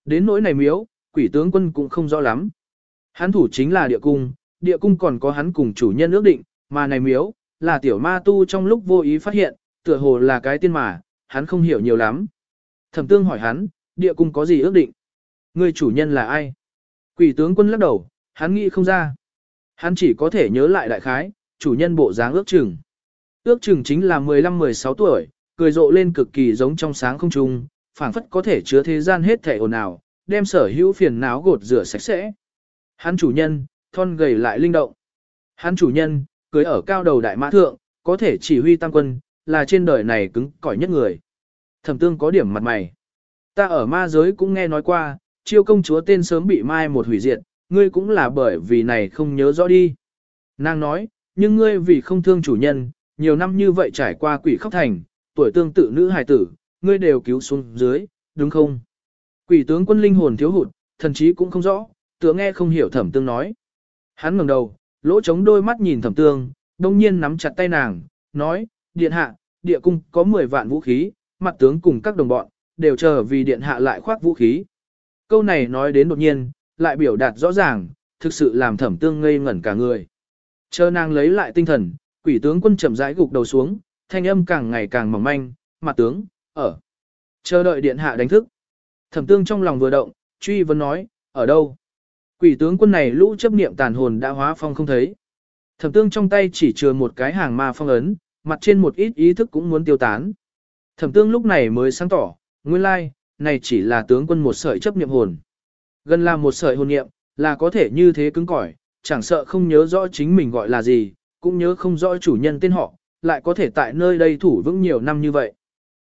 Đến nỗi này miếu, quỷ tướng quân cũng không rõ lắm. Hắn thủ chính là địa cung còn có hắn cùng chủ nhân ước định, mà này miếu, là tiểu ma tu trong lúc vô ý phát hiện, tựa hồ là cái tiên mà, hắn không hiểu nhiều lắm. Thẩm Tương hỏi hắn, địa cung có gì ước định? Người chủ nhân là ai? Quỷ tướng quân lắc đầu, hắn nghĩ không ra. Hắn chỉ có thể nhớ lại đại khái, chủ nhân bộ dáng ước chừng. Ước chừng chính là 15-16 tuổi, cười rộ lên cực kỳ giống trong sáng không trung, phảng phất có thể chứa thế gian hết thể ồn ào, đem sở hữu phiền não gột rửa sạch sẽ. Hắn chủ nhân, thon gầy lại linh động. Hắn chủ nhân, cưới ở cao đầu đại mã thượng, có thể chỉ huy tam quân, là trên đời này cứng cỏi nhất người. Thẩm Tương có điểm mặt mày. Ta ở ma giới cũng nghe nói qua, Chiêu công chúa tên sớm bị mai một hủy diệt, ngươi cũng là bởi vì này không nhớ rõ đi. Nàng nói, nhưng ngươi vì không thương chủ nhân, nhiều năm như vậy trải qua quỷ khóc thành, tuổi tương tự nữ hài tử, ngươi đều cứu xuống dưới, đúng không? Quỷ tướng quân linh hồn thiếu hụt, thần chí cũng không rõ, tựa nghe không hiểu Thẩm Tương nói. Hắn ngẩng đầu, lỗ trống đôi mắt nhìn Thẩm Tương, đông nhiên nắm chặt tay nàng, nói, điện hạ, địa cung có 10 vạn vũ khí, mặt tướng cùng các đồng bọn, đều chờ vì điện hạ lại khoác vũ khí. Câu này nói đến đột nhiên, lại biểu đạt rõ ràng, thực sự làm Thẩm Tương ngây ngẩn cả người. Chờ nàng lấy lại tinh thần, quỷ tướng quân chậm rãi gục đầu xuống, thanh âm càng ngày càng mỏng manh, mặt tướng, ở. Chờ đợi điện hạ đánh thức. Thẩm Tương trong lòng vừa động, truy vấn nói, ở đâu? Quỷ tướng quân này lũ chấp niệm tàn hồn đã hóa phong không thấy. Thẩm Tương trong tay chỉ chừa một cái hàng ma phong ấn, mặt trên một ít ý thức cũng muốn tiêu tán. Thẩm Tương lúc này mới sáng tỏ, nguyên lai, này chỉ là tướng quân một sợi chấp niệm hồn. Gần là một sợi hồn niệm, là có thể như thế cứng cỏi, chẳng sợ không nhớ rõ chính mình gọi là gì, cũng nhớ không rõ chủ nhân tên họ, lại có thể tại nơi đây thủ vững nhiều năm như vậy.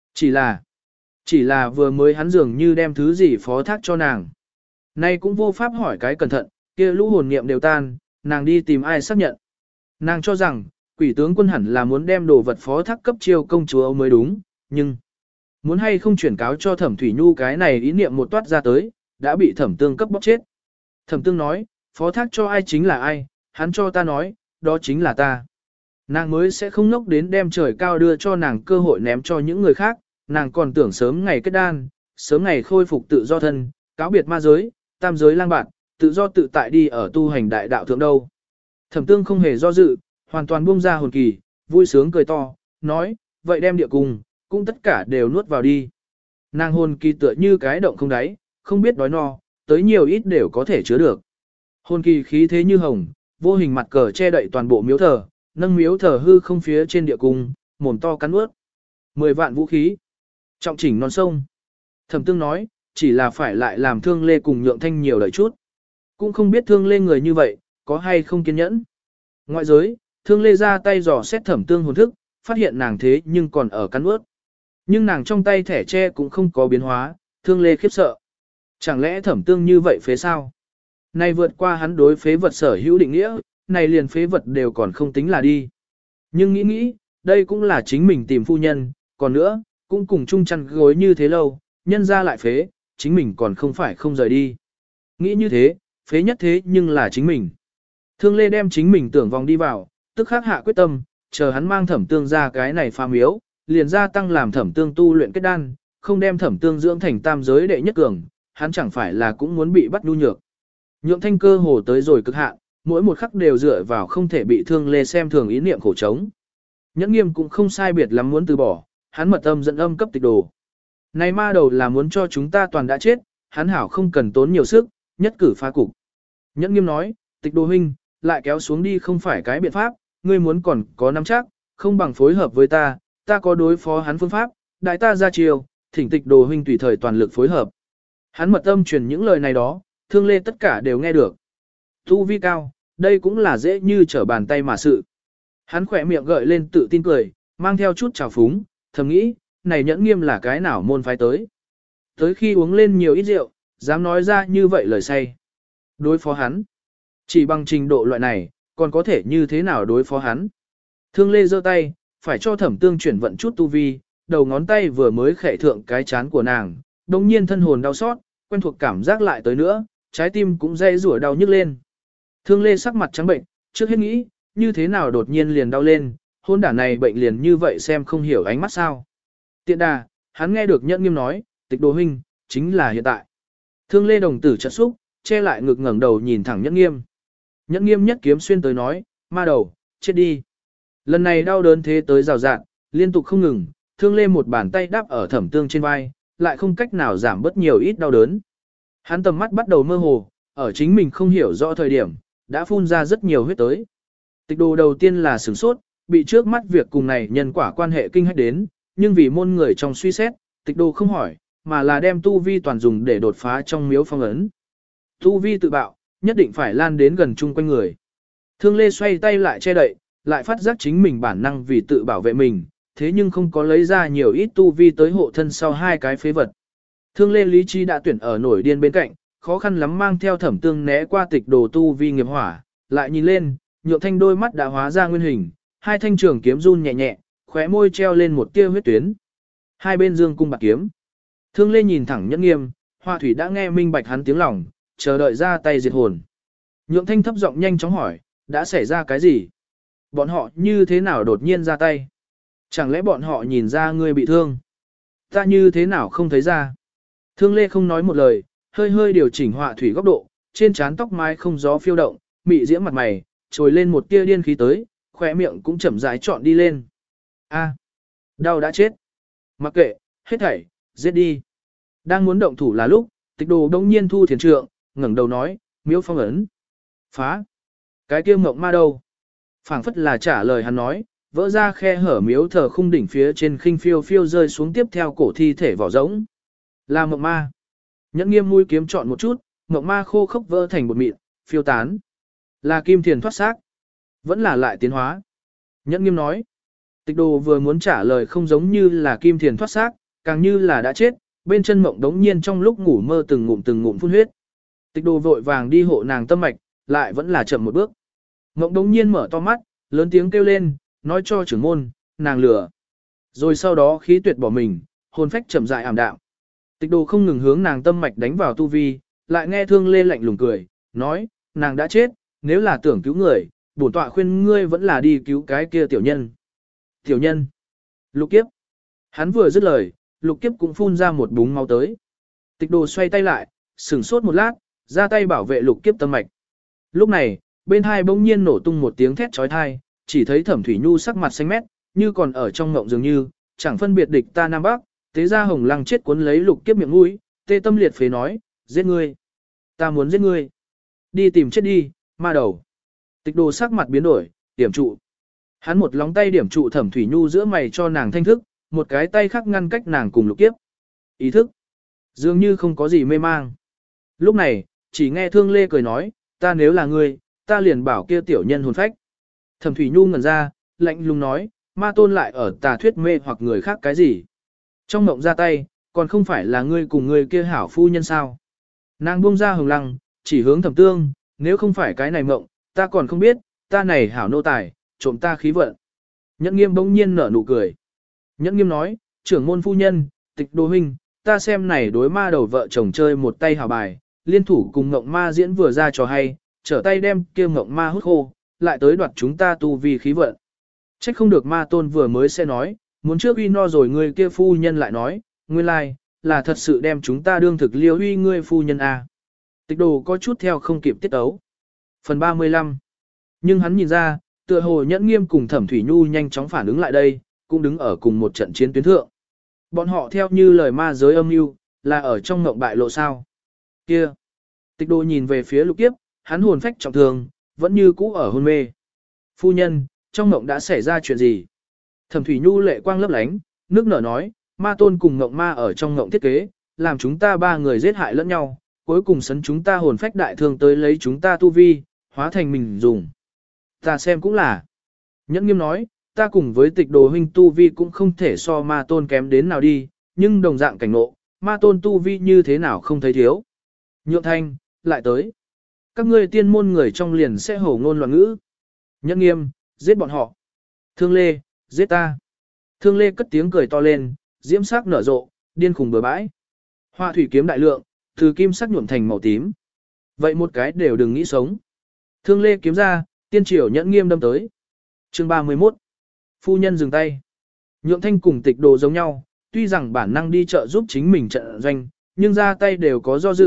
Chỉ là vừa mới hắn dường như đem thứ gì phó thác cho nàng. Nay cũng vô pháp hỏi cái cẩn thận, kia lũ hồn niệm đều tan, nàng đi tìm ai xác nhận. Nàng cho rằng, quỷ tướng quân hẳn là muốn đem đồ vật phó thác cấp Chiêu công chúa mới đúng, nhưng muốn hay không chuyển cáo cho Thẩm Thủy Nhu cái này ý niệm một toát ra tới, đã bị Thẩm Tương cấp bóc chết. Thẩm Tương nói, phó thác cho ai chính là ai, hắn cho ta nói, đó chính là ta. Nàng mới sẽ không nốc đến đem trời cao đưa cho nàng cơ hội ném cho những người khác, nàng còn tưởng sớm ngày kết đan, sớm ngày khôi phục tự do thân, cáo biệt ma giới, tam giới lang bạn, tự do tự tại đi ở tu hành đại đạo thượng đâu. Thẩm Tương không hề do dự, hoàn toàn buông ra hồn kỳ, vui sướng cười to, nói, vậy đem địa cung, cũng tất cả đều nuốt vào đi. Nàng hồn kỳ tựa như cái động không đáy, không biết đói no, tới nhiều ít đều có thể chứa được. Hồn kỳ khí thế như hồng, vô hình mặt cờ che đậy toàn bộ miếu thờ, nâng miếu thờ hư không phía trên địa cung, mồm to cắn nuốt. 10 vạn vũ khí, trọng chỉnh non sông. Thẩm Tương nói, chỉ là phải lại làm Thương Lê cùng Nhượng Thanh nhiều lời chút. Cũng không biết Thương Lê người như vậy, có hay không kiên nhẫn. Ngoại giới, Thương Lê ra tay dò xét Thẩm Tương hồn thức, phát hiện nàng thế nhưng còn ở cắn nuốt. Nhưng nàng trong tay thẻ tre cũng không có biến hóa, Thương Lê khiếp sợ. Chẳng lẽ Thẩm Tương như vậy phế sao? Này vượt qua hắn đối phế vật sở hữu định nghĩa, này liền phế vật đều còn không tính là đi. Nhưng nghĩ, đây cũng là chính mình tìm phu nhân, còn nữa, cũng cùng chung chăn gối như thế lâu, nhân ra lại phế, chính mình còn không phải không rời đi. Nghĩ như thế, phế nhất thế nhưng là chính mình. Thương Lê đem chính mình tưởng vòng đi vào, tức khắc hạ quyết tâm, chờ hắn mang Thẩm Tương ra cái này pha miếu, liền gia tăng làm Thẩm Tương tu luyện kết đan, không đem Thẩm Tương dưỡng thành tam giới đệ nhất cường, hắn chẳng phải là cũng muốn bị bắt nhu nhược. Nhượng Thanh cơ hồ tới rồi cực hạn, mỗi một khắc đều dựa vào không thể bị Thương Lê xem thường ý niệm khổ trống. Nhẫn Nghiêm cũng không sai biệt lắm muốn từ bỏ, hắn mật âm dẫn âm cấp tịch đồ. Này ma đầu là muốn cho chúng ta toàn đã chết, hắn hảo không cần tốn nhiều sức, nhất cử phá cục. Nhẫn Nghiêm nói, tịch đồ huynh, lại kéo xuống đi không phải cái biện pháp, ngươi muốn còn có nắm chắc, không bằng phối hợp với ta có đối phó hắn phương pháp, đại ta ra chiều, thỉnh tịch đồ huynh tùy thời toàn lực phối hợp. Hắn mật âm truyền những lời này đó, Thương Lê tất cả đều nghe được. Tu vi cao, đây cũng là dễ như trở bàn tay mà sự. Hắn khỏe miệng gợi lên tự tin cười, mang theo chút trào phúng, thầm nghĩ, này Nhẫn Nghiêm là cái nào môn phái tới. Tới khi uống lên nhiều ít rượu, dám nói ra như vậy lời say. Đối phó hắn. Chỉ bằng trình độ loại này, còn có thể như thế nào đối phó hắn. Thương Lê giơ tay, phải cho Thẩm Tương chuyển vận chút tu vi, đầu ngón tay vừa mới khẽ thượng cái chán của nàng, đồng nhiên thân hồn đau xót, quen thuộc cảm giác lại tới nữa, trái tim cũng dây rủa đau nhức lên. Thương Lê sắc mặt trắng bệnh, trước hết nghĩ, như thế nào đột nhiên liền đau lên, hôn đản này bệnh liền như vậy xem không hiểu ánh mắt sao. Tiện đà, hắn nghe được Nhẫn Nghiêm nói, tịch đồ huynh, chính là hiện tại. Thương Lê đồng tử chợt xúc, che lại ngực ngẩng đầu nhìn thẳng Nhẫn Nghiêm. Nhẫn Nghiêm nhất kiếm xuyên tới nói, ma đầu, chết đi. Lần này đau đớn thế tới rào rạt, liên tục không ngừng, Thương Lê một bàn tay đáp ở Thẩm Tương trên vai, lại không cách nào giảm bớt nhiều ít đau đớn. Hắn tầm mắt bắt đầu mơ hồ, ở chính mình không hiểu rõ thời điểm, đã phun ra rất nhiều huyết tới. Tịch Đồ đầu tiên là sửng sốt, bị trước mắt việc cùng này nhân quả quan hệ kinh hách đến, nhưng vì môn người trong suy xét, Tịch Đồ không hỏi, mà là đem tu vi toàn dùng để đột phá trong miếu phong ấn. Tu vi tự bạo, nhất định phải lan đến gần chung quanh người. Thương Lê xoay tay lại che đậy, lại phát giác chính mình bản năng vì tự bảo vệ mình, thế nhưng không có lấy ra nhiều ít tu vi tới hộ thân sau hai cái phế vật. Thương Lê lý trí đã tuyển ở nổi điên bên cạnh, khó khăn lắm mang theo Thẩm Tương né qua Tịch Đồ tu vi nghiệp hỏa, lại nhìn lên, Nhượng Thanh đôi mắt đã hóa ra nguyên hình, hai thanh trường kiếm run nhẹ nhẹ, khóe môi treo lên một tia huyết tuyến. Hai bên dương cung bạc kiếm. Thương Lê nhìn thẳng Nhẫn Nghiêm, Hoa Thủy đã nghe minh bạch hắn tiếng lòng, chờ đợi ra tay diệt hồn. Nhượng Thanh thấp giọng nhanh chóng hỏi, đã xảy ra cái gì? Bọn họ như thế nào đột nhiên ra tay? Chẳng lẽ bọn họ nhìn ra ngươi bị thương? Ta như thế nào không thấy ra? Thương Lê không nói một lời, hơi hơi điều chỉnh Họa Thủy góc độ, trên trán tóc mai không gió phiêu động, mị diễm mặt mày, trồi lên một tia điên khí tới, khóe miệng cũng chậm rãi trọn đi lên. A, đau đã chết. Mặc kệ, hết thảy, giết đi. Đang muốn động thủ là lúc, Tịch Đồ đông nhiên thu thiền trượng, ngẩng đầu nói, miếu phong ấn. Phá. Cái kia mộng ma đâu? Phảng phất là trả lời hắn nói, vỡ ra khe hở miếu thờ khung đỉnh phía trên khinh phiêu phiêu rơi xuống tiếp theo cổ thi thể vỏ rỗng. Là mộng ma. Nhẫn Nghiêm mũi kiếm chọn một chút, mộng ma khô khốc vỡ thành bột mịn, phiêu tán. Là kim thiền thoát xác. Vẫn là lại tiến hóa. Nhẫn Nghiêm nói. Tịch Đồ vừa muốn trả lời không giống như là kim thiền thoát xác, càng như là đã chết, bên chân mộng đống nhiên trong lúc ngủ mơ từng ngụm phun huyết. Tịch Đồ vội vàng đi hộ nàng tâm mạch, lại vẫn là chậm một bước. Mộng đống nhiên mở to mắt, lớn tiếng kêu lên, nói cho trưởng môn, nàng lừa. Rồi sau đó khí tuyệt bỏ mình, hồn phách chậm rãi ảm đạm. Tịch Đồ không ngừng hướng nàng tâm mạch đánh vào tu vi, lại nghe Thương Lê lạnh lùng cười, nói, nàng đã chết, nếu là tưởng cứu người, bổn tọa khuyên ngươi vẫn là đi cứu cái kia tiểu nhân. Tiểu nhân. Lục Kiếp. Hắn vừa dứt lời, Lục Kiếp cũng phun ra một búng máu tới. Tịch Đồ xoay tay lại, sửng sốt một lát, ra tay bảo vệ Lục Kiếp tâm mạch. Lúc này, bên hai bỗng nhiên nổ tung một tiếng thét chói tai, chỉ thấy Thẩm Thủy Nhu sắc mặt xanh mét, như còn ở trong ngộng dường như, chẳng phân biệt địch ta nam bắc, tế ra hồng lăng chết cuốn lấy Lục Kiếp miệng mũi, tê tâm liệt phế nói, giết ngươi, ta muốn giết ngươi, đi tìm chết đi, ma đầu. Tịch Đồ sắc mặt biến đổi, điểm trụ. Hắn một lóng tay điểm trụ Thẩm Thủy Nhu giữa mày cho nàng thanh thức, một cái tay khác ngăn cách nàng cùng Lục Kiếp. Ý thức, dường như không có gì mê mang. Lúc này, chỉ nghe Thương Lê cười nói, ta nếu là ngươi, ta liền bảo kia tiểu nhân hồn phách. Thẩm Thủy Nhu ngẩn ra, lạnh lùng nói, ma tôn lại ở tà thuyết mê hoặc người khác cái gì. Trong mộng ra tay, còn không phải là ngươi cùng người kia hảo phu nhân sao. Nàng buông ra hồng lăng, chỉ hướng Thẩm Tương, nếu không phải cái này mộng, ta còn không biết, ta này hảo nô tài, trộm ta khí vận. Nhẫn Nghiêm bỗng nhiên nở nụ cười. Nhẫn Nghiêm nói, trưởng môn phu nhân, Tịch Đồ huynh, ta xem này đối ma đầu vợ chồng chơi một tay hảo bài, liên thủ cùng ngộng ma diễn vừa ra trò hay, trở tay đem kia ngộng ma hút khô, lại tới đoạt chúng ta tu vi khí vận. Trách không được ma tôn vừa mới sẽ nói, muốn trước uy no rồi người kia phu nhân lại nói, nguyên lai, là thật sự đem chúng ta đương thực liêu uy ngươi phu nhân à. Tịch Đồ có chút theo không kịp tiết ấu. Phần 35. Nhưng hắn nhìn ra, tựa hồ Nhẫn Nghiêm cùng Thẩm Thủy Nhu nhanh chóng phản ứng lại đây, cũng đứng ở cùng một trận chiến tuyến thượng. Bọn họ theo như lời ma giới âm mưu, là ở trong ngộng bại lộ sao. Kia. Tịch Đồ nhìn về phía Lục Kiếp, hắn hồn phách trọng thương, vẫn như cũ ở hôn mê. Phu nhân, trong ngộng đã xảy ra chuyện gì? Thẩm Thủy Nhu lệ quang lấp lánh, nước nở nói, ma tôn cùng ngộng ma ở trong ngộng thiết kế, làm chúng ta ba người giết hại lẫn nhau, cuối cùng sấn chúng ta hồn phách đại thương tới lấy chúng ta tu vi, hóa thành mình dùng. Ta xem cũng là. Nhẫn Nghiêm nói, ta cùng với Tịch Đồ huynh tu vi cũng không thể so ma tôn kém đến nào đi, nhưng đồng dạng cảnh ngộ, ma tôn tu vi như thế nào không thấy thiếu. Nhượng Thanh, lại tới. Các ngươi tiên môn người trong liền sẽ hổ ngôn loạn ngữ. Nhẫn Nghiêm, giết bọn họ. Thương Lê, giết ta. Thương Lê cất tiếng cười to lên, diễm sắc nở rộ, điên khùng bừa bãi. Hoa thủy kiếm đại lượng, từ kim sắc nhuộm thành màu tím. Vậy một cái đều đừng nghĩ sống. Thương Lê kiếm ra, tiên triều Nhẫn Nghiêm đâm tới. Chương 31. Phu nhân dừng tay. Nhượng Thanh cùng Tịch Đồ giống nhau, tuy rằng bản năng đi chợ giúp chính mình trận doanh, nhưng ra tay đều có do dự,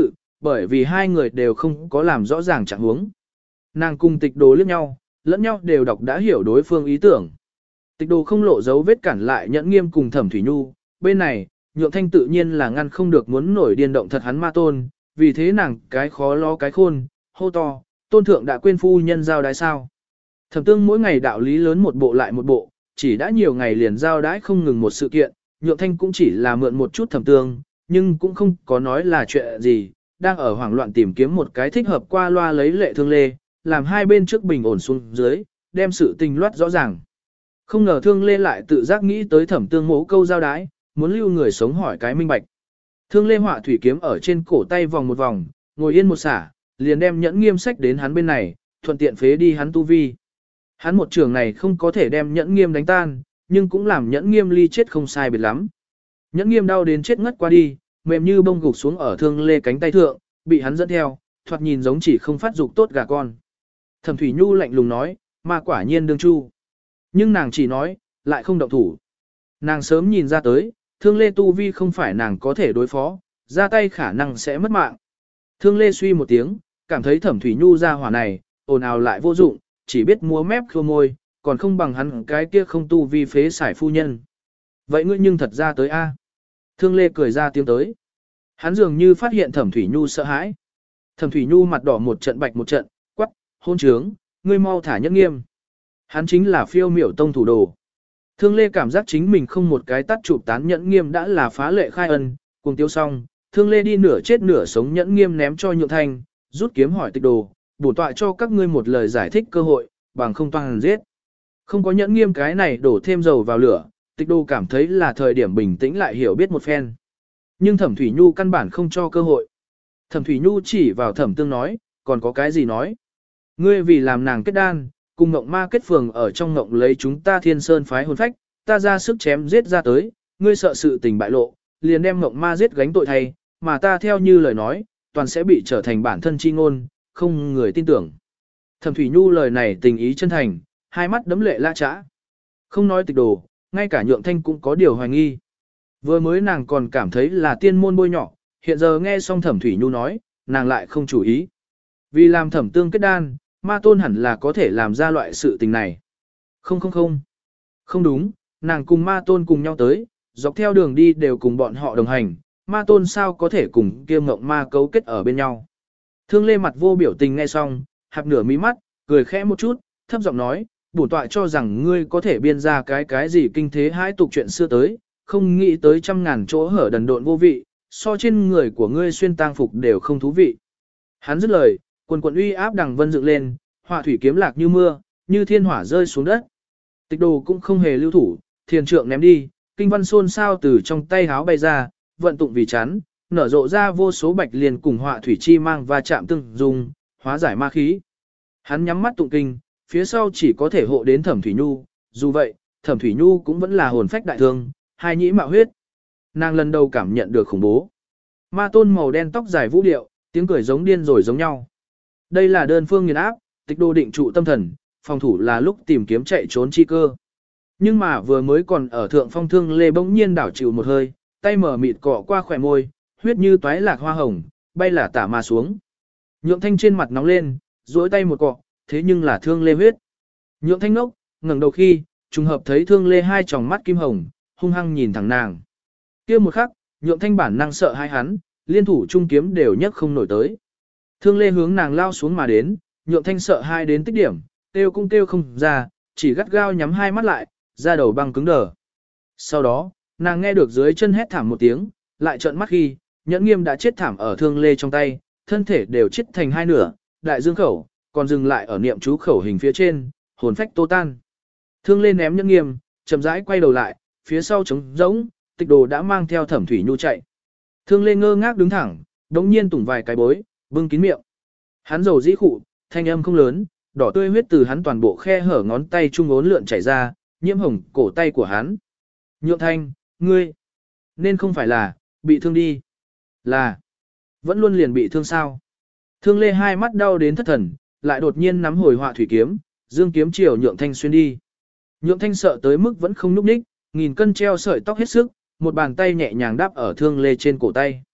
bởi vì hai người đều không có làm rõ ràng trạng huống. Nàng cùng tịch đồ liếc nhau, lẫn nhau đều đọc đã hiểu đối phương ý tưởng. Tịch đồ không lộ dấu vết cản lại Nhẫn Nghiêm cùng Thẩm Thủy Nhu, bên này, Nhượng Thanh tự nhiên là ngăn không được muốn nổi điên động thật hắn Ma Tôn, vì thế nàng cái khó lo cái khôn, hô to, Tôn thượng đã quên phu nhân giao đái sao. Thẩm Tương mỗi ngày đạo lý lớn một bộ lại một bộ, chỉ đã nhiều ngày liền giao đái không ngừng một sự kiện, Nhượng Thanh cũng chỉ là mượn một chút Thẩm Tương, nhưng cũng không có nói là chuyện gì, đang ở hoảng loạn tìm kiếm một cái thích hợp qua loa lấy lệ Thương Lê, làm hai bên trước bình ổn xuống dưới, đem sự tình loát rõ ràng. Không ngờ Thương Lê lại tự giác nghĩ tới Thẩm Tương mẫu câu giao đái, muốn lưu người sống hỏi cái minh bạch. Thương Lê họa thủy kiếm ở trên cổ tay vòng một vòng, ngồi yên một xả, liền đem Nhẫn Nghiêm sách đến hắn bên này, thuận tiện phế đi hắn tu vi. Hắn một trường này không có thể đem Nhẫn Nghiêm đánh tan, nhưng cũng làm Nhẫn Nghiêm ly chết không sai biệt lắm. Nhẫn Nghiêm đau đến chết ngất qua đi, mềm như bông gục xuống ở Thương Lê cánh tay thượng, bị hắn dẫn theo, thoạt nhìn giống chỉ không phát dục tốt gà con. Thẩm Thủy Nhu lạnh lùng nói, mà quả nhiên đương chu. Nhưng nàng chỉ nói, lại không động thủ. Nàng sớm nhìn ra tới, Thương Lê tu vi không phải nàng có thể đối phó, ra tay khả năng sẽ mất mạng. Thương Lê suy một tiếng, cảm thấy Thẩm Thủy Nhu ra hỏa này, ồn ào lại vô dụng, chỉ biết múa mép khô môi, còn không bằng hắn cái kia không tu vi phế xài phu nhân. Vậy ngươi nhưng thật ra tới a? Thương Lê cười ra tiếng tới. Hắn dường như phát hiện Thẩm Thủy Nhu sợ hãi. Thẩm Thủy Nhu mặt đỏ một trận bạch một trận, quắc, hôn trướng, ngươi mau thả Nhẫn Nghiêm. Hắn chính là Phiêu Miểu Tông thủ đồ. Thương Lê cảm giác chính mình không một cái tắt chụp tán Nhẫn Nghiêm đã là phá lệ khai ân, cùng tiêu xong, Thương Lê đi nửa chết nửa sống Nhẫn Nghiêm ném cho Nhượng Thanh, rút kiếm hỏi tịch đồ, bổn tọa cho các ngươi một lời giải thích cơ hội, bằng không toàn giết. Không có Nhẫn Nghiêm cái này đổ thêm dầu vào lửa, tịch đồ cảm thấy là thời điểm bình tĩnh lại hiểu biết một phen. Nhưng Thẩm Thủy Nhu căn bản không cho cơ hội. Thẩm Thủy Nhu chỉ vào Thẩm Tương nói, còn có cái gì nói. Ngươi vì làm nàng kết đan, cùng Ngộng Ma kết phường ở trong Ngộng lấy chúng ta Thiên Sơn phái hồn phách, ta ra sức chém giết ra tới, ngươi sợ sự tình bại lộ, liền đem Ngộng Ma giết gánh tội thay, mà ta theo như lời nói, toàn sẽ bị trở thành bản thân chi ngôn, không người tin tưởng. Thẩm Thủy Nhu lời này tình ý chân thành, hai mắt đấm lệ la trã. Không nói tịch đồ, ngay cả Nhượng Thanh cũng có điều hoài nghi. Vừa mới nàng còn cảm thấy là tiên môn bôi nhỏ, hiện giờ nghe xong Thẩm Thủy Nhu nói, nàng lại không chủ ý. Vì làm Thẩm Tương kết đan, Ma Tôn hẳn là có thể làm ra loại sự tình này. Không. Không đúng, nàng cùng Ma Tôn cùng nhau tới, dọc theo đường đi đều cùng bọn họ đồng hành, Ma Tôn sao có thể cùng kia Ngộng Ma cấu kết ở bên nhau. Thương Lê mặt vô biểu tình nghe xong, hạp nửa mí mắt, cười khẽ một chút, thấp giọng nói, bổn tọa cho rằng ngươi có thể biên ra cái gì kinh thế hãi tục chuyện xưa tới, không nghĩ tới trăm ngàn chỗ hở đần độn vô vị, so trên người của ngươi xuyên tang phục đều không thú vị. Hắn dứt lời, quần quần uy áp đằng vân dựng lên, hỏa thủy kiếm lạc như mưa, như thiên hỏa rơi xuống đất. Tịch đồ cũng không hề lưu thủ, thiền trượng ném đi, kinh văn xôn xao từ trong tay háo bay ra, vận tụng vì chắn, nở rộ ra vô số bạch liền cùng hỏa thủy chi mang và chạm tương dung, hóa giải ma khí. Hắn nhắm mắt tụng kinh, phía sau chỉ có thể hộ đến Thẩm Thủy Nhu, dù vậy, Thẩm Thủy Nhu cũng vẫn là hồn phách đại thương, hai nhĩ mạo huyết. Nàng lần đầu cảm nhận được khủng bố. Ma Tôn màu đen tóc dài vũ điệu, tiếng cười giống điên rồi giống nhau. Đây là đơn phương nghiền áp, tịch đồ định trụ tâm thần, phòng thủ là lúc tìm kiếm chạy trốn chi cơ. Nhưng mà vừa mới còn ở thượng phong Thương Lê bỗng nhiên đảo chịu một hơi, tay mở mịt cọ qua khỏe môi, huyết như toái lạc hoa hồng, bay là tả mà xuống. Nhượng Thanh trên mặt nóng lên, duỗi tay một cọ, thế nhưng là Thương Lê huyết. Nhượng Thanh ngốc, ngẩng đầu khi, trùng hợp thấy Thương Lê hai tròng mắt kim hồng, hung hăng nhìn thẳng nàng. Kia một khắc, Nhượng Thanh bản năng sợ hai hắn, liên thủ trung kiếm đều nhấc không nổi tới. Thương Lê hướng nàng lao xuống mà đến, Nhượng Thanh sợ hai đến tích điểm, kêu cũng kêu không ra, chỉ gắt gao nhắm hai mắt lại, da đầu băng cứng đờ. Sau đó, nàng nghe được dưới chân hét thảm một tiếng, lại trợn mắt khi, Nhẫn Nghiêm đã chết thảm ở Thương Lê trong tay, thân thể đều chết thành hai nửa, đại dương khẩu, còn dừng lại ở niệm chú khẩu hình phía trên, hồn phách tô tan. Thương Lê ném Nhẫn Nghiêm, chậm rãi quay đầu lại, phía sau trống rỗng, tịch đồ đã mang theo Thẩm Thủy Nhu chạy. Thương Lê ngơ ngác đứng thẳng, đống nhiên tủng vài cái bối, bưng kín miệng. Hắn dầu dĩ khụ, thanh âm không lớn, đỏ tươi huyết từ hắn toàn bộ khe hở ngón tay trung ốn lượn chảy ra, nhiễm hồng cổ tay của hắn. Nhượng Thanh, ngươi, nên không phải là, bị thương đi. Là, vẫn luôn liền bị thương sao. Thương Lê hai mắt đau đến thất thần, lại đột nhiên nắm hồi họa thủy kiếm, dương kiếm chiều Nhượng Thanh xuyên đi. Nhượng Thanh sợ tới mức vẫn không núp ních, nghìn cân treo sợi tóc hết sức, một bàn tay nhẹ nhàng đáp ở Thương Lê trên cổ tay.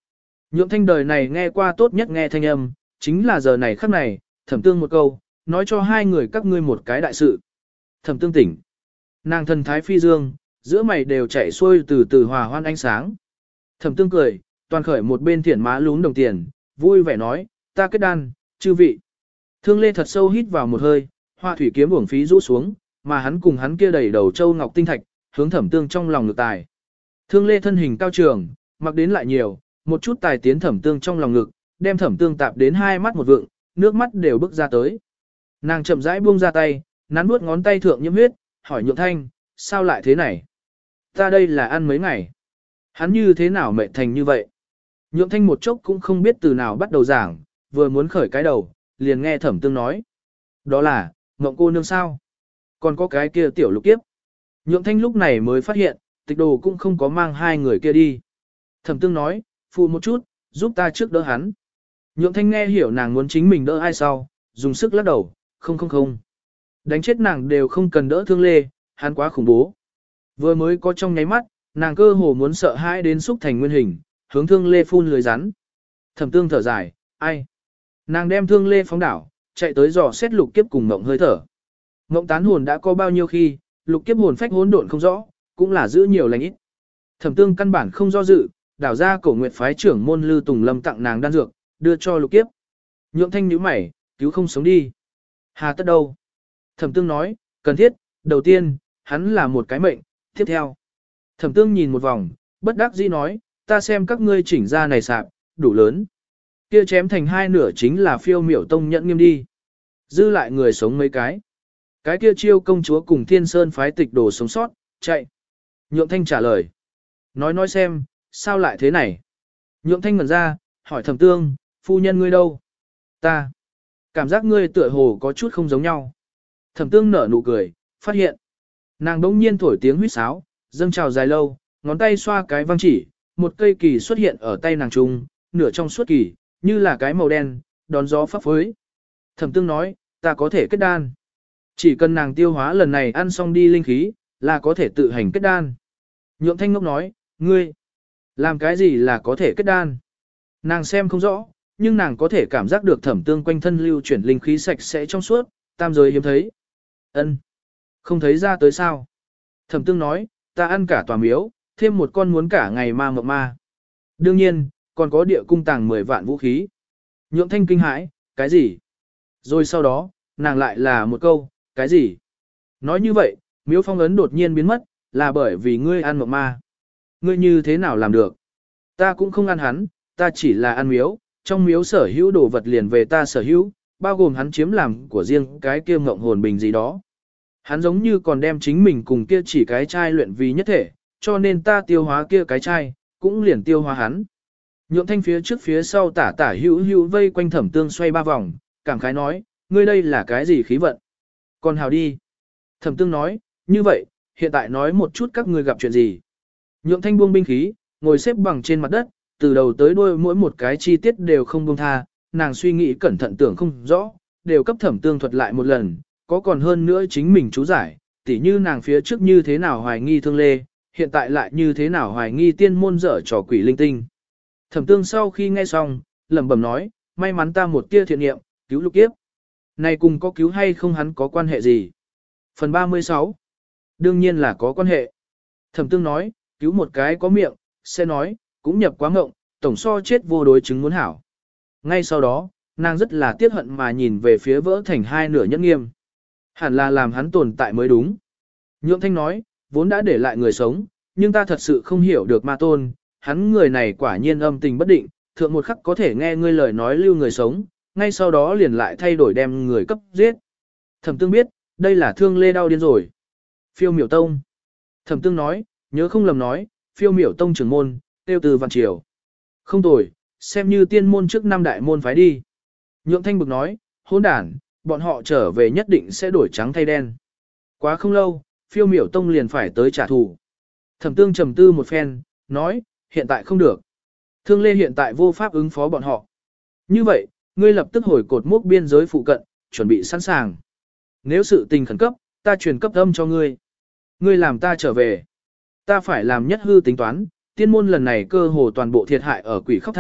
Nhượng thanh đời này nghe qua tốt nhất nghe thanh âm, chính là giờ này khắc này, thẩm tương một câu, nói cho hai người các ngươi một cái đại sự. Thẩm tương tỉnh. Nàng thần thái phi dương, giữa mày đều chảy xuôi từ từ hòa hoan ánh sáng. Thẩm tương cười, toàn khởi một bên thiển má lún đồng tiền, vui vẻ nói, ta kết đan, chư vị. Thương Lê thật sâu hít vào một hơi, hoa thủy kiếm uổng phí rũ xuống, mà hắn cùng hắn kia đầy đầu châu ngọc tinh thạch, hướng thẩm tương trong lòng ngực tài. Thương Lê thân hình cao trường, mặc đến lại nhiều, một chút tài tiến thẩm tương trong lòng ngực, đem thẩm tương tạp đến hai mắt một vượng, nước mắt đều bước ra tới. Nàng chậm rãi buông ra tay, nắn nuốt ngón tay thượng nhiễm huyết, hỏi Nhượng Thanh, sao lại thế này? Ta đây là ăn mấy ngày. Hắn như thế nào mệt thành như vậy? Nhượng Thanh một chốc cũng không biết từ nào bắt đầu giảng, vừa muốn khởi cái đầu, liền nghe thẩm tương nói. Đó là, Ngộng cô nương sao? Còn có cái kia tiểu lục kiếp. Nhượng Thanh lúc này mới phát hiện, tịch đồ cũng không có mang hai người kia đi. Thẩm tương nói, phụ một chút, giúp ta trước đỡ hắn. Nhượng Thanh nghe hiểu nàng muốn chính mình đỡ ai sau, dùng sức lắc đầu, không. Đánh chết nàng đều không cần đỡ Thương Lê, hắn quá khủng bố. Vừa mới có trong nháy mắt, nàng cơ hồ muốn sợ hãi đến xúc thành nguyên hình, hướng Thương Lê phun lưới rắn. Thẩm tương thở dài, ai? Nàng đem Thương Lê phóng đảo, chạy tới dò xét lục kiếp cùng mộng hơi thở. Mộng tán hồn đã có bao nhiêu khi, lục kiếp hồn phách hỗn độn không rõ, cũng là giữ nhiều lành ít. Thẩm tương căn bản không do dự, đảo ra cổ nguyệt phái trưởng môn Lư Tùng Lâm tặng nàng đan dược, đưa cho lục kiếp. Nhượng Thanh nhíu mày, cứu không sống đi. Hà tất đâu? Thẩm tương nói, cần thiết, đầu tiên, hắn là một cái mệnh, tiếp theo. Thẩm tương nhìn một vòng, bất đắc dĩ nói, ta xem các ngươi chỉnh ra này sạp, đủ lớn. Kia chém thành hai nửa chính là Phiêu Miểu Tông Nhẫn Nghiêm đi. Dư lại người sống mấy cái. Cái kia Chiêu công chúa cùng Thiên Sơn phái tịch đồ sống sót, chạy. Nhượng Thanh trả lời. Nói xem, sao lại thế này? Nhượng Thanh ngẩn ra, hỏi Thẩm tương, phu nhân ngươi đâu? Ta. Cảm giác ngươi tựa hồ có chút không giống nhau. Thẩm tương nở nụ cười, phát hiện. Nàng đống nhiên thổi tiếng huýt sáo, dâng trào dài lâu, ngón tay xoa cái văng chỉ, một cây kỳ xuất hiện ở tay nàng trung, nửa trong suốt kỳ, như là cái màu đen, đón gió phấp phới. Thẩm tương nói, ta có thể kết đan. Chỉ cần nàng tiêu hóa lần này ăn xong đi linh khí, là có thể tự hành kết đan. Nhượng Thanh ngốc nói, ngươi, làm cái gì là có thể kết đan? Nàng xem không rõ, nhưng nàng có thể cảm giác được thẩm tương quanh thân lưu chuyển linh khí sạch sẽ trong suốt, tam giới hiếm thấy. Ân, không thấy ra tới sao? Thẩm tương nói, ta ăn cả tòa miếu, thêm một con muốn cả ngày ma mộng ma. Đương nhiên, còn có địa cung tàng 10 vạn vũ khí. Nhượng Thanh kinh hãi, cái gì? Rồi sau đó, nàng lại là một câu, cái gì? Nói như vậy, miếu phong ấn đột nhiên biến mất, là bởi vì ngươi ăn mộng ma. Ngươi như thế nào làm được? Ta cũng không ăn hắn, ta chỉ là ăn miếu, trong miếu sở hữu đồ vật liền về ta sở hữu, bao gồm hắn chiếm làm của riêng cái kia ngộng hồn bình gì đó. Hắn giống như còn đem chính mình cùng kia chỉ cái chai luyện vì nhất thể, cho nên ta tiêu hóa kia cái chai, cũng liền tiêu hóa hắn. Nhượng Thanh phía trước phía sau tả tả hữu hữu vây quanh thẩm tương xoay ba vòng, cảm khái nói, ngươi đây là cái gì khí vận? Còn hào đi. Thẩm tương nói, như vậy, hiện tại nói một chút các ngươi gặp chuyện gì. Nhượng Thanh buông binh khí, ngồi xếp bằng trên mặt đất, từ đầu tới đuôi mỗi một cái chi tiết đều không buông tha, nàng suy nghĩ cẩn thận tưởng không rõ, đều cấp thẩm tương thuật lại một lần, có còn hơn nữa chính mình chú giải, tỉ như nàng phía trước như thế nào hoài nghi Thương Lê, hiện tại lại như thế nào hoài nghi tiên môn dở trò quỷ linh tinh. Thẩm tương sau khi nghe xong, lẩm bẩm nói, may mắn ta một tia thiện niệm, cứu lục kiếp. Này cùng có cứu hay không hắn có quan hệ gì? Phần 36. Đương nhiên là có quan hệ. Thẩm tương nói, cứu một cái có miệng, sẽ nói, cũng nhập quá ngộng, tổng so chết vô đối chứng muốn hảo. Ngay sau đó, nàng rất là tiếc hận mà nhìn về phía vỡ thành hai nửa Nhẫn Nghiêm. Hẳn là làm hắn tồn tại mới đúng. Nhượng Thanh nói, vốn đã để lại người sống, nhưng ta thật sự không hiểu được ma tôn, hắn người này quả nhiên âm tình bất định, thượng một khắc có thể nghe ngươi lời nói lưu người sống, ngay sau đó liền lại thay đổi đem người cấp giết. Thẩm tương biết, đây là Thương Lê đau điên rồi. Phiêu Miểu Tông. Thẩm tương nói, nhớ không lầm nói, Phiêu Miểu Tông trưởng môn, tiêu từ Văn Triều. Không tồi, xem như tiên môn trước năm đại môn phái đi. Nhượng Thanh bực nói, hỗn đản, bọn họ trở về nhất định sẽ đổi trắng thay đen. Quá không lâu, Phiêu Miểu Tông liền phải tới trả thù. Thẩm tương trầm tư một phen, nói, hiện tại không được. Thương Lê hiện tại vô pháp ứng phó bọn họ. Như vậy, ngươi lập tức hồi cột mốc biên giới phụ cận, chuẩn bị sẵn sàng. Nếu sự tình khẩn cấp, ta truyền cấp âm cho ngươi. Ngươi làm ta trở về. Ta phải làm nhất hư tính toán, tiên môn lần này cơ hồ toàn bộ thiệt hại ở Quỷ Khóc Thành,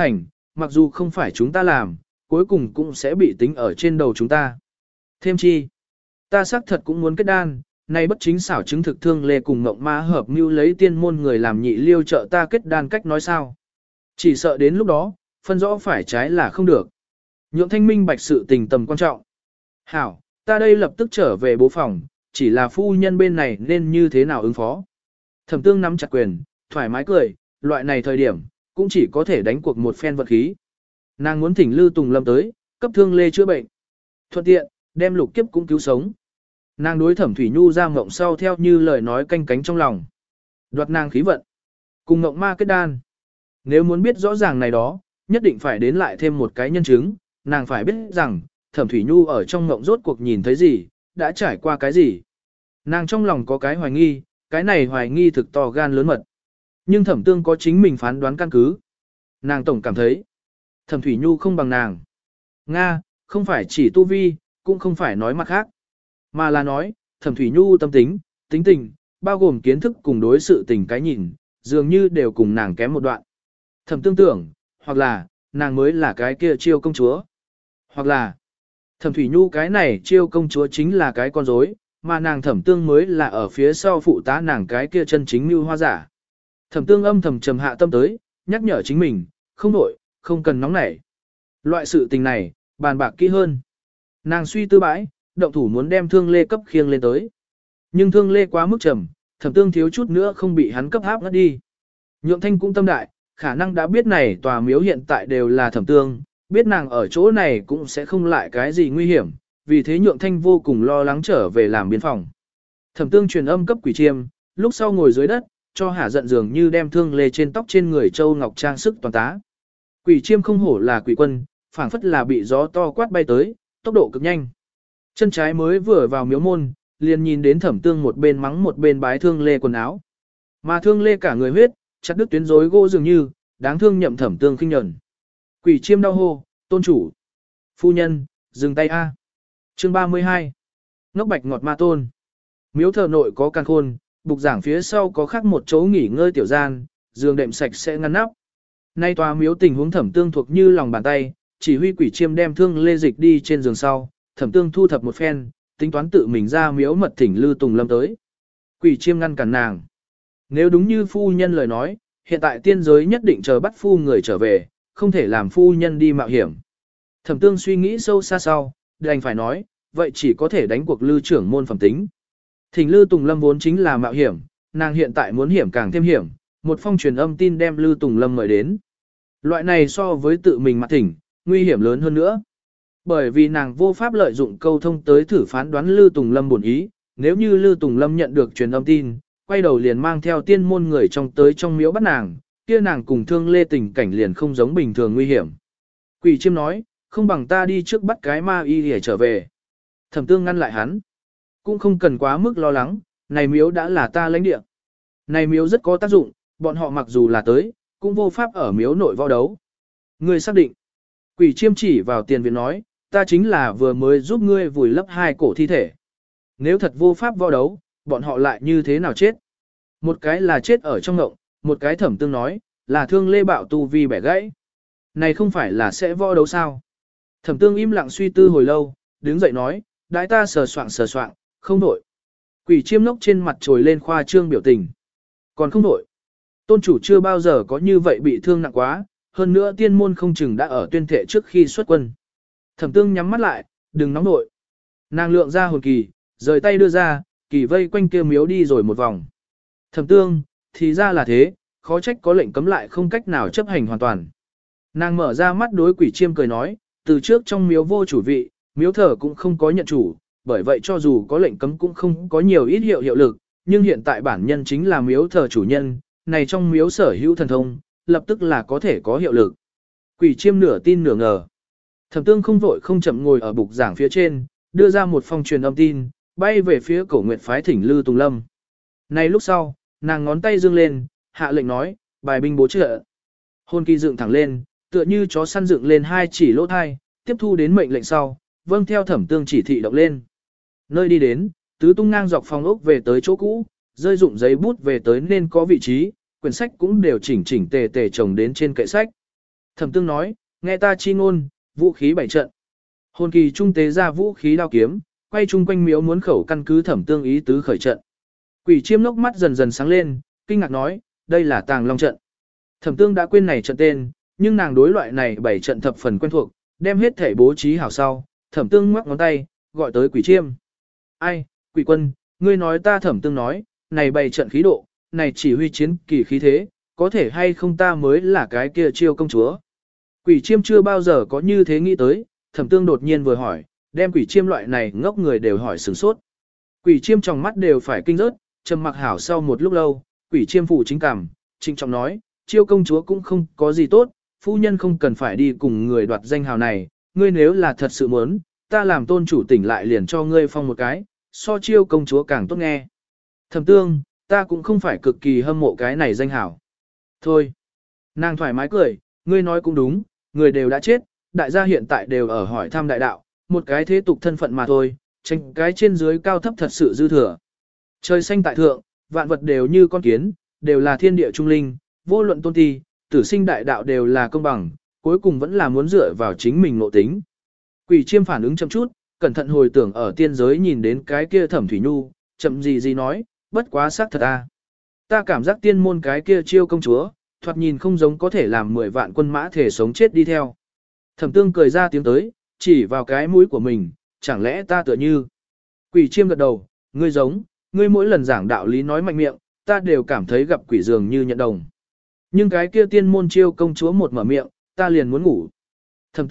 mặc dù không phải chúng ta làm, cuối cùng cũng sẽ bị tính ở trên đầu chúng ta. Thêm chi, ta xác thật cũng muốn kết đan, nay bất chính xảo chứng thực Thương Lê cùng Ngộng Ma hợp mưu lấy tiên môn người làm nhị liêu trợ ta kết đan cách nói sao. Chỉ sợ đến lúc đó, phân rõ phải trái là không được. Nhượng Thanh minh bạch sự tình tầm quan trọng. Hảo, ta đây lập tức trở về bố phòng, chỉ là phu nhân bên này nên như thế nào ứng phó. Thẩm Tương nắm chặt quyền, thoải mái cười, loại này thời điểm, cũng chỉ có thể đánh cuộc một phen vật khí. Nàng muốn thỉnh Lư Tùng Lâm tới, cấp Thương Lê chữa bệnh. Thuận tiện, đem Lục Kiếp cũng cứu sống. Nàng đối Thẩm Thủy Nhu ra mộng sau theo như lời nói canh cánh trong lòng. Đoạt nàng khí vận. Cùng Ngộng Ma kết đan. Nếu muốn biết rõ ràng này đó, nhất định phải đến lại thêm một cái nhân chứng, nàng phải biết rằng, Thẩm Thủy Nhu ở trong mộng rốt cuộc nhìn thấy gì, đã trải qua cái gì. Nàng trong lòng có cái hoài nghi, cái này hoài nghi thực to gan lớn mật. Nhưng Thẩm Tương có chính mình phán đoán căn cứ. Nàng tổng cảm thấy, Thẩm Thủy Nhu không bằng nàng. Nga, không phải chỉ tu vi, cũng không phải nói mặt khác. Mà là nói, Thẩm Thủy Nhu tâm tính, tính tình, bao gồm kiến thức cùng đối sự tình cái nhìn, dường như đều cùng nàng kém một đoạn. Thẩm Tương tưởng, hoặc là, nàng mới là cái kia chiêu công chúa. Hoặc là, Thẩm Thủy Nhu cái này chiêu công chúa chính là cái con rối, mà nàng Thẩm Tương mới là ở phía sau phụ tá nàng cái kia chân chính mưu hoa giả. Thẩm Tương âm thầm trầm hạ tâm tới, nhắc nhở chính mình, không nổi, không cần nóng nảy. Loại sự tình này, bàn bạc kỹ hơn. Nàng suy tư bãi, động thủ muốn đem Thương Lê cấp khiêng lên tới. Nhưng Thương Lê quá mức trầm, Thẩm Tương thiếu chút nữa không bị hắn cấp áp ngất đi. Nhượng Thanh cũng tâm đại, khả năng đã biết này tòa miếu hiện tại đều là Thẩm Tương, biết nàng ở chỗ này cũng sẽ không lại cái gì nguy hiểm, vì thế Nhượng Thanh vô cùng lo lắng trở về làm biên phòng. Thẩm Tương truyền âm cấp Quỷ Chiêm, lúc sau ngồi dưới đất, cho hả giận dường như đem Thương Lê trên tóc trên người châu ngọc trang sức toàn tá. Quỷ Chiêm không hổ là quỷ quân, phảng phất là bị gió to quát bay tới, tốc độ cực nhanh. Chân trái mới vừa vào miếu môn, liền nhìn đến Thẩm Tương một bên mắng một bên bái Thương Lê quần áo. Mà Thương Lê cả người huyết, chặt đứt tuyến rối gỗ dường như, đáng thương nhậm Thẩm Tương khinh nhẫn. Quỷ Chiêm đau hô, tôn chủ. Phu nhân, dừng tay a. Chương 32. Ngốc bạch ngọt ma tôn. Miếu thờ nội có căn khôn, bục giảng phía sau có khắc một chỗ nghỉ ngơi tiểu gian, giường đệm sạch sẽ ngăn nắp. Nay tòa miếu tình huống Thẩm Tương thuộc như lòng bàn tay, chỉ huy Quỷ Chiêm đem Thương Lê dịch đi trên giường sau, Thẩm Tương thu thập một phen, tính toán tự mình ra miếu mật thỉnh Lư Tùng Lâm tới. Quỷ Chiêm ngăn cản nàng. Nếu đúng như phu nhân lời nói, hiện tại tiên giới nhất định chờ bắt phu người trở về, không thể làm phu nhân đi mạo hiểm. Thẩm Tương suy nghĩ sâu xa sau, đành phải nói, vậy chỉ có thể đánh cuộc Lư trưởng môn phẩm tính. Thỉnh Lư Tùng Lâm vốn chính là mạo hiểm, nàng hiện tại muốn hiểm càng thêm hiểm, một phong truyền âm tin đem Lư Tùng Lâm mời đến. Loại này so với tự mình mà thỉnh, nguy hiểm lớn hơn nữa. Bởi vì nàng vô pháp lợi dụng câu thông tới thử phán đoán Lư Tùng Lâm buồn ý, nếu như Lư Tùng Lâm nhận được truyền âm tin, quay đầu liền mang theo tiên môn người trong tới trong miếu bắt nàng, kia nàng cùng Thương Lê tình cảnh liền không giống bình thường nguy hiểm. Quỷ Chiêm nói, không bằng ta đi trước bắt cái ma y để trở về. Thẩm Tương ngăn lại hắn. Cũng không cần quá mức lo lắng, này miếu đã là ta lãnh địa. Này miếu rất có tác dụng, bọn họ mặc dù là tới, cũng vô pháp ở miếu nội võ đấu. Ngươi xác định. Quỷ Chiêm chỉ vào tiền viện nói, ta chính là vừa mới giúp ngươi vùi lấp hai cổ thi thể. Nếu thật vô pháp võ đấu, bọn họ lại như thế nào chết? Một cái là chết ở trong ngộng, một cái Thẩm Tương nói, là Thương Lê bạo tu vi bẻ gãy. Này không phải là sẽ võ đấu sao? Thẩm Tương im lặng suy tư hồi lâu, đứng dậy nói, đãi ta sờ soạng, không đổi. Quỷ Chiêm nốc trên mặt trồi lên khoa trương biểu tình. Còn không đổi. Tôn chủ chưa bao giờ có như vậy bị thương nặng quá, hơn nữa tiên môn không chừng đã ở tuyên thệ trước khi xuất quân. Thẩm Tương nhắm mắt lại, đừng nóng nội. Nàng lượng ra hồn kỳ, rời tay đưa ra, kỳ vây quanh kia miếu đi rồi một vòng. Thẩm Tương, thì ra là thế, khó trách có lệnh cấm lại không cách nào chấp hành hoàn toàn. Nàng mở ra mắt đối Quỷ Chiêm cười nói, từ trước trong miếu vô chủ vị, miếu thờ cũng không có nhận chủ, bởi vậy cho dù có lệnh cấm cũng không có nhiều ít hiệu lực, nhưng hiện tại bản nhân chính là miếu thờ chủ nhân, này trong miếu sở hữu thần thông, lập tức là có thể có hiệu lực. Quỷ Chiêm nửa tin nửa ngờ. Thẩm Tương không vội không chậm ngồi ở bục giảng phía trên, đưa ra một phong truyền âm tin, bay về phía Cổ Nguyệt phái thỉnh Lư Tùng Lâm. Này lúc sau, nàng ngón tay dương lên, hạ lệnh nói, bài binh bố trợ. Hồn kỳ dựng thẳng lên, tựa như chó săn dựng lên hai chỉ lỗ thai, tiếp thu đến mệnh lệnh sau, vâng theo Thẩm Tương chỉ thị động lên. Nơi đi đến, tứ tung ngang dọc phòng ốc về tới chỗ cũ, rơi dụng giấy bút về tới nên có vị trí, quyển sách cũng đều chỉnh chỉnh tề tề chồng đến trên kệ sách. Thẩm Tương nói, nghe ta chi ngôn, vũ khí bảy trận. Hồn kỳ trung tế ra vũ khí đao kiếm, quay chung quanh miếu muốn khẩu căn cứ Thẩm Tương ý tứ khởi trận. Quỷ Chiêm lốc mắt dần dần sáng lên, kinh ngạc nói, đây là Tàng Long trận. Thẩm Tương đã quên này trận tên, nhưng nàng đối loại này bảy trận thập phần quen thuộc, đem hết thể bố trí hảo sau, Thẩm Tương ngoắc ngón tay, gọi tới Quỷ Chiêm. Ai, Quỷ Quân, ngươi nói ta Thẩm Tương nói, này bảy trận khí độ, này chỉ huy chiến kỳ khí thế, có thể hay không ta mới là cái kia Chiêu công chúa. Quỷ Chiêm chưa bao giờ có như thế nghĩ tới, Thẩm Tương đột nhiên vừa hỏi, đem Quỷ Chiêm loại này ngốc người đều hỏi sửng sốt. Quỷ Chiêm trong mắt đều phải kinh rớt, trầm mặc hảo sau một lúc lâu, Quỷ Chiêm phủ chính cảm, trịnh trọng nói, Chiêu công chúa cũng không có gì tốt, phu nhân không cần phải đi cùng người đoạt danh hào này, ngươi nếu là thật sự muốn, ta làm tôn chủ tỉnh lại liền cho ngươi phong một cái, so Chiêu công chúa càng tốt nghe. Thẩm Tương, ta cũng không phải cực kỳ hâm mộ cái này danh hào. Thôi, nàng thoải mái cười, ngươi nói cũng đúng, người đều đã chết, đại gia hiện tại đều ở hỏi thăm đại đạo, một cái thế tục thân phận mà thôi, tranh cái trên dưới cao thấp thật sự dư thừa. Trời xanh tại thượng, vạn vật đều như con kiến, đều là thiên địa trung linh, vô luận tôn ti, tử sinh đại đạo đều là công bằng, cuối cùng vẫn là muốn dựa vào chính mình nội tính. Quỷ Chiêm phản ứng chậm chút, cẩn thận hồi tưởng ở tiên giới nhìn đến cái kia Thẩm Thủy Nhu, chậm gì nói, bất quá xác thật a. Ta cảm giác tiên môn cái kia Chiêu công chúa, thoạt nhìn không giống có thể làm 10 vạn quân mã thể sống chết đi theo. Thẩm Tương cười ra tiếng tới, chỉ vào cái mũi của mình, chẳng lẽ ta tựa như. Quỷ Chiêm gật đầu, ngươi giống, ngươi mỗi lần giảng đạo lý nói mạnh miệng, ta đều cảm thấy gặp quỷ dường như nhận đồng. Nhưng cái kia tiên môn Chiêu công chúa một mở miệng, ta liền muốn ngủ. Thẩm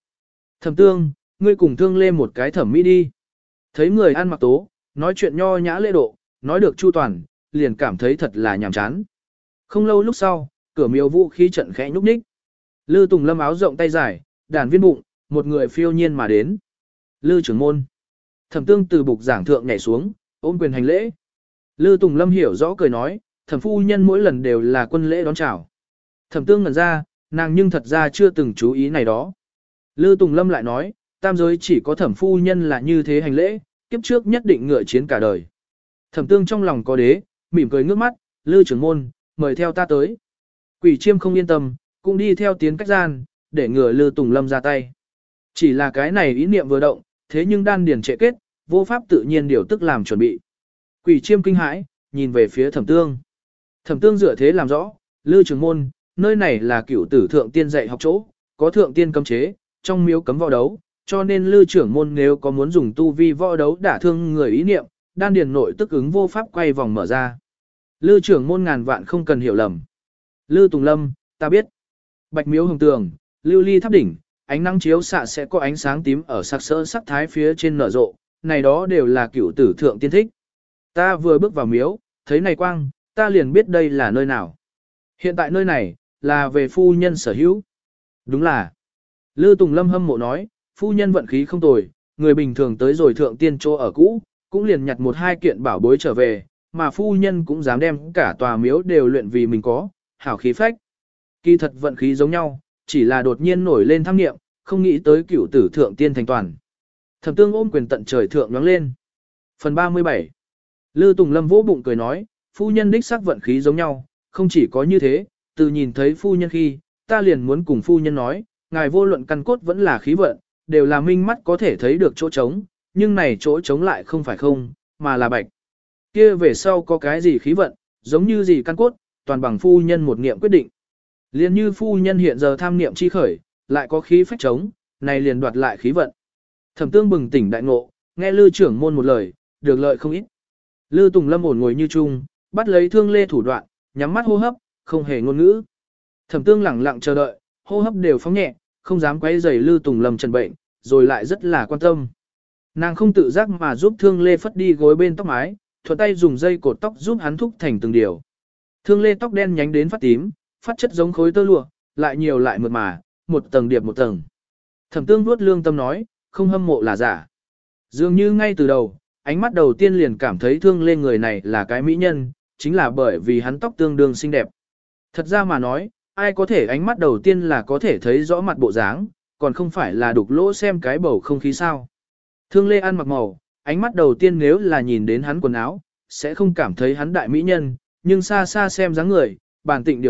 Tương, ngươi cùng Thương Lê một cái thẩm mỹ đi. Thấy người ăn mặc tố, nói chuyện nho nhã lễ độ, nói được chu toàn, liền cảm thấy thật là nhàm chán. Không lâu lúc sau, cửa miếu vũ khí trận khẽ nhúc nhích. Lư Tùng Lâm áo rộng tay dài, đàn viên bụng, một người phiêu nhiên mà đến. Lư trưởng môn. Thẩm Tương từ bục giảng thượng nhảy xuống, ôm quyền hành lễ. Lư Tùng Lâm hiểu rõ cười nói, thẩm phu nhân mỗi lần đều là quân lễ đón chào. Thẩm Tương ngẩn ra, nàng nhưng thật ra chưa từng chú ý này đó. Lư Tùng Lâm lại nói, tam giới chỉ có thẩm phu nhân là như thế hành lễ, kiếp trước nhất định ngựa chiến cả đời. Thẩm Tương trong lòng có đế, mỉm cười ngước mắt, Lư trưởng môn, mời theo ta tới. Quỷ Chiêm không yên tâm, cũng đi theo tiến cách gian, để ngừa Lư Tùng Lâm ra tay. Chỉ là cái này ý niệm vừa động, thế nhưng đan điền trệ kết, vô pháp tự nhiên điều tức làm chuẩn bị. Quỷ Chiêm kinh hãi, nhìn về phía Thẩm Tương. Thẩm Tương dựa thế làm rõ, Lư trưởng môn, nơi này là cửu tử thượng tiên dạy học chỗ, có thượng tiên cấm chế, trong miếu cấm võ đấu, cho nên Lư trưởng môn nếu có muốn dùng tu vi võ đấu đả thương người ý niệm, đan điền nội tức ứng vô pháp quay vòng mở ra. Lư trưởng môn ngàn vạn không cần hiểu lầm. Lư Tùng Lâm, ta biết. Bạch miếu hồng tường, lưu ly tháp đỉnh, ánh nắng chiếu xạ sẽ có ánh sáng tím ở sặc sỡ sắc thái phía trên nở rộ, này đó đều là cửu tử thượng tiên thích. Ta vừa bước vào miếu, thấy này quang, ta liền biết đây là nơi nào. Hiện tại nơi này, là về phu nhân sở hữu. Đúng là. Lư Tùng Lâm hâm mộ nói, phu nhân vận khí không tồi, người bình thường tới rồi thượng tiên chỗ ở cũ, cũng liền nhặt một hai kiện bảo bối trở về, mà phu nhân cũng dám đem cả tòa miếu đều luyện vì mình có, hảo khí phách. Kỳ thật vận khí giống nhau, chỉ là đột nhiên nổi lên tham niệm, không nghĩ tới cửu tử thượng tiên thành toàn. Thẩm Tương ôm quyền tận trời thượng nhoáng lên. Phần 37. Lư Tùng Lâm vỗ bụng cười nói, phu nhân đích xác vận khí giống nhau, không chỉ có như thế, từ nhìn thấy phu nhân khi, ta liền muốn cùng phu nhân nói, ngài vô luận căn cốt vẫn là khí vận, đều là minh mắt có thể thấy được chỗ trống, nhưng này chỗ trống lại không phải không, mà là bạch. Kia về sau có cái gì khí vận, giống như gì căn cốt, toàn bằng phu nhân một niệm quyết định. Liên như phu nhân hiện giờ tham niệm chi khởi, lại có khí phách trống, này liền đoạt lại khí vận. Thẩm Tương bừng tỉnh đại ngộ, nghe Lư trưởng môn một lời, được lợi không ít. Lư Tùng Lâm ổn ngồi như chung, bắt lấy Thương Lê thủ đoạn, nhắm mắt hô hấp, không hề ngôn ngữ. Thẩm Tương lẳng lặng chờ đợi, hô hấp đều phóng nhẹ, không dám quấy rầy Lư Tùng Lâm trần bệnh, rồi lại rất là quan tâm. Nàng không tự giác mà giúp Thương Lê phất đi gối bên tóc mái, thuận tay dùng dây cột tóc giúp hắn thúc thành từng điều. Thương Lê tóc đen nhánh đến phát tím, phát chất giống khối tơ lụa, lại nhiều lại mượt mà, một tầng điệp một tầng. Thẩm Tương vuốt lương tâm nói, không hâm mộ là giả. Dường như ngay từ đầu, ánh mắt đầu tiên liền cảm thấy Thương Lê người này là cái mỹ nhân, chính là bởi vì hắn tóc tương đương xinh đẹp. Thật ra mà nói, ai có thể ánh mắt đầu tiên là có thể thấy rõ mặt bộ dáng, còn không phải là đục lỗ xem cái bầu không khí sao. Thương Lê ăn mặc màu, ánh mắt đầu tiên nếu là nhìn đến hắn quần áo, sẽ không cảm thấy hắn đại mỹ nhân, nhưng xa xa xem dáng người, bản tịnh điều thuận,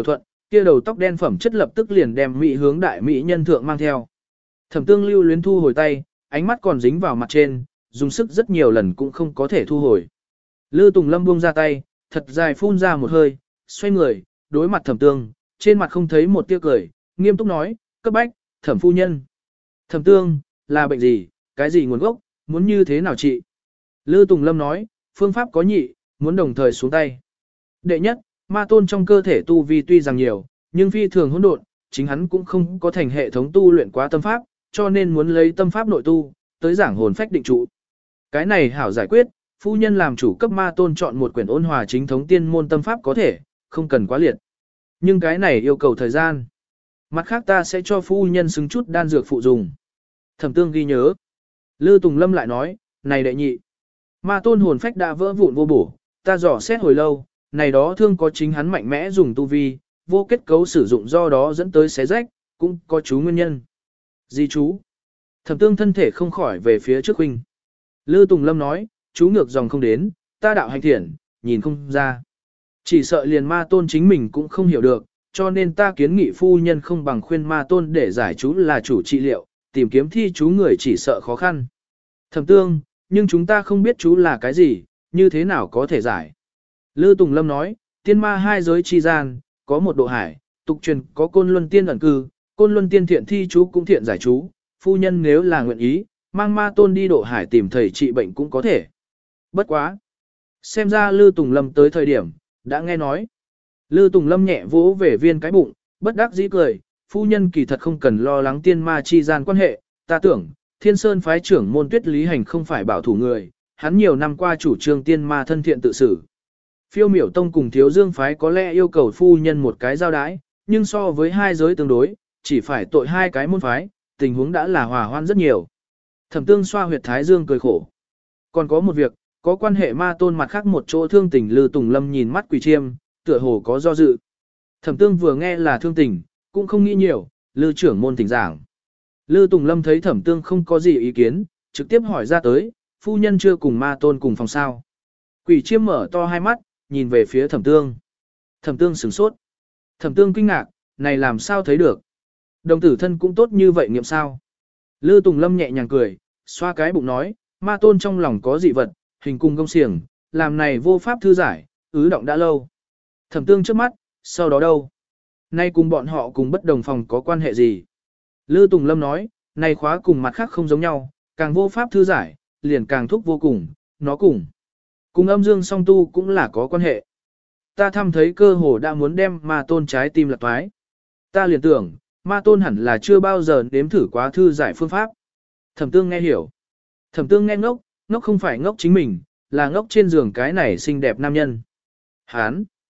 kia đầu tóc đen phẩm chất lập tức liền đem mỹ hướng đại mỹ nhân thượng mang theo. Thẩm Tương lưu luyến thu hồi tay, ánh mắt còn dính vào mặt trên, dùng sức rất nhiều lần cũng không có thể thu hồi. Lư Tùng Lâm buông ra tay, thật dài phun ra một hơi, xoay người, đối mặt Thẩm Tương, trên mặt không thấy một tia cười, nghiêm túc nói, cấp bách, Thẩm phu nhân. Thẩm Tương, là bệnh gì, cái gì nguồn gốc, muốn như thế nào trị? Lư Tùng Lâm nói, phương pháp có nhị, muốn đồng thời xuống tay. Đệ nhất, ma tôn trong cơ thể tu vi tuy rằng nhiều, nhưng phi thường hỗn độn, chính hắn cũng không có thành hệ thống tu luyện quá tâm pháp, cho nên muốn lấy tâm pháp nội tu, tới giảng hồn phách định trụ. Cái này hảo giải quyết, phu nhân làm chủ cấp ma tôn chọn một quyển ôn hòa chính thống tiên môn tâm pháp có thể, không cần quá liệt. Nhưng cái này yêu cầu thời gian. Mặt khác ta sẽ cho phu nhân xứng chút đan dược phụ dùng. Thẩm Tương ghi nhớ. Lư Tùng Lâm lại nói, này đệ nhị. Ma tôn hồn phách đã vỡ vụn vô bổ, ta dò xét hồi lâu, này đó thương có chính hắn mạnh mẽ dùng tu vi, vô kết cấu sử dụng do đó dẫn tới xé rách, cũng có chú nguyên nhân. Gì chú? Thẩm Tương thân thể không khỏi về phía trước huynh. Lư Tùng Lâm nói, chú ngược dòng không đến, ta đạo hành thiện, nhìn không ra. Chỉ sợ liền ma tôn chính mình cũng không hiểu được, cho nên ta kiến nghị phu nhân không bằng khuyên ma tôn để giải chú là chủ trị liệu, tìm kiếm thi chú người chỉ sợ khó khăn. Thẩm Tương, nhưng chúng ta không biết chú là cái gì, như thế nào có thể giải. Lư Tùng Lâm nói, tiên ma hai giới chi gian, có một độ hải, tục truyền có côn luân tiên ẩn cư, côn luân tiên thiện thi chú cũng thiện giải chú, phu nhân nếu là nguyện ý, mang ma tôn đi độ hải tìm thầy trị bệnh cũng có thể. Bất quá. Xem ra Lư Tùng Lâm tới thời điểm, đã nghe nói. Lư Tùng Lâm nhẹ vỗ về viên cái bụng, bất đắc dĩ cười, phu nhân kỳ thật không cần lo lắng tiên ma chi gian quan hệ, ta tưởng, Thiên Sơn phái trưởng môn Tuyết Lý Hành không phải bảo thủ người, hắn nhiều năm qua chủ trương tiên ma thân thiện tự xử. Phiêu Miểu Tông cùng Thiếu Dương phái có lẽ yêu cầu phu nhân một cái giao đái, nhưng so với hai giới tương đối, chỉ phải tội hai cái môn phái, tình huống đã là hòa hoan rất nhiều. Thẩm Tương xoa huyệt thái dương cười khổ. Còn có một việc, có quan hệ ma tôn mặt khác một chỗ thương tình. Lư Tùng Lâm nhìn mắt Quỷ Chiêm, tựa hồ có do dự. Thẩm Tương vừa nghe là thương tình, cũng không nghĩ nhiều, Lư trưởng môn thỉnh giảng. Lư Tùng Lâm thấy Thẩm Tương không có gì ý kiến, trực tiếp hỏi ra tới, phu nhân chưa cùng ma tôn cùng phòng sao. Quỷ Chiêm mở to hai mắt, nhìn về phía Thẩm Tương. Thẩm Tương sửng sốt. Thẩm Tương kinh ngạc, này làm sao thấy được. Đồng tử thân cũng tốt như vậy nghiệm sao. Lư Tùng Lâm nhẹ nhàng cười, xoa cái bụng nói, ma tôn trong lòng có dị vật, hình cung gông xiềng, làm này vô pháp thư giải, ứ động đã lâu. Thẩm Tương trước mắt, sau đó đâu? Nay cùng bọn họ cùng bất đồng phòng có quan hệ gì? Lư Tùng Lâm nói, này khóa cùng mặt khác không giống nhau, càng vô pháp thư giải, liền càng thúc vô cùng, nó cùng âm dương song tu cũng là có quan hệ. Ta thăm thấy cơ hồ đã muốn đem ma tôn trái tim lật toái. Ta liền tưởng, ma tôn hẳn là chưa bao giờ nếm thử quá thư giải phương pháp. Thẩm Tương nghe hiểu. Thẩm Tương nghe ngốc, ngốc không phải ngốc chính mình, là ngốc trên giường cái này xinh đẹp nam nhân. Hán,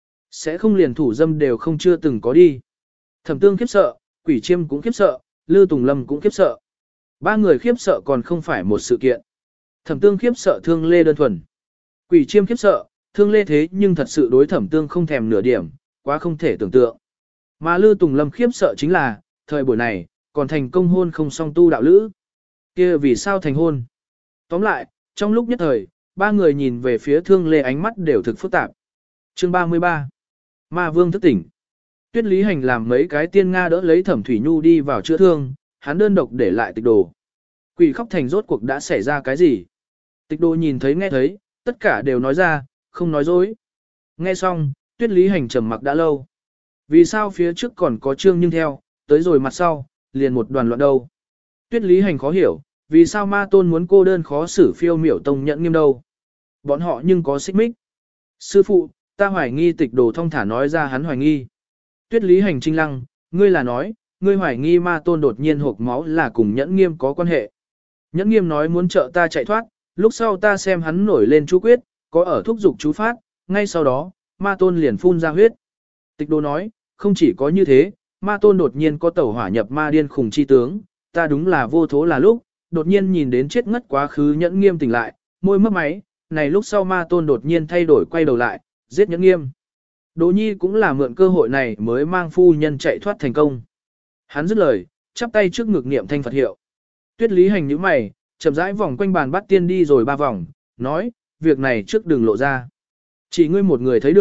sẽ không liền thủ dâm đều không chưa từng có đi. Thẩm Tương khiếp sợ, Quỷ Chiêm cũng khiếp sợ, Lư Tùng Lâm cũng khiếp sợ. Ba người khiếp sợ còn không phải một sự kiện. Thẩm Tương khiếp sợ Thương Lê đơn thuần. Quỷ Chiêm khiếp sợ, Thương Lê thế nhưng thật sự đối Thẩm Tương không thèm nửa điểm, quá không thể tưởng tượng. Mà Lư Tùng Lâm khiếp sợ chính là, thời buổi này, còn thành công hôn không song tu đạo lữ. Kia vì sao thành hôn? Tóm lại, trong lúc nhất thời, ba người nhìn về phía Thương Lê ánh mắt đều thực phức tạp. Chương 33. Ma Vương thức tỉnh. Tuyết Lý Hành làm mấy cái tiên Nga đỡ lấy Thẩm Thủy Nhu đi vào chữa thương, hắn đơn độc để lại Tịch Đồ. Quỷ Khóc Thành rốt cuộc đã xảy ra cái gì? Tịch Đồ nhìn thấy nghe thấy, tất cả đều nói ra, không nói dối. Nghe xong, Tuyết Lý Hành trầm mặc đã lâu. Vì sao phía trước còn có Trương Nhưng theo, tới rồi mặt sau, liền một đoàn loạn đâu? Tuyết Lý Hành khó hiểu, vì sao ma tôn muốn cô đơn khó xử Phiêu Miểu Tông Nhẫn Nghiêm đâu? Bọn họ nhưng có xích mích. Sư phụ, ta hoài nghi. Tịch Đồ thong thả nói ra hắn hoài nghi. Tuyết Lý Hành trinh lăng, ngươi là nói, ngươi hoài nghi ma tôn đột nhiên hộp máu là cùng Nhẫn Nghiêm có quan hệ. Nhẫn Nghiêm nói muốn trợ ta chạy thoát, lúc sau ta xem hắn nổi lên chú quyết, có ở thúc dục chú phát, ngay sau đó, ma tôn liền phun ra huyết. Tịch Đồ nói, không chỉ có như thế, ma tôn đột nhiên có tẩu hỏa nhập ma điên khùng chi tướng, ta đúng là vô thố là lúc, đột nhiên nhìn đến chết ngất quá khứ Nhẫn Nghiêm tỉnh lại, môi mấp máy, này lúc sau ma tôn đột nhiên thay đổi quay đầu lại, giết Nhẫn Nghiêm. Đỗ Nhi cũng là mượn cơ hội này mới mang phu nhân chạy thoát thành công. Hắn dứt lời, chắp tay trước ngực niệm thanh Phật hiệu. Tuyết Lý Hành nhíu mày, chậm rãi vòng quanh bàn bắt tiên đi rồi 3 vòng, nói, việc này trước đừng lộ ra. Chỉ ngươi một người thấy được,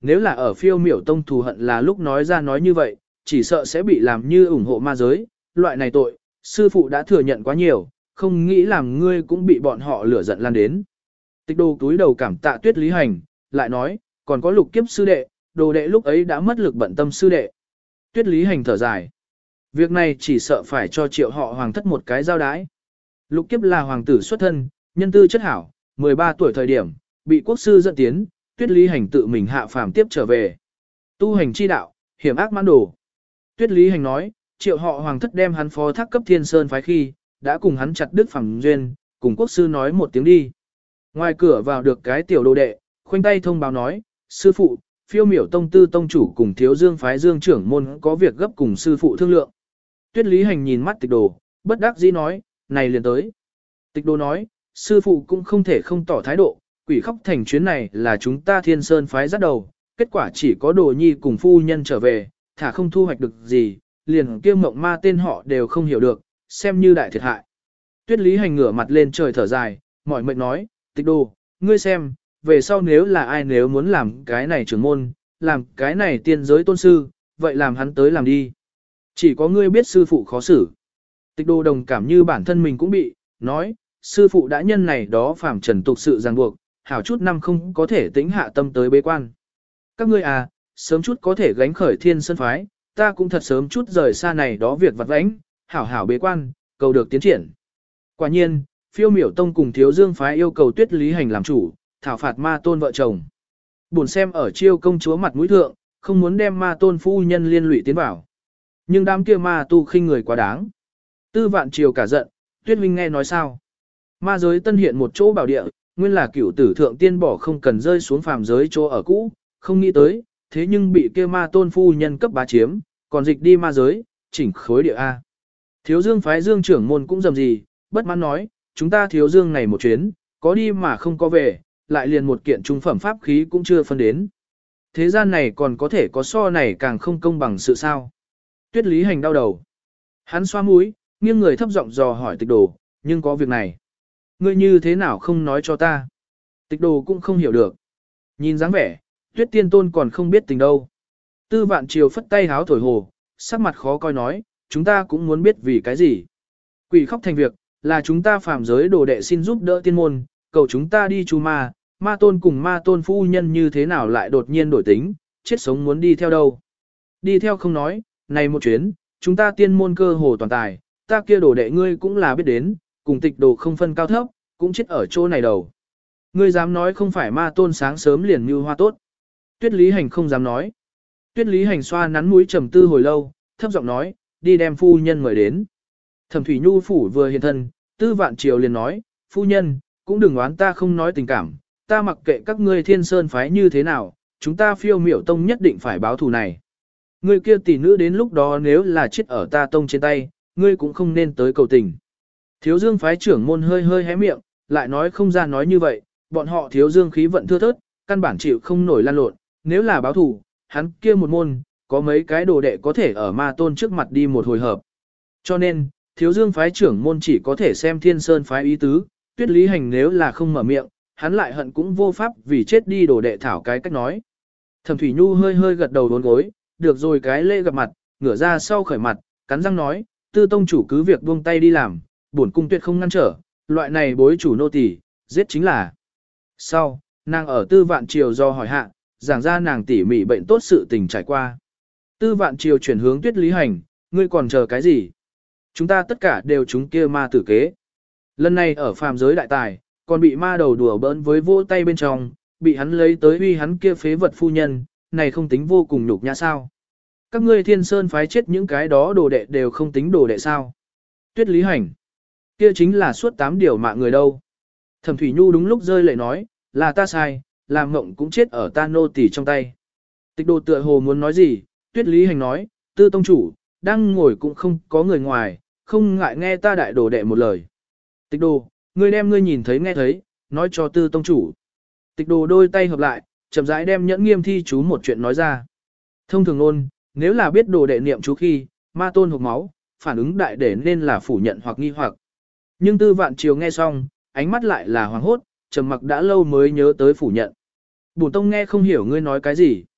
nếu là ở Phiêu Miểu Tông thù hận là lúc nói ra nói như vậy, chỉ sợ sẽ bị làm như ủng hộ ma giới, loại này tội, sư phụ đã thừa nhận quá nhiều, không nghĩ làm ngươi cũng bị bọn họ lửa giận lan đến. Tịch Đồ túi đầu cảm tạ Tuyết Lý Hành, lại nói, còn có Lục Kiếp sư đệ, đồ đệ lúc ấy đã mất lực bận tâm sư đệ. Tuyết Lý Hành thở dài. Việc này chỉ sợ phải cho Triệu họ Hoàng thất một cái giao đái. Lục Kiếp là hoàng tử xuất thân, nhân tư chất hảo, 13 tuổi thời điểm, bị quốc sư dẫn tiến, Tuyết Lý Hành tự mình hạ phàm tiếp trở về. Tu hành chi đạo, hiểm ác mãn đồ. Tuyết Lý Hành nói, Triệu họ Hoàng thất đem hắn phó thác cấp Thiên Sơn phái khi, đã cùng hắn chặt đứt phẳng duyên, cùng quốc sư nói một tiếng đi. Ngoài cửa vào được cái tiểu đồ đệ, khoanh tay thông báo nói, sư phụ, Phiêu Miểu Tông tư tông chủ cùng Thiếu Dương phái Dương trưởng môn có việc gấp cùng sư phụ thương lượng. Tuyết Lý Hành nhìn mắt Tịch Đồ, bất đắc dĩ nói, này liền tới. Tịch Đồ nói, sư phụ cũng không thể không tỏ thái độ, Quỷ Khóc Thành chuyến này là chúng ta Thiên Sơn phái dắt đầu, kết quả chỉ có Đồ Nhi cùng phu nhân trở về, thả không thu hoạch được gì, liền kia mộng ma tên họ đều không hiểu được, xem như đại thiệt hại. Tuyết Lý Hành ngửa mặt lên trời thở dài, mỏi mệt nói, Tịch Đồ, ngươi xem, về sau nếu là ai nếu muốn làm cái này trưởng môn, làm cái này tiên giới tôn sư, vậy làm hắn tới làm đi. Chỉ có ngươi biết sư phụ khó xử. Tịch Đồ đồng cảm như bản thân mình cũng bị, nói, sư phụ đã nhân này đó phàm trần tục sự ràng buộc, hảo chút năm không có thể tĩnh hạ tâm tới bế quan. Các ngươi à, sớm chút có thể gánh khởi Thiên Sơn phái, ta cũng thật sớm chút rời xa này đó việc vặt vãnh, hảo hảo bế quan, cầu được tiến triển. Quả nhiên, Phiêu Miểu Tông cùng Thiếu Dương phái yêu cầu Tuyết Lý Hành làm chủ, thảo phạt ma tôn vợ chồng. Buồn xem ở Chiêu công chúa mặt mũi thượng, không muốn đem ma tôn phu nhân liên lụy tiến vào. Nhưng đám kia ma tu khinh người quá đáng. Tư Vạn Triều cả giận, Tuyết huynh nghe nói sao? Ma giới tân hiện một chỗ bảo địa, nguyên là cửu tử thượng tiên bỏ không cần rơi xuống phàm giới chỗ ở cũ, không nghĩ tới, thế nhưng bị kia ma tôn phu nhân cấp bá chiếm, còn dịch đi ma giới, chỉnh khối địa A. Thiếu Dương phái Dương trưởng môn cũng dầm gì, bất mãn nói, chúng ta Thiếu Dương này một chuyến, có đi mà không có về, lại liền một kiện trung phẩm pháp khí cũng chưa phân đến. Thế gian này còn có thể có so này càng không công bằng sự sao. Tuyết Lý Hành đau đầu. Hắn xoa mũi, nghiêng người thấp giọng dò hỏi Tịch Đồ, nhưng có việc này. Ngươi như thế nào không nói cho ta? Tịch Đồ cũng không hiểu được. Nhìn dáng vẻ, Tuyết Tiên Tôn còn không biết tình đâu. Tư Vạn Triều phất tay háo thổi hồ, sắc mặt khó coi nói, chúng ta cũng muốn biết vì cái gì. Quỷ Khóc Thành việc, là chúng ta phàm giới đồ đệ xin giúp đỡ tiên môn, cầu chúng ta đi chu ma, ma tôn cùng ma tôn phu nhân như thế nào lại đột nhiên đổi tính, chết sống muốn đi theo đâu. Đi theo không nói, này một chuyến, chúng ta tiên môn cơ hồ toàn tài, ta kia đồ đệ ngươi cũng là biết đến, cùng Tịch Đồ không phân cao thấp, cũng chết ở chỗ này đầu. Ngươi dám nói không phải ma tôn sáng sớm liền như hoa tốt. Tuyết Lý Hành không dám nói. Tuyết Lý Hành xoa nắn mũi trầm tư hồi lâu, thấp giọng nói, đi đem phu nhân mời đến. Thẩm Thủy Nhu phủ vừa hiện thân, Tư Vạn Triều liền nói, phu nhân, cũng đừng oán ta không nói tình cảm, ta mặc kệ các ngươi Thiên Sơn phái như thế nào, chúng ta Phiêu Miểu Tông nhất định phải báo thù này. Ngươi kia tỷ nữ đến lúc đó nếu là chết ở ta tông trên tay, ngươi cũng không nên tới cầu tình. Thiếu Dương phái trưởng môn hơi hơi hé miệng, lại nói không ra nói như vậy, bọn họ Thiếu Dương khí vận thưa thớt, căn bản chịu không nổi lan lộn, nếu là báo thù, hắn kia một môn, có mấy cái đồ đệ có thể ở ma tôn trước mặt đi một hồi hợp. Cho nên, Thiếu Dương phái trưởng môn chỉ có thể xem Thiên Sơn phái ý tứ, Tuyết Lý Hành nếu là không mở miệng, hắn lại hận cũng vô pháp vì chết đi đồ đệ thảo cái cách nói. Thẩm Thủy Nhu hơi hơi gật đầu đốn gối, được rồi cái lễ gặp mặt, ngửa ra sau khởi mặt, cắn răng nói, Tư tông chủ cứ việc buông tay đi làm, bổn cung tuyệt không ngăn trở, loại này bối chủ nô tỳ, giết chính là. Sau, nàng ở Tư Vạn Triều do hỏi hạ, giảng ra nàng tỉ mỉ bệnh tốt sự tình trải qua. Tư Vạn Triều chuyển hướng Tuyết Lý Hành, ngươi còn chờ cái gì? Chúng ta tất cả đều chúng kia ma tử kế. Lần này ở phàm giới đại tài, còn bị ma đầu đùa bỡn với vỗ tay bên trong, bị hắn lấy tới uy hắn kia phế vật phu nhân, này không tính vô cùng nhục nhã sao? Các ngươi Thiên Sơn phái chết những cái đó đồ đệ đều không tính đồ đệ sao? Tuyết Lý Hành, kia chính là suốt 8 điều mạng người đâu. Thẩm Thủy Nhu đúng lúc rơi lệ nói, là ta sai, làm ngộng cũng chết ở ta nô tỳ trong tay. Tịch Đồ tựa hồ muốn nói gì, Tuyết Lý Hành nói, Tư tông chủ, đang ngồi cũng không có người ngoài, không ngại nghe ta đại đồ đệ một lời. Tịch Đồ, ngươi đem ngươi nhìn thấy nghe thấy, nói cho Tư tông chủ. Tịch Đồ đôi tay hợp lại, chậm rãi đem Nhẫn Nghiêm thi chú một chuyện nói ra. Thông thường luôn, nếu là biết đồ đệ niệm chú khi, ma tôn hộc máu, phản ứng đại để nên là phủ nhận hoặc nghi hoặc. Nhưng Tư Vạn Triều nghe xong, ánh mắt lại là hoàng hốt, trầm mặc đã lâu mới nhớ tới phủ nhận. Bổn tông nghe không hiểu ngươi nói cái gì.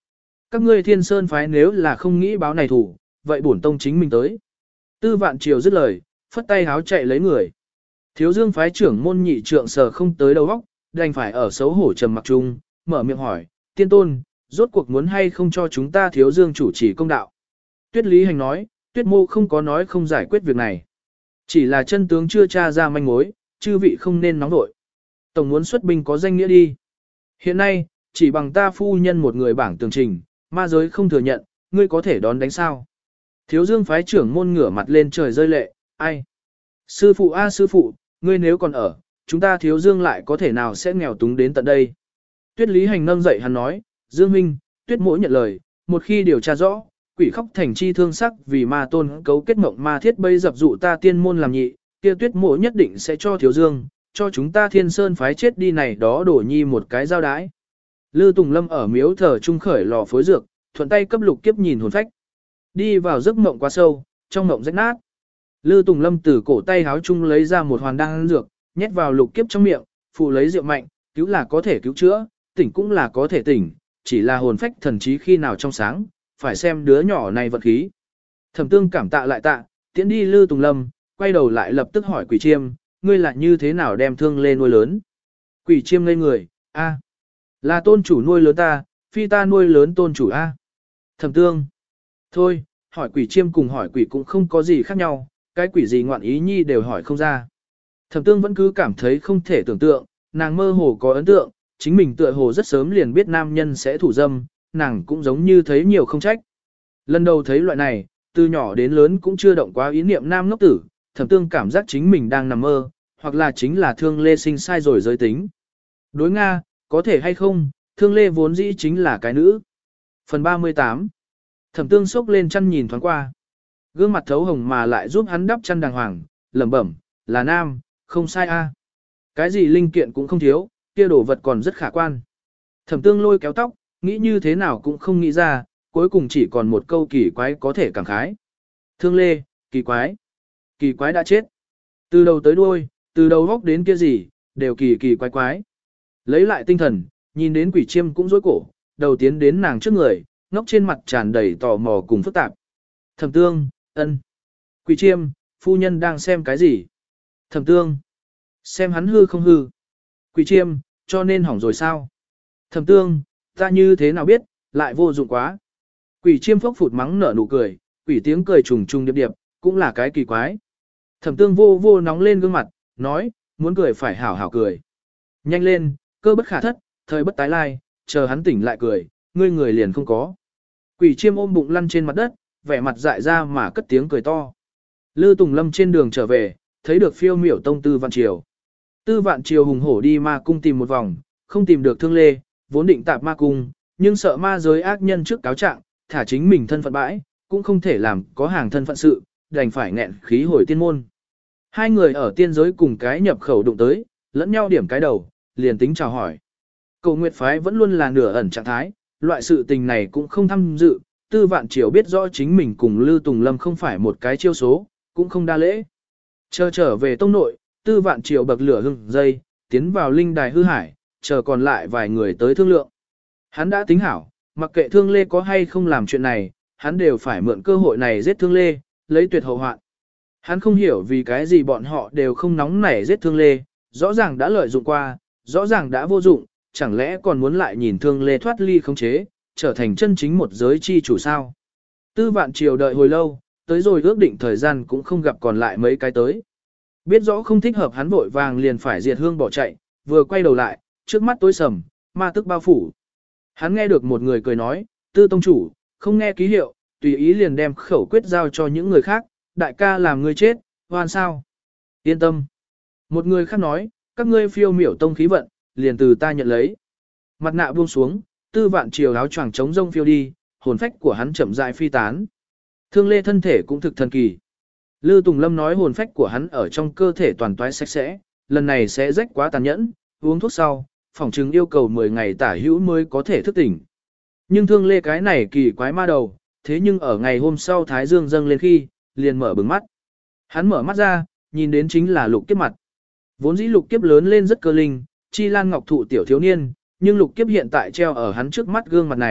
Các ngươi Thiên Sơn phái nếu là không nghĩ báo này thủ, vậy bổn tông chính mình tới. Tư Vạn Triều dứt lời, phất tay háo chạy lấy người. Thiếu Dương phái trưởng môn nhị trượng sờ không tới đầu óc, đành phải ở xấu hổ trầm mặc chung, mở miệng hỏi, tiên tôn, rốt cuộc muốn hay không cho chúng ta Thiếu Dương chủ trì công đạo. Tuyết Lý Hành nói, Tuyết Mô không có nói không giải quyết việc này. Chỉ là chân tướng chưa tra ra manh mối, chư vị không nên nóng vội. Tổng muốn xuất binh có danh nghĩa đi. Hiện nay, chỉ bằng ta phu nhân một người bảng tường trình, ma giới không thừa nhận, ngươi có thể đón đánh sao. Thiếu Dương phái trưởng môn ngửa mặt lên trời rơi lệ, ai? Sư phụ a sư phụ, ngươi nếu còn ở, chúng ta Thiếu Dương lại có thể nào sẽ nghèo túng đến tận đây. Tuyết Lý Hành nâng dậy hắn nói, Dương Minh, Tuyết Mỗ nhận lời, một khi điều tra rõ, quỷ khóc thành chi thương sắc vì ma tôn cấu kết mộng ma thiết bây dập dụ ta tiên môn làm nhị, kia Tuyết Mỗ nhất định sẽ cho Thiếu Dương, cho chúng ta Thiên Sơn phái chết đi này đó đổ nhi một cái giao đái. Lư Tùng Lâm ở miếu thờ trung khởi lò phối dược, thuận tay cấp Lục Kiếp nhìn hồn phách. Đi vào giấc mộng quá sâu, trong mộng rách nát. Lư Tùng Lâm từ cổ tay háo chung lấy ra một hoàn đan dược, nhét vào Lục Kiếp trong miệng, phụ lấy rượu mạnh, cứu là có thể cứu chữa, tỉnh cũng là có thể tỉnh, chỉ là hồn phách thần trí khi nào trong sáng, phải xem đứa nhỏ này vận khí. Thẩm Tương cảm tạ lại tạ, tiễn đi Lư Tùng Lâm, quay đầu lại lập tức hỏi Quỷ Chiêm, ngươi là như thế nào đem Thương Lê nuôi lớn? Quỷ Chiêm ngây người, a, là tôn chủ nuôi lớn ta, phi ta nuôi lớn tôn chủ a. Thẩm Tương, thôi, hỏi Quỷ Chiêm cùng hỏi quỷ cũng không có gì khác nhau, cái quỷ gì ngoạn ý nhi đều hỏi không ra. Thẩm Tương vẫn cứ cảm thấy không thể tưởng tượng, nàng mơ hồ có ấn tượng, chính mình tựa hồ rất sớm liền biết nam nhân sẽ thủ dâm, nàng cũng giống như thấy nhiều không trách. Lần đầu thấy loại này, từ nhỏ đến lớn cũng chưa động quá ý niệm nam ngốc tử, Thẩm Tương cảm giác chính mình đang nằm mơ, hoặc là chính là Thương Lê sinh sai rồi giới tính. Đối Nga, có thể hay không, Thương Lê vốn dĩ chính là cái nữ. Phần 38. Thẩm Tương sốc lên chăn nhìn thoáng qua. Gương mặt thấu hồng mà lại giúp hắn đắp chăn đàng hoàng, lẩm bẩm, là nam, không sai a. Cái gì linh kiện cũng không thiếu, kia đồ vật còn rất khả quan. Thẩm Tương lôi kéo tóc, nghĩ như thế nào cũng không nghĩ ra, cuối cùng chỉ còn một câu kỳ quái có thể cảm khái. Thương Lê, kỳ quái. Kỳ quái đã chết. Từ đầu tới đuôi, từ đầu góc đến kia gì, đều kỳ kỳ quái quái. Lấy lại tinh thần, nhìn đến Quỷ Chiêm cũng rối cổ, đầu tiến đến nàng trước người, ngốc trên mặt tràn đầy tò mò cùng phức tạp. Thẩm Tương, ân. Quỷ Chiêm, phu nhân đang xem cái gì? Thẩm Tương, xem hắn hư không hư. Quỷ Chiêm, cho nên hỏng rồi sao? Thẩm Tương, ta như thế nào biết, lại vô dụng quá. Quỷ Chiêm phốc phụt mắng nở nụ cười, quỷ tiếng cười trùng trùng điệp điệp, cũng là cái kỳ quái. Thẩm Tương vô vô nóng lên gương mặt, nói, muốn cười phải hảo hảo cười. Nhanh lên, cơ bất khả thất, thời bất tái lai, chờ hắn tỉnh lại cười, ngươi người liền không có. Quỷ Chiêm ôm bụng lăn trên mặt đất, vẻ mặt dại ra mà cất tiếng cười to. Lư Tùng Lâm trên đường trở về, thấy được phiêu miểu tông Tư Vạn Triều. Tư Vạn Triều hùng hổ đi ma cung tìm một vòng, không tìm được Thương Lê, vốn định tạp ma cung, nhưng sợ ma giới ác nhân trước cáo trạng, thả chính mình thân phận bãi, cũng không thể làm có hàng thân phận sự, đành phải nghẹn khí hồi tiên môn. Hai người ở tiên giới cùng cái nhập khẩu đụng tới, lẫn nhau điểm cái đầu, liền tính chào hỏi. Cầu Nguyệt phái vẫn luôn là nửa ẩn trạng thái, loại sự tình này cũng không tham dự, Tư Vạn Triều biết rõ chính mình cùng Lư Tùng Lâm không phải một cái chiêu số, cũng không đa lễ. Chờ trở về tông nội, Tư Vạn Triều bậc lửa hưng dây, tiến vào linh đài hư hải, chờ còn lại vài người tới thương lượng. Hắn đã tính hảo, mặc kệ Thương Lê có hay không làm chuyện này, hắn đều phải mượn cơ hội này giết Thương Lê, lấy tuyệt hậu hoạn. Hắn không hiểu vì cái gì bọn họ đều không nóng nảy giết Thương Lê, rõ ràng đã lợi dụng qua, rõ ràng đã vô dụng, chẳng lẽ còn muốn lại nhìn Thương Lê thoát ly khống chế, trở thành chân chính một giới chi chủ sao. Tư Vạn Triều đợi hồi lâu, tới rồi ước định thời gian cũng không gặp còn lại mấy cái tới. Biết rõ không thích hợp hắn vội vàng liền phải diệt hương bỏ chạy, vừa quay đầu lại, trước mắt tối sầm, ma tức bao phủ. Hắn nghe được một người cười nói, Tư tông chủ, không nghe ký hiệu, tùy ý liền đem khẩu quyết giao cho những người khác, đại ca làm người chết, hoan sao. Yên tâm. Một người khác nói, các ngươi phiêu miểu tông khí vận, liền từ ta nhận lấy. Mặt nạ buông xuống, Tư Vạn Triều áo choàng trống rông phiêu đi, hồn phách của hắn chậm rãi phi tán. Thương Lê thân thể cũng thực thần kỳ. Lư Tùng Lâm nói hồn phách của hắn ở trong cơ thể toàn toái sạch sẽ, lần này sẽ rách quá tàn nhẫn, uống thuốc sau, phỏng chứng yêu cầu 10 ngày tả hữu mới có thể thức tỉnh. Nhưng Thương Lê cái này kỳ quái ma đầu, thế nhưng ở ngày hôm sau Thái Dương dâng lên khi, liền mở bừng mắt. Hắn mở mắt ra, nhìn đến chính là Lục Kiếp mặt. Vốn dĩ Lục Kiếp lớn lên rất cơ linh, chi lan ngọc thụ tiểu thiếu niên, nhưng Lục Kiếp hiện tại treo ở hắn trước mắt gương mặt này,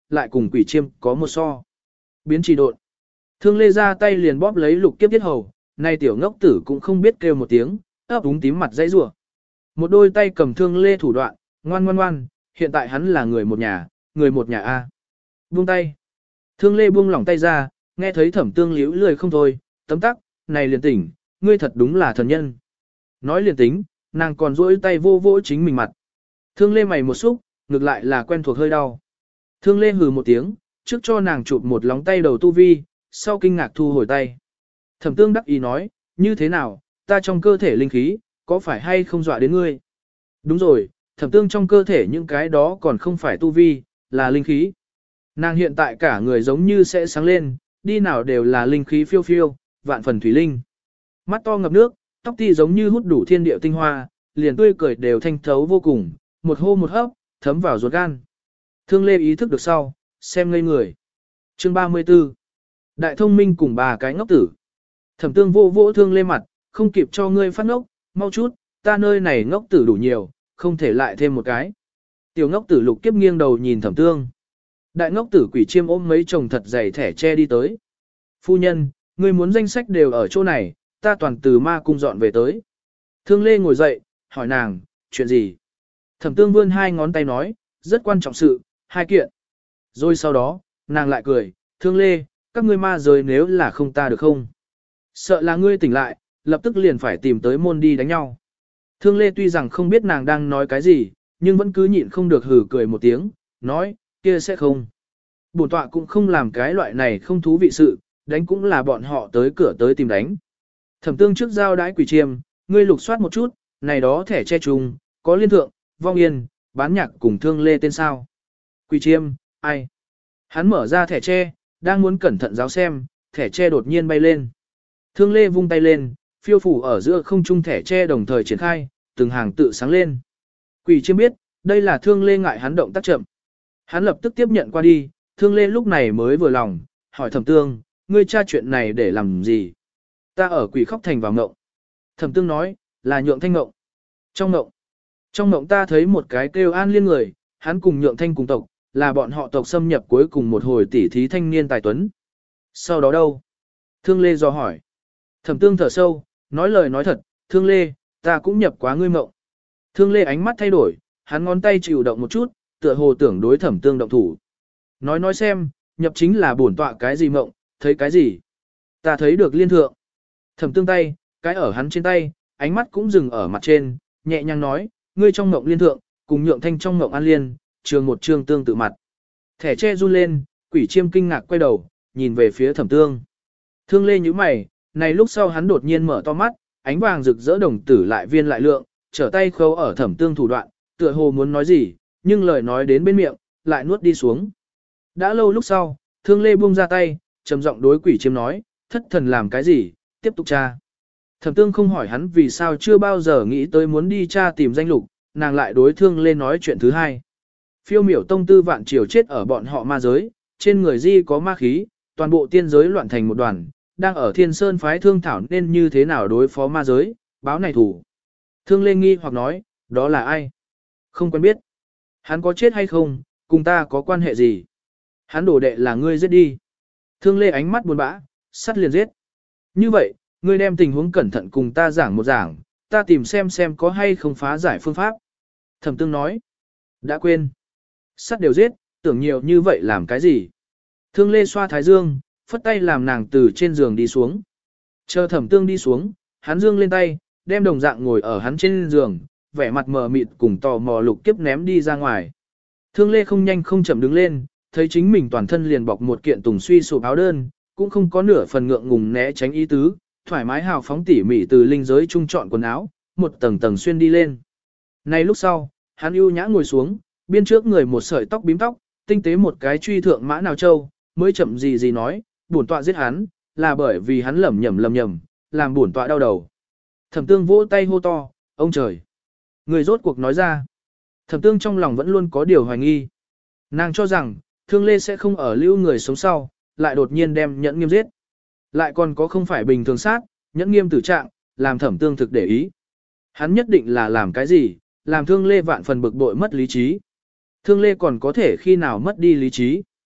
lại cùng quỷ chiêm có một so. Biến trì độn. Thương Lê ra tay liền bóp lấy Lục Kiếp Tiết hầu, nay tiểu ngốc tử cũng không biết kêu một tiếng, ấp úng tím mặt dãy rủa. Một đôi tay cầm Thương Lê thủ đoạn, ngoan ngoan ngoan, hiện tại hắn là người một nhà A. Buông tay. Thương Lê buông lỏng tay ra, nghe thấy Thẩm Tương liễu lười không thôi, tấm tắc, này liền tỉnh, ngươi thật đúng là thần nhân. Nói liền tính, nàng còn duỗi tay vô vỗ chính mình mặt. Thương Lê mày một xúc, ngược lại là quen thuộc hơi đau. Thương Lê hừ một tiếng, trước cho nàng chụp một lóng tay đầu tu vi, sau kinh ngạc thu hồi tay. Thẩm Tương đắc ý nói, như thế nào, ta trong cơ thể linh khí, có phải hay không dọa đến ngươi? Đúng rồi, Thẩm Tương trong cơ thể những cái đó còn không phải tu vi, là linh khí. Nàng hiện tại cả người giống như sẽ sáng lên, đi nào đều là linh khí phiêu phiêu, vạn phần thủy linh. Mắt to ngập nước, tóc ti giống như hút đủ thiên địa tinh hoa, liền tươi cười đều thanh thấu vô cùng, một hô một hấp, thấm vào ruột gan. Thương Lê ý thức được sau, xem ngây người. Chương 34. Đại thông minh cùng bà cái ngốc tử. Thẩm Tương vô vỗ Thương Lê mặt, không kịp cho ngươi phát ngốc, mau chút, ta nơi này ngốc tử đủ nhiều, không thể lại thêm một cái. Tiểu ngốc tử Lục Kiếp nghiêng đầu nhìn Thẩm Tương. Đại ngốc tử Quỷ Chiêm ôm mấy chồng thật dày thẻ che đi tới. Phu nhân, ngươi muốn danh sách đều ở chỗ này, ta toàn từ ma cung dọn về tới. Thương Lê ngồi dậy, hỏi nàng, chuyện gì? Thẩm Tương vươn hai ngón tay nói, rất quan trọng sự, hai kiện. Rồi sau đó, nàng lại cười, Thương Lê, các ngươi ma giới nếu là không ta được không? Sợ là ngươi tỉnh lại, lập tức liền phải tìm tới môn đi đánh nhau. Thương Lê tuy rằng không biết nàng đang nói cái gì, nhưng vẫn cứ nhịn không được hử cười một tiếng, nói, kia sẽ không. Bổn tọa cũng không làm cái loại này không thú vị sự, đánh cũng là bọn họ tới cửa tới tìm đánh. Thẩm Tương trước giao đái Quỷ Chiêm, ngươi lục soát một chút, này đó thẻ che trùng, có liên thượng, vong yên, bán nhạc cùng Thương Lê tên sao. Quỷ Chiêm, ai? Hắn mở ra thẻ che, đang muốn cẩn thận giáo xem, thẻ che đột nhiên bay lên. Thương Lê vung tay lên, phiêu phủ ở giữa không trung thẻ che đồng thời triển khai, từng hàng tự sáng lên. Quỷ Chiêm biết, đây là Thương Lê ngại hắn động tác chậm. Hắn lập tức tiếp nhận qua đi, Thương Lê lúc này mới vừa lòng, hỏi Thẩm Tương, ngươi tra chuyện này để làm gì? Ta ở Quỷ Khóc Thành vào ngộng. Thẩm Tương nói, là Nhượng Thanh ngộng. Trong ngộng ta thấy một cái kêu An Liên người, hắn cùng Nhượng Thanh cùng tộc, là bọn họ tộc xâm nhập cuối cùng một hồi tỉ thí thanh niên tài tuấn. Sau đó đâu? Thương Lê dò hỏi. Thẩm Tương thở sâu, nói lời nói thật, Thương Lê, ta cũng nhập quá ngươi mộng. Thương Lê ánh mắt thay đổi, hắn ngón tay chịu động một chút, tựa hồ tưởng đối Thẩm Tương động thủ. Nói xem, nhập chính là bổn tọa cái gì mộng, thấy cái gì? Ta thấy được liên thượng. Thẩm Tương tay, cái ở hắn trên tay, ánh mắt cũng dừng ở mặt trên, nhẹ nhàng nói, ngươi trong mộng liên thượng, cùng Nhượng Thanh trong mộng An Liên, trường một trường tương tự mặt. Thẻ che run lên, Quỷ Chiêm kinh ngạc quay đầu, nhìn về phía Thẩm Tương. Thương Lê nhíu mày, này lúc sau hắn đột nhiên mở to mắt, ánh vàng rực rỡ đồng tử lại viên lại lượng, trở tay khâu ở Thẩm Tương thủ đoạn, tựa hồ muốn nói gì, nhưng lời nói đến bên miệng, lại nuốt đi xuống. Đã lâu lúc sau, Thương Lê buông ra tay, trầm giọng đối Quỷ Chiêm nói, thất thần làm cái gì, tiếp tục tra. Thẩm Tương không hỏi hắn vì sao chưa bao giờ nghĩ tới muốn đi tra tìm danh lục, nàng lại đối Thương Lê nói chuyện thứ hai. Phiêu miểu tông tư vạn triều chết ở bọn họ ma giới, trên người di có ma khí, toàn bộ tiên giới loạn thành một đoàn, đang ở Thiên Sơn phái thương thảo nên như thế nào đối phó ma giới, báo này thủ. Thương Lê nghi hoặc nói, đó là ai? Không quen biết. Hắn có chết hay không, cùng ta có quan hệ gì? Hắn đổ đệ là ngươi giết đi. Thương Lê ánh mắt buồn bã, sắt liền giết. Như vậy, ngươi đem tình huống cẩn thận cùng ta giảng một giảng, ta tìm xem có hay không phá giải phương pháp. Thẩm Tương nói, đã quên. Sắt đều giết, tưởng nhiều như vậy làm cái gì? Thương Lê xoa thái dương, phất tay làm nàng từ trên giường đi xuống. Chờ Thẩm Tương đi xuống, hắn dương lên tay, đem đồng dạng ngồi ở hắn trên giường, vẻ mặt mờ mịt cùng tò mò Lục Kiếp ném đi ra ngoài. Thương Lê không nhanh không chậm đứng lên, thấy chính mình toàn thân liền bọc một kiện tùng suy sụp áo đơn, cũng không có nửa phần ngượng ngùng né tránh ý tứ, thoải mái hào phóng tỉ mỉ từ linh giới trung chọn quần áo, một tầng tầng xuyên đi lên. Nay lúc sau, hắn ưu nhã ngồi xuống, biên trước người một sợi tóc bím tóc, tinh tế một cái truy thượng mã nào châu, mới chậm gì nói, bổn tọa giết hắn, là bởi vì hắn lầm nhầm, làm bổn tọa đau đầu. Thẩm Tương vỗ tay hô to, ông trời! Người rốt cuộc nói ra. Thẩm Tương trong lòng vẫn luôn có điều hoài nghi. Nàng cho rằng, Thương Lê sẽ không ở lưu người sống sau, lại đột nhiên đem Nhẫn Nghiêm giết. Lại còn có không phải bình thường sát, Nhẫn Nghiêm tử trạng, làm Thẩm Tương thực để ý. Hắn nhất định là làm cái gì, làm Thương Lê vạn phần bực bội mất lý trí. Thương Lê còn có thể khi nào mất đi lý trí.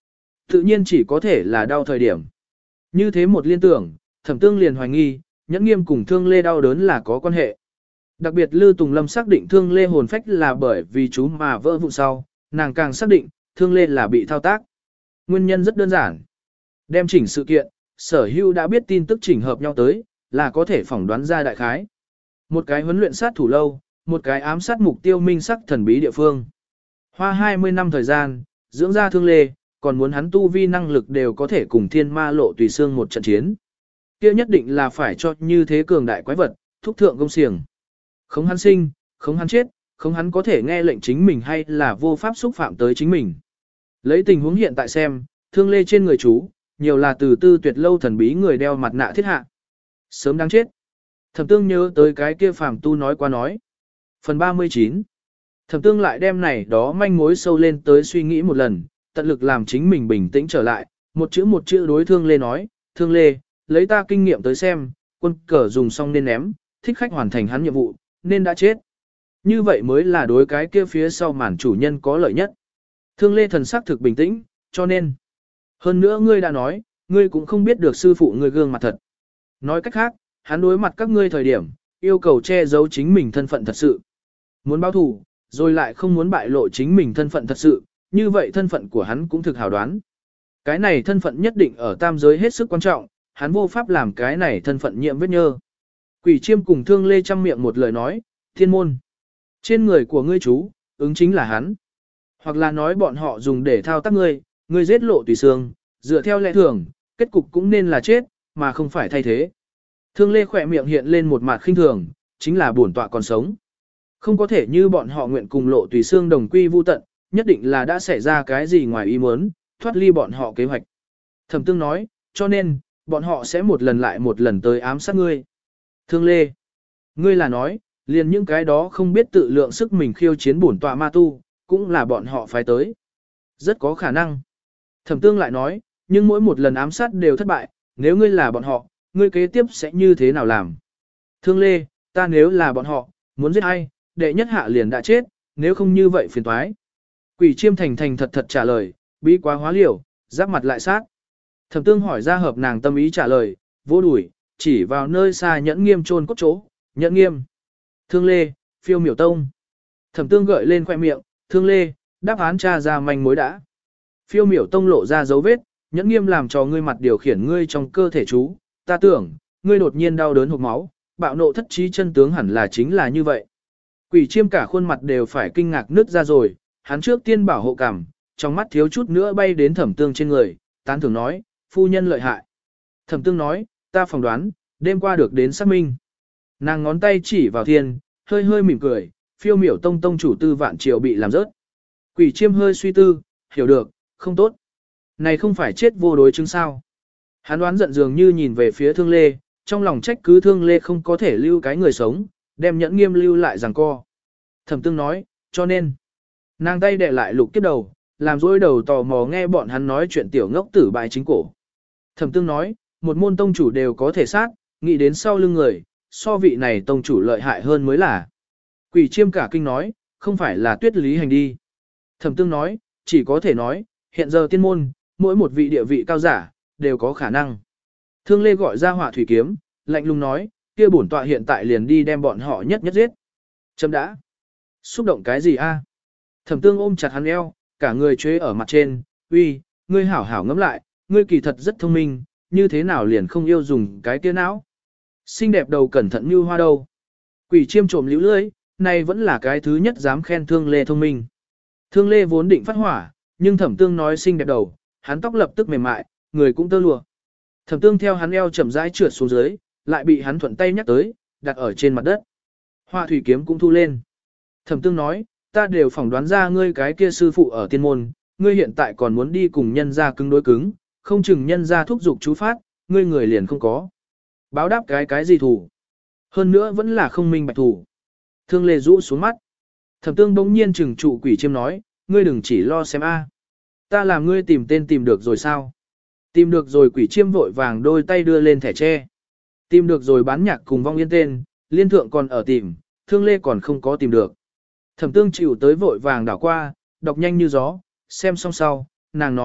Tự nhiên chỉ có thể là đau thời điểm. Như thế một liên tưởng, Thẩm Tương liền hoài nghi, Nhẫn Nghiêm cùng Thương Lê đau đớn là có quan hệ. Đặc biệt Lư Tùng Lâm xác định Thương Lê hồn phách là bởi vì chú mà vỡ vụn sau, nàng càng xác định, Thương Lê là bị thao tác. Nguyên nhân rất đơn giản. Đem chỉnh sự kiện, Sở Hữu đã biết tin tức chỉnh hợp nhau tới, là có thể phỏng đoán ra đại khái. Một cái huấn luyện sát thủ lâu, một cái ám sát mục tiêu minh sắc thần bí địa phương. Hoa 20 năm thời gian, dưỡng ra Thương Lê, còn muốn hắn tu vi năng lực đều có thể cùng thiên ma lộ tùy xương một trận chiến. Kia nhất định là phải cho như thế cường đại quái vật, thúc thượng công xiềng. Không hắn sinh, không hắn chết, không hắn có thể nghe lệnh chính mình hay là vô pháp xúc phạm tới chính mình. Lấy tình huống hiện tại xem, Thương Lê trên người chú, nhiều là từ Tư Tuyệt lâu thần bí người đeo mặt nạ thiết hạ. Sớm đáng chết. Thẩm Tương nhớ tới cái kia phàm tu nói qua nói. Phần 39. Thẩm Tương lại đem này đó manh mối sâu lên tới suy nghĩ một lần, tận lực làm chính mình bình tĩnh trở lại, một chữ đối Thương Lê nói, Thương Lê, lấy ta kinh nghiệm tới xem, quân cờ dùng xong nên ném, thích khách hoàn thành hắn nhiệm vụ, nên đã chết. Như vậy mới là đối cái kia phía sau màn chủ nhân có lợi nhất. Thương Lê thần sắc thực bình tĩnh, cho nên. Hơn nữa ngươi đã nói, ngươi cũng không biết được sư phụ ngươi gương mặt thật. Nói cách khác, hắn đối mặt các ngươi thời điểm, yêu cầu che giấu chính mình thân phận thật sự. Muốn báo thù, rồi lại không muốn bại lộ chính mình thân phận thật sự, như vậy thân phận của hắn cũng thực hào đoán. Cái này thân phận nhất định ở tam giới hết sức quan trọng, hắn vô pháp làm cái này thân phận nhiệm vết nhơ. Quỷ Chiêm cùng Thương Lê trăm miệng một lời nói, thiên môn. Trên người của ngươi chú, ứng chính là hắn. Hoặc là nói bọn họ dùng để thao tác ngươi, ngươi giết lộ tùy xương, dựa theo lẽ thường, kết cục cũng nên là chết, mà không phải thay thế. Thương Lê khỏe miệng hiện lên một mặt khinh thường, chính là bổn tọa còn sống. Không có thể như bọn họ nguyện cùng lộ tùy xương đồng quy vu tận, nhất định là đã xảy ra cái gì ngoài ý muốn, thoát ly bọn họ kế hoạch. Thẩm Tương nói, cho nên, bọn họ sẽ một lần lại một lần tới ám sát ngươi. Thương Lê, ngươi là nói, liền những cái đó không biết tự lượng sức mình khiêu chiến bổn tọa ma tu, cũng là bọn họ phái tới. Rất có khả năng. Thẩm Tương lại nói, nhưng mỗi một lần ám sát đều thất bại, nếu ngươi là bọn họ, ngươi kế tiếp sẽ như thế nào làm? Thương Lê, ta nếu là bọn họ, muốn giết ai, đệ nhất hạ liền đã chết, nếu không như vậy phiền toái. Quỷ Chiêm thành thành thật thật trả lời, bí quá hóa liều, giáp mặt lại sát. Thẩm Tương hỏi ra hợp nàng tâm ý trả lời, vô đuổi, chỉ vào nơi xa Nhẫn Nghiêm chôn cốt chỗ, Nhẫn Nghiêm. Thương Lê, Phiêu Miểu Tông. Thẩm Tương gợi lên khoẻ miệng, Thương Lê, đáp án tra ra manh mối đã. Phiêu Miểu Tông lộ ra dấu vết, Nhẫn Nghiêm làm cho ngươi mặt điều khiển ngươi trong cơ thể chú, ta tưởng, ngươi đột nhiên đau đớn hộc máu, bạo nộ thất trí chân tướng hẳn là chính là như vậy. Quỷ Chiêm cả khuôn mặt đều phải kinh ngạc nứt ra rồi, hắn trước tiên bảo hộ cảm, trong mắt thiếu chút nữa bay đến Thẩm Tương trên người, tán thưởng nói, phu nhân lợi hại. Thẩm Tương nói, ta phỏng đoán, đêm qua được đến xác minh. Nàng ngón tay chỉ vào thiên, hơi hơi mỉm cười, Phiêu Miểu Tông tông chủ Tư Vạn Triều bị làm rớt. Quỷ Chiêm hơi suy tư, hiểu được, không tốt. Này không phải chết vô đối chứng sao. Hắn đoán giận dường như nhìn về phía Thương Lê, trong lòng trách cứ Thương Lê không có thể lưu cái người sống, đem Nhẫn Nghiêm lưu lại giằng co. Thẩm Tương nói, cho nên, nàng tay đè lại Lục Kiếp đầu, làm dối đầu tò mò nghe bọn hắn nói chuyện tiểu ngốc tử bại chính cổ. Thẩm Tương nói, một môn tông chủ đều có thể sát, nghĩ đến sau lưng người, so vị này tông chủ lợi hại hơn mới là. Quỷ Chiêm cả kinh nói, không phải là Tuyết Lý Hành đi. Thẩm Tương nói, chỉ có thể nói, hiện giờ tiên môn, mỗi một vị địa vị cao giả, đều có khả năng. Thương Lê gọi ra Hỏa Thủy Kiếm, lạnh lùng nói, kia bổn tọa hiện tại liền đi đem bọn họ nhất nhất giết. Chấm đã. Xúc động cái gì a? Thẩm Tương ôm chặt hắn eo, cả người chế ở mặt trên, uy, ngươi hảo hảo ngẫm lại, ngươi kỳ thật rất thông minh, như thế nào liền không yêu dùng cái kia não. Xinh đẹp đầu cẩn thận như hoa đâu. Quỷ Chiêm trộm liễu lưỡi, này vẫn là cái thứ nhất dám khen Thương Lê thông minh. Thương Lê vốn định phát hỏa, nhưng Thẩm Tương nói xinh đẹp đầu, hắn tóc lập tức mềm mại, người cũng tơ lụa. Thẩm Tương theo hắn eo chậm rãi trượt xuống dưới, lại bị hắn thuận tay nhắc tới, đặt ở trên mặt đất. Hỏa Thủy Kiếm cũng thu lên. Thẩm Tương nói, ta đều phỏng đoán ra ngươi cái kia sư phụ ở tiên môn, ngươi hiện tại còn muốn đi cùng nhân gia cứng đối cứng, không chừng nhân gia thúc giục chú phát, ngươi người liền không có. Báo đáp cái gì thủ? Hơn nữa vẫn là không minh bạch thủ. Thương Lê rũ xuống mắt. Thẩm Tương bỗng nhiên trừng trụ Quỷ Chiêm nói, ngươi đừng chỉ lo xem a. Ta làm ngươi tìm tên tìm được rồi sao? Tìm được rồi. Quỷ Chiêm vội vàng đôi tay đưa lên thẻ tre. Tìm được rồi bán nhạc cùng vong yên tên, liên thượng còn ở tìm, Thương Lê còn không có tìm được. Thẩm Tương chịu tới vội vàng đảo qua, đọc nhanh như gió, xem xong sau, nàng nói,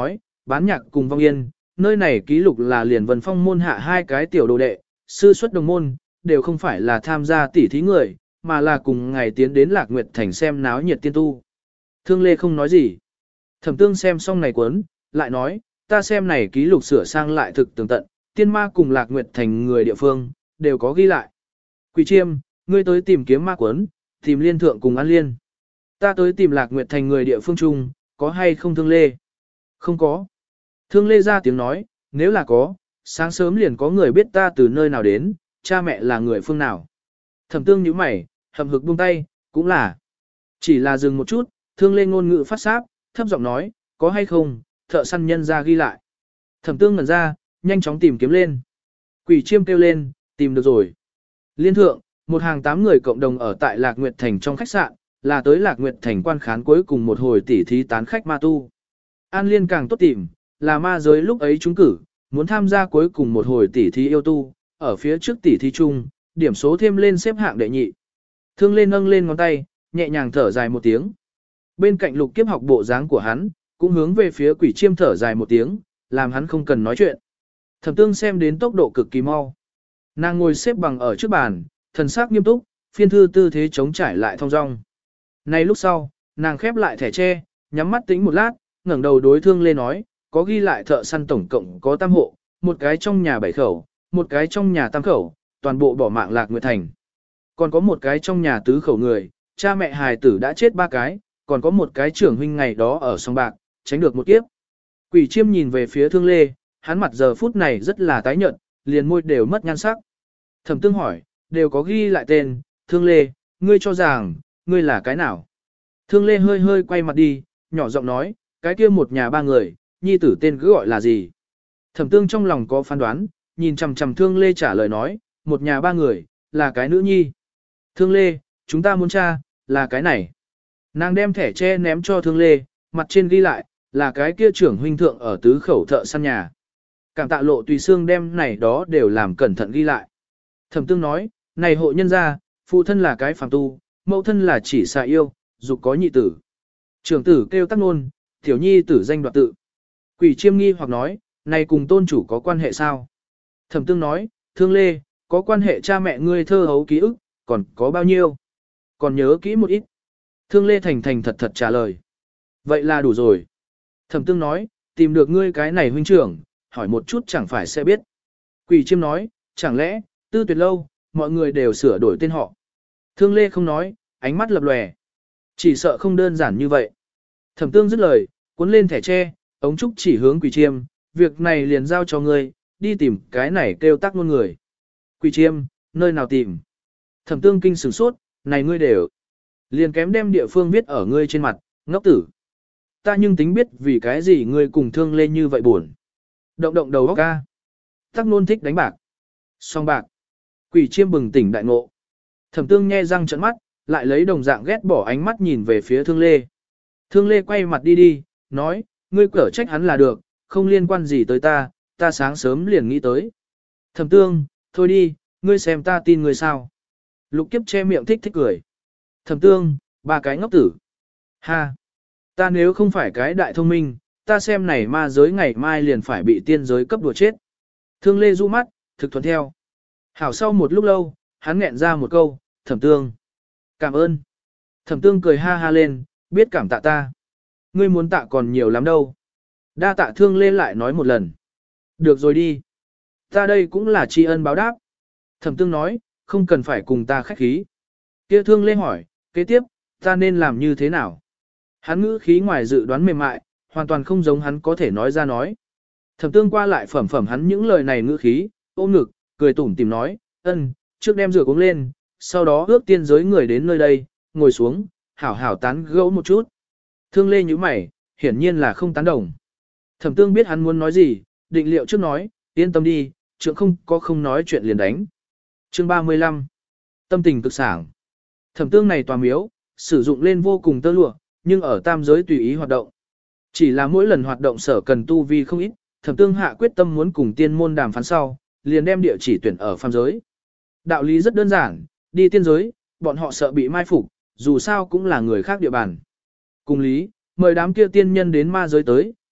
bán nhạc cùng vong yên, nơi này ký lục là liền Vân Phong môn hạ hai cái tiểu đồ đệ, sư xuất đồng môn, đều không phải là tham gia tỉ thí người, mà là cùng ngày tiến đến Lạc Nguyệt Thành xem náo nhiệt tiên tu. Thương Lê không nói gì. Thẩm Tương xem xong này cuốn, lại nói, ta xem này ký lục sửa sang lại thực tường tận, tiên ma cùng Lạc Nguyệt Thành người địa phương, đều có ghi lại. Quỷ Chiêm, ngươi tới tìm kiếm ma cuốn, tìm Liên Thượng cùng An Liên. Ta tới tìm Lạc Nguyệt Thành người địa phương chung, có hay không Thương Lê? Không có. Thương Lê ra tiếng nói, nếu là có, sáng sớm liền có người biết ta từ nơi nào đến, cha mẹ là người phương nào. Thẩm Tương nhíu mày, hậm hực buông tay, cũng là. Chỉ là dừng một chút, Thương Lê ngôn ngữ phát sáp, thấp giọng nói, có hay không, thợ săn nhân ra ghi lại. Thẩm Tương ngẩn ra, nhanh chóng tìm kiếm lên. Quỷ Chiêm kêu lên, tìm được rồi. Liên Thượng, một hàng 8 người cộng đồng ở tại Lạc Nguyệt Thành trong khách sạn, là tới Lạc Nguyệt Thành quan khán cuối cùng một hồi tỉ thí tán khách ma tu. An Liên càng tốt tìm, là ma giới lúc ấy trúng cử, muốn tham gia cuối cùng một hồi tỉ thí yêu tu, ở phía trước tỉ thí chung, điểm số thêm lên xếp hạng đệ nhị. Thương Lê nâng lên ngón tay, nhẹ nhàng thở dài một tiếng. Bên cạnh Lục Kiếp học bộ dáng của hắn, cũng hướng về phía Quỷ Chiêm thở dài một tiếng, làm hắn không cần nói chuyện. Thẩm Tương xem đến tốc độ cực kỳ mau. Nàng ngồi xếp bằng ở trước bàn, thần sắc nghiêm túc, phiên thư tư thế chống trải lại thong dong. Nay lúc sau, nàng khép lại thẻ tre, nhắm mắt tĩnh một lát, ngẩng đầu đối Thương Lê nói, có ghi lại thợ săn tổng cộng có 8 hộ, một cái trong nhà 7 khẩu, một cái trong nhà 8 khẩu, toàn bộ bỏ mạng Lạc Nguyệt Thành. Còn có một cái trong nhà 4 khẩu người, cha mẹ hài tử đã chết 3 cái, còn có một cái trưởng huynh ngày đó ở sông bạc, tránh được một kiếp. Quỷ Chiêm nhìn về phía Thương Lê, hắn mặt giờ phút này rất là tái nhợt, liền môi đều mất nhan sắc. Thẩm Tương hỏi, đều có ghi lại tên, Thương Lê, ngươi cho rằng, ngươi là cái nào? Thương Lê hơi hơi quay mặt đi, nhỏ giọng nói, cái kia một nhà 3 người, nhi tử tên cứ gọi là gì? Thẩm Tương trong lòng có phán đoán, nhìn chằm chằm Thương Lê trả lời nói, một nhà 3 người, là cái nữ nhi. Thương Lê, chúng ta muốn tra, là cái này. Nàng đem thẻ tre ném cho Thương Lê, mặt trên ghi lại, là cái kia trưởng huynh thượng ở tứ khẩu thợ săn nhà. Cảm tạ Lộ Tùy Xương đem này đó đều làm cẩn thận ghi lại. Thẩm Tương nói, này hộ nhân gia, phụ thân là cái phàm tu, mẫu thân là chỉ xà yêu, dục có nhị tử. Trưởng tử kêu Tắc Nôn, tiểu nhi tử danh đoạt tự. Quỷ Chiêm nghi hoặc nói, này cùng tôn chủ có quan hệ sao? Thẩm Tương nói, Thương Lê, có quan hệ cha mẹ ngươi thơ hấu ký ức, còn có bao nhiêu? Còn nhớ kỹ một ít. Thương Lê thành thành thật thật trả lời. Vậy là đủ rồi. Thẩm Tương nói, tìm được ngươi cái này huynh trưởng, hỏi một chút chẳng phải sẽ biết. Quỷ Chiêm nói, chẳng lẽ, Tư Tuyệt Lâu, mọi người đều sửa đổi tên họ. Thương Lê không nói, ánh mắt lập lòe. Chỉ sợ không đơn giản như vậy. Thẩm Tương dứt lời, cuốn lên thẻ tre, ống trúc chỉ hướng Quỷ Chiêm, việc này liền giao cho ngươi, đi tìm cái này kêu Tắc Nôn người. Quỷ Chiêm, nơi nào tìm? Thẩm Tương kinh sửng sốt, này ngươi đều. Liền kém đem địa phương viết ở ngươi trên mặt, ngốc tử. Ta nhưng tính biết vì cái gì ngươi cùng Thương Lê như vậy buồn. Động động đầu óc ca. Tắc Nôn thích đánh bạc. Song bạc. Quỷ Chiêm bừng tỉnh đại ngộ. Thẩm Tương nhe răng trợn mắt, lại lấy đồng dạng ghét bỏ ánh mắt nhìn về phía Thương Lê. Thương Lê quay mặt đi đi, nói, ngươi cở trách hắn là được, không liên quan gì tới ta, ta sáng sớm liền nghĩ tới. Thẩm Tương, thôi đi, ngươi xem ta tin ngươi sao. Lục Kiếp che miệng thích thích cười. Thẩm Tương, 3 cái ngốc tử. Ha! Ta nếu không phải cái đại thông minh, ta xem này ma giới ngày mai liền phải bị tiên giới cấp đùa chết. Thương Lê du mắt, thực thuận theo. Hảo sau một lúc lâu, hắn nghẹn ra một câu, Thẩm Tương. Cảm ơn. Thẩm Tương cười ha ha lên, biết cảm tạ ta. Ngươi muốn tạ còn nhiều lắm đâu. Đa tạ Thương Lê lại nói một lần. Được rồi đi. Ta đây cũng là tri ân báo đáp. Thẩm Tương nói, không cần phải cùng ta khách khí. Kia Thương Lê hỏi, kế tiếp, ta nên làm như thế nào? Hắn ngữ khí ngoài dự đoán mềm mại, hoàn toàn không giống hắn có thể nói ra nói. Thẩm Tương qua lại phẩm phẩm hắn những lời này ngữ khí, ôm ngực, cười tủm tìm nói, trước đem rửa uống lên, sau đó ước tiên giới người đến nơi đây, ngồi xuống, hảo hảo tán gẫu một chút. Thương Lê nhíu mày, hiển nhiên là không tán đồng. Thẩm Tương biết hắn muốn nói gì, định liệu trước nói, yên tâm đi, trưởng không nói chuyện liền đánh. Chương 35. Tâm tình cực sảng. Thẩm Tương này tòa miếu, sử dụng lên vô cùng tơ lụa, nhưng ở tam giới tùy ý hoạt động. Chỉ là mỗi lần hoạt động sở cần tu vi không ít, Thẩm Tương hạ quyết tâm muốn cùng tiên môn đàm phán sau, liền đem địa chỉ tuyển ở phàm giới. Đạo lý rất đơn giản, đi tiên giới, bọn họ sợ bị mai phục, dù sao cũng là người khác địa bàn. Cùng lý, mời đám kia tiên nhân đến ma giới tới,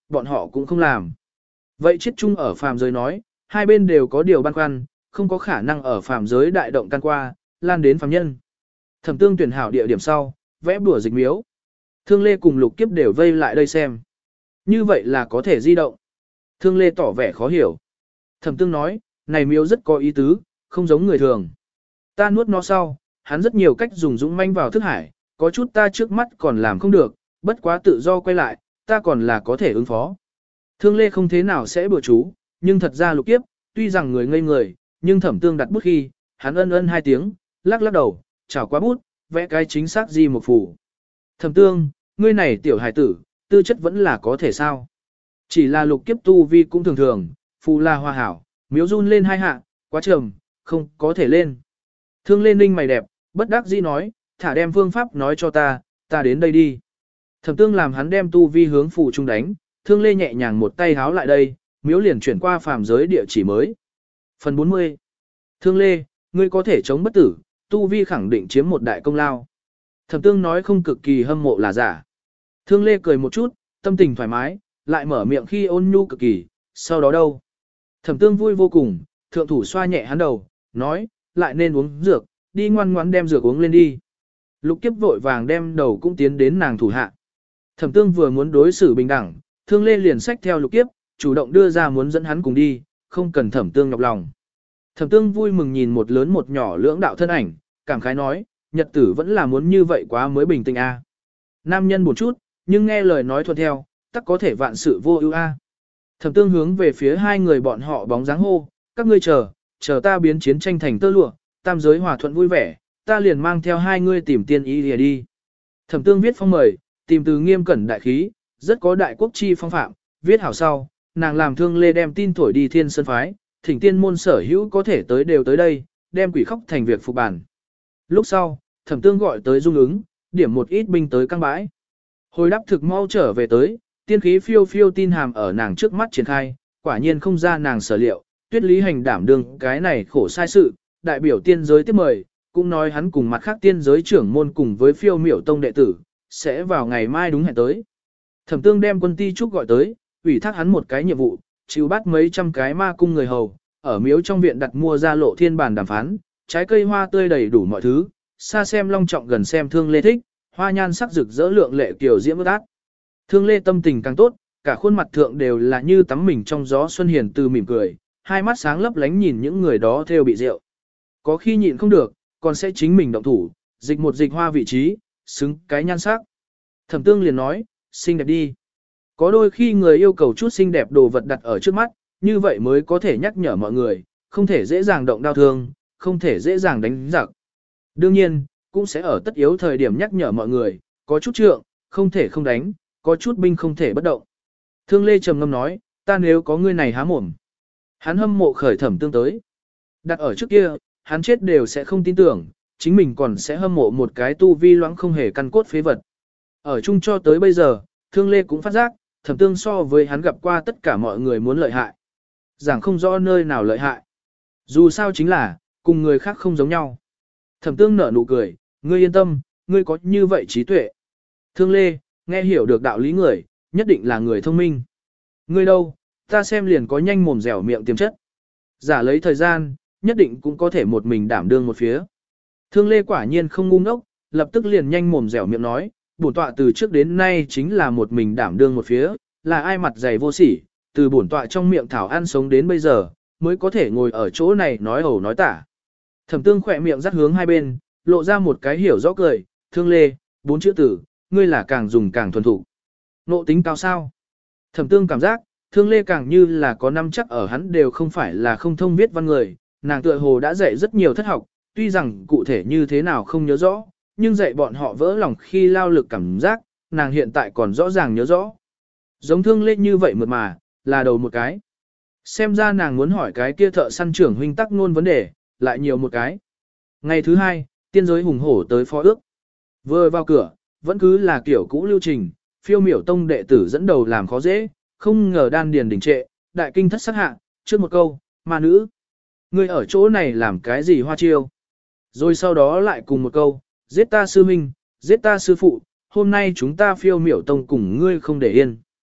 bọn họ cũng không làm. Vậy chiết chung ở phàm giới nói, hai bên đều có điều băn khoăn, không có khả năng ở phàm giới đại động can qua, lan đến phàm nhân. Thẩm Tương tuyển hảo địa điểm sau, vẽ bùa dịch miếu. Thương Lê cùng Lục Kiếp đều vây lại đây xem. Như vậy là có thể di động. Thương Lê tỏ vẻ khó hiểu. Thẩm Tương nói, này miếu rất có ý tứ, không giống người thường. Ta nuốt nó sau, hắn rất nhiều cách dùng dũng manh vào thức hải, có chút ta trước mắt còn làm không được, bất quá tự do quay lại, ta còn là có thể ứng phó. Thương Lê không thế nào sẽ bừa chú, nhưng thật ra Lục Kiếp, tuy rằng người ngây người, nhưng Thẩm Tương đặt bút khi, hắn ân ân hai tiếng, lắc lắc đầu, chảo qua bút, vẽ cái chính xác gì một phủ. Thẩm Tương, ngươi này tiểu hài tử, tư chất vẫn là có thể sao. Chỉ là Lục Kiếp tu vi cũng thường thường, phù la hoa hảo, miếu run lên hai hạ, quá trầm, không có thể lên. Thương Lê ninh mày đẹp, bất đắc dĩ nói, thả đem phương pháp nói cho ta đến đây đi. Thẩm Tương làm hắn đem tu vi hướng phù trung đánh, Thương Lê nhẹ nhàng một tay háo lại đây, miếu liền chuyển qua phàm giới địa chỉ mới. Phần 40. Thương Lê, ngươi có thể chống bất tử, tu vi khẳng định chiếm một đại công lao. Thẩm Tương nói không cực kỳ hâm mộ là giả. Thương Lê cười một chút, tâm tình thoải mái, lại mở miệng khi ôn nhu cực kỳ, sau đó đâu. Thẩm Tương vui vô cùng, thượng thủ xoa nhẹ hắn đầu, nói, lại nên uống dược, đi ngoan ngoãn đem dược uống lên đi. Lục Kiếp vội vàng đem đầu cũng tiến đến nàng thủ hạ. Thẩm Tương vừa muốn đối xử bình đẳng, Thương Lê liền xách theo Lục Kiếp, chủ động đưa ra muốn dẫn hắn cùng đi, không cần Thẩm Tương nhọc lòng. Thẩm Tương vui mừng nhìn một lớn một nhỏ lưỡng đạo thân ảnh, cảm khái nói, nhật tử vẫn là muốn như vậy quá mới bình tĩnh a. Nam nhân buồn chút, nhưng nghe lời nói thuận theo, tất có thể vạn sự vô ưu a. Thẩm Tương hướng về phía hai người bọn họ bóng dáng hô, các ngươi chờ ta biến chiến tranh thành tơ lụa, tam giới hòa thuận vui vẻ, ta liền mang theo hai ngươi tìm tiên ý lìa đi. Thẩm Tương viết phong mời, tìm từ nghiêm cẩn đại khí, rất có đại quốc chi phong phạm, viết hảo sau, nàng làm Thương Lê đem tin thổi đi Thiên Sơn phái, thỉnh tiên môn sở hữu có thể tới đều tới đây, đem quỷ khóc thành việc phục bản. Lúc sau, Thẩm Tương gọi tới dung ứng, điểm một ít binh tới căng bãi. Hồi đáp thực mau trở về tới, tiên khí phiêu phiêu tin hàm ở nàng trước mắt triển khai, quả nhiên không ra nàng sở liệu, Tuyết Lý Hành đảm đương cái này khổ sai sự, đại biểu tiên giới tiếp mời, cũng nói hắn cùng mặt khác tiên giới trưởng môn cùng với phiêu miểu tông đệ tử, sẽ vào ngày mai đúng hẹn tới. Thẩm Tương đem quân ti trúc gọi tới, ủy thác hắn một cái nhiệm vụ, chịu bắt mấy trăm cái ma cung người hầu, ở miếu trong viện đặt mua ra lộ thiên bàn đàm phán, trái cây hoa tươi đầy đủ mọi thứ, xa xem long trọng gần xem Thương Lê thích, hoa nhan sắc rực rỡ lượng lệ kiểu diễm ước ác. Thương Lê tâm tình càng tốt, cả khuôn mặt thượng đều là như tắm mình trong gió xuân hiền từ mỉm cười, hai mắt sáng lấp lánh nhìn những người đó theo bị rượu. Có khi nhịn không được, còn sẽ chính mình động thủ, dịch một dịch hoa vị trí, xứng cái nhan sắc. Thẩm Tương liền nói, xinh đẹp đi. Có đôi khi người yêu cầu chút xinh đẹp đồ vật đặt ở trước mắt, như vậy mới có thể nhắc nhở mọi người, không thể dễ dàng động đau thương, không thể dễ dàng đánh giặc. Đương nhiên, cũng sẽ ở tất yếu thời điểm nhắc nhở mọi người, có chút trượng, không thể không đánh, có chút binh không thể bất động. Thương Lê trầm ngâm nói, ta nếu có ngươi này há mồm. Hắn hâm mộ khởi Thẩm Tương tới. Đặt ở trước kia, hắn chết đều sẽ không tin tưởng, chính mình còn sẽ hâm mộ một cái tu vi loãng không hề căn cốt phế vật. Ở chung cho tới bây giờ, Thương Lê cũng phát giác, Thẩm Tương so với hắn gặp qua tất cả mọi người muốn lợi hại. Giảng không rõ nơi nào lợi hại. Dù sao chính là, cùng người khác không giống nhau. Thẩm Tương nở nụ cười, ngươi yên tâm, ngươi có như vậy trí tuệ. Thương Lê, nghe hiểu được đạo lý người, nhất định là người thông minh. Ngươi đâu, ta xem liền có nhanh mồm dẻo miệng tiềm chất. Giả lấy thời gian, nhất định cũng có thể một mình đảm đương một phía. Thương Lê quả nhiên không ngu ngốc, lập tức liền nhanh mồm dẻo miệng nói, bổn tọa từ trước đến nay chính là một mình đảm đương một phía, là ai mặt dày vô sỉ, từ bổn tọa trong miệng thảo ăn sống đến bây giờ, mới có thể ngồi ở chỗ này nói ẩu nói tả. Thẩm Tương khỏe miệng dắt hướng hai bên, lộ ra một cái hiểu rõ cười, Thương Lê, 4 chữ tử, ngươi là càng dùng càng thuần thủ. Nộ tính cao sao? Thẩm Tương cảm giác, Thương Lê càng như là có năm chắc ở hắn đều không phải là không thông viết văn người, nàng tựa hồ đã dạy rất nhiều thất học, tuy rằng cụ thể như thế nào không nhớ rõ, nhưng dạy bọn họ vỡ lòng khi lao lực cảm giác, nàng hiện tại còn rõ ràng nhớ rõ. Giống Thương Lê như vậy mượt mà, là đầu một cái. Xem ra nàng muốn hỏi cái kia thợ săn trưởng huynh tắc ngôn vấn đề, lại nhiều một cái. Ngày thứ hai, tiên giới hùng hổ tới phó ước. Vừa vào cửa, vẫn cứ là kiểu cũ lưu trình, phiêu miểu tông đệ tử dẫn đầu làm khó dễ, không ngờ đan điền đình trệ, đại kinh thất sắc hạ, trước một câu, ma nữ. Ngươi ở chỗ này làm cái gì hoa chiêu? Rồi sau đó lại cùng một câu, giết ta sư huynh, giết ta sư phụ, hôm nay chúng ta phiêu miểu tông cùng ngươi không để yên.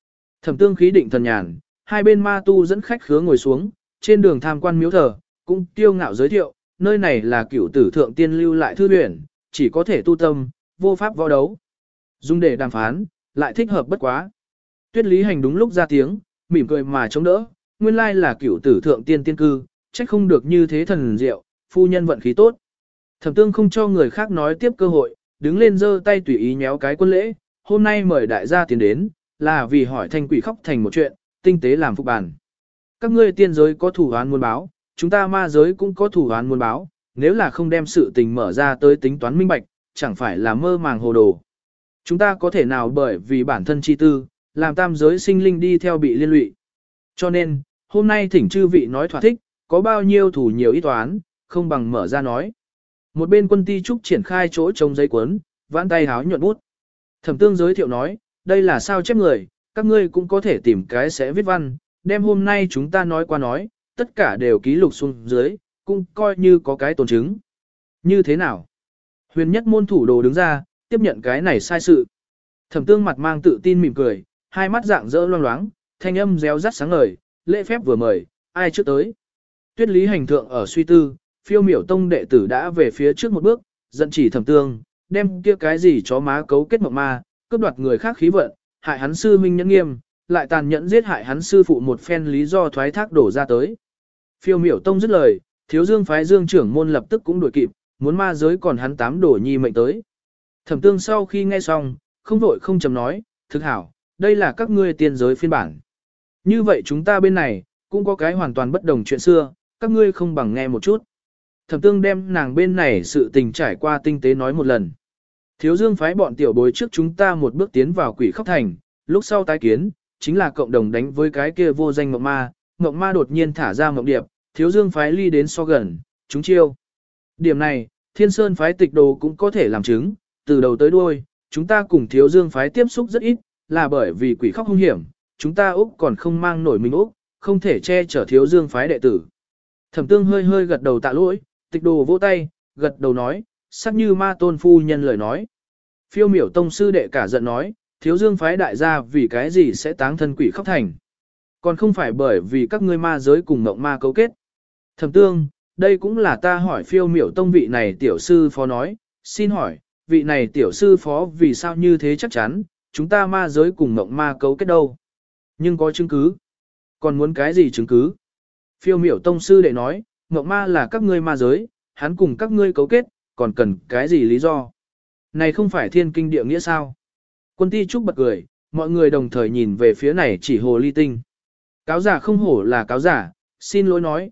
Thẩm Tương khí định thần nhàn, hai bên ma tu dẫn khách khứa ngồi xuống, trên đường tham quan miếu thờ, cũng tiêu ngạo giới thiệu, nơi này là cửu tử thượng tiên lưu lại thư luyện, chỉ có thể tu tâm, vô pháp võ đấu. Dùng để đàm phán, lại thích hợp bất quá. Tuyết Lý Hành đúng lúc ra tiếng, mỉm cười mà chống đỡ, nguyên lai là cửu tử thượng tiên tiên cư, trách không được như thế thần diệu, phu nhân vận khí tốt. Thẩm Tương không cho người khác nói tiếp cơ hội, đứng lên giơ tay tùy ý nhéo cái quân lễ, hôm nay mời đại gia tiến đến, là vì hỏi thanh quỷ khóc thành một chuyện, tinh tế làm phục bàn. Các ngươi tiên giới có thủ án muốn báo, chúng ta ma giới cũng có thủ án muốn báo, nếu là không đem sự tình mở ra tới tính toán minh bạch, chẳng phải là mơ màng hồ đồ. Chúng ta có thể nào bởi vì bản thân chi tư, làm tam giới sinh linh đi theo bị liên lụy. Cho nên, hôm nay thỉnh chư vị nói thỏa thích, có bao nhiêu thủ nhiều ít toán, không bằng mở ra nói. Một bên Quân Ti Trúc triển khai chỗ trông giấy cuốn, vãn tay háo nhuận bút. Thẩm Tương giới thiệu nói, đây là sao chép người, các ngươi cũng có thể tìm cái sẽ viết văn, đem hôm nay chúng ta nói qua nói, tất cả đều ký lục xuống dưới, cũng coi như có cái tồn chứng. Như thế nào? Huyền nhất môn thủ đồ đứng ra, tiếp nhận cái này sai sự. Thẩm Tương mặt mang tự tin mỉm cười, hai mắt dạng dỡ loang loáng, thanh âm réo rắt sáng ngời, lễ phép vừa mời, ai trước tới. Tuyết Lý Hành thượng ở suy tư, Phiêu Miểu Tông đệ tử đã về phía trước một bước, giận chỉ Thẩm Tương, đem kia cái gì chó má cấu kết mộng ma, cướp đoạt người khác khí vận, hại hắn sư minh nhẫn nghiêm, lại tàn nhẫn giết hại hắn sư phụ một phen lý do thoái thác đổ ra tới. Phiêu Miểu Tông dứt lời, Thiếu Dương phái Dương trưởng môn lập tức cũng đuổi kịp, muốn ma giới còn hắn 8 đổ nhi mệnh tới. Thẩm Tương sau khi nghe xong, không vội không chậm nói, thực hảo, đây là các ngươi tiên giới phiên bản. Như vậy chúng ta bên này, cũng có cái hoàn toàn bất đồng chuyện xưa, các ngươi không bằng nghe một chút. Thẩm Tương đem nàng bên này sự tình trải qua tinh tế nói một lần. Thiếu Dương phái bọn tiểu bối trước chúng ta một bước tiến vào Quỷ Khóc Thành, lúc sau tái kiến, chính là cộng đồng đánh với cái kia vô danh mộng ma đột nhiên thả ra mộng điệp, Thiếu Dương phái ly đến so gần, chúng chiêu. Điểm này, Thiên Sơn phái tịch đồ cũng có thể làm chứng, từ đầu tới đuôi, chúng ta cùng Thiếu Dương phái tiếp xúc rất ít, là bởi vì quỷ khóc hung hiểm, chúng ta Úc còn không mang nổi mình Úc, không thể che chở Thiếu Dương phái đệ tử. Thẩm Tương hơi hơi gật đầu tạ lỗi, tịch đồ vỗ tay, gật đầu nói, sắc như ma tôn phu nhân lời nói. Phiêu Miểu Tông sư đệ cả giận nói, Thiếu Dương phái đại gia vì cái gì sẽ táng thân Quỷ Khóc Thành. Còn không phải bởi vì các ngươi ma giới cùng mộng ma cấu kết. Thẩm Tương, đây cũng là ta hỏi Phiêu Miểu Tông vị này tiểu sư phó nói, xin hỏi, vị này tiểu sư phó vì sao như thế chắc chắn, chúng ta ma giới cùng mộng ma cấu kết đâu. Nhưng có chứng cứ. Còn muốn cái gì chứng cứ? Phiêu Miểu Tông sư đệ nói, mộng ma là các ngươi ma giới, hắn cùng các ngươi cấu kết, còn cần cái gì lý do? Này không phải thiên kinh địa nghĩa sao? Quân Ti Trúc bật cười, mọi người đồng thời nhìn về phía này chỉ hồ ly tinh. Cáo giả không hổ là cáo giả, xin lỗi nói,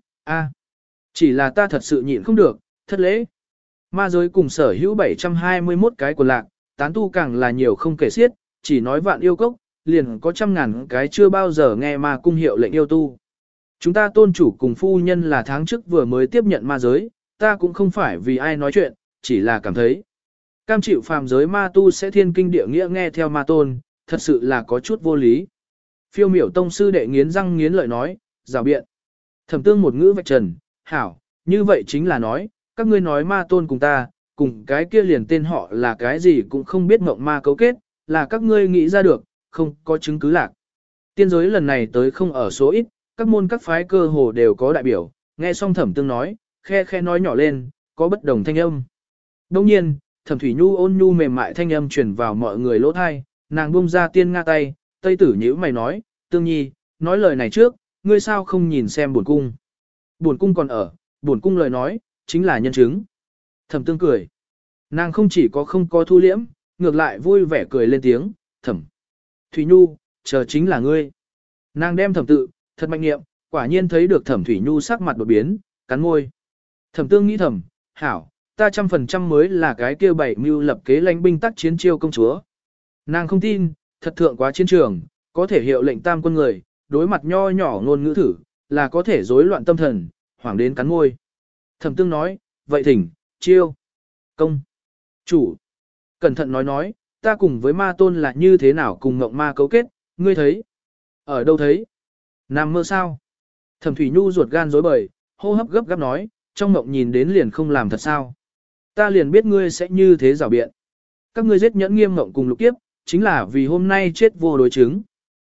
chỉ là ta thật sự nhịn không được, thất lễ. Ma giới cùng sở hữu 721 cái quần lạc, tán tu càng là nhiều không kể xiết, chỉ nói vạn yêu cốc, liền có trăm ngàn cái chưa bao giờ nghe ma cung hiệu lệnh yêu tu. Chúng ta tôn chủ cùng phu nhân là tháng trước vừa mới tiếp nhận ma giới, ta cũng không phải vì ai nói chuyện, chỉ là cảm thấy. Cam chịu phàm giới ma tu sẽ thiên kinh địa nghĩa nghe theo ma tôn, thật sự là có chút vô lý. Phiêu Miểu Tông sư đệ nghiến răng nghiến lợi nói, rào biện. Thẩm Tương một ngữ vạch trần, hảo, như vậy chính là nói, các ngươi nói ma tôn cùng ta, cùng cái kia liền tên họ là cái gì cũng không biết mộng ma cấu kết, là các ngươi nghĩ ra được, không có chứng cứ lạc. Tiên giới lần này tới không ở số ít, các môn các phái cơ hồ đều có đại biểu, nghe xong Thẩm Tương nói, khe khe nói nhỏ lên, có bất đồng thanh âm. Đồng nhiên, Thẩm Thủy Nhu ôn nhu mềm mại thanh âm truyền vào mọi người lỗ thai, nàng buông ra tiên nga tay, Tây Tử nhíu mày nói, Tương Nhi, nói lời này trước, ngươi sao không nhìn xem buồn cung. Buồn cung còn ở, buồn cung lời nói, chính là nhân chứng. Thẩm Tương cười. Nàng không chỉ có không có thu liễm, ngược lại vui vẻ cười lên tiếng, Thẩm Thủy Nhu, chờ chính là ngươi. Nàng đem Thẩm tự, thật mạnh nghiệm, quả nhiên thấy được Thẩm Thủy Nhu sắc mặt đột biến, cắn môi. Thẩm Tương nghĩ thầm, hảo, ta 100% mới là cái kia bảy mưu lập kế lãnh binh tác chiến chiêu công chúa. Nàng không tin, thật thượng quá chiến trường, có thể hiệu lệnh tam quân người, đối mặt nho nhỏ ngôn ngữ thử, là có thể rối loạn tâm thần, hoảng đến cắn môi. Thẩm Tương nói, vậy thỉnh, chiêu, công, chủ. Cẩn thận nói, ta cùng với ma tôn là như thế nào cùng ngộng ma cấu kết, ngươi thấy. Ở đâu thấy? Nằm mơ sao? Thẩm Thủy Nhu ruột gan rối bời, hô hấp gấp gáp nói, trong ngộng nhìn đến liền không làm thật sao. Ta liền biết ngươi sẽ như thế rào biện. Các ngươi giết nhẫn nghiêm ngộng cùng lục kiếp, chính là vì hôm nay chết vô đối chứng.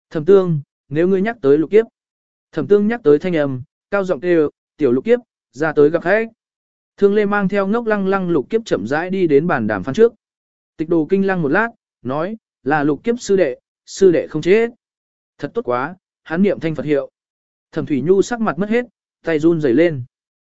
Thẩm Tương, nếu ngươi nhắc tới Lục Kiếp. Thẩm Tương nhắc tới thanh âm, cao giọng kêu, "Tiểu Lục Kiếp, ra tới gặp khách." Thương Lê mang theo ngốc lăng lăng Lục Kiếp chậm rãi đi đến bàn đàm phán trước. Tịch Đồ kinh lăng một lát, nói, "Là Lục Kiếp sư đệ không chết." Thật tốt quá, hắn niệm thanh Phật hiệu. Thẩm Thủy Nhu sắc mặt mất hết, tay run rẩy lên.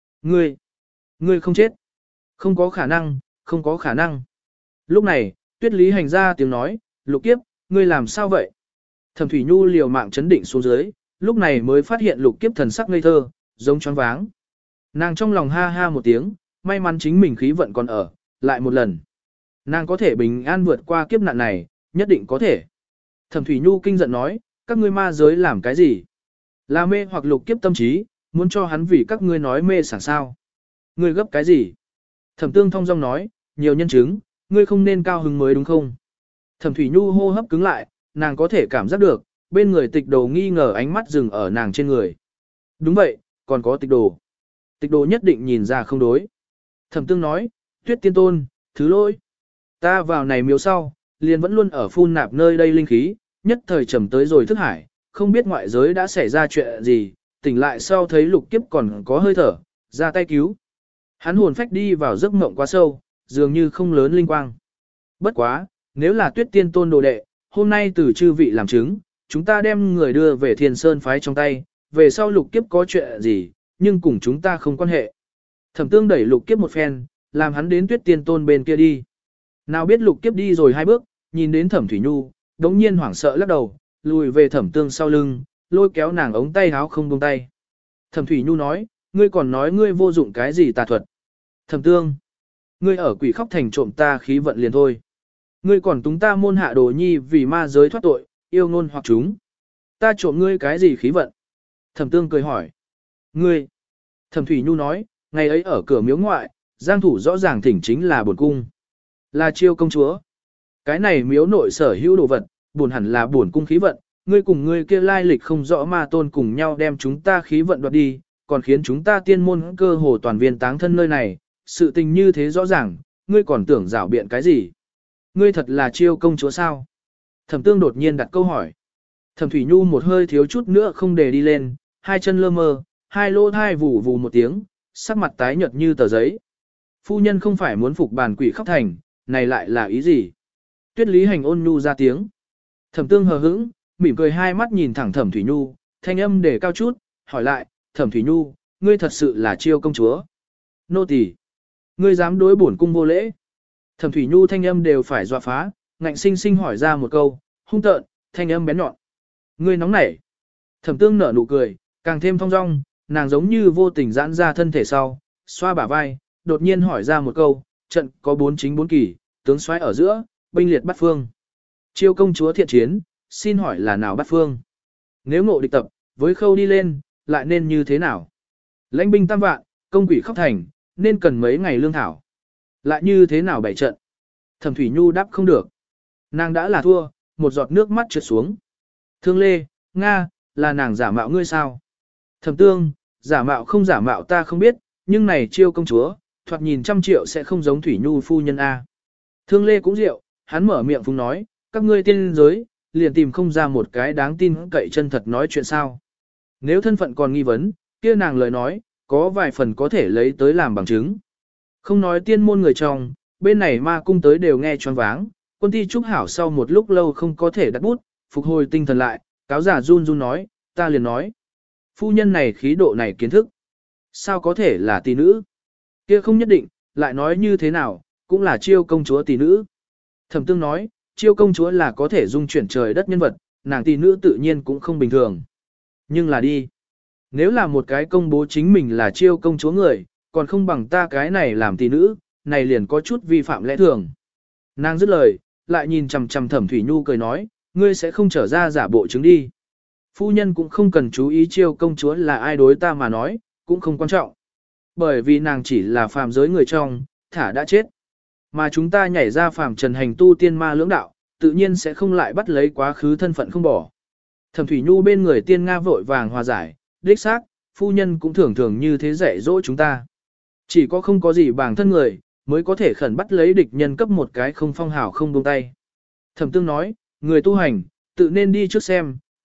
Ngươi không chết. Không có khả năng, không có khả năng. Lúc này, Tuyết Lý Hành ra tiếng nói, "Lục Kiếp, ngươi làm sao vậy?" Thẩm Thủy Nhu liều mạng chấn định xuống dưới, lúc này mới phát hiện Lục Kiếp thần sắc ngây thơ, giống choáng váng. Nàng trong lòng ha ha một tiếng, may mắn chính mình khí vận còn ở, lại một lần. Nàng có thể bình an vượt qua kiếp nạn này, nhất định có thể. Thẩm Thủy Nhu kinh giận nói, "Các ngươi ma giới làm cái gì? Là mê hoặc Lục Kiếp tâm trí, muốn cho hắn vì các ngươi nói mê sảng sao? Ngươi gấp cái gì?" Thẩm Tương thong dong nói, "Nhiều nhân chứng, ngươi không nên cao hứng mới đúng không?" Thẩm Thủy Nhu hô hấp cứng lại, nàng có thể cảm giác được, bên người Tịch Đồ nghi ngờ ánh mắt dừng ở nàng trên người. Đúng vậy, còn có Tịch Đồ. Tịch Đồ nhất định nhìn ra không đối. Thẩm Tương nói, "Tuyết Tiên Tôn, thứ lỗi. Ta vào này miếu sau, liền vẫn luôn ở phun nạp nơi đây linh khí, nhất thời trầm tới rồi thức hải, không biết ngoại giới đã xảy ra chuyện gì, tỉnh lại sau thấy Lục Kiếp còn có hơi thở, ra tay cứu." Hắn hồn phách đi vào giấc mộng quá sâu, dường như không lớn linh quang. Bất quá, nếu là Tuyết Tiên Tôn đồ đệ, hôm nay từ chư vị làm chứng, chúng ta đem người đưa về Thiên Sơn phái trong tay, về sau Lục Kiếp có chuyện gì, nhưng cùng chúng ta không quan hệ. Thẩm Tương đẩy Lục Kiếp một phen, làm hắn đến Tuyết Tiên Tôn bên kia đi. Nào biết Lục Kiếp đi rồi 2 bước, nhìn đến Thẩm Thủy Nhu, đống nhiên hoảng sợ lắc đầu, lùi về Thẩm Tương sau lưng, lôi kéo nàng ống tay háo không buông tay. Thẩm Thủy Nhu nói, "Ngươi còn nói ngươi vô dụng cái gì tà thuật." Thẩm Tương, ngươi ở Quỷ Khóc Thành trộm ta khí vận liền thôi. Ngươi còn túng ta môn hạ đồ nhi vì ma giới thoát tội, yêu ngôn hoặc chúng. Ta trộm ngươi cái gì khí vận? Thẩm Tương cười hỏi. Ngươi. Thẩm Thủy Nhu nói, ngày ấy ở cửa miếu ngoại, giang thủ rõ ràng thỉnh chính là bổn cung. Là Chiêu công chúa. Cái này miếu nội sở hữu đồ vật, bổn hẳn là bổn cung khí vận. Ngươi cùng ngươi kia lai lịch không rõ ma tôn cùng nhau đem chúng ta khí vận đoạt đi, còn khiến chúng ta tiên môn cơ hồ toàn viên táng thân nơi này. Sự tình như thế rõ ràng, ngươi còn tưởng rảo biện cái gì? Ngươi thật là Chiêu công chúa sao? Thẩm Tương đột nhiên đặt câu hỏi. Thẩm Thủy Nhu một hơi thiếu chút nữa không để đi lên, hai chân lơ mơ, hai lỗ thai vù vù một tiếng, sắc mặt tái nhợt như tờ giấy. Phu nhân không phải muốn phục bàn Quỷ Khóc Thành, này lại là ý gì? Tuyết Lý Hành ôn nhu ra tiếng. Thẩm Tương hờ hững, mỉm cười hai mắt nhìn thẳng Thẩm Thủy Nhu, thanh âm để cao chút, hỏi lại, Thẩm Thủy Nhu, ngươi thật sự là Chiêu công chúa? Nô tỳ, ngươi dám đối bổn cung vô lễ? Thẩm Thủy Nhu thanh âm đều phải dọa phá, ngạnh sinh sinh hỏi ra một câu, hung tợn, thanh âm bén nhọn. Ngươi nóng nảy. Thẩm Tương nở nụ cười, càng thêm thong dong, nàng giống như vô tình giãn ra thân thể sau, xoa bả vai, đột nhiên hỏi ra một câu, trận có 4 chính 4 kỳ, tướng soái ở giữa, binh liệt bắt phương. Chiêu công chúa thiện chiến, xin hỏi là nào bắt phương? Nếu ngộ địch tập, với khâu đi lên, lại nên như thế nào? Lãnh binh tam vạn, công Quỷ Khóc Thành, nên cần mấy ngày lương thảo. Lại như thế nào bảy trận? Thẩm Thủy Nhu đáp không được. Nàng đã là thua, một giọt nước mắt trượt xuống. Thương Lê, Nga, là nàng giả mạo ngươi sao? Thẩm Tương, giả mạo không giả mạo ta không biết, nhưng này Chiêu công chúa, thoạt nhìn 100 triệu sẽ không giống Thủy Nhu phu nhân A. Thương Lê cũng rượu, hắn mở miệng phúng nói, các ngươi tiên giới, liền tìm không ra một cái đáng tin cậy chân thật nói chuyện sao. Nếu thân phận còn nghi vấn, kia nàng lời nói, có vài phần có thể lấy tới làm bằng chứng. Không nói tiên môn người trong, bên này ma cung tới đều nghe choáng váng, Quân Ti Trúc Hảo sau một lúc lâu không có thể đặt bút, phục hồi tinh thần lại, cáo giả run run nói, ta liền nói. Phu nhân này khí độ này kiến thức. Sao có thể là tỷ nữ? Kia không nhất định, lại nói như thế nào, cũng là Chiêu công chúa tỷ nữ. Thẩm Tương nói, Chiêu công chúa là có thể dung chuyển trời đất nhân vật, nàng tỷ nữ tự nhiên cũng không bình thường. Nhưng là đi. Nếu là một cái công bố chính mình là Chiêu công chúa người, còn không bằng ta cái này làm tỷ nữ, này liền có chút vi phạm lẽ thường. Nàng dứt lời, lại nhìn chằm chằm Thẩm Thủy Nhu cười nói, ngươi sẽ không trở ra giả bộ chứng đi. Phu nhân cũng không cần chú ý Chiêu công chúa là ai đối ta mà nói, cũng không quan trọng. Bởi vì nàng chỉ là phàm giới người trong, thả đã chết. Mà chúng ta nhảy ra phàm trần hành tu tiên ma lưỡng đạo, tự nhiên sẽ không lại bắt lấy quá khứ thân phận không bỏ. Thẩm Thủy Nhu bên người tiên Nga vội vàng hòa giải, đích xác, phu nhân cũng thường thường như thế dạy dỗ chúng ta. Chỉ có không có gì bản thân người, mới có thể khẩn bắt lấy địch nhân cấp một cái không phong hào không buông tay. Thẩm Tương nói, người tu hành, tự nên đi trước xem,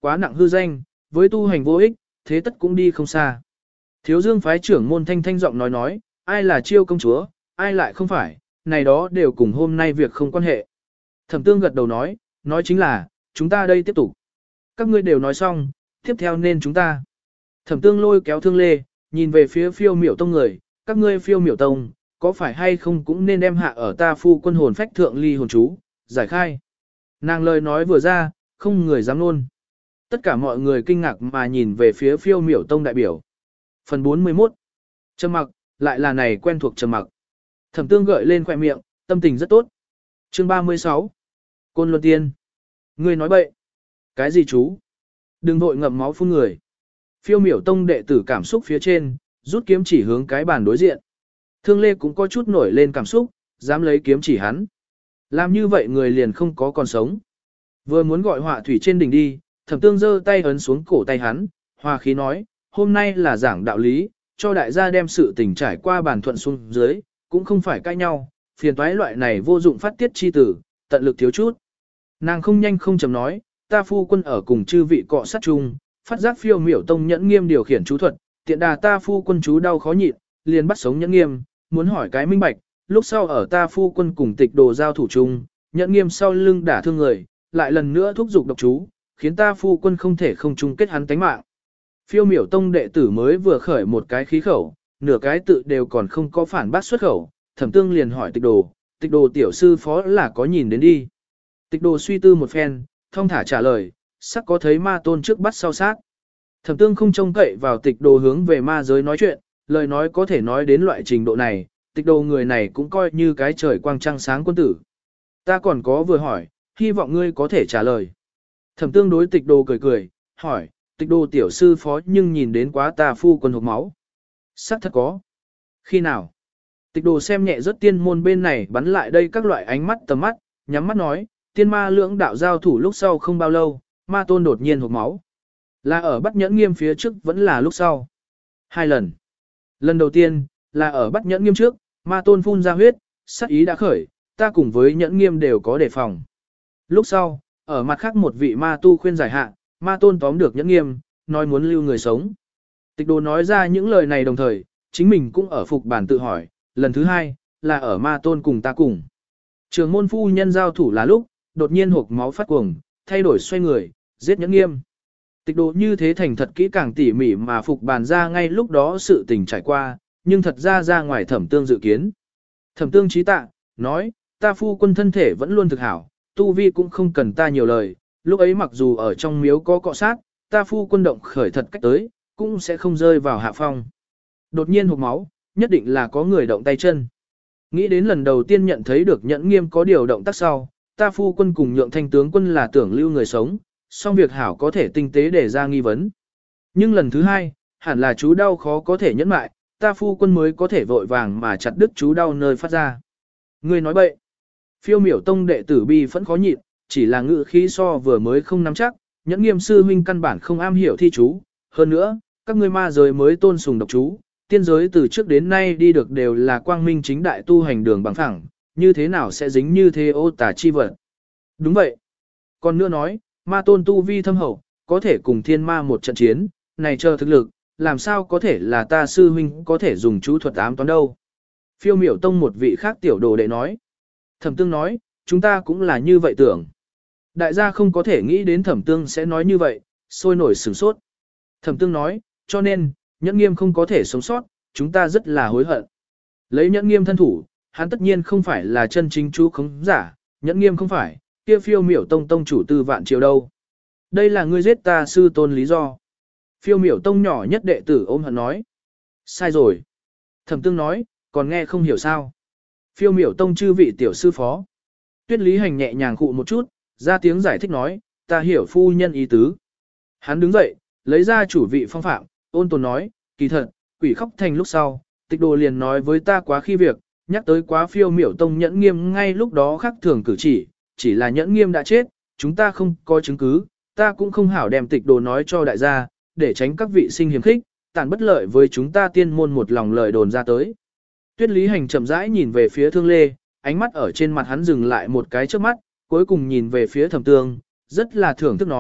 quá nặng hư danh, với tu hành vô ích, thế tất cũng đi không xa. Thiếu Dương phái trưởng môn thanh thanh giọng nói, ai là Chiêu công chúa, ai lại không phải, này đó đều cùng hôm nay việc không quan hệ. Thẩm Tương gật đầu nói chính là, chúng ta đây tiếp tục. Các ngươi đều nói xong, tiếp theo nên chúng ta. Thẩm Tương lôi kéo Thương Lê, nhìn về phía Phiêu Miểu Tông người, các ngươi Phiêu Miểu Tông, có phải hay không cũng nên đem hạ ở ta phu quân hồn phách thượng ly hồn chú, giải khai. Nàng lời nói vừa ra, không người dám luôn. Tất cả mọi người kinh ngạc mà nhìn về phía Phiêu Miểu Tông đại biểu. Phần 41. Trầm mặc, lại là này quen thuộc trầm mặc. Thẩm Tương gợi lên khóe miệng, tâm tình rất tốt. Chương 36. Côn Luân Tiên. Ngươi nói bậy. Cái gì chú? Đừng vội ngậm máu phun người. Phiêu Miểu Tông đệ tử cảm xúc phía trên, rút kiếm chỉ hướng cái bàn đối diện. Thương Lê cũng có chút nổi lên cảm xúc, dám lấy kiếm chỉ hắn. Làm như vậy người liền không có còn sống. Vừa muốn gọi họa thủy trên đỉnh đi, Thẩm Tương giơ tay ấn xuống cổ tay hắn, hòa khí nói, hôm nay là giảng đạo lý, cho đại gia đem sự tình trải qua bàn thuận xuống dưới, cũng không phải cãi nhau, phiền toái loại này vô dụng phát tiết chi tử, tận lực thiếu chút. Nàng không nhanh không chậm nói, ta phu quân ở cùng chư vị cọ sát chung, phát giác Phiêu Miểu Tông nhẫn nghiêm điều khiển chú thuật, tiện đà ta phu quân chú đau khó nhịn, liền bắt sống nhẫn nghiêm, muốn hỏi cái minh bạch, lúc sau ở ta phu quân cùng tịch đồ giao thủ chung, nhẫn nghiêm sau lưng đả thương người, lại lần nữa thúc giục độc chú, khiến ta phu quân không thể không chung kết hắn tánh mạng. Phiêu Miểu Tông đệ tử mới vừa khởi một cái khí khẩu, nửa cái tự đều còn không có phản bác xuất khẩu, Thẩm Tương liền hỏi tịch đồ tiểu sư phó là có nhìn đến đi. Tịch đồ suy tư một phen, thông thả trả lời, sắc có thấy ma tôn trước bắt sau sát. Thẩm Tương không trông cậy vào tịch đồ hướng về ma giới nói chuyện, lời nói có thể nói đến loại trình độ này, tịch đồ người này cũng coi như cái trời quang trăng sáng quân tử. Ta còn có vừa hỏi, hy vọng ngươi có thể trả lời. Thẩm Tương đối tịch đồ cười, hỏi, tịch đồ tiểu sư phó nhưng nhìn đến quá ta phu quân hộp máu. Sắc thật có. Khi nào? Tịch đồ xem nhẹ rất tiên môn bên này bắn lại đây các loại ánh mắt tầm mắt, nhắm mắt nói, tiên ma lưỡng đạo giao thủ lúc sau không bao lâu, ma tôn đột nhiên hộp máu. Là ở bắt nhẫn nghiêm phía trước vẫn là lúc sau. 2 lần. Lần đầu tiên, là ở bắt nhẫn nghiêm trước, ma tôn phun ra huyết, sát ý đã khởi, ta cùng với nhẫn nghiêm đều có đề phòng. Lúc sau, ở mặt khác một vị ma tu khuyên giải hạ, ma tôn tóm được nhẫn nghiêm, nói muốn lưu người sống. Tịch đồ nói ra những lời này đồng thời, chính mình cũng ở phục bản tự hỏi, lần thứ 2, là ở ma tôn cùng ta cùng. Trường môn phu nhân giao thủ là lúc, đột nhiên hộc máu phát cuồng, thay đổi xoay người, giết nhẫn nghiêm. Tịch đồ như thế thành thật kỹ càng tỉ mỉ mà phục bàn ra ngay lúc đó sự tình trải qua, nhưng thật ra ngoài Thẩm Tương dự kiến. Thẩm Tương trí tạ, nói, ta phu quân thân thể vẫn luôn thực hảo, tu vi cũng không cần ta nhiều lời, lúc ấy mặc dù ở trong miếu có cọ sát, ta phu quân động khởi thật cách tới, cũng sẽ không rơi vào hạ phong. Đột nhiên hộc máu, nhất định là có người động tay chân. Nghĩ đến lần đầu tiên nhận thấy được nhẫn nghiêm có điều động tác sau, ta phu quân cùng nhượng thanh tướng quân là tưởng lưu người sống, song việc hảo có thể tinh tế để ra nghi vấn. Nhưng lần thứ 2, hẳn là chú đau khó có thể nhẫn mại, ta phu quân mới có thể vội vàng mà chặt đứt chú đau nơi phát ra. Ngươi nói bậy. Phiêu Miểu Tông đệ tử bi phẫn khó nhịn, chỉ là ngự khí so vừa mới không nắm chắc, nhẫn nghiêm sư huynh căn bản không am hiểu thi chú. Hơn nữa, các ngươi ma giới mới tôn sùng độc chú, tiên giới từ trước đến nay đi được đều là quang minh chính đại tu hành đường bằng phẳng, như thế nào sẽ dính như thế ô tà chi vật. Đúng vậy. Còn nữa nói, ma tôn tu vi thâm hậu, có thể cùng thiên ma một trận chiến, này chờ thực lực, làm sao có thể là ta sư huynh có thể dùng chú thuật ám toán đâu. Phiêu Miểu Tông một vị khác tiểu đồ đệ nói. Thẩm Tương nói, chúng ta cũng là như vậy tưởng. Đại gia không có thể nghĩ đến Thẩm Tương sẽ nói như vậy, sôi nổi sửng sốt. Thẩm Tương nói, cho nên, nhẫn nghiêm không có thể sống sót, chúng ta rất là hối hận. Lấy nhẫn nghiêm thân thủ, hắn tất nhiên không phải là chân chính chú khống giả, nhẫn nghiêm không phải, kia Phiêu Miểu Tông tông chủ tư vạn triều đâu. Đây là ngươi giết ta sư tôn lý do. Phiêu Miểu Tông nhỏ nhất đệ tử ôm hận nói. Sai rồi. Thẩm Tương nói, còn nghe không hiểu sao. Phiêu Miểu Tông chư vị tiểu sư phó. Tuyết Lý Hành nhẹ nhàng khụ một chút, ra tiếng giải thích nói, ta hiểu phu nhân ý tứ. Hắn đứng dậy, lấy ra chủ vị phong phạm, ôn tồn nói, kỳ thật, quỷ khóc thành lúc sau, tịch đồ liền nói với ta quá khi việc, nhắc tới quá Phiêu Miểu Tông nhẫn nghiêm ngay lúc đó khác thường cử chỉ là nhẫn nghiêm đã chết, chúng ta không có chứng cứ, ta cũng không hảo đem tịch đồ nói cho đại gia, để tránh các vị sinh hiểm khích, tàn bất lợi với chúng ta tiên môn một lòng lời đồn ra tới. Tuyết Lý Hành chậm rãi nhìn về phía Thương Lê, ánh mắt ở trên mặt hắn dừng lại một cái trước mắt, cuối cùng nhìn về phía Thẩm Tương, rất là thưởng thức nói,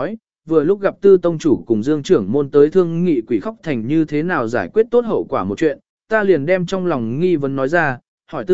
vừa lúc gặp Tư tông chủ cùng Dương trưởng môn tới thương nghị Quỷ Khóc Thành như thế nào giải quyết tốt hậu quả một chuyện, ta liền đem trong lòng nghi vấn nói ra, hỏi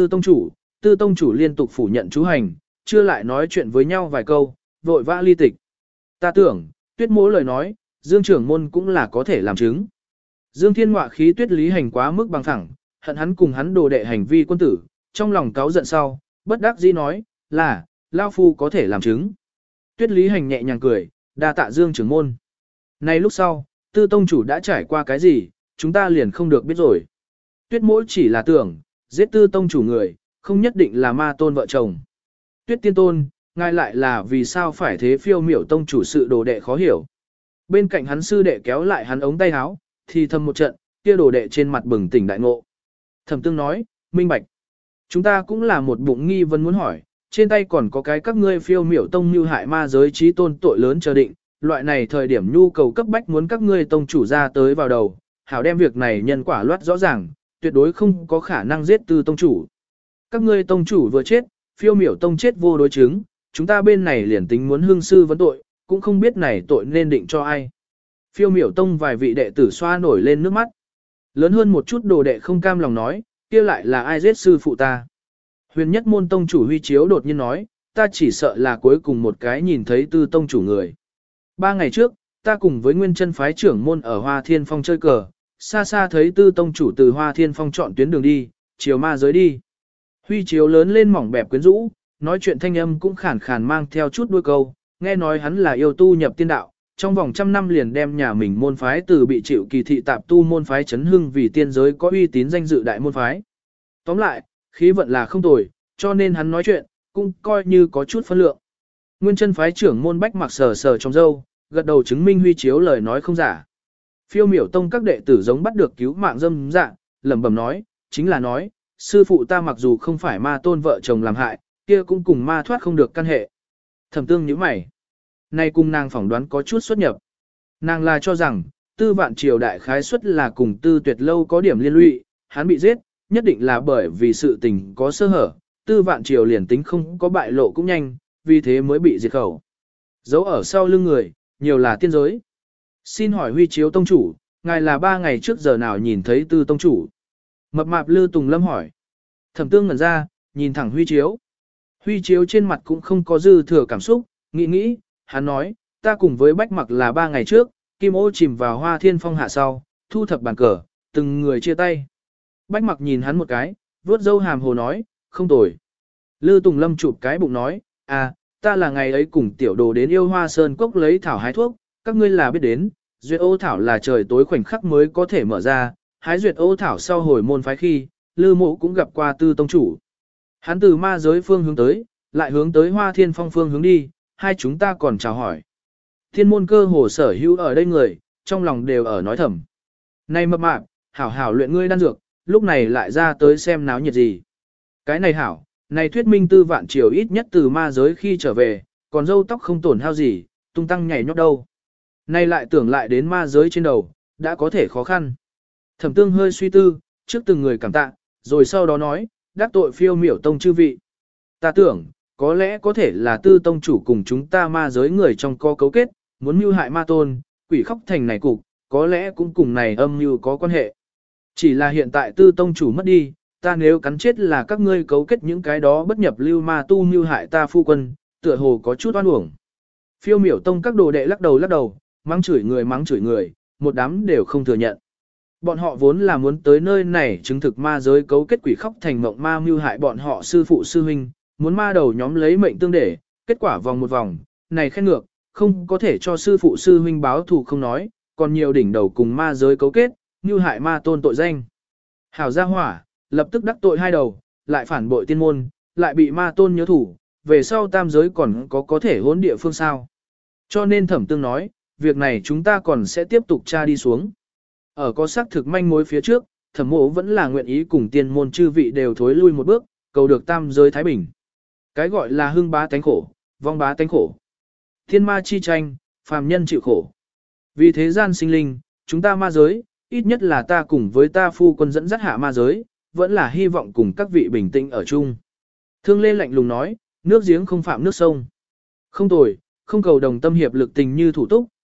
Tư tông chủ liên tục phủ nhận chú hành, chưa lại nói chuyện với nhau vài câu, vội vã ly tịch. Ta tưởng, Tuyết Mỗ lời nói, Dương trưởng môn cũng là có thể làm chứng. Dương Thiên Ngọa khí Tuyết Lý Hành quá mức bằng phẳng, hận hắn cùng hắn đồ đệ hành vi quân tử, trong lòng cáu giận sau, bất đắc dĩ nói, là, Lao Phu có thể làm chứng. Tuyết Lý Hành nhẹ nhàng cười, đa tạ Dương trưởng môn. Này lúc sau, Tư tông chủ đã trải qua cái gì, chúng ta liền không được biết rồi. Tuyết Mỗ chỉ là tưởng, giết Tư tông chủ người, không nhất định là ma tôn vợ chồng. Tuyết tiên tôn, ngài lại là vì sao phải thế phiêu miểu tông chủ sự đồ đệ khó hiểu. Bên cạnh hắn sư đệ kéo lại hắn ống tay áo, thì thầm một trận, kia đồ đệ trên mặt bừng tỉnh đại ngộ. Thẩm Tương nói, minh bạch. Chúng ta cũng là một bụng nghi vấn muốn hỏi, trên tay còn có cái các ngươi phiêu miểu tông như hại ma giới trí tôn tội lớn chờ định, loại này thời điểm nhu cầu cấp bách muốn các ngươi tông chủ ra tới vào đầu, hảo đem việc này nhân quả loát rõ ràng, tuyệt đối không có khả năng giết Tư tông chủ. Các ngươi tông chủ vừa chết, phiêu miểu tông chết vô đối chứng, chúng ta bên này liền tính muốn hương sư vấn tội, cũng không biết này tội nên định cho ai. Phiêu miểu tông vài vị đệ tử xoa nổi lên nước mắt. Lớn hơn một chút đồ đệ không cam lòng nói, kia lại là ai giết sư phụ ta. Huyền nhất môn tông chủ Huy Chiếu đột nhiên nói, ta chỉ sợ là cuối cùng một cái nhìn thấy Tư tông chủ người. 3 ngày trước, ta cùng với nguyên chân phái trưởng môn ở Hoa Thiên Phong chơi cờ, xa xa thấy Tư tông chủ từ Hoa Thiên Phong chọn tuyến đường đi, chiều ma giới đi. Huy Chiếu lớn lên mỏng bẹp quyến rũ, nói chuyện thanh âm cũng khàn khàn mang theo chút đuôi câu, nghe nói hắn là yêu tu nhập tiên đạo, trong vòng 100 năm liền đem nhà mình môn phái từ bị chịu kỳ thị tạp tu môn phái chấn hưng vì tiên giới có uy tín danh dự đại môn phái. Tóm lại, khí vận là không tồi, cho nên hắn nói chuyện, cũng coi như có chút phân lượng. Nguyên chân phái trưởng môn Bách Mặc sờ sờ trong râu, gật đầu chứng minh Huy Chiếu lời nói không giả. Phiêu miểu tông các đệ tử giống bắt được cứu mạng dâm dạ, lẩm bẩm nói, chính là nói, sư phụ ta mặc dù không phải ma tôn vợ chồng làm hại, kia cũng cùng ma thoát không được căn hệ. Thẩm Tương nhíu mày. Nay cùng nàng phỏng đoán có chút xuất nhập. Nàng là cho rằng, Tư Vạn Triều đại khái suất là cùng Tư Tuyệt Lâu có điểm liên lụy, hắn bị giết, nhất định là bởi vì sự tình có sơ hở, Tư Vạn Triều liền tính không có bại lộ cũng nhanh, vì thế mới bị diệt khẩu. Giấu ở sau lưng người, nhiều là tiên giới. Xin hỏi Huy Chiếu tông chủ, ngài là 3 ngày trước giờ nào nhìn thấy Tư tông chủ? Mập mạp Lư Tùng Lâm hỏi. Thẩm Tương ngẩn ra, nhìn thẳng Huy Chiếu. Huy Chiếu trên mặt cũng không có dư thừa cảm xúc, nghĩ, hắn nói, ta cùng với Bách Mặc là 3 ngày trước, Kim Ô chìm vào Hoa Thiên Phong hạ sau, thu thập bàn cờ, từng người chia tay. Bách Mặc nhìn hắn một cái, vuốt râu hàm hồ nói, không tồi. Lư Tùng Lâm chụp cái bụng nói, ta là ngày ấy cùng tiểu đồ đến Yêu Hoa Sơn Cốc lấy thảo hái thuốc, các ngươi là biết đến, duyệt ô thảo là trời tối khoảnh khắc mới có thể mở ra, hái duyệt ô thảo sau hồi môn phái khi, Lư Mộ cũng gặp qua Tư tông chủ. Hắn từ ma giới phương hướng tới, lại hướng tới Hoa Thiên Phong phương hướng đi, hai chúng ta còn chào hỏi. Thiên môn cơ hồ sở hữu ở đây người, trong lòng đều ở nói thầm. Này mập mạp, hảo luyện ngươi đan dược, lúc này lại ra tới xem náo nhiệt gì. Cái này hảo, này thuyết minh Tư Vạn Triều ít nhất từ ma giới khi trở về, còn râu tóc không tổn hao gì, tung tăng nhảy nhót đâu. Này lại tưởng lại đến ma giới trên đầu, đã có thể khó khăn. Thẩm Tương hơi suy tư, trước từng người cảm tạ, rồi sau đó nói, đắc tội phiêu miểu tông chư vị. Ta tưởng, có lẽ có thể là Tư tông chủ cùng chúng ta ma giới người trong co cấu kết, muốn mưu hại ma tôn, Quỷ Khóc Thành này cục, có lẽ cũng cùng này âm mưu có quan hệ. Chỉ là hiện tại Tư tông chủ mất đi, ta nếu cắn chết là các ngươi cấu kết những cái đó bất nhập lưu ma tu mưu hại ta phu quân, tựa hồ có chút oan uổng. Phiêu miểu tông các đồ đệ lắc đầu, mắng chửi người, một đám đều không thừa nhận. Bọn họ vốn là muốn tới nơi này chứng thực ma giới cấu kết Quỷ Khóc Thành mộng ma mưu hại bọn họ sư phụ sư huynh, muốn ma đầu nhóm lấy mệnh tương để, kết quả vòng một vòng, này khen ngược, không có thể cho sư phụ sư huynh báo thù không nói, còn nhiều đỉnh đầu cùng ma giới cấu kết, mưu hại ma tôn tội danh. Hảo gia hỏa, lập tức đắc tội hai đầu, lại phản bội tiên môn, lại bị ma tôn nhớ thủ, về sau tam giới còn có thể hỗn địa phương sao. Cho nên Thẩm Tương nói, việc này chúng ta còn sẽ tiếp tục tra đi xuống. Ở có xác thực manh mối phía trước, Thẩm Mộ vẫn là nguyện ý cùng tiên môn chư vị đều thối lui một bước, cầu được tam giới thái bình. Cái gọi là hưng bá tánh khổ, vong bá tánh khổ. Thiên ma chi tranh, phàm nhân chịu khổ. Vì thế gian sinh linh, chúng ta ma giới, ít nhất là ta cùng với ta phu quân dẫn dắt hạ ma giới, vẫn là hy vọng cùng các vị bình tĩnh ở chung. Thương Lê lạnh lùng nói, nước giếng không phạm nước sông. Không tồi, không cầu đồng tâm hiệp lực tình như thủ túc,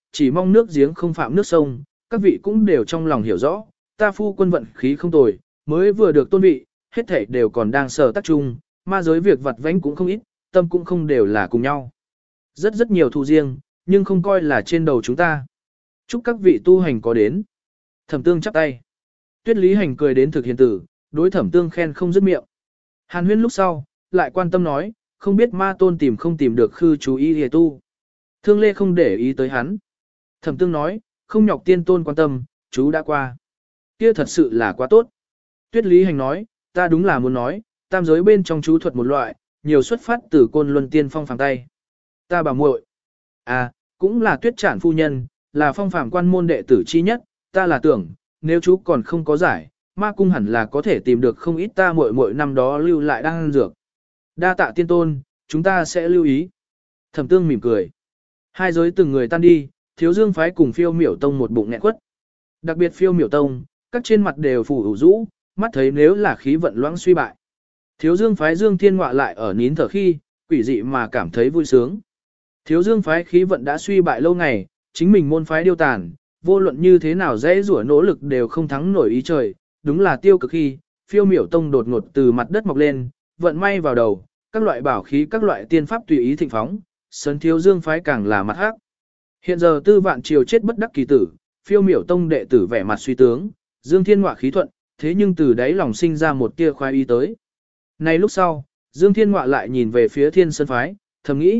chỉ mong nước giếng không phạm nước sông, các vị cũng đều trong lòng hiểu rõ, ta phu quân vận khí không tồi, mới vừa được tôn vị, hết thảy đều còn đang sở tác chung, ma giới việc vặt vãnh cũng không ít, tâm cũng không đều là cùng nhau. Rất rất nhiều thù riêng, nhưng không coi là trên đầu chúng ta. Chúc các vị tu hành có đến. Thẩm Tương chắp tay. Tuyết Lý Hành cười đến thực hiện tử, đối Thẩm Tương khen không dứt miệng. Hàn Huyên lúc sau, lại quan tâm nói, không biết ma tôn tìm không tìm được khư chú ý hề tu. Thương Lê không để ý tới hắn. Thẩm Tương nói, không nhọc tiên tôn quan tâm, chú đã qua. Kia thật sự là quá tốt. Tuyết Lý Hành nói, ta đúng là muốn nói, tam giới bên trong chú thuật một loại, nhiều xuất phát từ Côn Luân Tiên Phong phàm tay. Ta bảo muội, à, cũng là Tuyết Trản phu nhân, là phong phàm quan môn đệ tử chi nhất, ta là tưởng, nếu chú còn không có giải, ma cung hẳn là có thể tìm được không ít ta muội muội năm đó lưu lại đang ăn dược. Đa tạ tiên tôn, chúng ta sẽ lưu ý. Thẩm Tương mỉm cười. Hai giới từng người tan đi, Thiếu Dương phái cùng Phiêu Miểu Tông một bụng nghẹn quất. Đặc biệt Phiêu Miểu Tông, các trên mặt đều phủ ủ rũ, mắt thấy nếu là khí vận loãng suy bại. Thiếu Dương phái Dương Thiên Ngọa lại ở nín thở khi, quỷ dị mà cảm thấy vui sướng. Thiếu Dương phái khí vận đã suy bại lâu ngày, chính mình môn phái điêu tàn, vô luận như thế nào dễ rủa nỗ lực đều không thắng nổi ý trời, đúng là tiêu cực khi, Phiêu Miểu Tông đột ngột từ mặt đất mọc lên, vận may vào đầu, các loại bảo khí các loại tiên pháp tùy ý thịnh phóng, sấn Thiếu Dương phái càng là mặt hắc. Hiện giờ Tư Vạn Triều chết bất đắc kỳ tử, Phiêu Miểu Tông đệ tử vẻ mặt suy tướng, Dương Thiên Ngọa khí thuận, thế nhưng từ đáy lòng sinh ra một tia khoái ý tới. Này lúc sau, Dương Thiên Ngọa lại nhìn về phía Thiên Sơn phái, thầm nghĩ,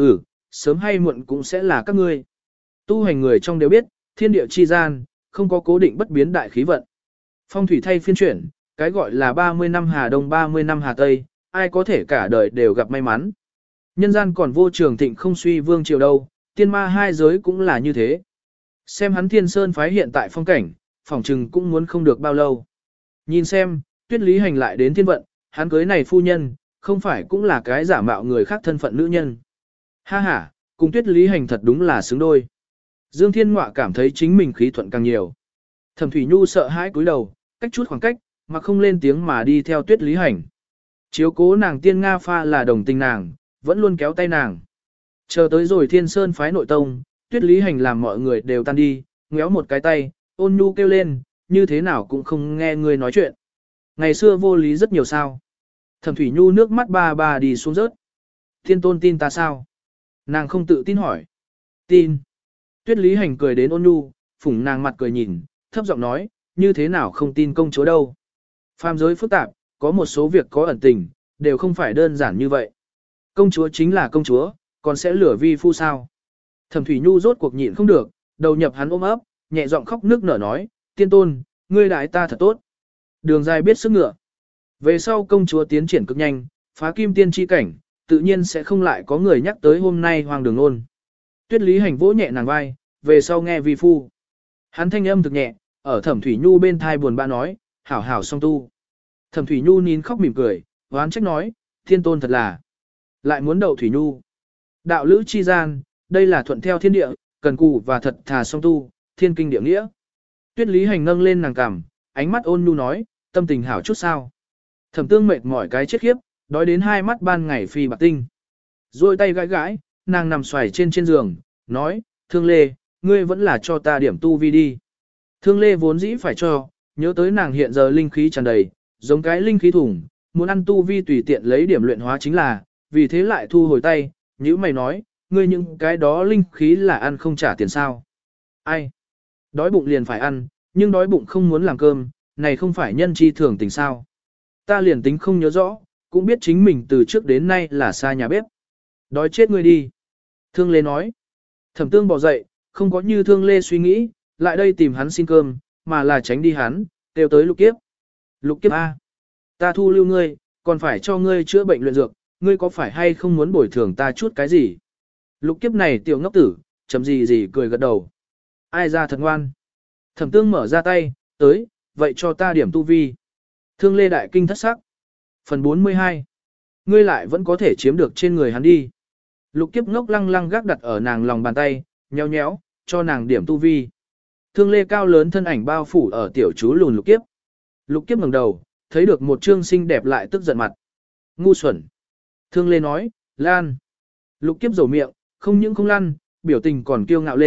sớm hay muộn cũng sẽ là các ngươi. Tu hành người trong đều biết, thiên địa chi gian, không có cố định bất biến đại khí vận. Phong thủy thay phiên chuyển, cái gọi là 30 năm Hà Đông 30 năm Hà Tây, ai có thể cả đời đều gặp may mắn. Nhân gian còn vô trường thịnh không suy vương triều đâu, tiên ma hai giới cũng là như thế. Xem hắn Thiên Sơn phái hiện tại phong cảnh, phỏng chừng cũng muốn không được bao lâu. Nhìn xem, Tuyết Lý Hành lại đến thiên vận, hắn cưới này phu nhân, không phải cũng là cái giả mạo người khác thân phận nữ nhân. Ha ha, cùng Tuyết Lý Hành thật đúng là xứng đôi. Dương Thiên Ngọa cảm thấy chính mình khí thuận càng nhiều. Thẩm Thủy Nhu sợ hãi cúi đầu, cách chút khoảng cách, mà không lên tiếng mà đi theo Tuyết Lý Hành. Chiếu cố nàng Tiên Nga Pha là đồng tình nàng, vẫn luôn kéo tay nàng. Chờ tới rồi Thiên Sơn phái nội tông, Tuyết Lý Hành làm mọi người đều tan đi, ngéo một cái tay, Ôn Nhu kêu lên, như thế nào cũng không nghe người nói chuyện. Ngày xưa vô lý rất nhiều sao. Thẩm Thủy Nhu nước mắt ba ba đi xuống rớt. Thiên tôn tin ta sao? Nàng không tự tin hỏi. Tin. Tuyết Lý Hành cười đến Ôn Nhu, phủng nàng mặt cười nhìn, thấp giọng nói, như thế nào không tin công chúa đâu. Phàm giới phức tạp, có một số việc có ẩn tình, đều không phải đơn giản như vậy. Công chúa chính là công chúa, còn sẽ lửa vi phu sao? Thẩm Thủy Nhu rốt cuộc nhịn không được, đầu nhập hắn ôm ấp, nhẹ giọng khóc nước nở nói, tiên tôn, ngươi đại ta thật tốt. Đường dài biết sức ngựa. Về sau công chúa tiến triển cực nhanh, phá kim tiên chi cảnh, tự nhiên sẽ không lại có người nhắc tới hôm nay hoàng đường ôn. Tuyết Lý Hành vỗ nhẹ nàng vai, về sau nghe vi phu. Hắn thanh âm thực nhẹ, ở Thẩm Thủy Nhu bên thai buồn bã nói, hảo hảo song tu. Thẩm Thủy Nhu nín khóc mỉm cười, oán trách nói, thiên tôn thật là. Lại muốn đậu Thủy Nhu. Đạo lữ chi gian, đây là thuận theo thiên địa, cần cù và thật thà song tu, thiên kinh địa nghĩa. Tuyết Lý Hành nâng lên nàng cằm, ánh mắt ôn nhu nói, tâm tình hảo chút sao. Thẩm Tương mệt mỏi cái chết khiếp, đói đến hai mắt ban ngày phi bạc tinh. Rồi tay gãi gãi, nàng nằm xoài trên giường, nói, Thương Lê, ngươi vẫn là cho ta điểm tu vi đi. Thương Lê vốn dĩ phải cho, nhớ tới nàng hiện giờ linh khí tràn đầy, giống cái linh khí thủng, muốn ăn tu vi tùy tiện lấy điểm luyện hóa chính là, vì thế lại thu hồi tay, như mày nói, ngươi những cái đó linh khí là ăn không trả tiền sao. Ai? Đói bụng liền phải ăn, nhưng đói bụng không muốn làm cơm, này không phải nhân chi thường tình sao. Ta liền tính không nhớ rõ, cũng biết chính mình từ trước đến nay là xa nhà bếp. Đói chết ngươi đi. Thương Lê nói. Thẩm Tương bỏ dậy, không có như Thương Lê suy nghĩ, lại đây tìm hắn xin cơm, mà là tránh đi hắn, kêu tới Lục Kiếp. Lục Kiếp A. Ta thu lưu ngươi, còn phải cho ngươi chữa bệnh luyện dược, ngươi có phải hay không muốn bồi thường ta chút cái gì? Lục Kiếp này tiểu ngốc tử, chấm gì cười gật đầu. Ai ra thật ngoan. Thẩm Tương mở ra tay, tới, vậy cho ta điểm tu vi. Thương Lê đại kinh thất sắc. Phần 42. Ngươi lại vẫn có thể chiếm được trên người hắn đi. Lục Kiếp ngốc lăng lăng gác đặt ở nàng lòng bàn tay, nhéo nhéo, cho nàng điểm tu vi. Thương Lê cao lớn thân ảnh bao phủ ở tiểu chú lùn Lục Kiếp. Lục Kiếp ngẩng đầu, thấy được một trương xinh đẹp lại tức giận mặt. Ngu xuẩn. Thương Lê nói, Lan. Lục Kiếp rầu miệng, không những không lăn, biểu tình còn kiêu ngạo lên,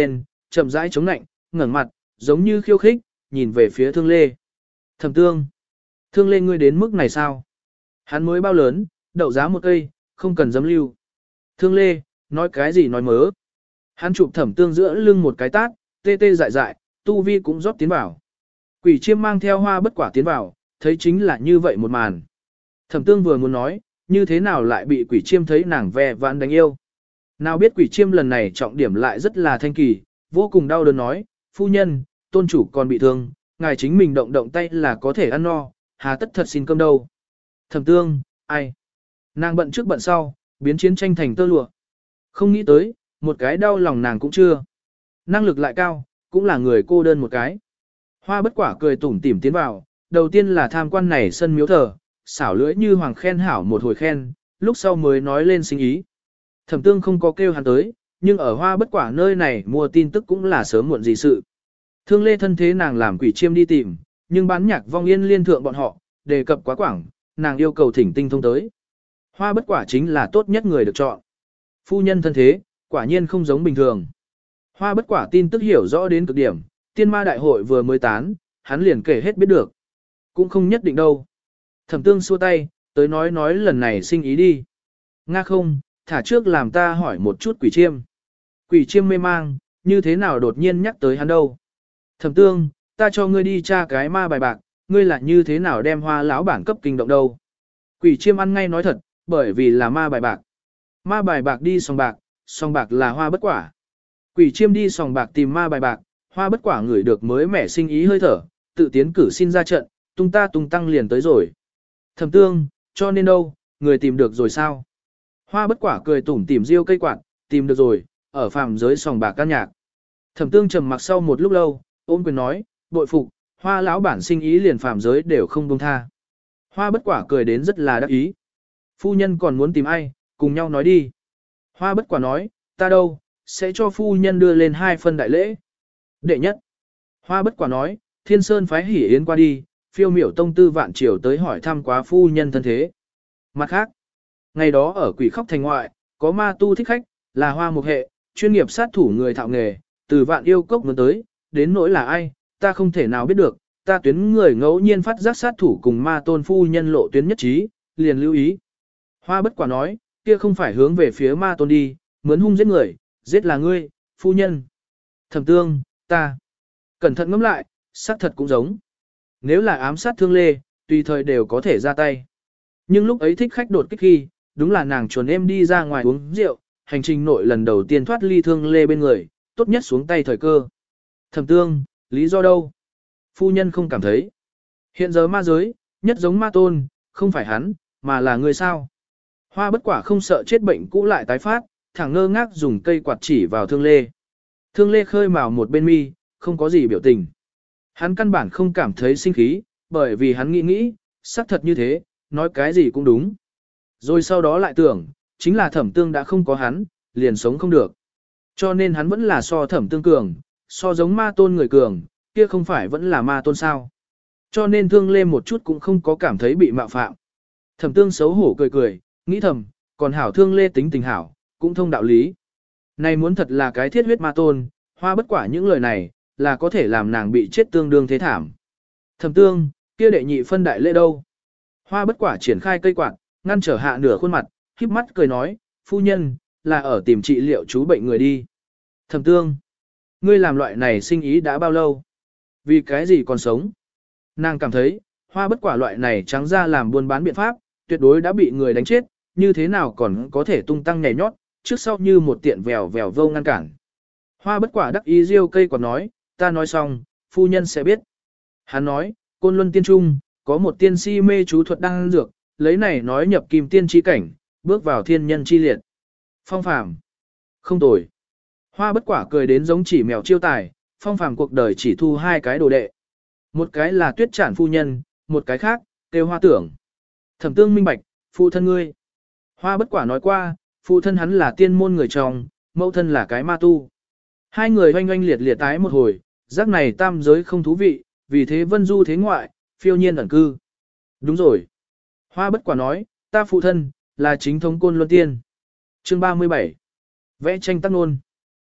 chậm rãi chống nạnh, ngẩng mặt, giống như khiêu khích, nhìn về phía Thương Lê. Thẩm Tương, Thương Lê ngươi đến mức này sao? Hắn mới bao lớn, đậu giá một cây, không cần dấm lưu. Thương Lê, nói cái gì nói mớ. Hắn chụp Thẩm Tương giữa lưng một cái tát, tê tê dại dại, tu vi cũng rót tiến vào. Quỷ Chiêm mang theo Hoa Bất Quả tiến vào, thấy chính là như vậy một màn. Thẩm Tương vừa muốn nói, như thế nào lại bị Quỷ Chiêm thấy nàng ve vãn đánh yêu. Nào biết Quỷ Chiêm lần này trọng điểm lại rất là thanh kỳ, vô cùng đau đớn nói, phu nhân, tôn chủ còn bị thương, ngài chính mình động động tay là có thể ăn no, hà tất thật xin cơm đâu. Thẩm Tương, ai? Nàng bận trước bận sau, biến chiến tranh thành tơ lụa. Không nghĩ tới, một cái đau lòng nàng cũng chưa. Năng lực lại cao, cũng là người cô đơn một cái. Hoa Bất Quả cười tủm tỉm tiến vào, đầu tiên là tham quan này sân miếu thờ, xảo lưỡi như hoàng khen hảo một hồi khen, lúc sau mới nói lên sinh ý. Thẩm Tương không có kêu hắn tới, nhưng ở Hoa Bất Quả nơi này mua tin tức cũng là sớm muộn gì sự. Thương Lê thân thế nàng làm Quỷ Chiêm đi tìm, nhưng bán nhạc vong yên liên thượng bọn họ, đề cập quá quảng, nàng yêu cầu thỉnh tinh thông tới. Hoa Bất Quả chính là tốt nhất người được chọn. Phu nhân thân thế, quả nhiên không giống bình thường. Hoa Bất Quả tin tức hiểu rõ đến cực điểm, tiên ma đại hội vừa mới tán, hắn liền kể hết biết được. Cũng không nhất định đâu. Thẩm Tương xua tay, tới nói lần này sinh ý đi. Nga không, thả trước làm ta hỏi một chút Quỷ Chiêm. Quỷ Chiêm mê mang, như thế nào đột nhiên nhắc tới hắn đâu. Thẩm Tương, ta cho ngươi đi tra cái ma bài bạc, ngươi là như thế nào đem Hoa lão bản cấp kinh động đâu. Quỷ Chiêm ăn ngay nói thật, bởi vì là ma bài bạc. Ma bài bạc đi sòng bạc là Hoa Bất Quả. Quỷ Chiêm đi sòng bạc tìm ma bài bạc, Hoa Bất Quả ngửi được mới mẻ sinh ý hơi thở, tự tiến cử xin ra trận, tung ta tung tăng liền tới rồi. Thẩm Tương, cho nên đâu, người tìm được rồi sao? Hoa Bất Quả cười tủm tỉm riêu cây quạt, tìm được rồi, ở phàm giới sòng bạc ca nhạc. Thẩm Tương trầm mặc sau một lúc lâu, ôm quyền nói, bội phục, Hoa lão bản sinh ý liền phàm giới đều không buông tha. Hoa Bất Quả cười đến rất là đắc ý. Phu nhân còn muốn tìm ai, cùng nhau nói đi. Hoa Bất Quả nói, ta đâu, sẽ cho phu nhân đưa lên 2 phân đại lễ. Đệ nhất, Hoa Bất Quả nói, Thiên Sơn phái hỉ yến qua đi, phiêu miểu tông tư vạn triều tới hỏi thăm quá phu nhân thân thế. Mặt khác, ngày đó ở Quỷ Khóc thành ngoại, có ma tu thích khách, là Hoa Mục hệ, chuyên nghiệp sát thủ người thạo nghề, từ vạn yêu cốc muốn tới, đến nỗi là ai, ta không thể nào biết được, ta tuyến người ngẫu nhiên phát giác sát thủ cùng ma tôn phu nhân lộ tuyến nhất trí, liền lưu ý. Hoa Bất Quả nói, kia không phải hướng về phía ma tôn đi, mướn hung giết người, giết là ngươi, phu nhân. Thẩm Tương, ta. Cẩn thận ngẫm lại, xác thật cũng giống. Nếu là ám sát Thương Lê, tùy thời đều có thể ra tay. Nhưng lúc ấy thích khách đột kích khi, đúng là nàng chuồn em đi ra ngoài uống rượu, hành trình nội lần đầu tiên thoát ly Thương Lê bên người, tốt nhất xuống tay thời cơ. Thẩm Tương, lý do đâu? Phu nhân không cảm thấy. Hiện giờ ma giới, nhất giống ma tôn, không phải hắn, mà là người sao. Hoa Bất Quả không sợ chết bệnh cũ lại tái phát, thẳng ngơ ngác dùng cây quạt chỉ vào Thương Lê. Thương Lê khơi mào một bên mi, không có gì biểu tình. Hắn căn bản không cảm thấy sinh khí, bởi vì hắn nghĩ, xác thật như thế, nói cái gì cũng đúng. Rồi sau đó lại tưởng, chính là Thẩm Tương đã không có hắn, liền sống không được. Cho nên hắn vẫn là so Thẩm Tương cường, so giống ma tôn người cường, kia không phải vẫn là ma tôn sao. Cho nên Thương Lê một chút cũng không có cảm thấy bị mạo phạm. Thẩm Tương xấu hổ cười, nghĩ thầm, còn hảo Thương Lê tính tình hảo, cũng thông đạo lý. Này muốn thật là cái thiết huyết ma tôn, Hoa Bất Quả những lời này, là có thể làm nàng bị chết tương đương thế thảm. Thẩm Tương, kia đệ nhị phân đại lễ đâu? Hoa Bất Quả triển khai cây quạt, ngăn trở hạ nửa khuôn mặt, híp mắt cười nói, phu nhân, là ở tìm trị liệu chú bệnh người đi. Thẩm Tương, ngươi làm loại này sinh ý đã bao lâu? Vì cái gì còn sống? Nàng cảm thấy, Hoa Bất Quả loại này trắng ra làm buôn bán biện pháp, tuyệt đối đã bị người đánh chết, như thế nào còn có thể tung tăng nhảy nhót, trước sau như một tiện vèo vô ngăn cản. Hoa Bất Quả đắc ý riêu cây quạt nói, ta nói xong, phu nhân sẽ biết. Hắn nói, Côn Luân Tiên Trung, có một tiên si mê chú thuật đang dược, lấy này nói nhập kim tiên chi cảnh, bước vào thiên nhân chi liệt. Phong Phàm, không tồi. Hoa Bất Quả cười đến giống chỉ mèo chiêu tài, Phong Phàm cuộc đời chỉ thu 2 cái đồ đệ. Một cái là Tuyết Trản phu nhân, một cái khác, Têu Hoa Tưởng. Thẩm Tương minh bạch, phụ thân ngươi. Hoa Bất Quả nói qua, phụ thân hắn là tiên môn người chồng, mẫu thân là cái ma tu. Hai người oanh oanh liệt liệt tái một hồi, giác này tam giới không thú vị, vì thế vân du thế ngoại, phiêu nhiên ẩn cư. Đúng rồi. Hoa Bất Quả nói, ta phụ thân, là chính thống Côn Luân Tiên. Chương 37. Vẽ tranh tác nôn.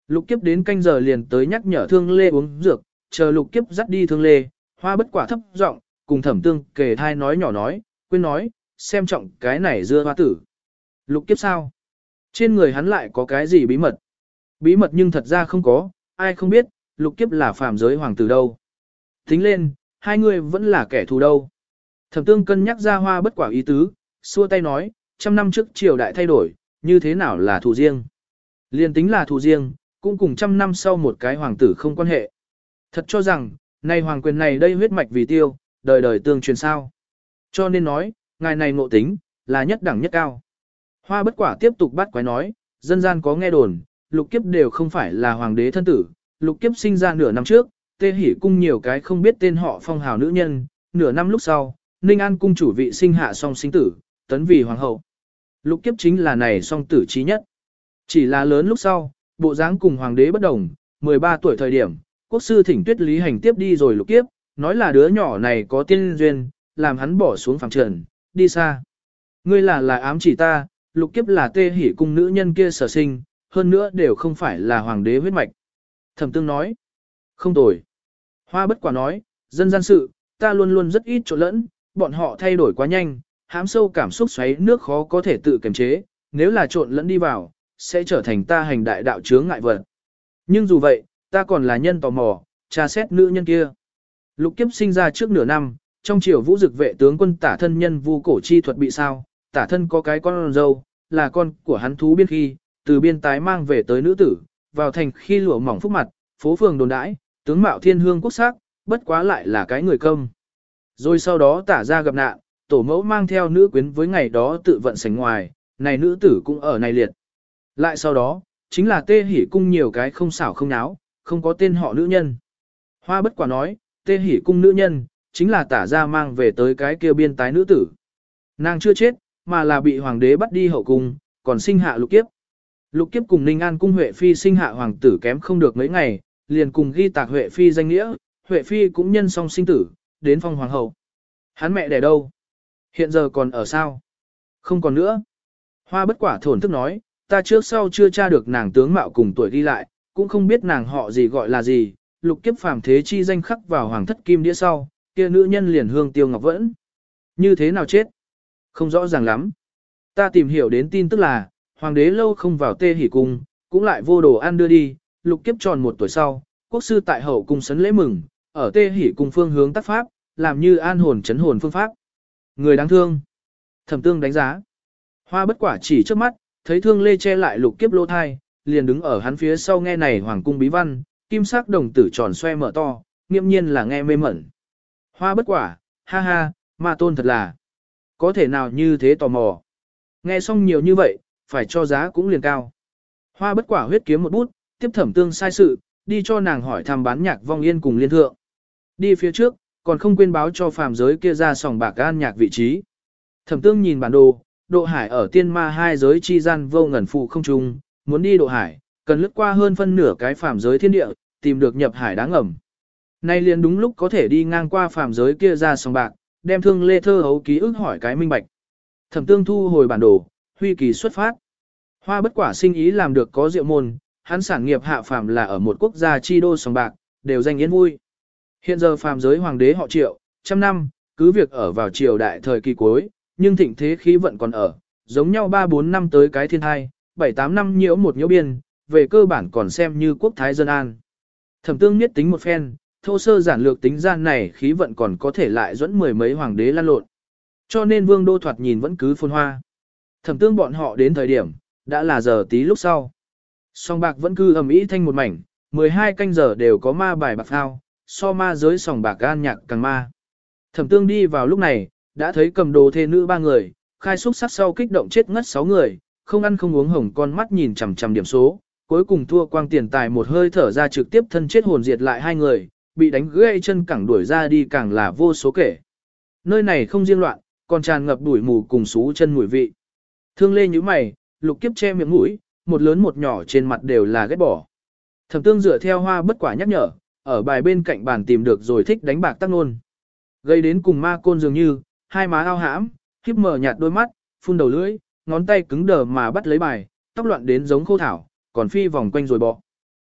Lục Kiếp đến canh giờ liền tới nhắc nhở Thương Lê uống dược, chờ Lục Kiếp dắt đi Thương Lê, Hoa Bất Quả thấp giọng cùng Thẩm Tương kề thai nói nhỏ nói, quên nói, xem trọng cái này dưa hoa tử. Lục Kiếp sao? Trên người hắn lại có cái gì bí mật? Bí mật nhưng thật ra không có, ai không biết, Lục Kiếp là phàm giới hoàng tử đâu. Tính lên, hai người vẫn là kẻ thù đâu. Thẩm Tương cân nhắc ra Hoa Bất Quả ý tứ, xua tay nói, 100 năm trước triều đại thay đổi, như thế nào là thù riêng? Liên tính là thù riêng, cũng cùng 100 năm sau một cái hoàng tử không quan hệ. Thật cho rằng, này hoàng quyền này đây huyết mạch vì tiêu, đời đời tương truyền sao. Cho nên nói, ngài này ngộ tính, là nhất đẳng nhất cao. Hoa Bất Quả tiếp tục bắt quái nói, dân gian có nghe đồn, Lục Kiếp đều không phải là hoàng đế thân tử, Lục Kiếp sinh ra nửa năm trước, Tê Hỷ cung nhiều cái không biết tên họ phong hào nữ nhân, nửa năm lúc sau, Ninh An cung chủ vị sinh hạ song sinh tử, tấn vì hoàng hậu. Lục Kiếp chính là này song tử trí nhất. Chỉ là lớn lúc sau, bộ dáng cùng hoàng đế bất đồng, 13 tuổi thời điểm, quốc sư thỉnh Tuyết Lý Hành tiếp đi rồi Lục Kiếp, nói là đứa nhỏ này có tiên duyên, làm hắn bỏ xuống phàm trần, đi xa. Ngươi là ám chỉ ta, Lục Kiếp là Tê Hỷ cung nữ nhân kia sở sinh, hơn nữa đều không phải là hoàng đế huyết mạch. Thẩm Tương nói, không tồi. Hoa Bất Quả nói, dân gian sự, ta luôn luôn rất ít trộn lẫn, bọn họ thay đổi quá nhanh, hãm sâu cảm xúc xoáy nước khó có thể tự kiềm chế, nếu là trộn lẫn đi vào, sẽ trở thành ta hành đại đạo chướng ngại vật. Nhưng dù vậy, ta còn là nhân tò mò, tra xét nữ nhân kia. Lục Kiếp sinh ra trước nửa năm, trong triều Vũ Dực vệ tướng quân Tả thân nhân Vu cổ chi thuật bị sao, Tả thân có cái con dâu, là con của hắn thú biên khi, từ biên tái mang về tới nữ tử, vào thành khi lụa mỏng phúc mặt, phố phường đồn đãi, tướng mạo thiên hương quốc sắc, bất quá lại là cái người công. Rồi sau đó Tả ra gặp nạn, tổ mẫu mang theo nữ quyến với ngày đó tự vận sảnh ngoài, này nữ tử cũng ở này liệt. Lại sau đó, chính là Tê Hỷ cung nhiều cái không xảo không náo, không có tên họ nữ nhân. Hoa Bất Quả nói, Tê Hỷ cung nữ nhân, chính là Tả ra mang về tới cái kia biên tái nữ tử. Nàng chưa chết, mà là bị hoàng đế bắt đi hậu cung, còn sinh hạ Lục Kiếp. Lục Kiếp cùng Ninh An cung Huệ Phi sinh hạ hoàng tử kém không được mấy ngày, liền cùng ghi tạc Huệ Phi danh nghĩa, Huệ Phi cũng nhân song sinh tử, đến phong hoàng hậu. Hắn mẹ đẻ đâu? Hiện giờ còn ở sao? Không còn nữa. Hoa Bất Quả thổn thức nói, ta trước sau chưa tra được nàng tướng mạo cùng tuổi ghi lại, cũng không biết nàng họ gì gọi là gì, Lục Kiếp phàm thế chi danh khắc vào hoàng thất kim đĩa sau, kia nữ nhân liền hương tiêu ngọc vẫn. Như thế nào chết? Không rõ ràng lắm. Ta tìm hiểu đến tin tức là, hoàng đế lâu không vào Tê Hỷ cung, cũng lại vô đồ ăn đưa đi, Lục Kiếp tròn 1 tuổi sau, quốc sư tại hậu cung sấn lễ mừng, ở Tê Hỷ cung phương hướng tác pháp, làm như an hồn chấn hồn phương pháp. Người đáng thương. Thẩm Tương đánh giá. Hoa Bất Quả chỉ trước mắt, thấy Thương Lê che lại Lục Kiếp lỗ thai, liền đứng ở hắn phía sau nghe này hoàng cung bí văn, kim sắc đồng tử tròn xoe mở to, nghiêm nhiên là nghe mê mẩn. Hoa Bất Quả, ha ha, ma tôn thật là. Có thể nào như thế tò mò. Nghe xong nhiều như vậy, phải cho giá cũng liền cao. Hoa Bất Quả huyết kiếm một bút, tiếp Thẩm Tương sai sự, đi cho nàng hỏi thăm bán nhạc vong yên cùng liên thượng. Đi phía trước, còn không quên báo cho phàm giới kia ra sòng bạc an nhạc vị trí. Thẩm Tương nhìn bản đồ, độ hải ở tiên ma hai giới chi gian vô ngẩn phụ không trung, muốn đi độ hải, cần lướt qua hơn phân nửa cái phàm giới thiên địa, tìm được nhập hải đáng ngầm. Nay liền đúng lúc có thể đi ngang qua phàm giới kia ra sòng bạc, đem Thương Lê thơ hấu ký ức hỏi cái minh bạch. Thẩm Tương thu hồi bản đồ, huy kỳ xuất phát. Hoa Bất Quả sinh ý làm được có diệu môn, hắn sản nghiệp hạ phàm là ở một quốc gia chi đô sòng bạc, đều danh yên vui. Hiện giờ phàm giới hoàng đế họ Triệu, 100 năm, cứ việc ở vào triều đại thời kỳ cuối, nhưng thịnh thế khí vận còn ở, giống nhau 3-4 năm tới cái thiên thai, 7-8 năm nhiễu một nhiễu biên, về cơ bản còn xem như quốc thái dân an. Thẩm Tương niết tính một phen, thô sơ giản lược tính gian này khí vận còn có thể lại dẫn 10 mấy hoàng đế lan lộn. Cho nên vương đô thoạt nhìn vẫn cứ phồn hoa. Thẩm Tương bọn họ đến thời điểm, đã là giờ tí lúc sau. Sòng bạc vẫn cứ ầm ĩ thanh một mảnh, 12 canh giờ đều có ma bài bạc phao, so ma giới sòng bạc gan nhạc càng ma. Thẩm Tương đi vào lúc này, đã thấy cầm đồ thê nữ 3 người, khai xúc sắc sau kích động chết ngất 6 người, không ăn không uống hồng con mắt nhìn chằm chằm điểm số, cuối cùng thua quang tiền tài một hơi thở ra trực tiếp thân chết hồn diệt lại 2 người, bị đánh gãy chân cẳng đuổi ra đi càng là vô số kể. Nơi này không riêng loạn, còn tràn ngập đuổi mù cùng xú chân mùi vị. Thương Lê như mày, Lục Kiếp che miệng mũi, một lớn một nhỏ trên mặt đều là ghét bỏ. Thẩm Tương dựa theo Hoa Bất Quả nhắc nhở, ở bài bên cạnh bàn tìm được rồi thích đánh bạc tác nôn. Gây đến cùng ma côn dường như, hai má ao hãm, khiếp mở nhạt đôi mắt, phun đầu lưỡi, ngón tay cứng đờ mà bắt lấy bài, tóc loạn đến giống khô thảo, còn phi vòng quanh rồi bỏ.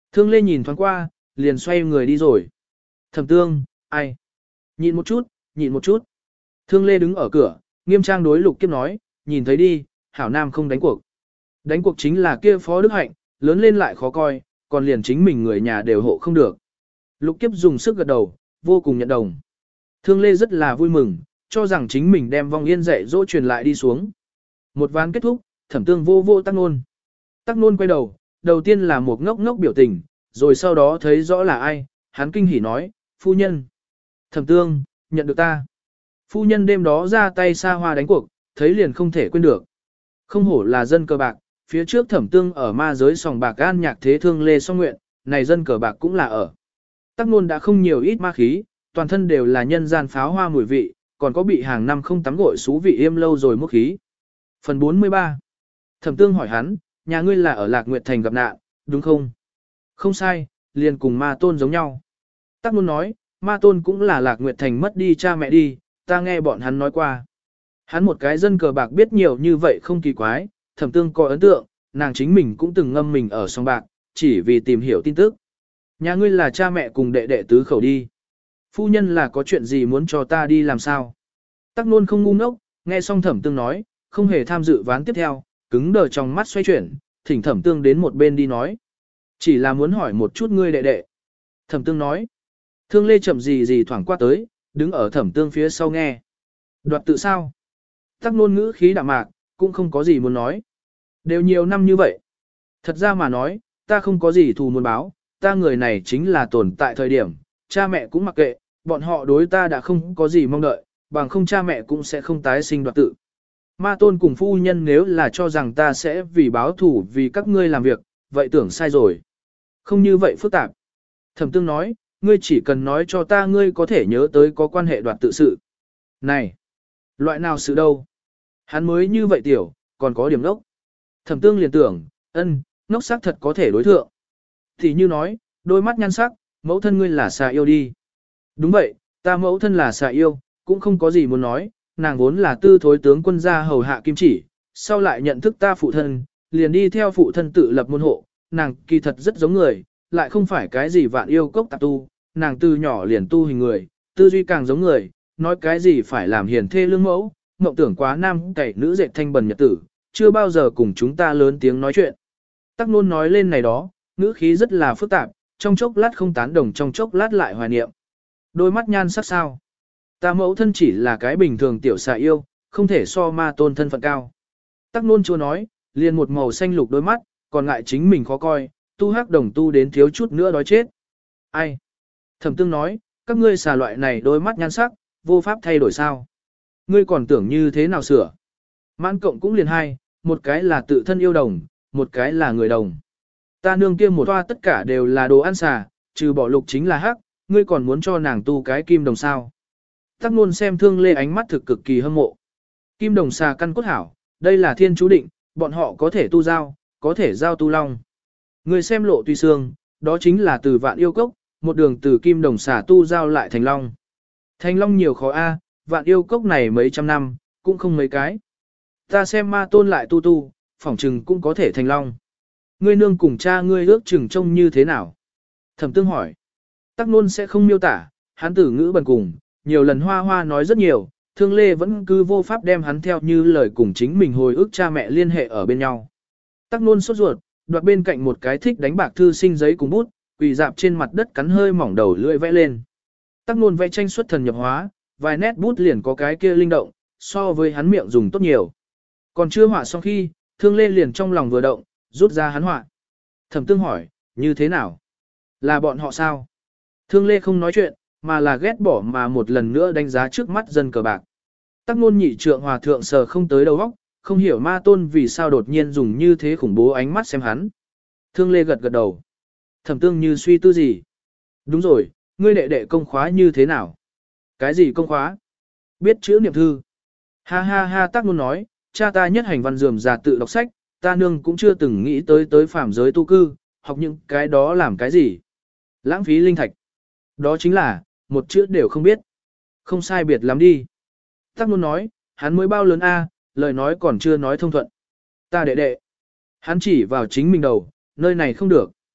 Thương Lê nhìn thoáng qua, liền xoay người đi rồi. Thẩm Tương, ai? Nhịn một chút, nhịn một chút. Thương Lê đứng ở cửa, nghiêm trang đối Lục Kiếp nói, nhìn thấy đi, hảo nam không đánh cuộc. Đánh cuộc chính là kia Phó Đức Hạnh, lớn lên lại khó coi, còn liền chính mình người nhà đều hộ không được. Lục Kiếp dùng sức gật đầu, vô cùng nhận đồng. Thương Lê rất là vui mừng, cho rằng chính mình đem vong yên dạy dỗ truyền lại đi xuống. Một ván kết thúc, Thẩm Tương vô vô Tắc Nôn. Tắc Nôn quay đầu, đầu tiên là một ngốc ngốc biểu tình, rồi sau đó thấy rõ là ai, hắn kinh hỉ nói, phu nhân. Thẩm Tương, nhận được ta. Phu nhân đêm đó ra tay xa hoa đánh cuộc, thấy liền không thể quên được. Không hổ là dân cờ bạc, phía trước Thẩm Tương ở ma giới sòng bạc an nhạc thế Thương Lê song nguyện, này dân cờ bạc cũng là ở. Tắc Nôn đã không nhiều ít ma khí, toàn thân đều là nhân gian pháo hoa mùi vị, còn có bị hàng năm không tắm gội xú vị im lâu rồi mốc khí. Phần 43. Thẩm Tương hỏi hắn, nhà ngươi là ở Lạc Nguyệt Thành gặp nạn, đúng không? Không sai, liền cùng Ma Tôn giống nhau. Tắc Nôn nói, Ma Tôn cũng là Lạc Nguyệt Thành mất đi cha mẹ đi, ta nghe bọn hắn nói qua. Hắn một cái dân cờ bạc biết nhiều như vậy không kỳ quái, Thẩm Tương có ấn tượng, nàng chính mình cũng từng ngâm mình ở sòng bạc, chỉ vì tìm hiểu tin tức. Nhà ngươi là cha mẹ cùng đệ đệ tứ khẩu đi. Phu nhân là có chuyện gì muốn cho ta đi làm sao? Tắc Nôn không ngu ngốc, nghe xong Thẩm Tương nói, không hề tham dự ván tiếp theo, cứng đờ trong mắt xoay chuyển, thỉnh Thẩm Tương đến một bên đi nói. Chỉ là muốn hỏi một chút ngươi đệ đệ. Thẩm Tương nói. Thương Lê chậm gì thoảng qua tới, đứng ở Thẩm Tương phía sau nghe. Đoạt tự sao? Tắc Nôn ngữ khí đạm mạc, cũng không có gì muốn nói. Đều nhiều năm như vậy. Thật ra mà nói, ta không có gì thù muốn báo, ta người này chính là tồn tại thời điểm, cha mẹ cũng mặc kệ, bọn họ đối ta đã không có gì mong đợi, bằng không cha mẹ cũng sẽ không tái sinh đoạt tự. Ma Tôn cùng phu nhân nếu là cho rằng ta sẽ vì báo thù vì các ngươi làm việc, vậy tưởng sai rồi. Không như vậy phức tạp. Thẩm Tương nói, ngươi chỉ cần nói cho ta ngươi có thể nhớ tới có quan hệ đoạt tự sự. Này, loại nào sự đâu? Hắn mới như vậy tiểu, còn có điểm ngốc. Thẩm Tương liền tưởng, ngốc sắc thật có thể đối thượng. Thì như nói, đôi mắt nhan sắc, mẫu thân ngươi là xà yêu đi. Đúng vậy, ta mẫu thân là xà yêu, cũng không có gì muốn nói, nàng vốn là tư thối tướng quân gia hầu hạ kim chỉ, sau lại nhận thức ta phụ thân, liền đi theo phụ thân tự lập môn hộ, nàng kỳ thật rất giống người, lại không phải cái gì vạn yêu cốc tạp tu, nàng từ nhỏ liền tu hình người, tư duy càng giống người, nói cái gì phải làm hiền thê lương mẫu, mộng tưởng quá nam cậy nữ dệt thanh bần nhật tử, chưa bao giờ cùng chúng ta lớn tiếng nói chuyện. Tắc Nôn nói lên này đó, ngữ khí rất là phức tạp, trong chốc lát không tán đồng trong chốc lát lại hoài niệm. Đôi mắt nhan sắc sao? Ta mẫu thân chỉ là cái bình thường tiểu xà yêu, không thể so Ma Tôn thân phận cao. Tắc Nôn chua nói, liền một màu xanh lục đôi mắt, còn ngại chính mình khó coi, tu hắc đồng tu đến thiếu chút nữa đói chết. Ai? Thẩm Tương nói, các ngươi xà loại này đôi mắt nhan sắc, vô pháp thay đổi sao? Ngươi còn tưởng như thế nào sửa? Mãn cộng cũng liền hai, một cái là tự thân yêu đồng, một cái là người đồng. Ta nương kia một toa tất cả đều là đồ ăn xà, trừ bỏ lục chính là hắc, ngươi còn muốn cho nàng tu cái kim đồng sao? Tắc Nôn xem Thương Lê ánh mắt thực cực kỳ hâm mộ. Kim đồng xà căn cốt hảo, đây là thiên chú định, bọn họ có thể tu giao, có thể giao tu long. Ngươi xem Lộ Tùy Sương, đó chính là từ vạn yêu cốc, một đường từ kim đồng xà tu giao lại thành long. Thành long nhiều khó a, vạn yêu cốc này mấy trăm năm, cũng không mấy cái. Ta xem Ma Tôn lại tu, phỏng chừng cũng có thể thành long. Ngươi nương cùng cha ngươi ước chừng trông như thế nào? Thẩm Tương hỏi. Tắc Nôn sẽ không miêu tả, hắn tử ngữ bần cùng, nhiều lần hoa nói rất nhiều, Thương Lê vẫn cứ vô pháp đem hắn theo như lời cùng chính mình hồi ức cha mẹ liên hệ ở bên nhau. Tắc Nôn sốt ruột, đoạt bên cạnh một cái thích đánh bạc thư sinh giấy cùng bút, quỳ dạp trên mặt đất cắn hơi mỏng đầu lưỡi vẽ lên. Tắc Nôn vẽ tranh xuất thần nhập hóa, vài nét bút liền có cái kia linh động, so với hắn miệng dùng tốt nhiều. Còn chưa họa xong khi, Thương Lê liền trong lòng vừa động, rút ra hắn họa. Thẩm Tương hỏi, như thế nào? Là bọn họ sao? Thương Lê không nói chuyện, mà là ghét bỏ mà một lần nữa đánh giá trước mắt dân cờ bạc. Tắc Nôn nhị trượng hòa thượng sờ không tới đầu óc, không hiểu Ma Tôn vì sao đột nhiên dùng như thế khủng bố ánh mắt xem hắn. Thương Lê gật gật đầu. Thẩm Tương như suy tư gì? Đúng rồi, ngươi đệ đệ công khóa như thế nào? Cái gì công khóa? Biết chữ niệm thư. Ha ha ha, Tắc Nôn nói, cha ta nhất hành văn dườm già tự đọc sách, ta nương cũng chưa từng nghĩ tới phàm giới tu cư, học những cái đó làm cái gì? Lãng phí linh thạch. Đó chính là, một chữ đều không biết. Không sai biệt lắm đi. Tắc Nôn nói, hắn mới bao lớn a, lời nói còn chưa nói thông thuận. Ta đệ đệ. Hắn chỉ vào chính mình đầu, nơi này không được.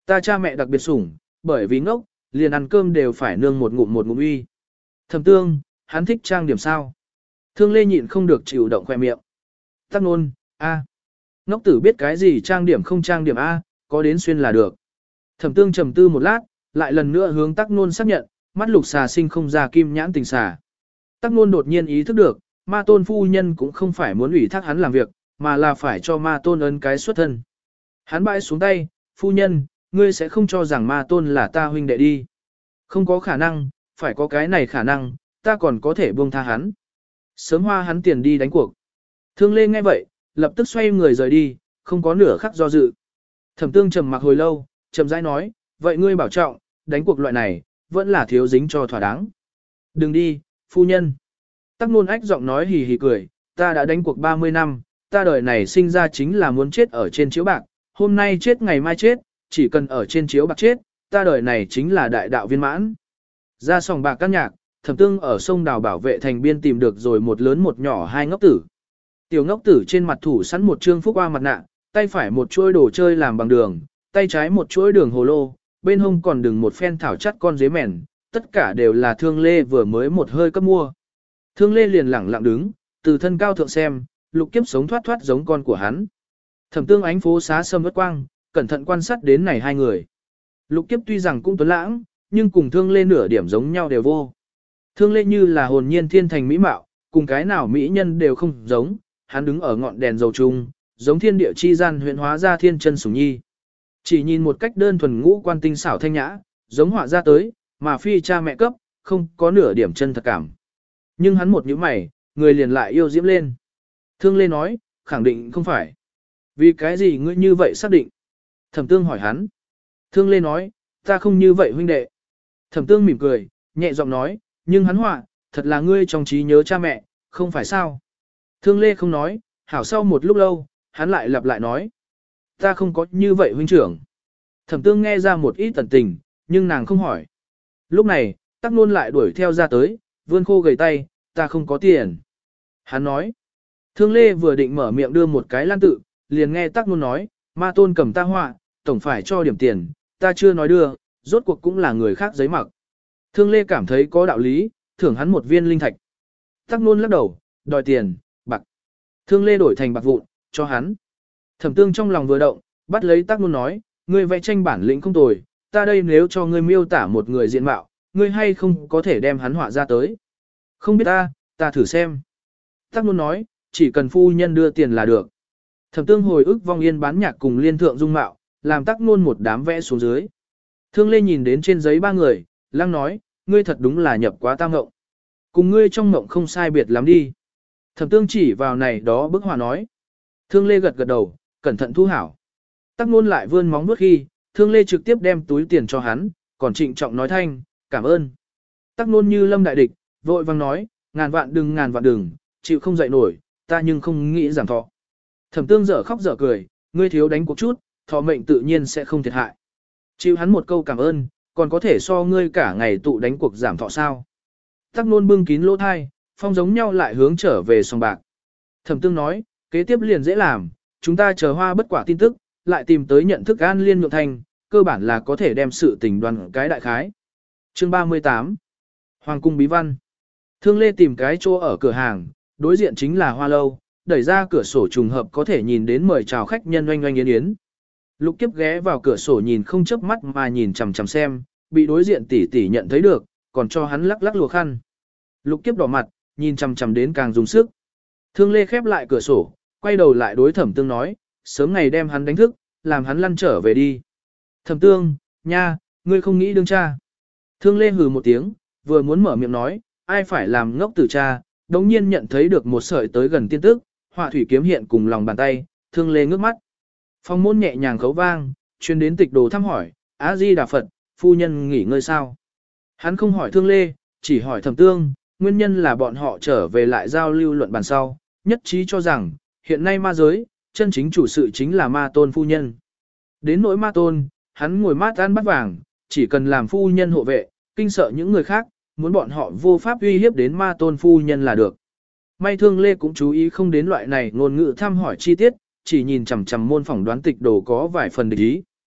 Ta cha mẹ đặc biệt sủng, bởi vì ngốc, liền ăn cơm đều phải nương một ngụm uy. Thẩm Tương, hắn thích trang điểm sao? Thương Lê nhịn không được chịu động khoe miệng. Tắc Nôn, a, ngốc tử biết cái gì trang điểm không trang điểm a, có đến xuyên là được. Thẩm Tương trầm tư một lát, lại lần nữa hướng Tắc Nôn xác nhận, mắt lục xà sinh không ra kim nhãn tình xà. Tắc Nôn đột nhiên ý thức được, Ma Tôn phu nhân cũng không phải muốn ủy thác hắn làm việc, mà là phải cho Ma Tôn ấn cái xuất thân. Hắn bãi xuống tay, phu nhân, ngươi sẽ không cho rằng Ma Tôn là ta huynh đệ đi. Không có khả năng, phải có cái này khả năng, ta còn có thể buông tha hắn. Sớm hoa hắn tiền đi đánh cuộc. Thương Lê nghe vậy, lập tức xoay người rời đi, không có nửa khắc do dự. Thẩm Tương trầm mặc hồi lâu, chậm rãi nói, vậy ngươi bảo trọng, đánh cuộc loại này, vẫn là thiếu dính cho thỏa đáng. Đừng đi, phu nhân. Tắc Nôn ách giọng nói hì hì cười, ta đã đánh cuộc 30 năm, ta đời này sinh ra chính là muốn chết ở trên chiếu bạc, hôm nay chết ngày mai chết, chỉ cần ở trên chiếu bạc chết, ta đời này chính là đại đạo viên mãn. Ra sòng bạc căn nhạc, Thẩm Tương ở sông Đào bảo vệ thành biên tìm được rồi một lớn một nhỏ hai ngốc tử. Tiểu ngốc tử trên mặt thủ sẵn một trương phúc hoa mặt nạ, tay phải một chuỗi đồ chơi làm bằng đường, tay trái một chuỗi đường hồ lô, bên hông còn đừng một phen thảo chắt con dế mèn, tất cả đều là Thương Lê vừa mới một hơi cấp mua. Thương Lê liền lẳng lặng đứng, từ thân cao thượng xem, Lục Kiếp sống thoát thoát giống con của hắn. Thẩm Tương ánh phố xá sâm vất quang, cẩn thận quan sát đến này hai người. Lục Kiếp tuy rằng cũng tuấn lãng, nhưng cùng Thương Lê nửa điểm giống nhau đều vô. Thương Lê như là hồn nhiên thiên thành mỹ mạo, cùng cái nào mỹ nhân đều không giống, hắn đứng ở ngọn đèn dầu trung, giống thiên địa chi gian huyện hóa ra thiên chân sủng nhi. Chỉ nhìn một cách đơn thuần ngũ quan tinh xảo thanh nhã, giống họa ra tới, mà phi cha mẹ cấp, không có nửa điểm chân thật cảm. Nhưng hắn một nhíu mày, người liền lại yêu diễm lên. Thương Lê nói, khẳng định không phải. Vì cái gì ngươi như vậy xác định? Thẩm Tương hỏi hắn. Thương Lê nói, ta không như vậy huynh đệ. Thẩm Tương mỉm cười, nhẹ giọng nói, nhưng hắn họa, thật là ngươi trong trí nhớ cha mẹ, không phải sao? Thương Lê không nói, hảo sau một lúc lâu, hắn lại lặp lại nói. Ta không có như vậy huynh trưởng. Thẩm Tương nghe ra một ít tần tình, nhưng nàng không hỏi. Lúc này, Tắc Nôn lại đuổi theo ra tới, vươn khô gầy tay, ta không có tiền. Hắn nói. Thương Lê vừa định mở miệng đưa một cái lan tự, liền nghe Tắc Nôn nói, Ma Tôn cầm ta họa, tổng phải cho điểm tiền, ta chưa nói đưa, rốt cuộc cũng là người khác giấy mặc. Thương Lê cảm thấy có đạo lý, thưởng hắn một viên linh thạch. Tắc Nôn lắc đầu, đòi tiền, bạc. Thương Lê đổi thành bạc vụn, cho hắn. Thẩm Tương trong lòng vừa động, bắt lấy Tắc Nôn nói, ngươi vẽ tranh bản lĩnh không tồi, ta đây nếu cho ngươi miêu tả một người diện mạo, ngươi hay không có thể đem hắn họa ra tới. Không biết ta thử xem. Tắc Nôn nói, chỉ cần phu nhân đưa tiền là được. Thẩm Tương hồi ức vong yên bán nhạc cùng liên thượng dung mạo, làm Tắc Nôn một đám vẽ xuống dưới. Thương Lê nhìn đến trên giấy ba người, lăng nói, ngươi thật đúng là nhập quá tam ngộng. Cùng ngươi trong ngộng không sai biệt lắm đi. Thẩm Tương chỉ vào này đó bức họa nói. Thương Lê gật gật đầu, cẩn thận thu hảo. Tắc Nôn lại vươn móng vuốt khi, Thương Lê trực tiếp đem túi tiền cho hắn, còn trịnh trọng nói thanh, cảm ơn. Tắc Nôn như lâm đại địch, vội vang nói, ngàn vạn đừng, chịu không dậy nổi, ta nhưng không nghĩ giảm thọ. Thẩm Tương dở khóc dở cười, ngươi thiếu đánh cuộc chút, thọ mệnh tự nhiên sẽ không thiệt hại. Chịu hắn một câu cảm ơn, còn có thể so ngươi cả ngày tụ đánh cuộc giảm thọ sao. Tắc Nôn bưng kín lỗ thai, phong giống nhau lại hướng trở về sòng bạc. Thẩm Tương nói, kế tiếp liền dễ làm, chúng ta chờ hoa bất quả tin tức, lại tìm tới nhận thức An Liên Nhượng Thành, cơ bản là có thể đem sự tình đoàn cái đại khái. Chương 38 Hoàng cung bí văn. Thương Lê tìm cái chỗ ở cửa hàng, đối diện chính là hoa lâu, đẩy ra cửa sổ trùng hợp có thể nhìn đến mời chào khách nhân oanh oanh yến yến. Lục Kiếp ghé vào cửa sổ nhìn không chớp mắt mà nhìn chằm chằm xem, bị đối diện tỷ tỷ nhận thấy được, còn cho hắn lắc lắc lùa khăn. Lục Kiếp đỏ mặt, nhìn chằm chằm đến càng dùng sức. Thương Lê khép lại cửa sổ, quay đầu lại đối Thẩm Tương nói, sớm ngày đem hắn đánh thức, làm hắn lăn trở về đi. Thẩm Tương, nha, ngươi không nghĩ đương cha. Thương Lê hừ một tiếng, vừa muốn mở miệng nói, ai phải làm ngốc tử cha, đống nhiên nhận thấy được một sợi tới gần tin tức, họa thủy kiếm hiện cùng lòng bàn tay, Thương Lê ngước mắt. Phong môn nhẹ nhàng khấu vang, truyền đến tịch đồ thăm hỏi, A Di Đà Phật, phu nhân nghỉ ngơi sao? Hắn không hỏi Thương Lê, chỉ hỏi Thẩm Tương, nguyên nhân là bọn họ trở về lại giao lưu luận bàn sau, nhất trí cho rằng, hiện nay ma giới, chân chính chủ sự chính là Ma Tôn phu nhân. Đến nỗi Ma Tôn, hắn ngồi mát ăn bắt vàng, chỉ cần làm phu nhân hộ vệ, kinh sợ những người khác, muốn bọn họ vô pháp uy hiếp đến Ma Tôn phu nhân là được. May Thương Lê cũng chú ý không đến loại này ngôn ngữ thăm hỏi chi tiết, chỉ nhìn chằm chằm môn phỏng đoán tịch đồ có vài phần địch ý.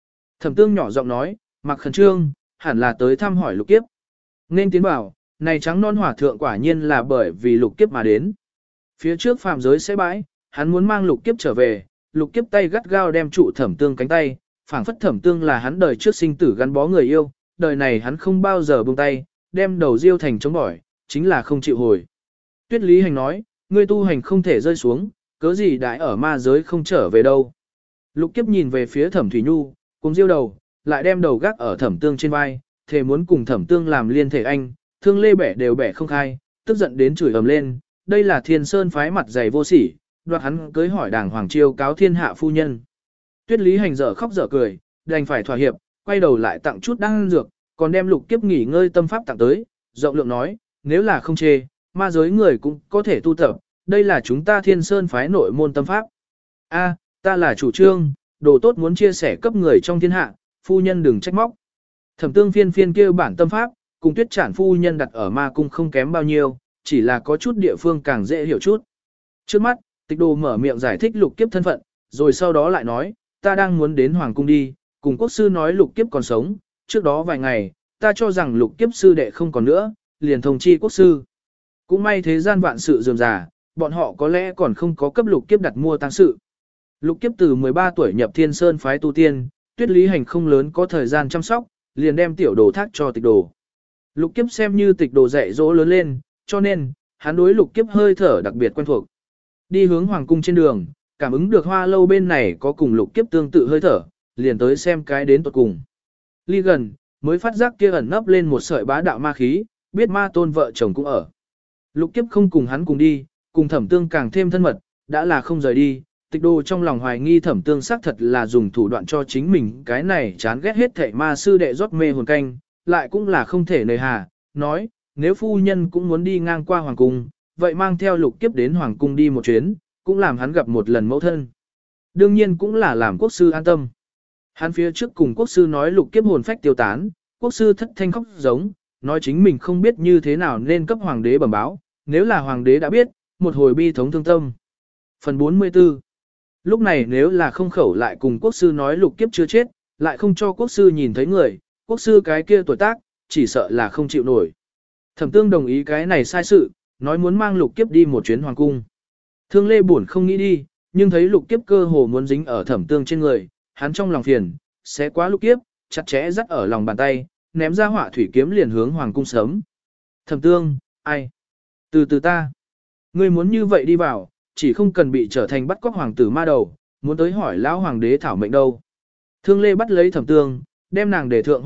Thẩm Tương nhỏ giọng nói, mặc khẩn trương, hẳn là tới thăm hỏi Lục Kiếp. Nên tiến bảo, này trắng non hỏa thượng quả nhiên là bởi vì Lục Kiếp mà đến. Phía trước phàm giới sẽ bãi, hắn muốn mang Lục Kiếp trở về, Lục Kiếp tay gắt gao đem trụ Thẩm Tương cánh tay, phảng phất Thẩm Tương là hắn đời trước sinh tử gắn bó người yêu, đời này hắn không bao giờ buông tay, đem đầu riêu thành chống bỏi, chính là không chịu hồi. Tuyết Lý Hành nói, ngươi tu hành không thể rơi xuống, cớ gì đại ở ma giới không trở về đâu. Lục Kiếp nhìn về phía Thẩm Thủy Nhu, cùng riêu đầu, lại đem đầu gác ở Thẩm Tương trên vai, thề muốn cùng Thẩm Tương làm liên thể anh, thương lê bẻ đều bẻ không khai, tức giận đến chửi ầm lên, đây là Thiên Sơn phái mặt dày vô sỉ, đoạt hắn cưới hỏi đàng hoàng chiêu cáo thiên hạ phu nhân. Tuyết Lý Hành dở khóc dở cười, đành phải thỏa hiệp, quay đầu lại tặng chút đan dược, còn đem Lục Kiếp nghỉ ngơi tâm pháp tặng tới, rộng lượng nói, nếu là không chê, ma giới người cũng có thể tu tập, đây là chúng ta Thiên Sơn phái nội môn tâm pháp. A, ta là chủ trương, đồ tốt muốn chia sẻ cấp người trong thiên hạ, phu nhân đừng trách móc. Thẩm Tương phiên phiên kêu bản tâm pháp, cùng Tuyết Trản phu nhân đặt ở ma cung không kém bao nhiêu, chỉ là có chút địa phương càng dễ hiểu chút. Trước mắt, Tịch Đồ mở miệng giải thích Lục Kiếp thân phận, rồi sau đó lại nói, ta đang muốn đến Hoàng cung đi, cùng quốc sư nói Lục Kiếp còn sống, trước đó vài ngày, ta cho rằng Lục Kiếp sư đệ không còn nữa, liền thông chi quốc sư. Cũng may thế gian vạn sự dườm già, bọn họ có lẽ còn không có cấp Lục Kiếp đặt mua tang sự. Lục Kiếp từ 13 tuổi nhập Thiên Sơn phái tu tiên, Tuyết Lý Hành không lớn có thời gian chăm sóc, liền đem tiểu đồ thác cho Tịch Đồ. Lục Kiếp xem như Tịch Đồ dạy dỗ lớn lên, cho nên, hắn đối Lục Kiếp hơi thở đặc biệt quen thuộc. Đi hướng Hoàng cung trên đường, cảm ứng được Hoa Lâu bên này có cùng Lục Kiếp tương tự hơi thở, liền tới xem cái đến tuột cùng. Ly gần, mới phát giác kia ẩn nấp lên một sợi bá đạo ma khí, biết ma tôn vợ chồng cũng ở. Lục Kiếp không cùng hắn cùng đi, cùng Thẩm Tương càng thêm thân mật, đã là không rời đi. Tịch Đồ trong lòng hoài nghi Thẩm Tương xác thật là dùng thủ đoạn cho chính mình, cái này chán ghét hết thảy ma sư đệ rót mê hồn canh, lại cũng là không thể nề hà, nói, nếu phu nhân cũng muốn đi ngang qua Hoàng cung, vậy mang theo Lục Kiếp đến Hoàng cung đi một chuyến, cũng làm hắn gặp một lần mẫu thân. Đương nhiên cũng là làm quốc sư an tâm. Hắn phía trước cùng quốc sư nói Lục Kiếp hồn phách tiêu tán, quốc sư thất thanh khóc giống, nói chính mình không biết như thế nào nên cấp hoàng đế bẩm báo, nếu là hoàng đế đã biết, một hồi bi thống thương tâm. Phần 44. Lúc này nếu là không khẩu lại cùng quốc sư nói Lục Kiếp chưa chết, lại không cho quốc sư nhìn thấy người, quốc sư cái kia tuổi tác, chỉ sợ là không chịu nổi. Thẩm Tương đồng ý cái này sai sự, nói muốn mang Lục Kiếp đi một chuyến hoàng cung. Thương Lê buồn không nghĩ đi, nhưng thấy Lục Kiếp cơ hồ muốn dính ở Thẩm Tương trên người, hắn trong lòng phiền, sẽ quá Lục Kiếp, chặt chẽ dắt ở lòng bàn tay, ném ra hỏa thủy kiếm liền hướng hoàng cung sớm. Thẩm Tương, ai? Từ từ ta. Ngươi muốn như vậy đi vào, chỉ không cần bị trở thành bắt cóc hoàng tử ma đầu, muốn tới hỏi lão hoàng đế thảo mệnh đâu. Thương Lê bắt lấy Thẩm Tương, đem nàng để thượng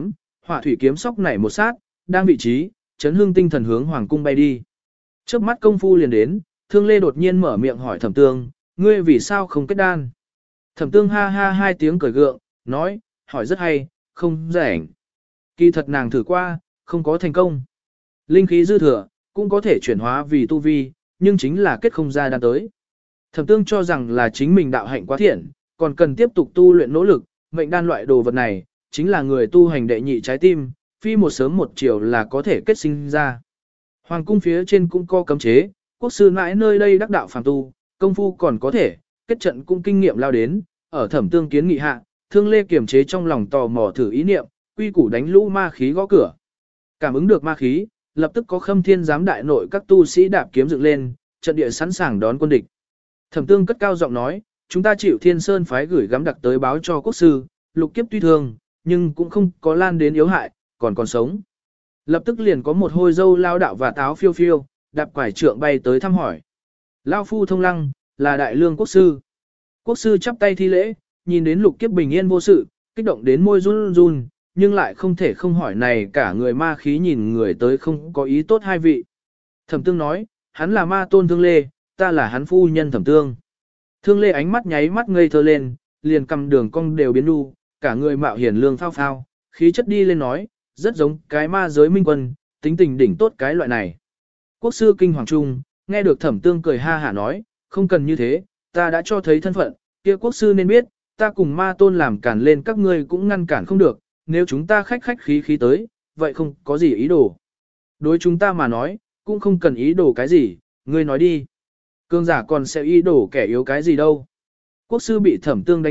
hỏa thủy kiếm sóc nảy một sát, đang vị trí, chấn hương tinh thần hướng hoàng cung bay đi. Chớp mắt công phu liền đến, Thương Lê đột nhiên mở miệng hỏi Thẩm Tương, ngươi vì sao không kết đan? Thẩm Tương ha ha hai tiếng cười gượng, nói, hỏi rất hay, không rảnh. Kỳ thật nàng thử qua, không có thành công. Linh khí dư thừa, cũng có thể chuyển hóa vì tu vi, nhưng chính là kết không ra đan tới. Thẩm Tương cho rằng là chính mình đạo hạnh quá thiện, còn cần tiếp tục tu luyện nỗ lực, mệnh đan loại đồ vật này, chính là người tu hành đệ nhị trái tim, phi một sớm một chiều là có thể kết sinh ra. Hoàng cung phía trên cũng có cấm chế, quốc sư mãi nơi đây đắc đạo phàm tu, công phu còn có thể, kết trận cũng kinh nghiệm lao đến, ở Thẩm Tương kiến nghị hạ, Thương Lê kiềm chế trong lòng tò mò thử ý niệm, quy củ đánh lũ ma khí gõ cửa. Cảm ứng được ma khí, lập tức có Khâm Thiên giám đại nội các tu sĩ đạp kiếm dựng lên, trận địa sẵn sàng đón quân địch. Thẩm Tương cất cao giọng nói, chúng ta chịu Thiên Sơn phái gửi gắm đặc tới báo cho quốc sư, Lục Kiếp tuy thương, nhưng cũng không có lan đến yếu hại, còn sống. Lập tức liền có một hôi dâu lao đạo và táo phiêu phiêu, đạp quải trượng bay tới thăm hỏi. Lao phu thông lăng, là đại lương quốc sư. Quốc sư chắp tay thi lễ, nhìn đến Lục Kiếp bình yên vô sự, kích động đến môi run run, nhưng lại không thể không hỏi này cả người ma khí nhìn người tới không có ý tốt hai vị. Thẩm Tương nói, hắn là ma tôn Thương Lê, ta là hắn phu nhân Thẩm Tương. Thương Lê ánh mắt nháy mắt ngây thơ lên, liền cầm đường cong đều biến nu, cả người mạo hiền lương phao phao, khí chất đi lên nói, rất giống cái ma giới minh quân, tính tình đỉnh tốt cái loại này. Quốc sư kinh hoàng trung, nghe được Thẩm Tương cười ha hả nói, không cần như thế, ta đã cho thấy thân phận, kia quốc sư nên biết, ta cùng ma tôn làm cản lên các ngươi cũng ngăn cản không được, nếu chúng ta khách khí tới, vậy không có gì ý đồ. Đối chúng ta mà nói, cũng không cần ý đồ cái gì, ngươi nói đi. Cương giả còn sẽ ý đồ kẻ yếu cái gì đâu. Quốc sư bị Thẩm Tương đánh thức,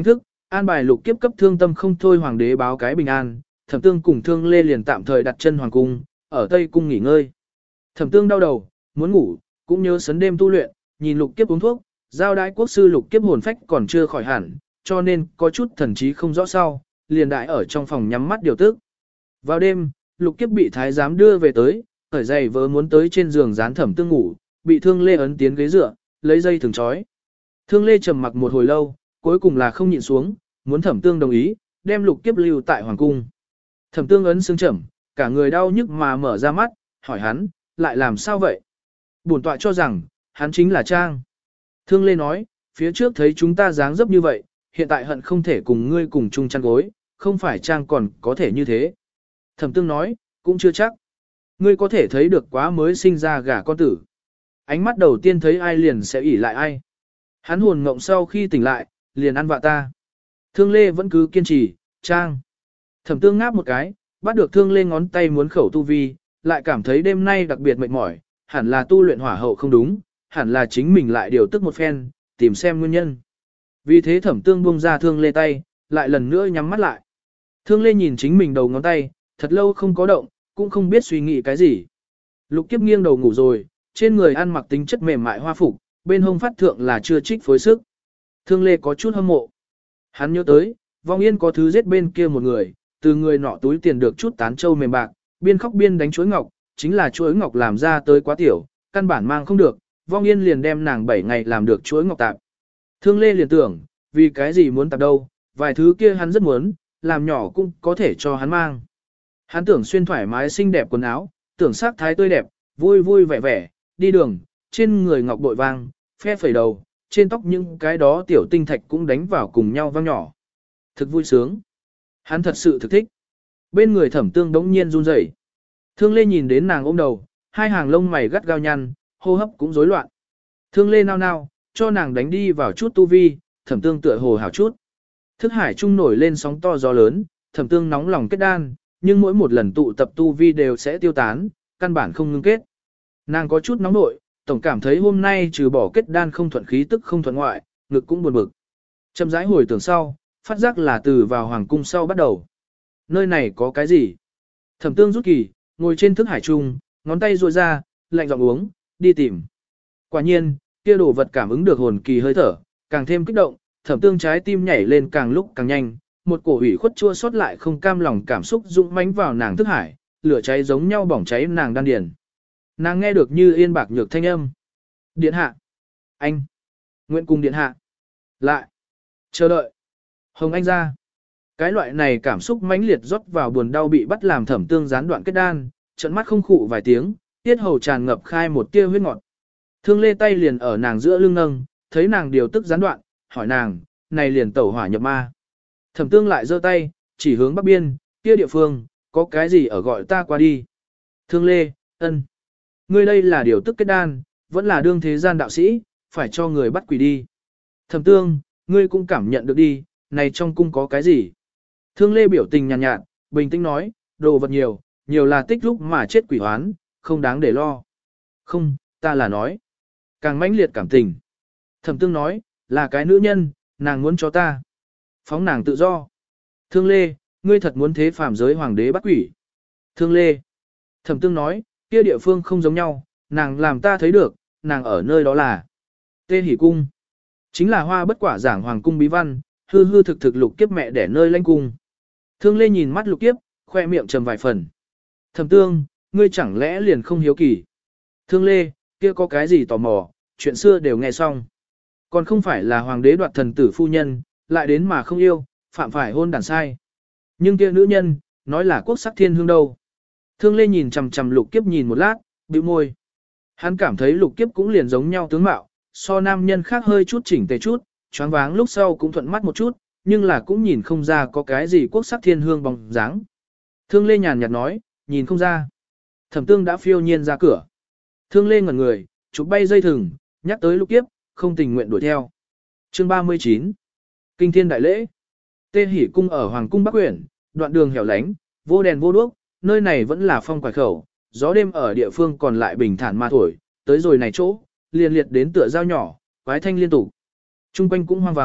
an bài lục kiếp cấp thương tâm không thôi hoàng đế báo cái bình an, Thẩm Tương cùng Thương Lê liền tạm thời đặt chân hoàng cung, ở Tây cung nghỉ ngơi. Thẩm Tương đau đầu, muốn ngủ, cũng nhớ sấn đêm tu luyện, nhìn lục kiếp uống thuốc, giao đái quốc sư lục kiếp hồn phách còn chưa khỏi hẳn, cho nên có chút thần trí không rõ sau, liền đại ở trong phòng nhắm mắt điều tức. Vào đêm, lục kiếp bị thái giám đưa về tới, khởi giày vớ muốn tới trên giường dán Thẩm Tương ngủ, bị Thương Lê ấn tiến ghế dựa, lấy dây thừng trói. Thương Lê trầm mặc một hồi lâu, cuối cùng là không nhịn xuống, muốn Thẩm Tương đồng ý, đem lục kiếp lưu tại hoàng cung. Thẩm Tương ấn xương chậm, cả người đau nhức mà mở ra mắt, hỏi hắn, lại làm sao vậy? Bổn tọa cho rằng, hắn chính là Trang. Thương Lê nói, phía trước thấy chúng ta dáng dấp như vậy, hiện tại hận không thể cùng ngươi cùng chung chăn gối, không phải Trang còn có thể như thế. Thẩm Tương nói, cũng chưa chắc. Ngươi có thể thấy được quá mới sinh ra gả con tử. Ánh mắt đầu tiên thấy ai liền sẽ ỉ lại ai. Hắn hồn ngộng sau khi tỉnh lại, liền ăn vạ ta. Thương Lê vẫn cứ kiên trì, Trang. Thẩm Tương ngáp một cái, bắt được Thương Lê ngón tay muốn khẩu tu vi, lại cảm thấy đêm nay đặc biệt mệt mỏi, hẳn là tu luyện hỏa hậu không đúng, hẳn là chính mình lại điều tức một phen, tìm xem nguyên nhân. Vì thế Thẩm Tương buông ra Thương Lê tay, lại lần nữa nhắm mắt lại. Thương Lê nhìn chính mình đầu ngón tay, thật lâu không có động, cũng không biết suy nghĩ cái gì. Lục Kiếp nghiêng đầu ngủ rồi, trên người ăn mặc tính chất mềm mại hoa phục, bên hông phát thượng là chưa trích phối sức. Thương Lê có chút hâm mộ. Hắn nhớ tới, Vong Yên có thứ giết bên kia một người, từ người nọ túi tiền được chút tán châu mềm bạc, biên khóc biên đánh chuối ngọc, chính là chuối ngọc làm ra tới quá tiểu, căn bản mang không được, Vong Yên liền đem nàng 7 ngày làm được chuối ngọc tạp. Thương Lê liền tưởng, vì cái gì muốn tạp đâu, vài thứ kia hắn rất muốn, làm nhỏ cũng có thể cho hắn mang. Hắn tưởng xuyên thoải mái xinh đẹp quần áo, tưởng sắc thái tươi đẹp, vui vui vẻ vẻ, đi đường, trên người ngọc bội vang, phe phẩy đầu, trên tóc những cái đó tiểu tinh thạch cũng đánh vào cùng nhau vang nhỏ. Thực vui sướng. Hắn thật sự thực thích. Bên người Thẩm Tương đống nhiên run rẩy. Thương Lê nhìn đến nàng ôm đầu, hai hàng lông mày gắt gao nhăn, hô hấp cũng rối loạn. Thương Lê nao nao, cho nàng đánh đi vào chút tu vi, Thẩm Tương tựa hồ hảo chút. Thức hải trung nổi lên sóng to gió lớn, Thẩm Tương nóng lòng kết đan, nhưng mỗi một lần tụ tập tu vi đều sẽ tiêu tán, căn bản không ngưng kết. Nàng có chút nóng nội, tổng cảm thấy hôm nay trừ bỏ kết đan không thuận khí tức không thuận ngoại, ngực cũng buồn bực. Chậm rãi hồi tưởng sau, phát giác là từ vào hoàng cung sau bắt đầu. Nơi này có cái gì? Thẩm Tương rút kỳ, ngồi trên thức hải trung, ngón tay duỗi ra, lạnh giọng uống, đi tìm. Quả nhiên, kia đồ vật cảm ứng được hồn kỳ hơi thở, càng thêm kích động, Thẩm Tương trái tim nhảy lên càng lúc càng nhanh, một cổ ủy khuất chua xót lại không cam lòng cảm xúc dũng mãnh vào nàng thức hải, lửa cháy giống nhau bỏng cháy nàng đan điền. Nàng nghe được như yên bạc nhược thanh âm. Điện hạ. Anh. Nguyện cùng điện hạ. Lại. Chờ đợi. Hồng Anh ra. Cái loại này cảm xúc mãnh liệt rót vào buồn đau bị bắt làm Thẩm Tương gián đoạn kết đan, trận mắt không khụ vài tiếng, tiết hầu tràn ngập khai một tia huyết ngọt. Thương Lê tay liền ở nàng giữa lưng nâng, thấy nàng điều tức gián đoạn, hỏi nàng, này liền tẩu hỏa nhập ma. Thẩm Tương lại giơ tay, chỉ hướng bắc biên, kia địa phương, có cái gì ở gọi ta qua đi. Thương Lê, ân. Ngươi đây là điều tức kết đan, vẫn là đương thế gian đạo sĩ, phải cho người bắt quỷ đi. Thẩm Tương, ngươi cũng cảm nhận được đi, này trong cung có cái gì. Thương Lê biểu tình nhàn nhạt, bình tĩnh nói, đồ vật nhiều, nhiều là tích lúc mà chết quỷ hoán, không đáng để lo. Không, ta là nói. Càng mãnh liệt cảm tình. Thẩm Tương nói, là cái nữ nhân, nàng muốn cho ta. Phóng nàng tự do. Thương Lê, ngươi thật muốn thế phàm giới hoàng đế bắt quỷ. Thương Lê. Thẩm Tương nói, kia địa phương không giống nhau, nàng làm ta thấy được, nàng ở nơi đó là Tê Hỷ Cung. Chính là hoa bất quả giảng hoàng cung bí văn, hư hư thực thực lục kiếp mẹ để nơi lãnh cung. Thương Lê nhìn mắt lục kiếp, khoe miệng trầm vài phần. Thẩm Tương, ngươi chẳng lẽ liền không hiếu kỳ. Thương Lê, kia có cái gì tò mò, chuyện xưa đều nghe xong. Còn không phải là hoàng đế đoạt thần tử phu nhân, lại đến mà không yêu, phạm phải hôn đàn sai. Nhưng kia nữ nhân, nói là quốc sắc thiên hương đâu. Thương Lê nhìn chằm chằm lục kiếp nhìn một lát, bĩu môi. Hắn cảm thấy lục kiếp cũng liền giống nhau tướng mạo, so nam nhân khác hơi chút chỉnh tề chút, choáng váng lúc sau cũng thuận mắt một chút, nhưng là cũng nhìn không ra có cái gì quốc sắc thiên hương bóng dáng. Thương Lê nhàn nhạt nói, nhìn không ra. Thẩm Tương đã phiêu nhiên ra cửa. Thương Lê ngẩn người, chụp bay dây thừng, nhắc tới lục kiếp, không tình nguyện đuổi theo. Chương 39. Kinh thiên đại lễ. Tê Hỷ Cung ở Hoàng cung Bắc Uyển, đoạn đường hẻo lánh, vô đèn vô đuốc, nơi này vẫn là phong quải khẩu, gió đêm ở địa phương còn lại bình thản mà thổi, tới rồi này chỗ, liền liệt đến tựa dao nhỏ, quái thanh liên tục. Trung quanh cũng hoang vắng,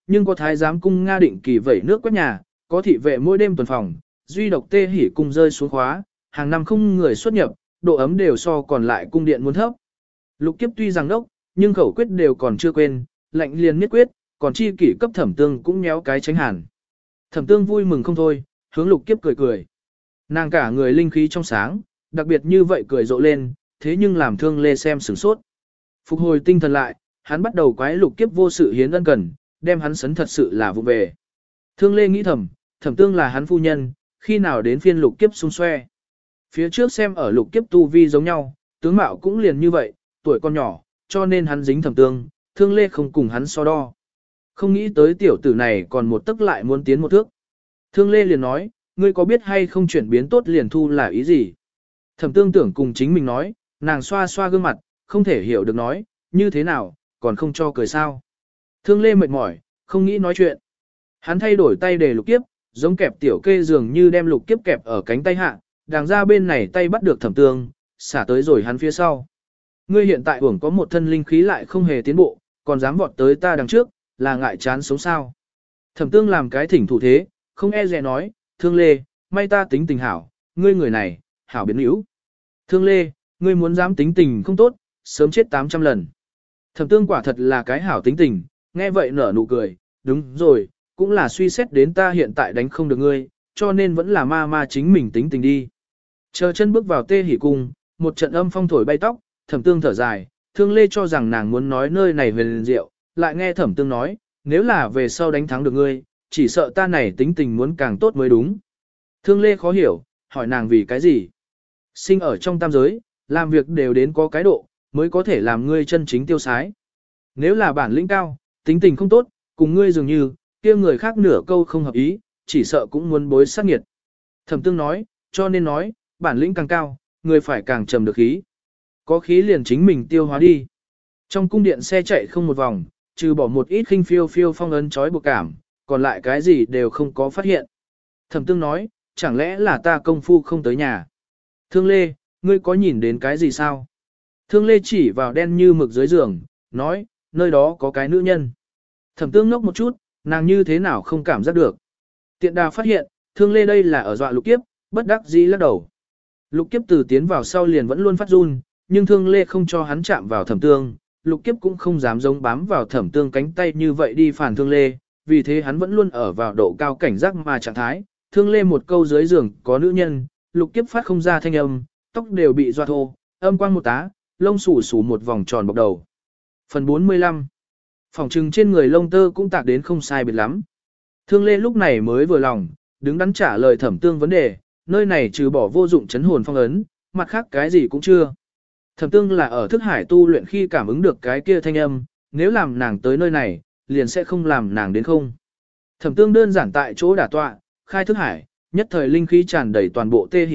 nhưng có thái giám cung Nga định kỳ vẩy nước quét nhà, có thị vệ mỗi đêm tuần phòng, duy độc Tê Hỉ cung rơi xuống khóa, hàng năm không người xuất nhập, độ ấm đều so còn lại cung điện muốn thấp. Lục Kiếp tuy rằng đốc, nhưng khẩu quyết đều còn chưa quên, lạnh liền miết quyết, còn chi kỷ cấp Thẩm Tương cũng nhéo cái tránh hàn. Thẩm Tương vui mừng không thôi, hướng Lục Kiếp cười cười. Nàng cả người linh khí trong sáng, đặc biệt như vậy cười rộ lên, thế nhưng làm Thương Lê xem sửng sốt. Phục hồi tinh thần lại, hắn bắt đầu quái Lục Kiếp vô sự hiến ân cần, đem hắn sấn thật sự là vụ về. Thương Lê nghĩ thầm, Thẩm Tương là hắn phu nhân, khi nào đến phiên Lục Kiếp xung xoe. Phía trước xem ở Lục Kiếp tu vi giống nhau, tướng mạo cũng liền như vậy, tuổi còn nhỏ, cho nên hắn dính Thẩm Tương, Thương Lê không cùng hắn so đo. Không nghĩ tới tiểu tử này còn một tức lại muốn tiến một thước. Thương Lê liền nói, ngươi có biết hay không chuyển biến tốt liền thu là ý gì? Thẩm Tương tưởng cùng chính mình nói, nàng xoa xoa gương mặt, không thể hiểu được nói, như thế nào, còn không cho cười sao. Thương Lê mệt mỏi, không nghĩ nói chuyện. Hắn thay đổi tay để Lục Kiếp, giống kẹp tiểu kê dường như đem Lục Kiếp kẹp ở cánh tay hạ, đàng ra bên này tay bắt được Thẩm Tương, xả tới rồi hắn phía sau. Ngươi hiện tại hưởng có một thân linh khí lại không hề tiến bộ, còn dám vọt tới ta đằng trước, là ngại chán sống sao. Thẩm Tương làm cái thỉnh thủ thế, không e dè nói, Thương Lê, may ta tính tình hảo, ngươi người này, hảo biến hữu. Thương Lê, ngươi muốn dám tính tình không tốt, sớm chết 800 lần. Thẩm Tương quả thật là cái hảo tính tình, nghe vậy nở nụ cười, đúng rồi, cũng là suy xét đến ta hiện tại đánh không được ngươi, cho nên vẫn là ma chính mình tính tình đi. Chờ chân bước vào Tê Hỉ cung, một trận âm phong thổi bay tóc, Thẩm Tương thở dài, Thương Lê cho rằng nàng muốn nói nơi này huyền diệu, lại nghe Thẩm Tương nói, nếu là về sau đánh thắng được ngươi, chỉ sợ ta này tính tình muốn càng tốt mới đúng. Thương Lê khó hiểu, hỏi nàng vì cái gì? Sinh ở trong tam giới, làm việc đều đến có cái độ, mới có thể làm ngươi chân chính tiêu sái. Nếu là bản lĩnh cao, tính tình không tốt, cùng ngươi dường như, kia người khác nửa câu không hợp ý, chỉ sợ cũng muốn bối sát nghiệt. Thẩm Tương nói, cho nên nói, bản lĩnh càng cao, người phải càng trầm được khí. Có khí liền chính mình tiêu hóa đi. Trong cung điện xe chạy không một vòng, trừ bỏ một ít khinh phiêu phiêu phong ấn trói buộc cảm, còn lại cái gì đều không có phát hiện. Thẩm Tương nói, chẳng lẽ là ta công phu không tới nhà. Thương Lê, ngươi có nhìn đến cái gì sao? Thương Lê chỉ vào đen như mực dưới giường, nói, nơi đó có cái nữ nhân. Thẩm Tương ngốc một chút, nàng như thế nào không cảm giác được. Tiện đà phát hiện, Thương Lê đây là ở dọa Lục Kiếp, bất đắc dĩ lắc đầu. Lục Kiếp từ tiến vào sau liền vẫn luôn phát run, nhưng Thương Lê không cho hắn chạm vào Thẩm Tương, Lục Kiếp cũng không dám giống bám vào Thẩm Tương cánh tay như vậy đi phản Thương Lê, vì thế hắn vẫn luôn ở vào độ cao cảnh giác mà trạng thái. Thương Lê một câu dưới giường có nữ nhân, Lục Kiếp phát không ra thanh âm, tóc đều bị doa thô, âm quang một tá, lông xù xù một vòng tròn bọc đầu. Phần 45. Phòng trừng trên người lông tơ cũng tạc đến không sai biệt lắm. Thương Lê lúc này mới vừa lòng, đứng đắn trả lời Thẩm Tương vấn đề, nơi này trừ bỏ vô dụng chấn hồn phong ấn, mặt khác cái gì cũng chưa. Thẩm Tương là ở thức hải tu luyện khi cảm ứng được cái kia thanh âm, nếu làm nàng tới nơi này, liền sẽ không làm nàng đến không. Thẩm Tương đơn giản tại chỗ đả tọa, khai thức hải, nhất thời linh khí tràn đầy toàn bộ Tê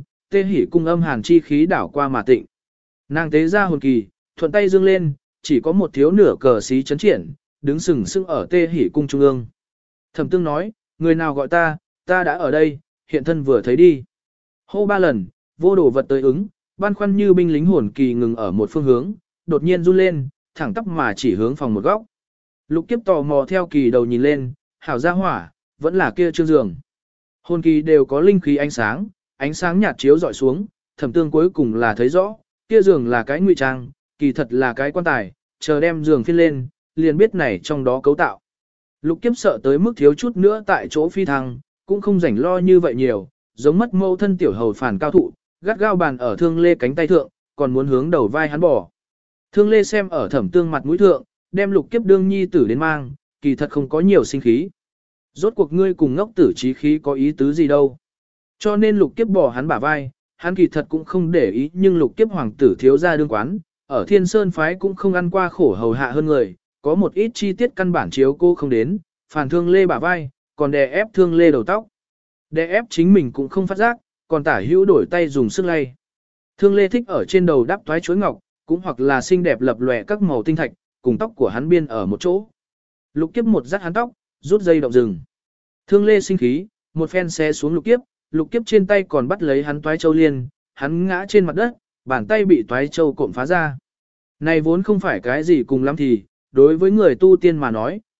Hỉ cung âm hàn chi khí đảo qua mà tịnh. Nàng tế ra hồn kỳ, thuận tay dương lên, chỉ có một thiếu nửa cờ xí chấn triển, đứng sừng sững ở Tê Hỉ cung trung ương. Thẩm Tương nói, người nào gọi ta đã ở đây, hiện thân vừa thấy đi. Hô 3 lần, vô đồ vật tới ứng, băn khoăn như binh lính hồn kỳ ngừng ở một phương hướng, đột nhiên run lên, thẳng tắp mà chỉ hướng phòng một góc. Lục Kiếp tò mò theo kỳ đầu nhìn lên, hảo gia hỏa, vẫn là kia trương giường. Hồn kỳ đều có linh khí ánh sáng nhạt chiếu dọi xuống, Thẩm Tương cuối cùng là thấy rõ, kia giường là cái ngụy trang, kỳ thật là cái quan tài, chờ đem giường phiên lên, liền biết này trong đó cấu tạo. Lục Kiếp sợ tới mức thiếu chút nữa tại chỗ phi thăng, cũng không rảnh lo như vậy nhiều, giống mất mâu thân tiểu hầu phản cao thụ, gắt gao bàn ở Thương Lê cánh tay thượng, còn muốn hướng đầu vai hắn bỏ. Thương Lê xem ở Thẩm Tương mặt mũi thượng, đem Lục Kiếp đương nhi tử đến mang, kỳ thật không có nhiều sinh khí. Rốt cuộc ngươi cùng ngốc tử trí khí có ý tứ gì đâu. Cho nên Lục Kiếp bỏ hắn bả vai, hắn kỳ thật cũng không để ý, nhưng Lục Kiếp hoàng tử thiếu gia đương quán, ở Thiên Sơn phái cũng không ăn qua khổ hầu hạ hơn người, có một ít chi tiết căn bản chiếu cô không đến, phản Thương Lê bả vai, còn đè ép Thương Lê đầu tóc. Đè ép chính mình cũng không phát giác, còn tả hữu đổi tay dùng sức lay. Thương Lê thích ở trên đầu đắp toái chuối ngọc, cũng hoặc là xinh đẹp lập lòe các màu tinh thạch, cùng tóc của hắn biên ở một chỗ. Lục Kiếp một dắt hắn tóc, rút dây động rừng. Thương Lê sinh khí, một phen xé xuống Lục Kiếp trên tay còn bắt lấy hắn toái châu liên, hắn ngã trên mặt đất, bàn tay bị toái châu cộm phá ra. Này vốn không phải cái gì cùng lắm thì, đối với người tu tiên mà nói,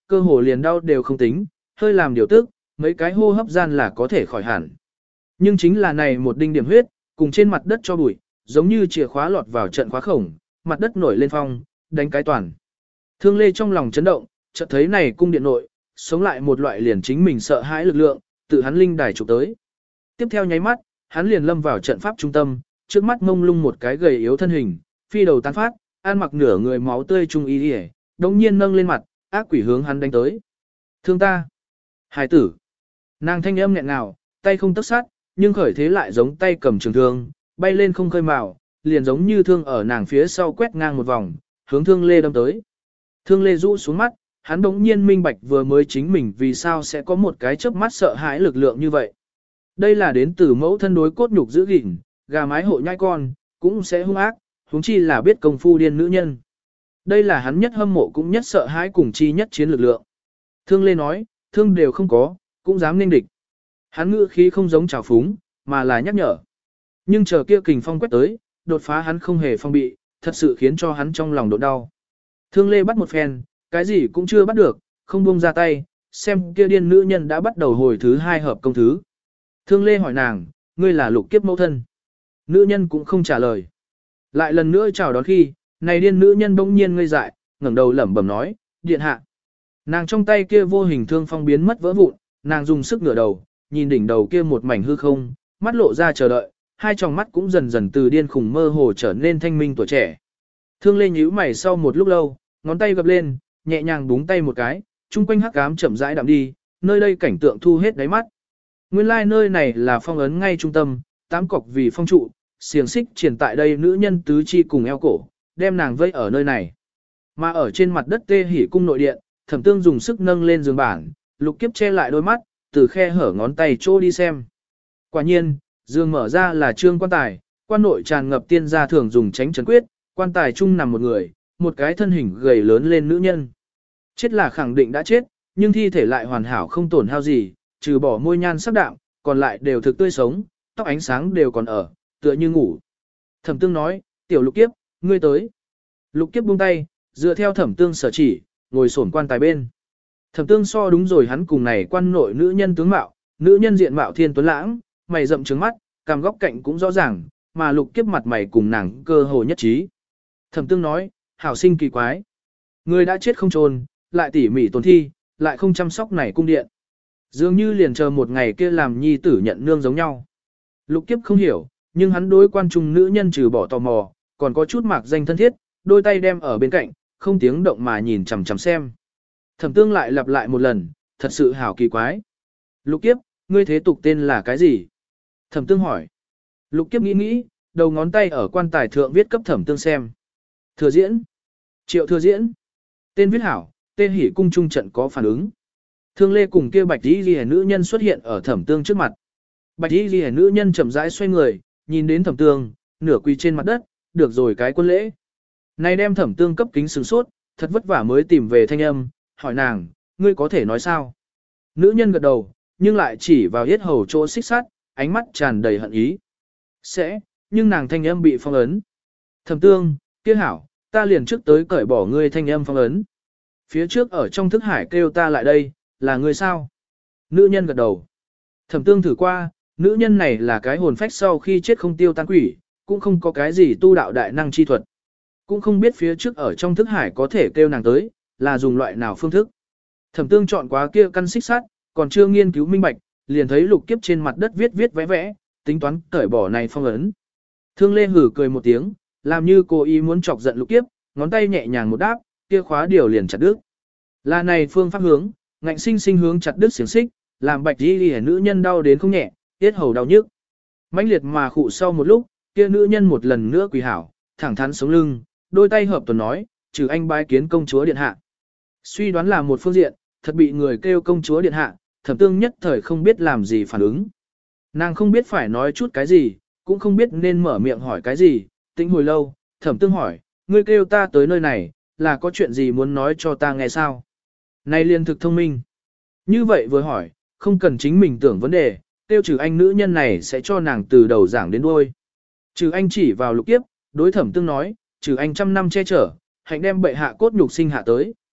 cơ hồ liền đau đều không tính, hơi làm điều tức, mấy cái hô hấp gian là có thể khỏi hẳn. Nhưng chính là này một đinh điểm huyết, cùng trên mặt đất cho bụi, giống như chìa khóa lọt vào trận khóa khổng, mặt đất nổi lên phong, đánh cái toàn. Thương Lê trong lòng chấn động, chợt thấy này cung điện nội, sống lại một loại liền chính mình sợ hãi lực lượng, tự hắn linh đài chụp tới. Tiếp theo nháy mắt, hắn liền lâm vào trận pháp trung tâm, trước mắt mông lung một cái gầy yếu thân hình, phi đầu tán phát, ăn mặc nửa người máu tươi trung y điề, đồng nhiên nâng lên mặt, ác quỷ hướng hắn đánh tới. Thương ta! Hải tử! Nàng thanh âm nghẹn ngào, tay không tấc sát, nhưng khởi thế lại giống tay cầm trường thương, bay lên không khơi mào, liền giống như thương ở nàng phía sau quét ngang một vòng, hướng Thương Lê đâm tới. Thương Lê rũ xuống mắt, hắn đống nhiên minh bạch vừa mới chính mình vì sao sẽ có một cái chớp mắt sợ hãi lực lượng như vậy. Đây là đến từ mẫu thân đối cốt nhục giữ gìn, gà mái hộ nhai con, cũng sẽ hung ác, huống chi là biết công phu điên nữ nhân. Đây là hắn nhất hâm mộ cũng nhất sợ hãi cùng chi nhất chiến lực lượng. Thương Lê nói, thương đều không có, cũng dám nên địch. Hắn ngữ khí không giống trào phúng, mà là nhắc nhở. Nhưng chờ kia kình phong quét tới, đột phá hắn không hề phong bị, thật sự khiến cho hắn trong lòng đột đau. Thương Lê bắt một phen, cái gì cũng chưa bắt được, không buông ra tay, xem kia điên nữ nhân đã bắt đầu hồi thứ hai hợp công thứ. Thương Lê hỏi nàng, ngươi là Lục Kiếp mẫu thân. Nữ nhân cũng không trả lời. Lại lần nữa chào đón khi, này điên nữ nhân bỗng nhiên ngây dại, ngẩng đầu lẩm bẩm nói, điện hạ. Nàng trong tay kia vô hình thương phong biến mất vỡ vụn, nàng dùng sức ngửa đầu, nhìn đỉnh đầu kia một mảnh hư không, mắt lộ ra chờ đợi, hai tròng mắt cũng dần dần từ điên khủng mơ hồ trở nên thanh minh tuổi trẻ. Thương Lê nhíu mày sau một lúc lâu, ngón tay gập lên, nhẹ nhàng búng tay một cái, chung quanh hắc ám chậm rãi đạm đi, nơi đây cảnh tượng thu hết đáy mắt. Nguyên lai nơi này là phong ấn ngay trung tâm, tám cọc vì phong trụ, xiềng xích triển tại đây nữ nhân tứ chi cùng eo cổ, đem nàng vây ở nơi này. Mà ở trên mặt đất Tê Hỉ cung nội điện, Thẩm Tương dùng sức nâng lên giường bản, Lục Kiếp che lại đôi mắt, từ khe hở ngón tay trô đi xem. Quả nhiên, giường mở ra là trương quan tài, quan nội tràn ngập tiên gia thường dùng tránh trấn quyết, quan tài chung nằm một người, một cái thân hình gầy lớn lên nữ nhân. Chết là khẳng định đã chết, nhưng thi thể lại hoàn hảo không tổn hao gì, trừ bỏ môi nhan sắc đạm, còn lại đều thực tươi sống, tóc ánh sáng đều còn ở, tựa như ngủ. Thẩm Tương nói, tiểu Lục Kiếp, ngươi tới. Lục Kiếp buông tay, dựa theo Thẩm Tương sở chỉ, ngồi xổm quan tài bên. Thẩm Tương so đúng rồi hắn cùng này quan nội nữ nhân tướng mạo, nữ nhân diện mạo thiên tuấn lãng, mày rậm trứng mắt, cằm góc cạnh cũng rõ ràng, mà Lục Kiếp mặt mày cùng nàng cơ hồ nhất trí. Thẩm Tương nói, hảo sinh kỳ quái. Người đã chết không chôn, lại tỉ mỉ tổn thi, lại không chăm sóc này cung điện. Dường như liền chờ một ngày kia làm nhi tử nhận nương giống nhau. Lục Kiếp không hiểu, nhưng hắn đối quan trung nữ nhân trừ bỏ tò mò, còn có chút mạc danh thân thiết, đôi tay đem ở bên cạnh, không tiếng động mà nhìn chằm chằm xem. Thẩm Tương lại lặp lại một lần, thật sự hảo kỳ quái. Lục Kiếp, ngươi thế tục tên là cái gì? Thẩm Tương hỏi. Lục Kiếp nghĩ nghĩ, đầu ngón tay ở quan tài thượng viết cấp Thẩm Tương xem. Thừa Diễn. Triệu Thừa Diễn. Tên viết hảo, Tê Hỉ cung trung trận có phản ứng. Thương Lê cùng kia bạch y liễu nữ nhân xuất hiện ở Thẩm Tương trước mặt. Bạch y liễu nữ nhân chậm rãi xoay người, nhìn đến Thẩm Tương, nửa quỳ trên mặt đất, được rồi cái quân lễ. Này đem Thẩm Tương cấp kính sửng sốt, thật vất vả mới tìm về thanh âm, hỏi nàng, ngươi có thể nói sao? Nữ nhân gật đầu, nhưng lại chỉ vào yết hầu chỗ xích sắt, ánh mắt tràn đầy hận ý. Sẽ, nhưng nàng thanh âm bị phong ấn. Thẩm Tương, kia hảo, ta liền trước tới cởi bỏ ngươi thanh âm phong ấn. Phía trước ở trong thức hải kêu ta lại đây, là ngươi sao? Nữ nhân gật đầu. Thẩm Tương thử qua, nữ nhân này là cái hồn phách sau khi chết không tiêu tan quỷ, cũng không có cái gì tu đạo đại năng chi thuật. Cũng không biết phía trước ở trong thức hải có thể kêu nàng tới, là dùng loại nào phương thức. Thẩm Tương chọn quá kia căn xích sắt, còn chưa nghiên cứu minh bạch, liền thấy Lục Kiếp trên mặt đất viết viết vẽ vẽ, tính toán cởi bỏ này phong ấn. Thương Lê hử cười một tiếng, làm như cô ý muốn chọc giận Lục Kiếp, ngón tay nhẹ nhàng một đáp, kia khóa điều liền chặt đứt. Là này phương pháp hướng, ngạnh sinh sinh hướng chặt đứt xiềng xích, làm bạch y liễu nữ nhân đau đến không nhẹ, tiết hầu đau nhức. Mãnh liệt mà khụ sau một lúc, kia nữ nhân một lần nữa quỳ hảo, thẳng thắn sống lưng, đôi tay hợp tuần nói, trừ anh bái kiến công chúa điện hạ. Suy đoán là một phương diện, thật bị người kêu công chúa điện hạ, Thẩm Tương nhất thời không biết làm gì phản ứng. Nàng không biết phải nói chút cái gì, cũng không biết nên mở miệng hỏi cái gì, tĩnh hồi lâu, Thẩm Tương hỏi, ngươi kêu ta tới nơi này, là có chuyện gì muốn nói cho ta nghe sao? Này liên thực thông minh. Như vậy vừa hỏi, không cần chính mình tưởng vấn đề, tiêu trừ anh nữ nhân này sẽ cho nàng từ đầu giảng đến đuôi. Trừ anh chỉ vào Lục Kiếp, đối Thẩm Tương nói, trừ anh trăm năm che chở, hạnh đem bệ hạ cốt nhục sinh hạ tới.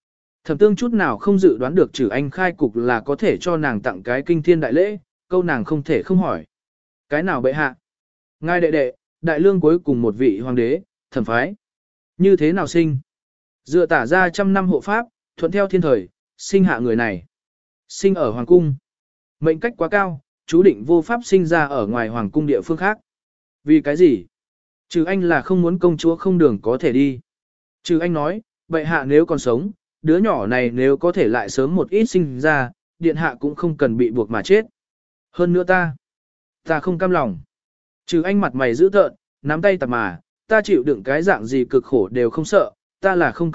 Thẩm Tương chút nào không dự đoán được Trử Anh khai cục là có thể cho nàng tặng cái kinh thiên đại lễ, câu nàng không thể không hỏi. Cái nào bệ hạ? Ngài đệ đệ, đại lương cuối cùng một vị hoàng đế, Thẩm phái. Như thế nào sinh? Dựa tả ra trăm năm hộ pháp, thuận theo thiên thời, sinh hạ người này. Sinh ở hoàng cung. Mệnh cách quá cao, chú định vô pháp sinh ra ở ngoài hoàng cung địa phương khác. Vì cái gì? Trừ anh là không muốn công chúa không đường có thể đi. Trừ anh nói, bệ hạ nếu còn sống, đứa nhỏ này nếu có thể lại sớm một ít sinh ra, điện hạ cũng không cần bị buộc mà chết. Hơn nữa ta không cam lòng. Trừ anh mặt mày dữ tợn, nắm tay tập mà, ta chịu đựng cái dạng gì cực khổ đều không sợ, ta là không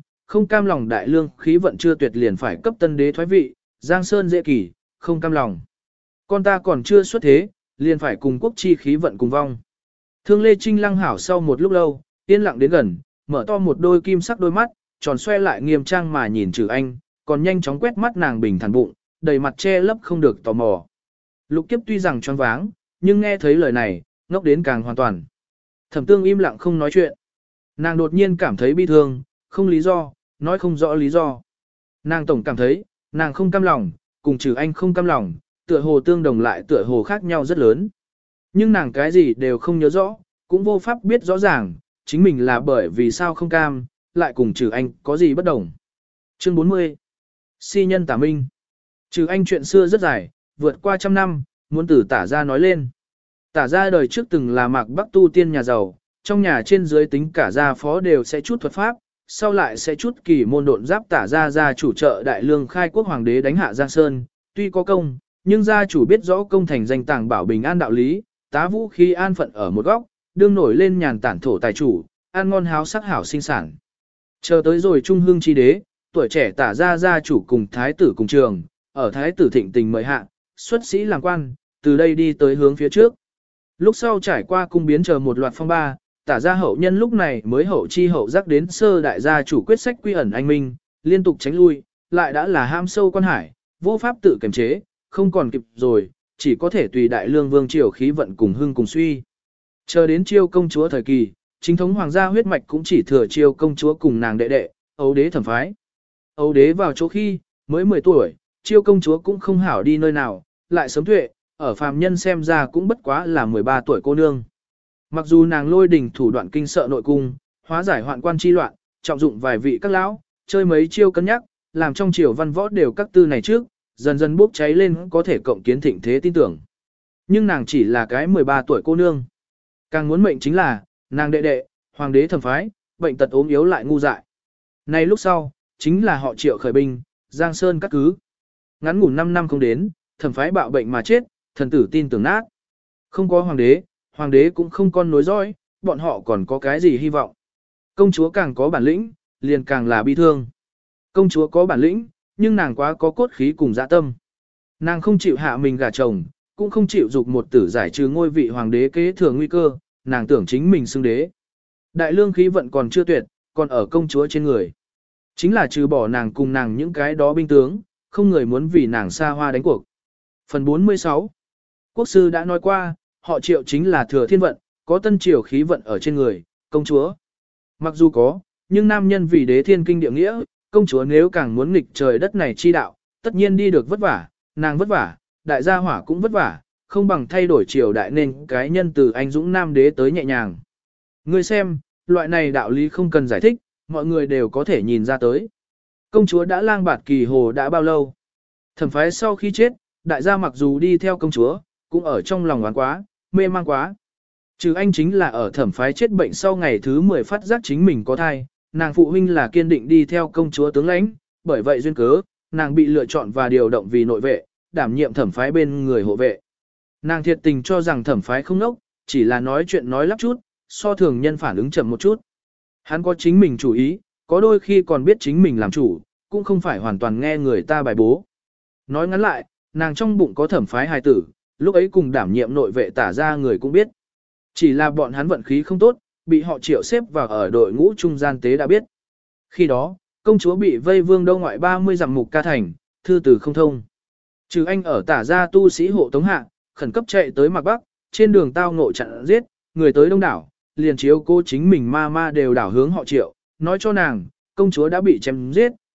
cam lòng đại lương khí vận chưa tuyệt liền phải cấp tân đế thoái vị, Giang Sơn dễ kỳ, không cam lòng. Con ta còn chưa xuất thế, liền phải cùng quốc chi khí vận cùng vong. Thương Lê Trinh lăng hảo sau một lúc lâu, yên lặng đến gần, mở to một đôi kim sắc đôi mắt, tròn xoe lại nghiêm trang mà nhìn Trừ Anh, còn nhanh chóng quét mắt nàng bình thản bụng, đầy mặt che lấp không được tò mò. Lục Kiếp tuy rằng choáng váng, nhưng nghe thấy lời này, ngốc đến càng hoàn toàn. Thẩm Tương im lặng không nói chuyện. Nàng đột nhiên cảm thấy bi thương, không lý do, nói không rõ lý do. Nàng tổng cảm thấy, nàng không cam lòng, cùng Trừ Anh không cam lòng, tựa hồ tương đồng lại tựa hồ khác nhau rất lớn. Nhưng nàng cái gì đều không nhớ rõ, cũng vô pháp biết rõ ràng, chính mình là bởi vì sao không cam, lại cùng Trừ Anh có gì bất đồng. Chương 40. Si nhân tả minh. Trừ Anh chuyện xưa rất dài, vượt qua trăm năm, muốn từ tả ra nói lên. Tả ra đời trước từng là mạc bắc tu tiên nhà giàu, trong nhà trên dưới tính cả gia phó đều sẽ chút thuật pháp, sau lại sẽ chút kỳ môn độn giáp tả ra chủ trợ đại lương khai quốc hoàng đế đánh hạ Giang Sơn, tuy có công, nhưng gia chủ biết rõ công thành danh tàng bảo bình an đạo lý, tá vũ khí an phận ở một góc, đương nổi lên nhàn tản thổ tài chủ, ăn ngon háo sắc hảo sinh sản. Chờ tới rồi trung hương chi đế, tuổi trẻ tả ra gia chủ cùng thái tử cùng trường, ở thái tử thịnh tình mời hạ, xuất sĩ làm quan, từ đây đi tới hướng phía trước. Lúc sau trải qua cung biến chờ một loạt phong ba, tả ra hậu nhân lúc này mới hậu chi hậu giác đến sơ đại gia chủ quyết sách quy ẩn anh minh, liên tục tránh lui, lại đã là ham sâu quan hải, vô pháp tự kiềm chế, không còn kịp rồi, chỉ có thể tùy đại lương vương triều khí vận cùng hưng cùng suy. Chờ đến Chiêu công chúa thời kỳ, chính thống hoàng gia huyết mạch cũng chỉ thừa Chiêu công chúa cùng nàng đệ đệ, Âu đế Thẩm phái. Âu đế vào chỗ khi, mới 10 tuổi, Chiêu công chúa cũng không hảo đi nơi nào, lại sớm tuệ, ở phàm nhân xem ra cũng bất quá là 13 tuổi cô nương. Mặc dù nàng lôi đình thủ đoạn kinh sợ nội cung, hóa giải hoạn quan chi loạn, trọng dụng vài vị các lão, chơi mấy chiêu cân nhắc, làm trong triều văn võ đều các tư này trước, dần dần bốc cháy lên có thể cộng kiến thịnh thế tin tưởng. Nhưng nàng chỉ là cái 13 tuổi cô nương. Càng muốn mệnh chính là, nàng đệ đệ, hoàng đế Thẩm phái, bệnh tật ốm yếu lại ngu dại. Nay lúc sau, chính là họ Triệu khởi binh, Giang Sơn cắt cứ. Ngắn ngủn 5 năm không đến, Thẩm phái bạo bệnh mà chết, thần tử tin tưởng nát. Không có hoàng đế cũng không con nối dõi, bọn họ còn có cái gì hy vọng. Công chúa càng có bản lĩnh, liền càng là bi thương. Công chúa có bản lĩnh, nhưng nàng quá có cốt khí cùng dạ tâm. Nàng không chịu hạ mình gả chồng, cũng không chịu dục một tử giải trừ ngôi vị hoàng đế kế thừa nguy cơ, nàng tưởng chính mình xưng đế. Đại lương khí vận còn chưa tuyệt, còn ở công chúa trên người. Chính là trừ bỏ nàng cùng nàng những cái đó binh tướng, không người muốn vì nàng xa hoa đánh cuộc. Phần 46. Quốc sư đã nói qua, họ Triệu chính là thừa thiên vận, có tân triều khí vận ở trên người, công chúa. Mặc dù có, nhưng nam nhân vì đế thiên kinh địa nghĩa, công chúa nếu càng muốn nghịch trời đất này chi đạo, tất nhiên đi được vất vả, nàng vất vả, đại gia hỏa cũng vất vả, không bằng thay đổi triều đại nên cái nhân từ anh dũng nam đế tới nhẹ nhàng. Ngươi xem, loại này đạo lý không cần giải thích, mọi người đều có thể nhìn ra tới. Công chúa đã lang bạt kỳ hồ đã bao lâu? Thẩm phái sau khi chết, đại gia mặc dù đi theo công chúa, cũng ở trong lòng oán quá, mê mang quá. Trừ anh chính là ở Thẩm phái chết bệnh sau ngày thứ 10 phát giác chính mình có thai, nàng phụ huynh là kiên định đi theo công chúa tướng lãnh, bởi vậy duyên cớ, nàng bị lựa chọn và điều động vì nội vệ, đảm nhiệm Thẩm phái bên người hộ vệ. Nàng thiệt tình cho rằng Thẩm phái không nốc, chỉ là nói chuyện nói lắp chút, so thường nhân phản ứng chậm một chút. Hắn có chính mình chủ ý, có đôi khi còn biết chính mình làm chủ, cũng không phải hoàn toàn nghe người ta bài bố. Nói ngắn lại, nàng trong bụng có Thẩm phái hài tử, lúc ấy cùng đảm nhiệm nội vệ tả ra người cũng biết. Chỉ là bọn hắn vận khí không tốt, bị họ Triệu xếp vào ở đội ngũ trung gian tế đã biết. Khi đó, công chúa bị vây vương đâu ngoại 30 dặm mục ca thành, thư từ không thông. Trừ anh ở tả gia tu sĩ hộ tống hạ, khẩn cấp chạy tới Mạc Bắc, trên đường tao ngộ chặn giết, người tới đông đảo, liền chiếu cô chính mình ma đều đảo hướng họ Triệu, nói cho nàng, công chúa đã bị chém giết,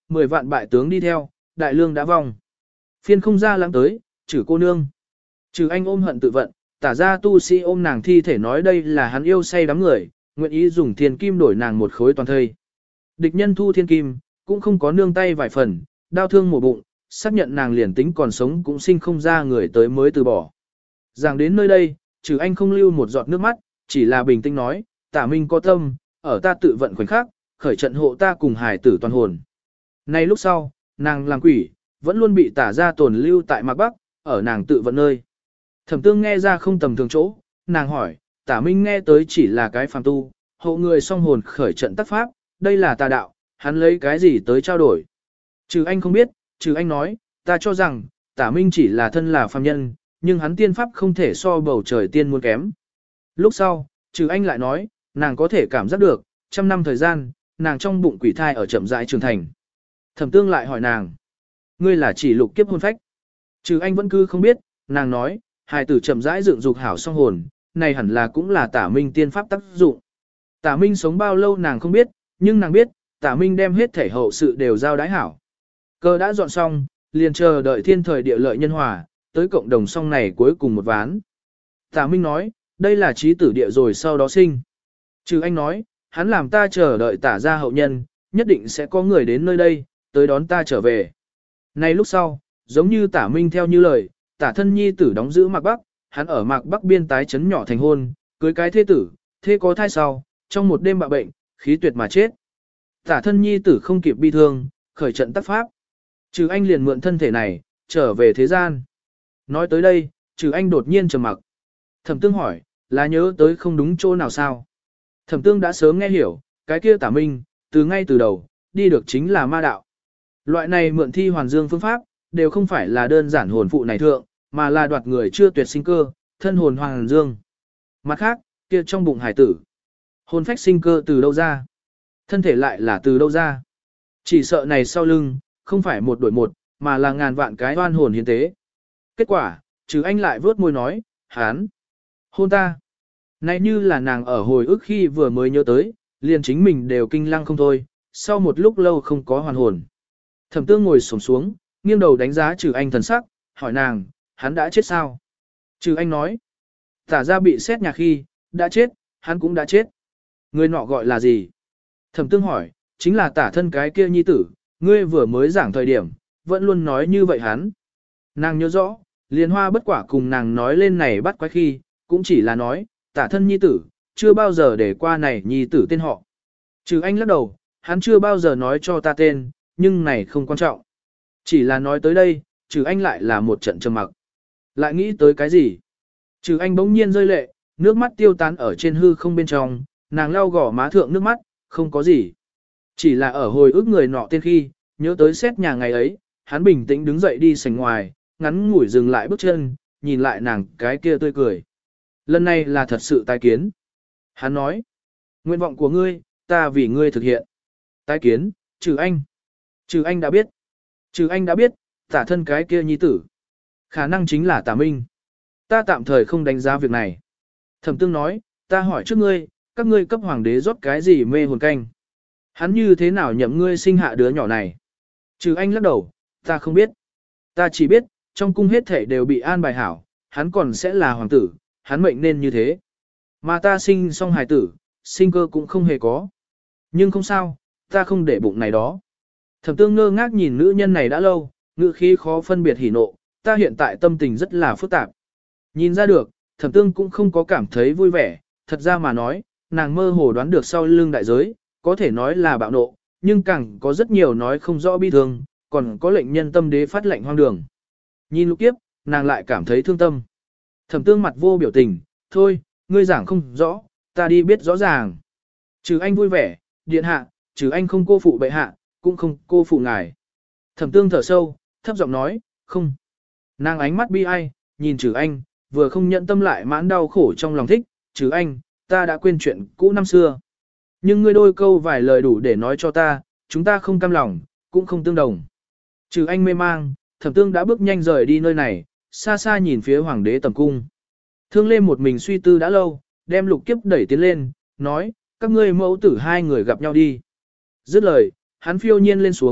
10 vạn bại tướng đi theo, đại lương đã vong. Phiên không ra lãng tới, trừ cô nương. Trừ anh ôm hận tự vận, tả ra tu sĩ ôm nàng thi thể nói đây là hắn yêu say đắm người, nguyện ý dùng thiên kim đổi nàng một khối toàn thây. Địch nhân thu thiên kim, cũng không có nương tay vài phần, đau thương mổ bụng, xác nhận nàng liền tính còn sống cũng sinh không ra người tới mới từ bỏ. Giảng đến nơi đây, trừ anh không lưu một giọt nước mắt, chỉ là bình tĩnh nói, tả minh có tâm, ở ta tự vận khoảnh khắc, khởi trận hộ ta cùng hải tử toàn hồn. Nay lúc sau, nàng làm quỷ, vẫn luôn bị tả ra tồn lưu tại Mạc Bắc, ở nàng tự vận nơi. Thẩm Tương nghe ra không tầm thường chỗ, nàng hỏi, tả minh nghe tới chỉ là cái phàm tu, hộ người song hồn khởi trận tác pháp, đây là tà đạo, hắn lấy cái gì tới trao đổi. Trừ anh không biết, trừ anh nói, ta cho rằng, tả minh chỉ là thân là phàm nhân, nhưng hắn tiên pháp không thể so bầu trời tiên muốn kém. Lúc sau, trừ anh lại nói, nàng có thể cảm giác được, 100 năm thời gian, nàng trong bụng quỷ thai ở chậm rãi trưởng thành. Thẩm Tương lại hỏi nàng, ngươi là chỉ lục kiếp hồn phách. Trừ anh vẫn cứ không biết, nàng nói, hài tử chậm rãi dựng dục hảo song hồn, này hẳn là cũng là tả minh tiên pháp tác dụng. Tả minh sống bao lâu nàng không biết, nhưng nàng biết, tả minh đem hết thể hậu sự đều giao đái hảo. Cơ đã dọn xong, liền chờ đợi thiên thời địa lợi nhân hòa, tới cộng đồng song này cuối cùng một ván. Tả minh nói, đây là trí tử địa rồi sau đó sinh. Trừ anh nói, hắn làm ta chờ đợi tả ra hậu nhân, nhất định sẽ có người đến nơi đây, tới đón ta trở về. Này lúc sau, giống như tả minh theo như lời, tả thân nhi tử đóng giữ Mạc Bắc, hắn ở Mạc Bắc biên tái trấn nhỏ thành hôn, cưới cái thế tử, thế có thai sau, trong một đêm bạo bệnh, khí tuyệt mà chết. Tả thân nhi tử không kịp bi thương, khởi trận tác pháp. Trừ anh liền mượn thân thể này, trở về thế gian. Nói tới đây, trừ anh đột nhiên trầm mặc. Thẩm Tương hỏi, là nhớ tới không đúng chỗ nào sao? Thẩm Tương đã sớm nghe hiểu, cái kia tả minh, từ ngay từ đầu, đi được chính là ma đạo. Loại này mượn thi hoàn dương phương pháp, đều không phải là đơn giản hồn phụ này thượng, mà là đoạt người chưa tuyệt sinh cơ, thân hồn hoàn dương. Mặt khác, kia trong bụng hải tử, hồn phách sinh cơ từ đâu ra? Thân thể lại là từ đâu ra? Chỉ sợ này sau lưng, không phải một đổi một, mà là ngàn vạn cái oan hồn hiến tế. Kết quả, trừ anh lại vớt môi nói, hán, hôn ta. Này như là nàng ở hồi ức khi vừa mới nhớ tới, liền chính mình đều kinh lăng không thôi, sau một lúc lâu không có hoàn hồn. Thẩm Tương ngồi xổm xuống, nghiêng đầu đánh giá trừ anh thần sắc, hỏi nàng, hắn đã chết sao? Trừ anh nói, tả ra bị xét nhà khi, đã chết, hắn cũng đã chết. Người nọ gọi là gì? Thẩm Tương hỏi, chính là tả thân cái kia nhi tử, ngươi vừa mới giảng thời điểm, vẫn luôn nói như vậy hắn. Nàng nhớ rõ, Liên Hoa bất quả cùng nàng nói lên này bắt quái khi, cũng chỉ là nói, tả thân nhi tử, chưa bao giờ để qua này nhi tử tên họ. Trừ anh lắc đầu, hắn chưa bao giờ nói cho ta tên, nhưng này không quan trọng. Chỉ là nói tới đây, trừ anh lại là một trận trầm mặc. Lại nghĩ tới cái gì? Trừ anh bỗng nhiên rơi lệ, nước mắt tiêu tán ở trên hư không bên trong, nàng lau gỏ má thượng nước mắt, không có gì. Chỉ là ở hồi ức người nọ tên khi, nhớ tới xét nhà ngày ấy, hắn bình tĩnh đứng dậy đi sảnh ngoài, ngắn ngủi dừng lại bước chân, nhìn lại nàng cái kia tươi cười. Lần này là thật sự tái kiến. Hắn nói, nguyện vọng của ngươi, ta vì ngươi thực hiện. Tái kiến, trừ anh. Trừ anh đã biết. Trừ anh đã biết, tả thân cái kia nhi tử. Khả năng chính là tả minh. Ta tạm thời không đánh giá việc này. Thẩm Tương nói, ta hỏi trước ngươi, các ngươi cấp hoàng đế rót cái gì mê hồn canh. Hắn như thế nào nhậm ngươi sinh hạ đứa nhỏ này? Trừ anh lắc đầu, ta không biết. Ta chỉ biết, trong cung hết thể đều bị an bài hảo, hắn còn sẽ là hoàng tử, hắn mệnh nên như thế. Mà ta sinh xong hài tử, sinh cơ cũng không hề có. Nhưng không sao, ta không để bụng này đó. Thẩm Tương ngơ ngác nhìn nữ nhân này đã lâu, ngữ khí khó phân biệt hỉ nộ, ta hiện tại tâm tình rất là phức tạp. Nhìn ra được, Thẩm Tương cũng không có cảm thấy vui vẻ, thật ra mà nói, nàng mơ hồ đoán được sau lưng đại giới, có thể nói là bạo nộ, nhưng càng có rất nhiều nói không rõ bi thương, còn có lệnh nhân tâm đế phát lệnh hoang đường. Nhìn Lục Kiếp, nàng lại cảm thấy thương tâm. Thẩm Tương mặt vô biểu tình, thôi, ngươi giảng không rõ, ta đi biết rõ ràng. Trừ anh vui vẻ, điện hạ, trừ anh không cô phụ bệ hạ, cũng không cô phụ ngài. Thẩm Tương thở sâu, thấp giọng nói, không. Nàng ánh mắt bi ai, nhìn trừ anh, vừa không nhận tâm lại mãn đau khổ trong lòng thích, trừ anh, ta đã quên chuyện cũ năm xưa. Nhưng ngươi đôi câu vài lời đủ để nói cho ta, chúng ta không cam lòng, cũng không tương đồng. Trừ anh mê mang, Thẩm Tương đã bước nhanh rời đi nơi này, xa xa nhìn phía hoàng đế tầm cung. Thương Lê một mình suy tư đã lâu, đem Lục Kiếp đẩy tiến lên, nói, các ngươi mẫu tử hai người gặp nhau đi. Dứt lời, hắn phiêu nhiên lên xuống,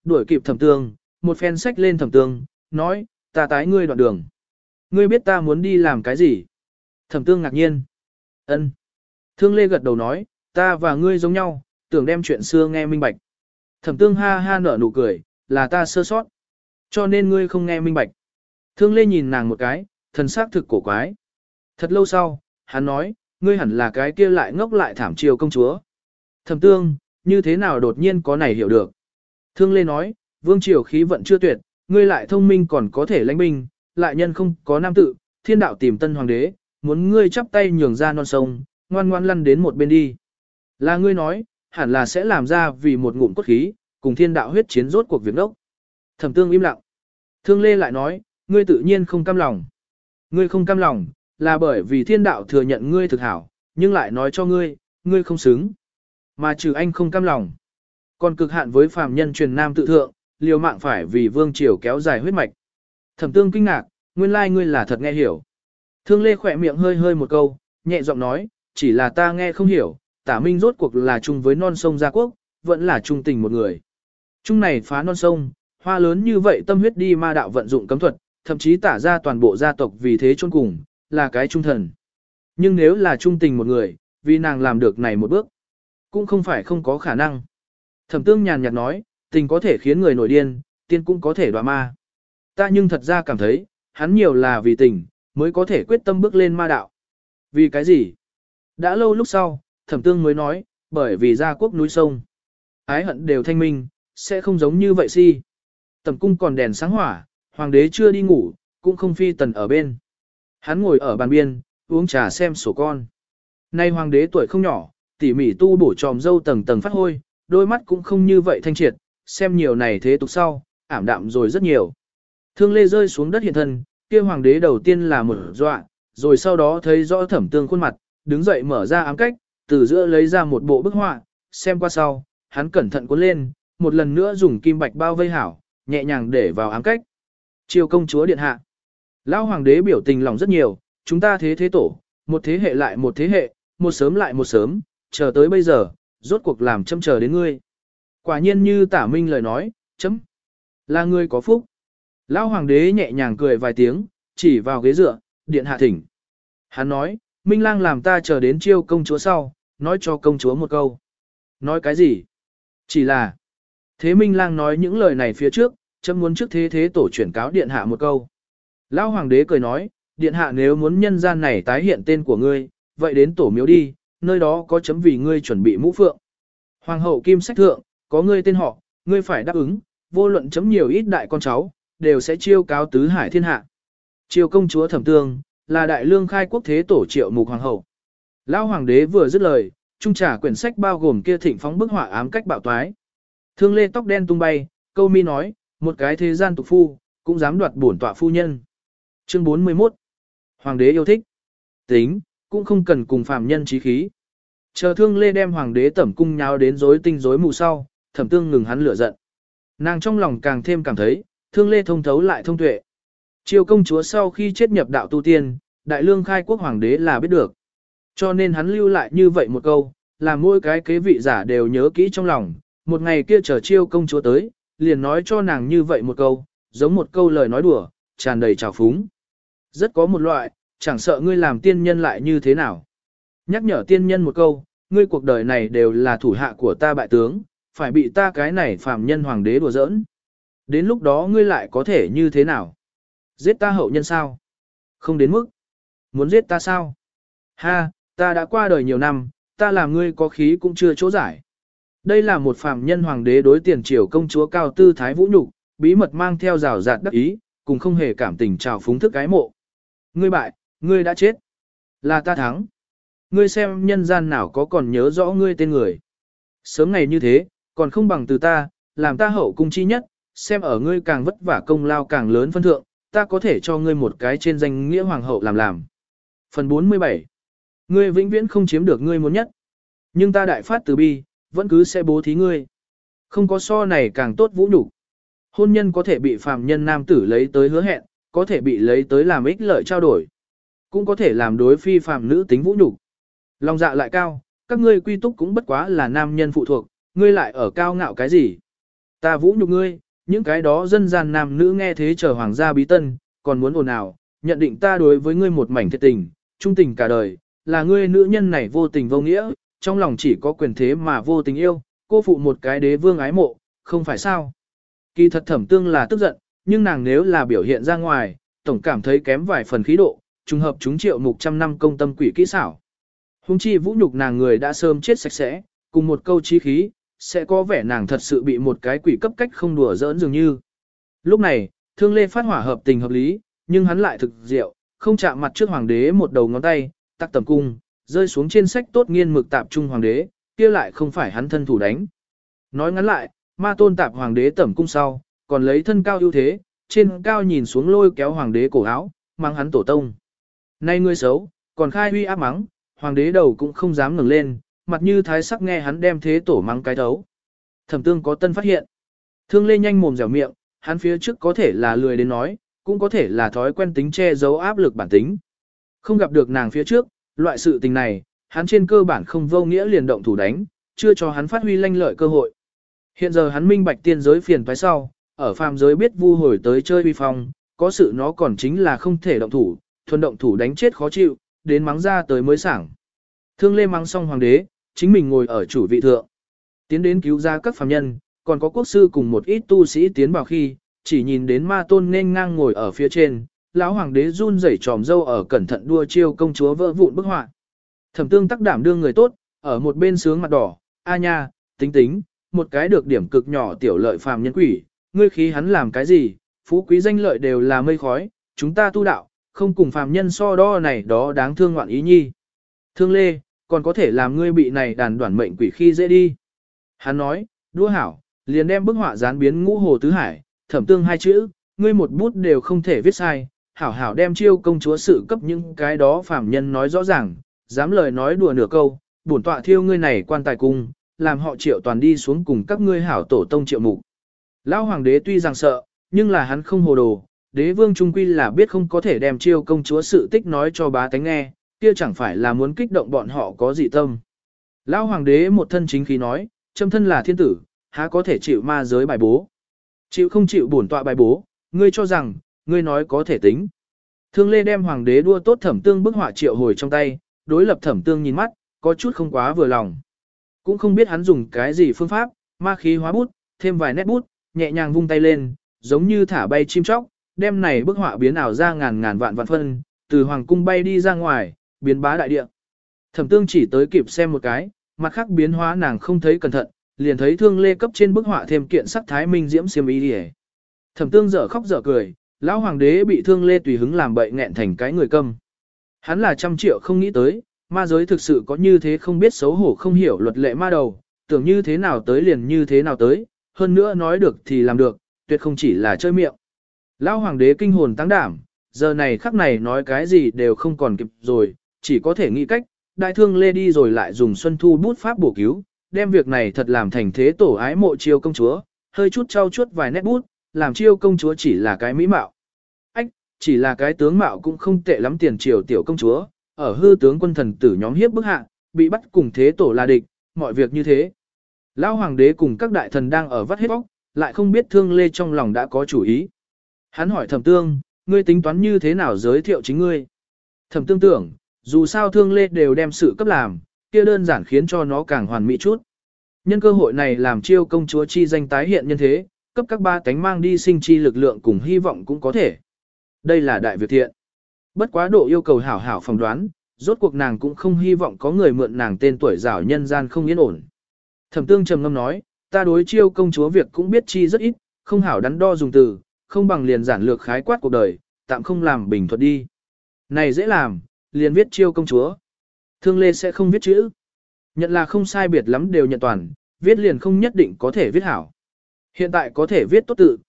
đuổi kịp Thẩm Tương, một phen sách lên Thẩm Tương, nói, ta tái ngươi đoạn đường. Ngươi biết ta muốn đi làm cái gì? Thẩm Tương ngạc nhiên. Ân. Thương Lê gật đầu nói, ta và ngươi giống nhau, tưởng đem chuyện xưa nghe minh bạch. Thẩm Tương ha ha nở nụ cười, là ta sơ sót. Cho nên ngươi không nghe minh bạch. Thương Lê nhìn nàng một cái, thần sắc thực cổ quái. Thật lâu sau, hắn nói, ngươi hẳn là cái kia lại ngốc lại thảm triều công chúa. Thẩm Tương, như thế nào đột nhiên có này hiểu được. Thương Lê nói, vương triều khí vận chưa tuyệt, ngươi lại thông minh còn có thể lãnh binh, lại nhân không có nam tự, thiên đạo tìm tân hoàng đế, muốn ngươi chắp tay nhường ra non sông, ngoan ngoan lăn đến một bên đi. Là ngươi nói, hẳn là sẽ làm ra vì một ngụm cốt khí, cùng thiên đạo huyết chiến rốt cuộc việc đốc. Thẩm Tương im lặng. Thương Lê lại nói, ngươi tự nhiên không cam lòng. Ngươi không cam lòng, là bởi vì thiên đạo thừa nhận ngươi thực hảo, nhưng lại nói cho ngươi, ngươi không xứng. Mà trừ anh không cam lòng. Còn cực hạn với phàm nhân truyền nam tự thượng, liều mạng phải vì vương triều kéo dài huyết mạch. Thẩm Tương kinh ngạc, nguyên lai ngươi là thật nghe hiểu. Thương Lê khỏe miệng hơi hơi một câu, nhẹ giọng nói, chỉ là ta nghe không hiểu, Tả Minh rốt cuộc là chung với non sông gia quốc, vẫn là trung tình một người. Chung này phá non sông, hoa lớn như vậy tâm huyết đi ma đạo vận dụng cấm thuật, thậm chí tả ra toàn bộ gia tộc vì thế chôn cùng, là cái trung thần. Nhưng nếu là trung tình một người, vì nàng làm được này một bước, cũng không phải không có khả năng. Thẩm Tương nhàn nhạt nói, tình có thể khiến người nổi điên, tiên cũng có thể đọa ma. Ta nhưng thật ra cảm thấy, hắn nhiều là vì tình, mới có thể quyết tâm bước lên ma đạo. Vì cái gì? Đã lâu lúc sau, Thẩm Tương mới nói, bởi vì gia quốc núi sông. Ái hận đều thanh minh, sẽ không giống như vậy si. Tầm cung còn đèn sáng hỏa, hoàng đế chưa đi ngủ, cũng không phi tần ở bên. Hắn ngồi ở bàn biên, uống trà xem sổ con. Nay hoàng đế tuổi không nhỏ, tỉ mỉ tu bổ tròm dâu tầng tầng phát hôi, đôi mắt cũng không như vậy thanh triệt, xem nhiều này thế tục sau, ảm đạm rồi rất nhiều. Thương Lê rơi xuống đất hiện thân, kia hoàng đế đầu tiên là một dọa, rồi sau đó thấy rõ Thẩm Tương khuôn mặt, đứng dậy mở ra ám cách, từ giữa lấy ra một bộ bức họa, xem qua sau, hắn cẩn thận cuốn lên, một lần nữa dùng kim bạch bao vây hảo, nhẹ nhàng để vào ám cách. Triều công chúa điện hạ. Lão hoàng đế biểu tình lòng rất nhiều, chúng ta thế thế tổ, một thế hệ lại một thế hệ, một sớm lại một sớm, chờ tới bây giờ, rốt cuộc làm châm chờ đến ngươi. Quả nhiên như Tả Minh lời nói, chấm. Là ngươi có phúc. Lão hoàng đế nhẹ nhàng cười vài tiếng, chỉ vào ghế dựa, điện hạ thỉnh. Hắn nói, Minh lang làm ta chờ đến chiêu công chúa sau, nói cho công chúa một câu. Nói cái gì? Chỉ là, thế Minh lang nói những lời này phía trước, chấm muốn trước thế thế tổ chuyển cáo điện hạ một câu. Lão hoàng đế cười nói, điện hạ nếu muốn nhân gian này tái hiện tên của ngươi, vậy đến tổ miếu đi, nơi đó có chấm vì ngươi chuẩn bị mũ phượng. Hoàng hậu kim sách thượng, có ngươi tên họ, ngươi phải đáp ứng, vô luận chấm nhiều ít đại con cháu, đều sẽ chiêu cáo tứ hải thiên hạ. Triều công chúa Thẩm Tương, là đại lương khai quốc thế tổ Triệu Mục hoàng hậu. Lão hoàng đế vừa dứt lời, trung trả quyển sách bao gồm kia thịnh phóng bức họa ám cách bạo toái. Thương Lê tóc đen tung bay, câu mi nói, một cái thế gian tục phu, cũng dám đoạt bổn tọa phu nhân. Chương 41. Hoàng đế yêu thích. Tính, cũng không cần cùng phàm nhân trí khí. Chờ Thương Lê đem hoàng đế tẩm cung nháo đến rối tinh rối mù sau, Thẩm Tương ngừng hắn lửa giận. Nàng trong lòng càng thêm cảm thấy, Thương Lê thông thấu lại thông tuệ. Triều công chúa sau khi chết nhập đạo tu tiên, đại lương khai quốc hoàng đế là biết được. Cho nên hắn lưu lại như vậy một câu, làm mỗi cái kế vị giả đều nhớ kỹ trong lòng, một ngày kia chờ Triều công chúa tới, liền nói cho nàng như vậy một câu, giống một câu lời nói đùa, tràn đầy trào phúng. Rất có một loại, chẳng sợ ngươi làm tiên nhân lại như thế nào. Nhắc nhở tiên nhân một câu, ngươi cuộc đời này đều là thủ hạ của ta bại tướng, phải bị ta cái này phàm nhân hoàng đế đùa giỡn. Đến lúc đó ngươi lại có thể như thế nào? Giết ta hậu nhân sao? Không đến mức. Muốn giết ta sao? Ha, ta đã qua đời nhiều năm, ta làm ngươi có khí cũng chưa chỗ giải. Đây là một phàm nhân hoàng đế đối tiền triều công chúa cao tư thái vũ nhục, bí mật mang theo rào rạt đắc ý, cùng không hề cảm tình trào phúng thức cái mộ. Ngươi bại, ngươi đã chết. Là ta thắng. Ngươi xem nhân gian nào có còn nhớ rõ ngươi tên người. Sớm ngày như thế, còn không bằng từ ta, làm ta hậu cung chi nhất, xem ở ngươi càng vất vả công lao càng lớn phân thượng, ta có thể cho ngươi một cái trên danh nghĩa hoàng hậu làm. Phần 47. Ngươi vĩnh viễn không chiếm được ngươi muốn nhất. Nhưng ta đại phát từ bi, vẫn cứ sẽ bố thí ngươi. Không có so này càng tốt vũ nhục. Hôn nhân có thể bị phàm nhân nam tử lấy tới hứa hẹn, có thể bị lấy tới làm ích lợi trao đổi. Cũng có thể làm đối phi phàm nữ tính vũ nhục. Lòng dạ lại cao, các ngươi quy túc cũng bất quá là nam nhân phụ thuộc, ngươi lại ở cao ngạo cái gì? Ta vũ nhục ngươi, những cái đó dân gian nam nữ nghe thế chờ hoàng gia bí tân, còn muốn ồn ào, nhận định ta đối với ngươi một mảnh thiệt tình, trung tình cả đời, là ngươi nữ nhân này vô tình vô nghĩa, trong lòng chỉ có quyền thế mà vô tình yêu, cô phụ một cái đế vương ái mộ, không phải sao. Kỳ thật Thẩm Tương là tức giận, nhưng nàng nếu là biểu hiện ra ngoài, tổng cảm thấy kém vài phần khí độ, trùng hợp chúng Triệu Mục trăm năm công tâm quỷ kỹ xảo. Hùng chi vũ nhục nàng người đã sớm chết sạch sẽ, cùng một câu chí khí, sẽ có vẻ nàng thật sự bị một cái quỷ cấp cách không đùa giỡn dường như. Lúc này, Thương Lê phát hỏa hợp tình hợp lý, nhưng hắn lại thực diệu, không chạm mặt trước hoàng đế một đầu ngón tay, tắc tầm cung, rơi xuống trên sách tốt nghiên mực tạp trung hoàng đế, kia lại không phải hắn thân thủ đánh. Nói ngắn lại, ma tôn tạp hoàng đế tẩm cung sau, còn lấy thân cao ưu thế, trên cao nhìn xuống lôi kéo hoàng đế cổ áo, mang hắn tổ tông. Nay ngươi xấu, còn khai huy áp mắng, hoàng đế đầu cũng không dám ngẩng lên, mặt như thái sắc nghe hắn đem thế tổ mắng cái thấu. Thẩm Tương có tân phát hiện. Thương Lê nhanh mồm dẻo miệng, hắn phía trước có thể là lười đến nói, cũng có thể là thói quen tính che giấu áp lực bản tính. Không gặp được nàng phía trước, loại sự tình này, hắn trên cơ bản không vô nghĩa liền động thủ đánh, chưa cho hắn phát huy lanh lợi cơ hội. Hiện giờ hắn minh bạch tiên giới phiền toái sau, ở phàm giới biết vu hồi tới chơi uy phong, có sự nó còn chính là không thể động thủ, thuần động thủ đánh chết khó chịu, đến mắng ra tới mới sảng. Thương Lê mắng xong hoàng đế, chính mình ngồi ở chủ vị thượng. Tiến đến cứu ra các phàm nhân, còn có quốc sư cùng một ít tu sĩ tiến vào khi, chỉ nhìn đến ma tôn nên ngang ngồi ở phía trên, lão hoàng đế run rẩy tròm dâu ở cẩn thận đua chiêu công chúa vỡ vụn bức họa. Thẩm Tương tắc đảm đương người tốt, ở một bên sướng mặt đỏ, a nha, tính tính, một cái được điểm cực nhỏ tiểu lợi phàm nhân quỷ, ngươi khí hắn làm cái gì, phú quý danh lợi đều là mây khói, chúng ta tu đạo, không cùng phàm nhân so đo này đó đáng thương ngoạn ý nhi. Thương Lê, còn có thể làm ngươi bị này đàn đoản mệnh quỷ khi dễ đi. Hắn nói, đua hảo, liền đem bức họa dán biến ngũ hồ tứ hải, Thẩm Tương hai chữ, ngươi một bút đều không thể viết sai, hảo hảo đem chiêu công chúa sự cấp những cái đó phàm nhân nói rõ ràng, dám lời nói đùa nửa câu, bổn tọa thiêu ngươi này quan tài cung, làm họ Triệu toàn đi xuống cùng các ngươi hảo tổ tông Triệu Mục. Lão hoàng đế tuy rằng sợ, nhưng là hắn không hồ đồ, đế vương trung quy là biết không có thể đem chiêu công chúa sự tích nói cho bá tánh nghe, kia chẳng phải là muốn kích động bọn họ có dị tâm. Lão hoàng đế một thân chính khí nói, châm thân là thiên tử, há có thể chịu ma giới bài bố. Chịu không chịu bổn tọa bài bố, ngươi cho rằng, ngươi nói có thể tính. Thương Lê đem hoàng đế đua tốt Thẩm Tương bức họa triệu hồi trong tay, đối lập Thẩm Tương nhìn mắt, có chút không quá vừa lòng. Cũng không biết hắn dùng cái gì phương pháp, ma khí hóa bút, thêm vài nét bút, nhẹ nhàng vung tay lên, giống như thả bay chim chóc, đem này bức họa biến ảo ra ngàn ngàn vạn vạn phân, từ hoàng cung bay đi ra ngoài, biến bá đại địa. Thẩm Tương chỉ tới kịp xem một cái, mặt khác biến hóa nàng không thấy cẩn thận, liền thấy Thương Lê cấp trên bức họa thêm kiện sắc thái minh diễm xiêm y đi. Thẩm Tương dở khóc dở cười, lão hoàng đế bị Thương Lê tùy hứng làm bậy nghẹn thành cái người câm. Hắn là trăm triệu không nghĩ tới, ma giới thực sự có như thế không biết xấu hổ không hiểu luật lệ ma đầu, tưởng như thế nào tới liền như thế nào tới, hơn nữa nói được thì làm được, tuyệt không chỉ là chơi miệng. Lão hoàng đế kinh hồn tăng đảm, giờ này khắc này nói cái gì đều không còn kịp rồi, chỉ có thể nghĩ cách, đại Thương Lê đi rồi lại dùng xuân thu bút pháp bổ cứu, đem việc này thật làm thành thế tổ ái mộ chiêu công chúa, hơi chút trau chuốt vài nét bút, làm chiêu công chúa chỉ là cái mỹ mạo. Ách, chỉ là cái tướng mạo cũng không tệ lắm tiền triều tiểu công chúa, ở hư tướng quân thần tử nhóm hiếp bức hạ, bị bắt cùng thế tổ là địch, mọi việc như thế. Lão hoàng đế cùng các đại thần đang ở vắt hết óc, lại không biết Thương Lê trong lòng đã có chủ ý. Hắn hỏi Thẩm Tương, ngươi tính toán như thế nào giới thiệu chính ngươi? Thẩm Tương tưởng, dù sao Thương Lê đều đem sự cấp làm, kia đơn giản khiến cho nó càng hoàn mỹ chút. Nhân cơ hội này làm chiêu công chúa chi danh tái hiện nhân thế, cấp các ba tánh mang đi sinh chi lực lượng cùng hy vọng cũng có thể. Đây là đại việc thiện. Bất quá độ yêu cầu hảo hảo phỏng đoán, rốt cuộc nàng cũng không hy vọng có người mượn nàng tên tuổi rảo nhân gian không yên ổn. Thẩm Tương trầm ngâm nói, ta đối chiêu công chúa việc cũng biết chi rất ít, không hảo đắn đo dùng từ, không bằng liền giản lược khái quát cuộc đời, tạm không làm bình thuật đi. Này dễ làm, liền viết chiêu công chúa. Thương Lê sẽ không viết chữ. Nhận là không sai biệt lắm đều nhận toàn, viết liền không nhất định có thể viết hảo. Hiện tại có thể viết tốt tự,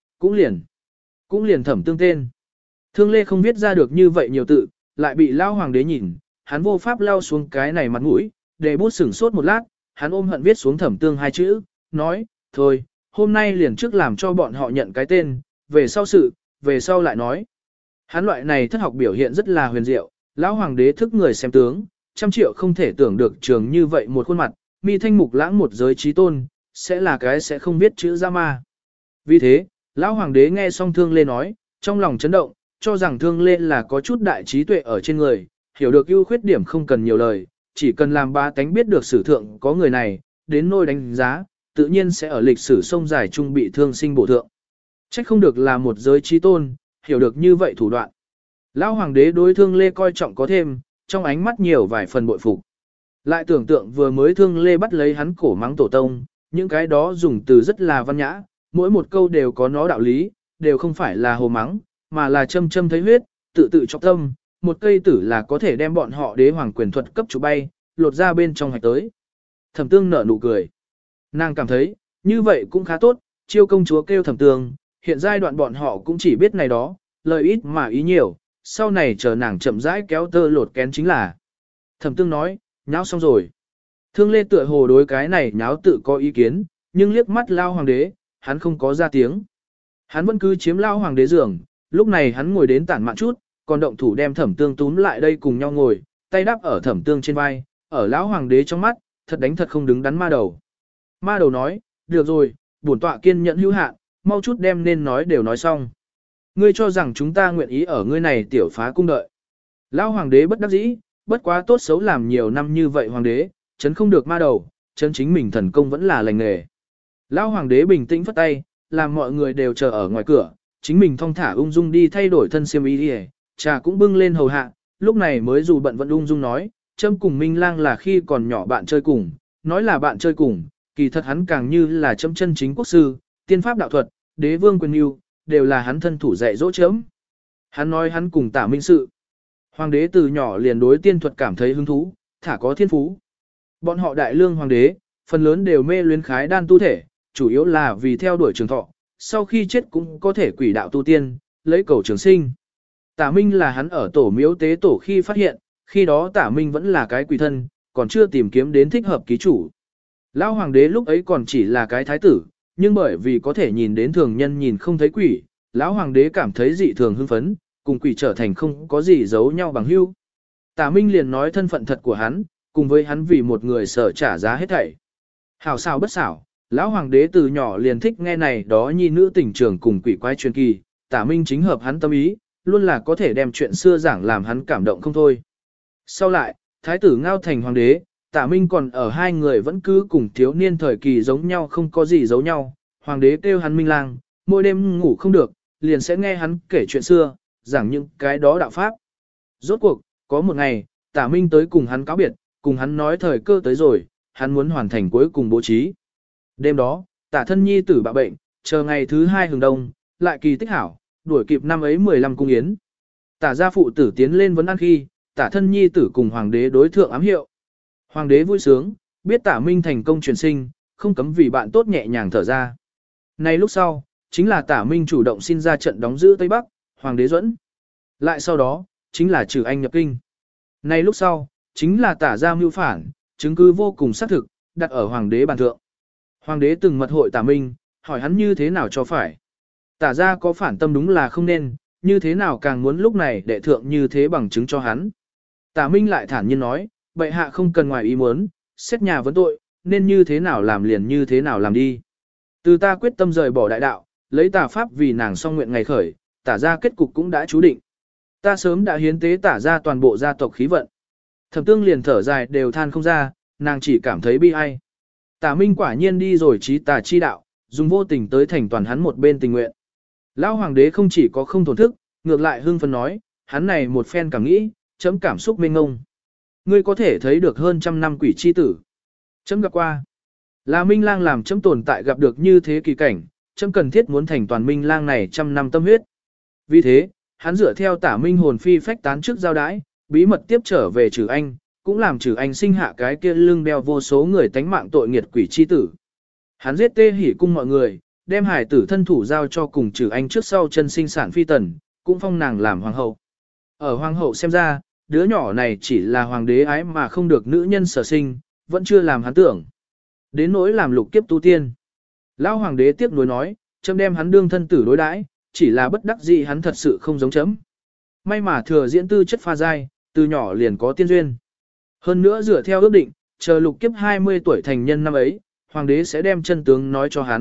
cũng liền Thẩm Tương tên. Thương Lê không viết ra được như vậy nhiều tự, lại bị lao hoàng đế nhìn, hắn vô pháp lao xuống cái này mặt mũi, để bút sửng sốt một lát, hắn ôm hận viết xuống Thẩm Tương hai chữ, nói, thôi, hôm nay liền trước làm cho bọn họ nhận cái tên, về sau sự, về sau lại nói. Hắn loại này thất học biểu hiện rất là huyền diệu, lão hoàng đế thức người xem tướng, trăm triệu không thể tưởng được trường như vậy một khuôn mặt, mi thanh mục lãng một giới trí tôn, sẽ là cái sẽ không viết chữ ra ma. Vì thế, lão hoàng đế nghe xong Thương Lê nói, trong lòng chấn động, cho rằng Thương Lê là có chút đại trí tuệ ở trên người, hiểu được ưu khuyết điểm không cần nhiều lời, chỉ cần làm ba tánh biết được sử thượng có người này, đến nôi đánh giá, tự nhiên sẽ ở lịch sử sông dài trung bị thương sinh bổ thượng. Trách không được là một giới trí tôn, hiểu được như vậy thủ đoạn. Lão hoàng đế đối Thương Lê coi trọng có thêm, trong ánh mắt nhiều vài phần bội phục. Lại tưởng tượng vừa mới Thương Lê bắt lấy hắn cổ mắng tổ tông, những cái đó dùng từ rất là văn nhã, mỗi một câu đều có nó đạo lý, đều không phải là hồ mắng, mà là châm châm thấy huyết, tự tự chọc tâm, một cây tử là có thể đem bọn họ đế hoàng quyền thuật cấp chủ bay, lột ra bên trong hạch tới. Thẩm Tương nở nụ cười. Nàng cảm thấy, như vậy cũng khá tốt, chiêu công chúa kêu Thẩm Tương, hiện giai đoạn bọn họ cũng chỉ biết này đó, lời ít mà ý nhiều, sau này chờ nàng chậm rãi kéo tơ lột kén chính là. Thẩm Tương nói, nháo xong rồi. Thương Lê tựa hồ đối cái này nháo tự có ý kiến, nhưng liếc mắt lao hoàng đế, hắn không có ra tiếng. Hắn vẫn cứ chiếm lao hoàng đế giường, lúc này hắn ngồi đến tản mạn chút, còn động thủ đem Thẩm Tương túm lại đây cùng nhau ngồi, tay đắp ở Thẩm Tương trên vai, ở lão hoàng đế trong mắt, thật đánh thật không đứng đắn ma đầu. Ma đầu nói, được rồi, bổn tọa kiên nhẫn hữu hạn, mau chút đem nên nói đều nói xong. Ngươi cho rằng chúng ta nguyện ý ở ngươi này tiểu phá cung đợi. Lão hoàng đế bất đắc dĩ, bất quá tốt xấu làm nhiều năm như vậy hoàng đế, chấn không được ma đầu, chấn chính mình thần công vẫn là lành nghề. Lão hoàng đế bình tĩnh phất tay, làm mọi người đều chờ ở ngoài cửa, chính mình thong thả ung dung đi thay đổi thân xiêm y đi, trà cũng bưng lên hầu hạ, lúc này mới dù bận vẫn ung dung nói, Trâm cùng Minh Lang là khi còn nhỏ bạn chơi cùng, nói là bạn chơi cùng, kỳ thật hắn càng như là Trâm chân chính quốc sư, tiên pháp đạo thuật, đế vương quyền yêu, đều là hắn thân thủ dạy dỗ chấm. Hắn nói hắn cùng Tả Minh sự. Hoàng đế từ nhỏ liền đối tiên thuật cảm thấy hứng thú, thả có thiên phú. Bọn họ đại lương hoàng đế, phần lớn đều mê luyến khái đan tu thể, chủ yếu là vì theo đuổi trường thọ, sau khi chết cũng có thể quỷ đạo tu tiên, lấy cầu trường sinh. Tả Minh là hắn ở tổ miếu tế tổ khi phát hiện, khi đó Tả Minh vẫn là cái quỷ thân, còn chưa tìm kiếm đến thích hợp ký chủ. Lão hoàng đế lúc ấy còn chỉ là cái thái tử, nhưng bởi vì có thể nhìn đến thường nhân nhìn không thấy quỷ, lão hoàng đế cảm thấy dị thường hưng phấn, cùng quỷ trở thành không có gì giấu nhau bằng hữu. Tả Minh liền nói thân phận thật của hắn, cùng với hắn vì một người sở trả giá hết thảy. Hảo xảo bất xảo, lão hoàng đế từ nhỏ liền thích nghe này đó nhi nữ tình trường cùng quỷ quái truyền kỳ, Tả Minh chính hợp hắn tâm ý, luôn là có thể đem chuyện xưa giảng làm hắn cảm động không thôi. Sau lại, thái tử ngao thành hoàng đế, Tả Minh còn ở hai người vẫn cứ cùng thiếu niên thời kỳ giống nhau không có gì giấu nhau, hoàng đế kêu hắn Minh Lang, mỗi đêm ngủ không được, liền sẽ nghe hắn kể chuyện xưa, giảng những cái đó đạo pháp. Rốt cuộc, có một ngày, Tả Minh tới cùng hắn cáo biệt, cùng hắn nói thời cơ tới rồi, hắn muốn hoàn thành cuối cùng bố trí. Đêm đó, Tả thân nhi tử bạ bệnh, chờ ngày thứ hai hừng đông, lại kỳ tích hảo, đuổi kịp năm ấy 15 cung yến. Tả gia phụ tử tiến lên vấn ăn khi, Tả thân nhi tử cùng hoàng đế đối thượng ám hiệu. Hoàng đế vui sướng, biết Tả Minh thành công truyền sinh, không cấm vì bạn tốt nhẹ nhàng thở ra. Nay lúc sau, chính là Tả Minh chủ động xin ra trận đóng giữ Tây Bắc, hoàng đế Duẫn. Lại sau đó, chính là trừ anh nhập kinh. Nay lúc sau, chính là Tả gia mưu phản, chứng cứ vô cùng xác thực, đặt ở hoàng đế bàn thượng. Hoàng đế từng mật hội Tả Minh, hỏi hắn như thế nào cho phải. Tả gia có phản tâm đúng là không nên, như thế nào càng muốn lúc này đệ thượng như thế bằng chứng cho hắn. Tả Minh lại thản nhiên nói, bệ hạ không cần ngoài ý muốn, xét nhà vấn tội, nên như thế nào làm liền như thế nào làm đi. Từ ta quyết tâm rời bỏ đại đạo, lấy Tả pháp vì nàng song nguyện ngày khởi, Tả gia kết cục cũng đã chú định. Ta sớm đã hiến tế Tả gia toàn bộ gia tộc khí vận. Thẩm Tương liền thở dài đều than không ra, nàng chỉ cảm thấy bi ai. Tả Minh quả nhiên đi rồi trí tà chi đạo, dùng vô tình tới thành toàn hắn một bên tình nguyện. Lão hoàng đế không chỉ có không thổn thức, ngược lại hưng phấn nói, hắn này một phen cảm nghĩ, chấm cảm xúc mênh ngông. Ngươi có thể thấy được hơn trăm năm quỷ chi tử. Chấm gặp qua. Là Minh Lang làm chấm tồn tại gặp được như thế kỳ cảnh, chấm cần thiết muốn thành toàn Minh Lang này trăm năm tâm huyết. Vì thế, hắn dựa theo Tả Minh hồn phi phách tán trước giao đái, bí mật tiếp trở về Trừ Anh, cũng làm Trừ Anh sinh hạ cái kia lưng đeo vô số người tánh mạng tội nghiệt quỷ chi tử. Hắn giết Tê Hỉ cung mọi người, đem hải tử thân thủ giao cho cùng Trừ Anh trước sau chân sinh sản phi tần, cũng phong nàng làm hoàng hậu. Ở hoàng hậu xem ra, đứa nhỏ này chỉ là hoàng đế ái mà không được nữ nhân sở sinh, vẫn chưa làm hắn tưởng. Đến nỗi làm lục kiếp tu tiên. Lão hoàng đế tiếc nuối nói, chấm đem hắn đương thân tử đối đãi, chỉ là bất đắc dĩ hắn thật sự không giống chấm. May mà thừa diễn tư chất pha dai, từ nhỏ liền có tiên duyên. Hơn nữa dựa theo ước định, chờ lục kiếp 20 tuổi thành nhân năm ấy, hoàng đế sẽ đem chân tướng nói cho hắn,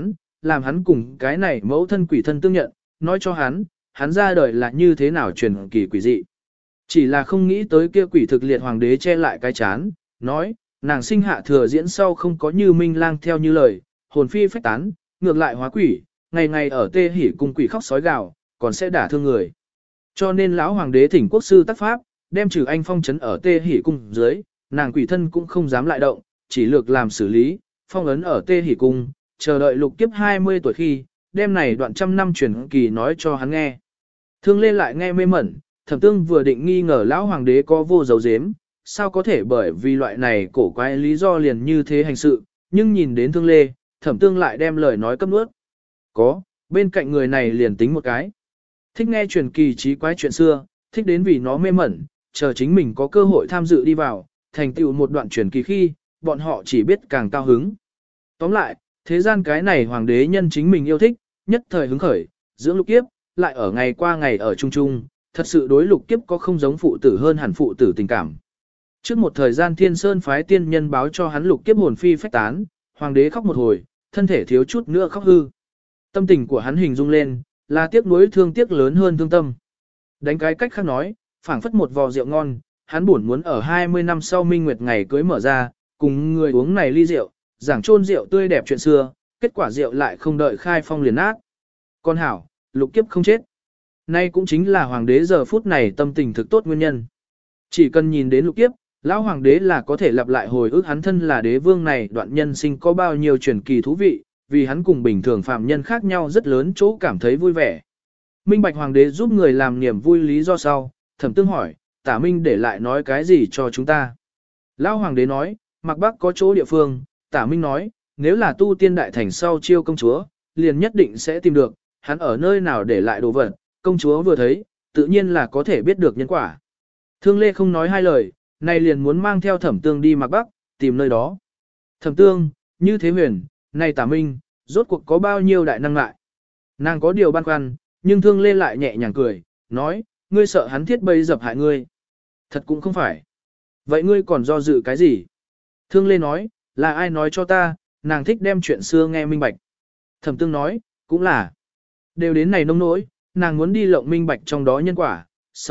làm hắn cùng cái này mẫu thân quỷ thân tương nhận, nói cho hắn ra đời là như thế nào truyền kỳ quỷ dị. Chỉ là không nghĩ tới kia quỷ thực liệt hoàng đế che lại cái chán, nói, nàng sinh hạ thừa diễn sau không có như Minh Lang theo như lời, hồn phi phách tán, ngược lại hóa quỷ, ngày ngày ở tê hỉ cùng quỷ khóc sói gào, còn sẽ đả thương người. Cho nên lão hoàng đế thỉnh quốc sư tác pháp, đem trừ anh phong trấn ở tê hỉ cung dưới, nàng quỷ thân cũng không dám lại động, chỉ lược làm xử lý, phong ấn ở tê hỉ cung, chờ đợi lục kiếp 20 tuổi khi, đem này đoạn trăm năm truyền kỳ nói cho hắn nghe. Thương Lê lại nghe mê mẩn, Thẩm Tương vừa định nghi ngờ lão hoàng đế có vô dấu dếm, sao có thể bởi vì loại này cổ quái lý do liền như thế hành sự, nhưng nhìn đến Thương Lê, Thẩm Tương lại đem lời nói cấp nuốt. Có, bên cạnh người này liền tính một cái. Thích nghe truyền kỳ trí quái chuyện xưa, thích đến vì nó mê mẩn, chờ chính mình có cơ hội tham dự đi vào, thành tựu một đoạn truyền kỳ khi, bọn họ chỉ biết càng cao hứng. Tóm lại, thế gian cái này hoàng đế nhân chính mình yêu thích, nhất thời hứng khởi, dưỡng lục kiếp, lại ở ngày qua ngày ở chung chung, thật sự đối lục kiếp có không giống phụ tử hơn hẳn phụ tử tình cảm. Trước một thời gian Thiên Sơn phái tiên nhân báo cho hắn lục kiếp hồn phi phách tán, hoàng đế khóc một hồi, thân thể thiếu chút nữa khóc hư. Tâm tình của hắn hình dung lên, là tiếc nuối thương tiếc lớn hơn thương tâm. Đánh cái cách khác nói, phảng phất một vò rượu ngon, hắn buồn muốn ở 20 năm sau minh nguyệt ngày cưới mở ra, cùng người uống này ly rượu, giảng chôn rượu tươi đẹp chuyện xưa, kết quả rượu lại không đợi khai phong liền nát. Con hảo, lục kiếp không chết. Nay cũng chính là hoàng đế giờ phút này tâm tình thực tốt nguyên nhân. Chỉ cần nhìn đến lục kiếp, lão hoàng đế là có thể lặp lại hồi ức hắn thân là đế vương này đoạn nhân sinh có bao nhiêu truyền kỳ thú vị, vì hắn cùng bình thường phạm nhân khác nhau rất lớn chỗ cảm thấy vui vẻ. Minh Bạch hoàng đế giúp người làm niềm vui lý do sau, Thẩm Tương hỏi, Tả Minh để lại nói cái gì cho chúng ta. Lão hoàng đế nói, Mạc Bắc có chỗ địa phương, Tả Minh nói, nếu là tu tiên đại thành sau chiêu công chúa, liền nhất định sẽ tìm được, hắn ở nơi nào để lại đồ vật, công chúa vừa thấy, tự nhiên là có thể biết được nhân quả. Thương Lê không nói hai lời, này liền muốn mang theo Thẩm Tương đi Mạc Bắc, tìm nơi đó. Thẩm Tương, như thế huyền, này Tả Minh, rốt cuộc có bao nhiêu đại năng lại. Nàng có điều băn khoăn, nhưng Thương Lê lại nhẹ nhàng cười, nói, ngươi sợ hắn thiết bấy dập hại ngươi. Thật cũng không phải. Vậy ngươi còn do dự cái gì? Thương Lê nói, là ai nói cho ta, nàng thích đem chuyện xưa nghe minh bạch. Thẩm Tương nói, cũng là. Đều đến này nông nỗi, nàng muốn đi lộng minh bạch trong đó nhân quả,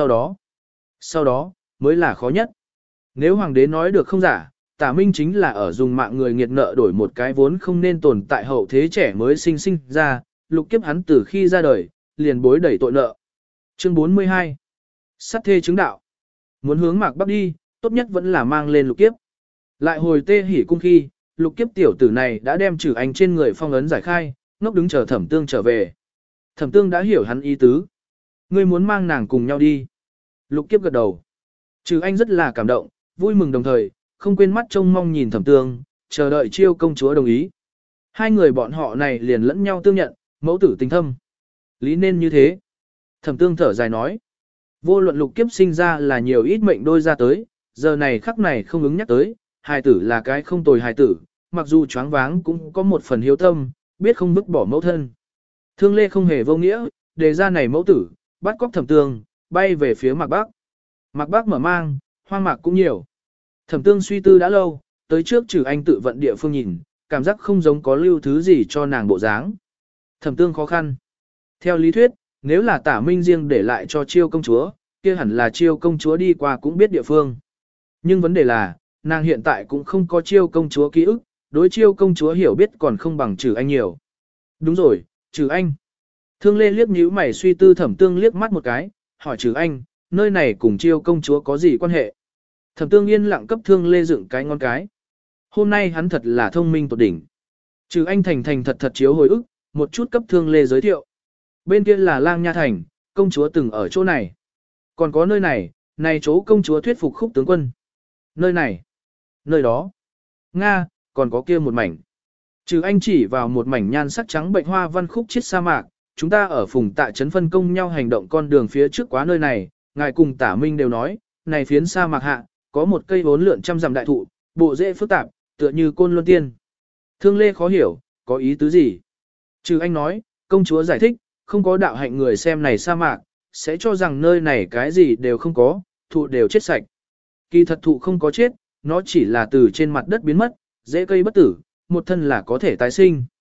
sau đó, mới là khó nhất. Nếu hoàng đế nói được không giả, Tả Minh chính là ở dùng mạng người nghiệt nợ đổi một cái vốn không nên tồn tại hậu thế trẻ mới sinh ra, lục kiếp hắn từ khi ra đời, liền bối đẩy tội nợ. Chương 42 Sát thê chứng đạo. Muốn hướng Mạc Bắc đi, tốt nhất vẫn là mang lên lục kiếp. Lại hồi tê hỉ cung khi, lục kiếp tiểu tử này đã đem trừ anh trên người phong ấn giải khai, ngốc đứng chờ Thẩm Tương trở về. Thẩm Tương đã hiểu hắn ý tứ. Ngươi muốn mang nàng cùng nhau đi. Lục kiếp gật đầu. Trừ anh rất là cảm động, vui mừng đồng thời, không quên mắt trông mong nhìn Thẩm Tương, chờ đợi chiêu công chúa đồng ý. Hai người bọn họ này liền lẫn nhau tương nhận, mẫu tử tình thâm. Lý nên như thế. Thẩm Tương thở dài nói. Vô luận lục kiếp sinh ra là nhiều ít mệnh đôi ra tới, giờ này khắc này không ứng nhắc tới, hài tử là cái không tồi hài tử, mặc dù choáng váng cũng có một phần hiếu tâm, biết không vứt bỏ mẫu thân. Thương Lê không hề vô nghĩa, đề ra này mẫu tử, bắt cóc Thẩm Tương, bay về phía Mạc Bắc. Mạc Bắc mở mang, hoang mạc cũng nhiều. Thẩm Tương suy tư đã lâu, tới trước trừ anh tự vận địa phương nhìn, cảm giác không giống có lưu thứ gì cho nàng bộ dáng. Thẩm Tương khó khăn. Theo lý thuyết, nếu là Tả Minh riêng để lại cho chiêu công chúa, kia hẳn là chiêu công chúa đi qua cũng biết địa phương. Nhưng vấn đề là, nàng hiện tại cũng không có chiêu công chúa ký ức, đối chiêu công chúa hiểu biết còn không bằng trừ anh nhiều. Đúng rồi, trừ anh. Thương Lê liếc nhíu mày suy tư Thẩm Tương liếc mắt một cái, hỏi trừ anh, nơi này cùng chiêu công chúa có gì quan hệ? Thẩm Tương yên lặng cấp Thương Lê dựng cái ngón cái. Hôm nay hắn thật là thông minh tột đỉnh. Trừ anh thành thật chiếu hồi ức, một chút cấp Thương Lê giới thiệu. Bên kia là Lang Nha Thành, công chúa từng ở chỗ này. Còn có nơi này chỗ công chúa thuyết phục Khúc tướng quân. Nơi này, nơi đó. Nga, còn có kia một mảnh. Trừ anh chỉ vào một mảnh nhan sắc trắng bệnh hoa văn khúc chiết sa mạc, chúng ta ở Phùng Tạ trấn phân công nhau hành động con đường phía trước quá nơi này, ngài cùng Tả Minh đều nói, này phiến sa mạc hạ, có một cây vốn lượn trăm dặm đại thụ, bộ rễ phức tạp, tựa như côn luân tiên. Thương Lê khó hiểu, có ý tứ gì? Trừ anh nói, công chúa giải thích, không có đạo hạnh người xem này sa mạc, sẽ cho rằng nơi này cái gì đều không có, thụ đều chết sạch. Kỳ thật thụ không có chết, nó chỉ là từ trên mặt đất biến mất, rễ cây bất tử, một thân là có thể tái sinh.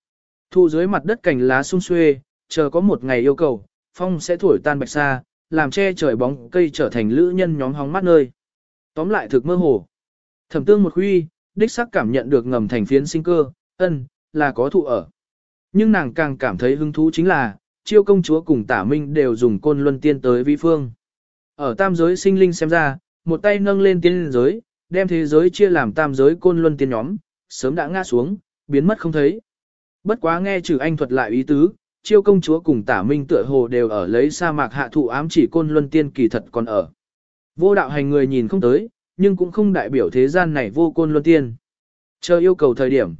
Thụ dưới mặt đất cành lá sum xuê, chờ có một ngày yêu cầu, phong sẽ thổi tan bạch sa, làm che trời bóng cây trở thành lữ nhân nhóm hóng mát nơi. Tóm lại thực mơ hồ. Thẩm Tương một huy, đích xác cảm nhận được ngầm thành phiến sinh cơ, là có thụ ở. Nhưng nàng càng cảm thấy hứng thú chính là, Chiêu công chúa cùng Tả Minh đều dùng Côn Luân Tiên tới vi phương. Ở tam giới sinh linh xem ra, một tay nâng lên tiên giới, đem thế giới chia làm tam giới Côn Luân Tiên nhóm, sớm đã ngã xuống, biến mất không thấy. Bất quá nghe Trừ Anh thuật lại ý tứ, Chiêu công chúa cùng Tả Minh tựa hồ đều ở lấy sa mạc hạ thụ ám chỉ Côn Luân Tiên kỳ thật còn ở. Vô đạo hành người nhìn không tới, nhưng cũng không đại biểu thế gian này vô Côn Luân Tiên. Chờ yêu cầu thời điểm,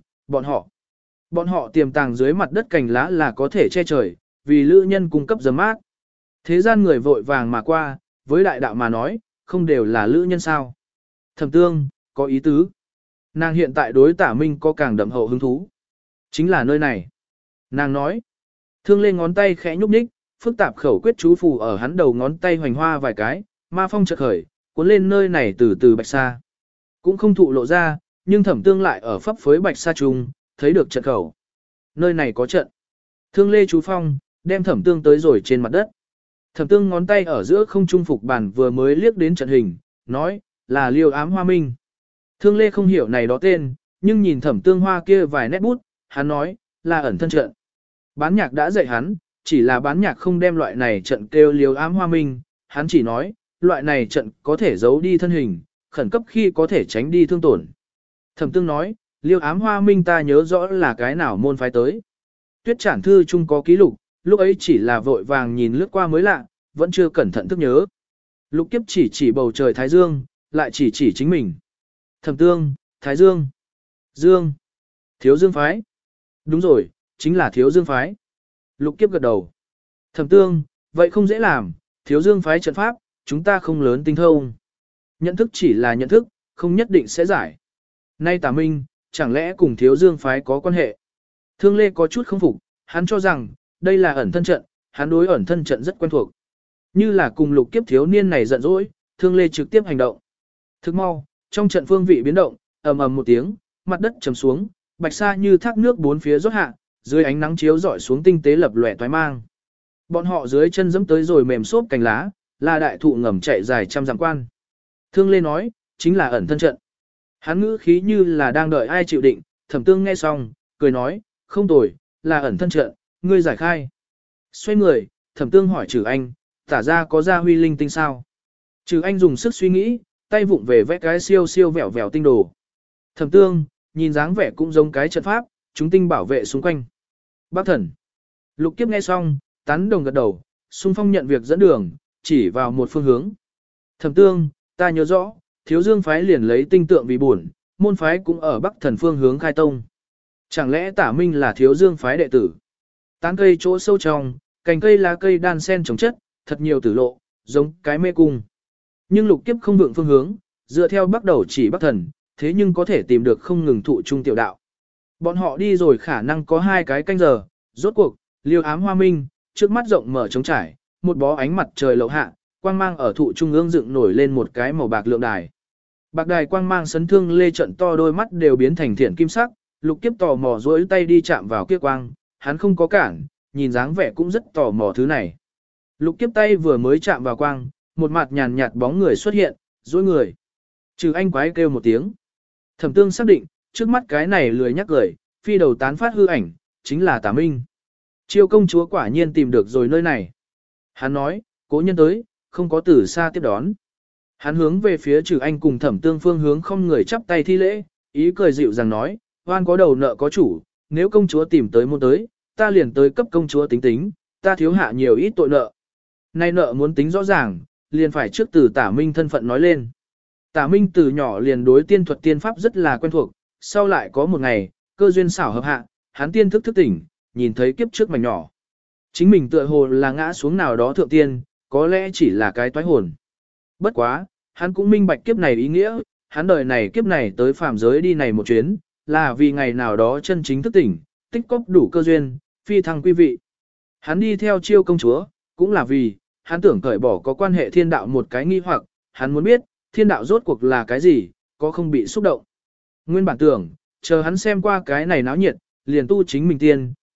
bọn họ tiềm tàng dưới mặt đất cành lá là có thể che trời, vì lữ nhân cung cấp giấm mát. Thế gian người vội vàng mà qua, với đại đạo mà nói, không đều là lữ nhân sao. Thẩm Tương, có ý tứ. Nàng hiện tại đối Tả Minh có càng đậm hậu hứng thú. Chính là nơi này. Nàng nói. Thương lên ngón tay khẽ nhúc nhích, phức tạp khẩu quyết chú phù ở hắn đầu ngón tay hoành hoa vài cái, ma phong chợt khởi, cuốn lên nơi này từ từ bạch sa. Cũng không thụ lộ ra, nhưng Thẩm Tương lại ở phấp phới bạch sa trùng, thấy được trận khẩu. Nơi này có trận. Thương lê chú phong, đem Thẩm Tương tới rồi trên mặt đất. Thẩm Tương ngón tay ở giữa không trung phục bàn vừa mới liếc đến trận hình, nói, là liêu ám hoa minh. Thương lê không hiểu này đó tên, nhưng nhìn Thẩm Tương hoa kia vài nét bút, hắn nói, là ẩn thân trận. Bán nhạc đã dạy hắn, chỉ là bán nhạc không đem loại này trận kêu liêu ám hoa minh, hắn chỉ nói, loại này trận có thể giấu đi thân hình, khẩn cấp khi có thể tránh đi thương tổn. Thẩm Tương nói, liêu ám hoa minh ta nhớ rõ là cái nào môn phái tới. Tuyết Trản Thư chung có ký lục, lúc ấy chỉ là vội vàng nhìn lướt qua mới lạ, vẫn chưa cẩn thận thức nhớ. Lục Kiếp chỉ bầu trời Thái Dương, lại chỉ chính mình. Thẩm Tương, Thái Dương, Dương, Thiếu Dương phái. Đúng rồi, chính là Thiếu Dương phái. Lục Kiếp gật đầu. Thẩm Tương, vậy không dễ làm, Thiếu Dương phái trận pháp, chúng ta không lớn tinh thông. Nhận thức chỉ là nhận thức, không nhất định sẽ giải. Nay Tả Minh, chẳng lẽ cùng Thiếu Dương phái có quan hệ? Thương Lê có chút không phục, hắn cho rằng, đây là ẩn thân trận, hắn đối ẩn thân trận rất quen thuộc. Như là cùng Lục Kiếp thiếu niên này giận dỗi, Thương Lê trực tiếp hành động. Thức mau, trong trận phương vị biến động, ầm ầm một tiếng, mặt đất trầm xuống, bạch sa như thác nước bốn phía rót hạ, dưới ánh nắng chiếu rọi xuống tinh tế lập lòe toái mang. Bọn họ dưới chân dẫm tới rồi mềm xốp cành lá, là đại thụ ngầm chạy dài trăm dặm quan. Thương Lê nói, chính là ẩn thân trận. Hắn ngữ khí như là đang đợi ai chịu định, Thẩm Tương nghe xong, cười nói, không tồi, là ẩn thân trận, ngươi giải khai. Xoay người, Thẩm Tương hỏi Trừ Anh, tả ra có ra huy linh tinh sao? Trừ Anh dùng sức suy nghĩ, tay vụng về vẽ cái siêu siêu vẹo vẹo tinh đồ. Thẩm Tương, nhìn dáng vẻ cũng giống cái trận pháp, chúng tinh bảo vệ xung quanh. Bác thần. Lục Kiếp nghe xong, tán đồng gật đầu, xung phong nhận việc dẫn đường, chỉ vào một phương hướng. Thẩm Tương, ta nhớ rõ, Thiếu Dương phái liền lấy tinh tượng vì buồn, môn phái cũng ở Bắc thần phương hướng khai tông. Chẳng lẽ Tả Minh là Thiếu Dương phái đệ tử? Tán cây chỗ sâu trong, cành cây lá cây đan sen trồng chất, thật nhiều tử lộ, giống cái mê cung. Nhưng Lục Kiếp không vượng phương hướng, dựa theo bắt đầu chỉ Bắc thần, thế nhưng có thể tìm được không ngừng thụ trung tiểu đạo. Bọn họ đi rồi khả năng có 2 cái canh giờ, rốt cuộc, liêu ám hoa minh, trước mắt rộng mở trống trải, một bó ánh mặt trời lậu hạ, quang mang ở thụ trung ương dựng nổi lên một cái màu bạc lượng đài. Bạc đài quang mang sấn Thương Lê trận to đôi mắt đều biến thành thiện kim sắc, Lục Kiếp tò mò duỗi tay đi chạm vào kia quang, hắn không có cản, nhìn dáng vẻ cũng rất tò mò thứ này. Lục Kiếp tay vừa mới chạm vào quang, một mặt nhàn nhạt bóng người xuất hiện, duỗi người. Trừ Anh quái kêu một tiếng. Thẩm Tương xác định, trước mắt cái này lười nhắc cười, phi đầu tán phát hư ảnh, chính là Tả Minh. Chiêu công chúa quả nhiên tìm được rồi nơi này. Hắn nói, cố nhân tới, không có từ xa tiếp đón. Hắn hướng về phía Trừ Anh cùng Thẩm Tương phương hướng không người chắp tay thi lễ, ý cười dịu dàng nói, oan có đầu nợ có chủ, nếu công chúa tìm tới môn tới, ta liền tới cấp công chúa tính tính, ta thiếu hạ nhiều ít tội nợ. Nay nợ muốn tính rõ ràng, liền phải trước từ Tả Minh thân phận nói lên. Tả Minh từ nhỏ liền đối tiên thuật tiên pháp rất là quen thuộc, sau lại có một ngày, cơ duyên xảo hợp hạ, hắn tiên thức thức tỉnh, nhìn thấy kiếp trước mảnh nhỏ. Chính mình tựa hồ là ngã xuống nào đó thượng tiên, có lẽ chỉ là cái toái hồn. Bất quá, hắn cũng minh bạch kiếp này ý nghĩa, hắn đời này kiếp này tới phàm giới đi này một chuyến, là vì ngày nào đó chân chính thức tỉnh, tích cóp đủ cơ duyên, phi thăng quý vị. Hắn đi theo Chiêu công chúa, cũng là vì, hắn tưởng cởi bỏ có quan hệ thiên đạo một cái nghi hoặc, hắn muốn biết, thiên đạo rốt cuộc là cái gì, có không bị xúc động. Nguyên bản tưởng, chờ hắn xem qua cái này náo nhiệt, liền tu chính mình tiên,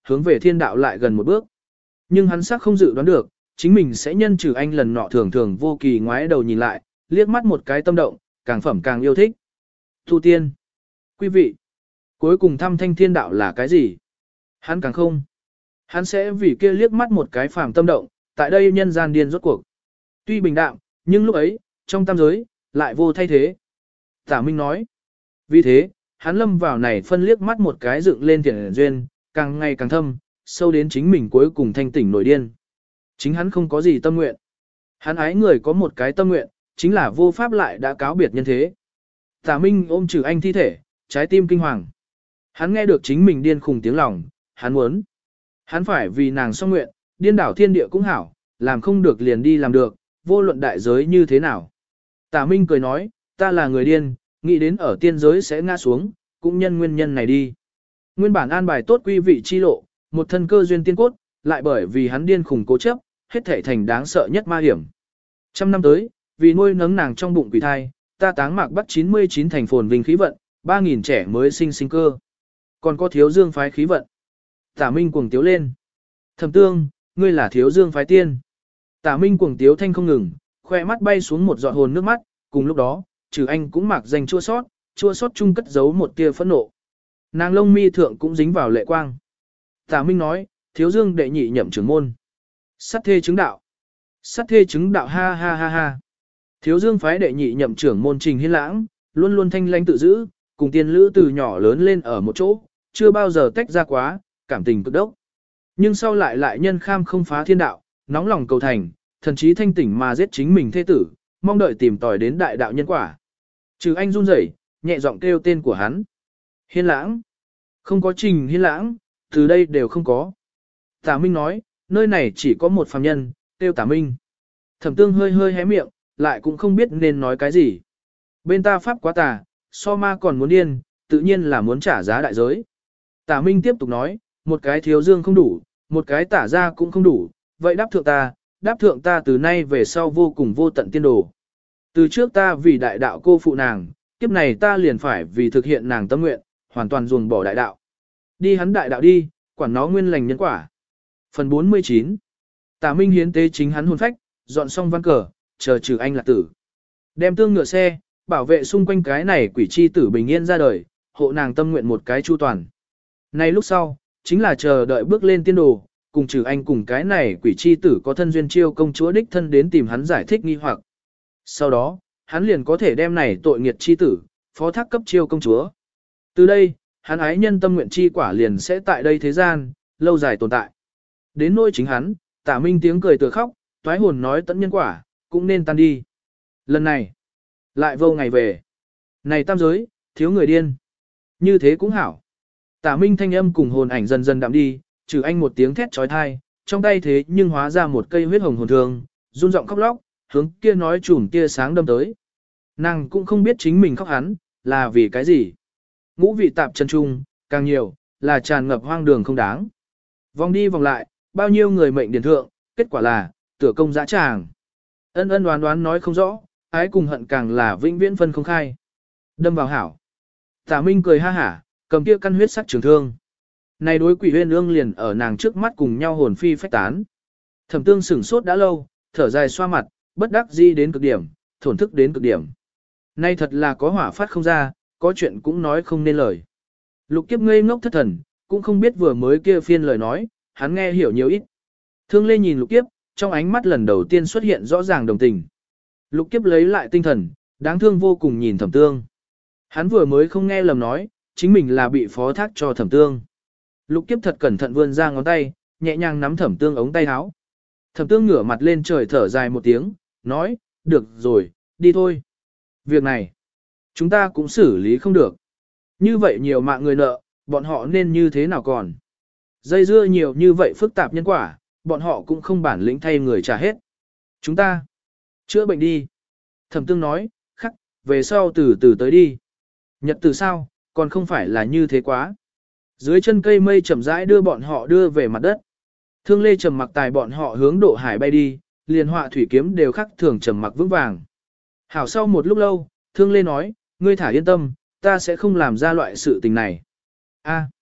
hướng về thiên đạo lại gần một bước. Nhưng hắn sắc không dự đoán được, chính mình sẽ nhân trừ anh lần nọ thường thường vô kỳ ngoái đầu nhìn lại, liếc mắt một cái tâm động, càng phẩm càng yêu thích. Tu tiên. Quý vị, cuối cùng thăm thanh thiên đạo là cái gì? Hắn càng không. Hắn sẽ vì kia liếc mắt một cái phàm tâm động, tại đây nhân gian điên rốt cuộc. Tuy bình đạm, nhưng lúc ấy, trong tam giới, lại vô thay thế. Tả Minh nói. Vì thế, hắn lâm vào này phân liếc mắt một cái dựng lên thiện duyên, càng ngày càng thâm, sâu đến chính mình cuối cùng thanh tỉnh nổi điên. Chính hắn không có gì tâm nguyện. Hắn ái người có một cái tâm nguyện, chính là vô pháp lại đã cáo biệt nhân thế. Tả Minh ôm trừ anh thi thể, trái tim kinh hoàng. Hắn nghe được chính mình điên khùng tiếng lòng, hắn muốn. Hắn phải vì nàng song nguyện, điên đảo thiên địa cũng hảo, làm không được liền đi làm được, vô luận đại giới như thế nào. Tả Minh cười nói, ta là người điên, nghĩ đến ở tiên giới sẽ ngã xuống, cũng nhân nguyên nhân này đi. Nguyên bản an bài tốt quy vị chi lộ, một thân cơ duyên tiên cốt, lại bởi vì hắn điên khùng cố chấp, hết thể thành đáng sợ nhất ma hiểm. Trăm năm tới, vì nuôi nấng nàng trong bụng quỷ thai, ta táng mạc bắt 99 thành phồn vinh khí vận, 3.000 trẻ mới sinh sinh cơ. Còn có thiếu dương phái khí vận. Tả Minh cuồng tiếu lên. Thẩm tương, ngươi là thiếu dương phái tiên. Tả Minh cuồng tiếu thanh không ngừng, khoe mắt bay xuống một giọt hồn nước mắt, cùng lúc đó, trừ anh cũng mặc danh chua sót chung cất giấu một tia phẫn nộ. Nàng lông mi thượng cũng dính vào lệ quang. Tả Minh nói, thiếu dương đệ nhị nhậm trưởng môn. Sát thê chứng đạo. Sát thê chứng đạo ha ha ha ha. Thiếu dương phái đệ nhị nhậm trưởng môn Trình Hiên Lãng, luôn luôn thanh lãnh tự giữ, cùng tiên lữ từ nhỏ lớn lên ở một chỗ, chưa bao giờ tách ra quá, cảm tình cực đốc. Nhưng sau lại nhân kham không phá thiên đạo, nóng lòng cầu thành, thần chí thanh tỉnh mà giết chính mình thế tử, mong đợi tìm tòi đến đại đạo nhân quả. Trừ anh run rẩy, nhẹ giọng kêu tên của hắn. Hiên Lãng. Không có Trình Hiên Lãng, từ đây đều không có. Tả Minh nói, nơi này chỉ có một phàm nhân, kêu Tả Minh. Thẩm tương hơi hé miệng, lại cũng không biết nên nói cái gì. Bên ta pháp quá tà, so ma còn muốn điên, tự nhiên là muốn trả giá đại giới. Tả Minh tiếp tục nói, một cái thiếu dương không đủ, một cái tả ra cũng không đủ, vậy đáp thượng ta từ nay về sau vô cùng vô tận tiên đồ. Từ trước ta vì đại đạo cô phụ nàng, kiếp này ta liền phải vì thực hiện nàng tâm nguyện, hoàn toàn ruồng bỏ đại đạo. Đi hắn đại đạo đi, quản nó nguyên lành nhân quả. Phần 49. Tả Minh hiến tế chính hắn hồn phách, dọn xong văn cờ, chờ trừ anh là tử. Đem tương ngựa xe, bảo vệ xung quanh cái này quỷ chi tử bình yên ra đời, hộ nàng tâm nguyện một cái chu toàn. Nay lúc sau, chính là chờ đợi bước lên tiên đồ, cùng trừ anh cùng cái này quỷ chi tử có thân duyên chiêu công chúa đích thân đến tìm hắn giải thích nghi hoặc. Sau đó, hắn liền có thể đem này tội nghiệt chi tử, phó thác cấp chiêu công chúa. Từ đây, hắn ái nhân tâm nguyện chi quả liền sẽ tại đây thế gian, lâu dài tồn tại. Đến nỗi chính hắn, Tả Minh tiếng cười tựa khóc, toái hồn nói tận nhân quả, cũng nên tan đi. Lần này, lại vô ngày về. Này tam giới, thiếu người điên. Như thế cũng hảo. Tả Minh thanh âm cùng hồn ảnh dần dần đạm đi, trừ anh một tiếng thét trói thai, trong tay thế nhưng hóa ra một cây huyết hồng hồn thương, run giọng khóc lóc, hướng kia nói chùm tia sáng đâm tới. Nàng cũng không biết chính mình khóc hắn, là vì cái gì. Ngũ vị tạp chân trung, càng nhiều, là tràn ngập hoang đường không đáng. Vòng đi vòng lại, bao nhiêu người mệnh điển thượng, kết quả là, tựa công dã tràng. Ân đoán nói không rõ, ái cùng hận càng là vĩnh viễn phân không khai. Đâm vào hảo. Tả Minh cười ha hả, cầm kia căn huyết sắc trường thương. Này đối quỷ huyên ương liền ở nàng trước mắt cùng nhau hồn phi phách tán. Thẩm tương sửng sốt đã lâu, thở dài xoa mặt, bất đắc dĩ đến cực điểm, thổn thức đến cực điểm. Nay thật là có hỏa phát không ra, có chuyện cũng nói không nên lời. Lục Kiếp ngây ngốc thất thần, cũng không biết vừa mới kia phiên lời nói, hắn nghe hiểu nhiều ít. Thương Lê nhìn Lục Kiếp, trong ánh mắt lần đầu tiên xuất hiện rõ ràng đồng tình. Lục Kiếp lấy lại tinh thần, đáng thương vô cùng nhìn Thẩm tương. Hắn vừa mới không nghe lầm nói, chính mình là bị phó thác cho Thẩm tương. Lục Kiếp thật cẩn thận vươn ra ngón tay, nhẹ nhàng nắm Thẩm tương ống tay áo. Thẩm tương ngửa mặt lên trời thở dài một tiếng, nói, được rồi, đi thôi. Việc này, chúng ta cũng xử lý không được. Như vậy nhiều mạng người nợ, bọn họ nên như thế nào còn? Dây dưa nhiều như vậy phức tạp nhân quả, bọn họ cũng không bản lĩnh thay người trả hết. Chúng ta, chữa bệnh đi. Thẩm tương nói, khắc, về sau từ từ tới đi. Nhật từ sao, còn không phải là như thế quá. Dưới chân cây mây chậm rãi đưa bọn họ đưa về mặt đất. Thương Lê trầm mặc tài bọn họ hướng độ hải bay đi, liền họa thủy kiếm đều khắc thường trầm mặc vững vàng. Hảo sau một lúc lâu, Thương Lê nói, ngươi thả yên tâm, ta sẽ không làm ra loại sự tình này. A.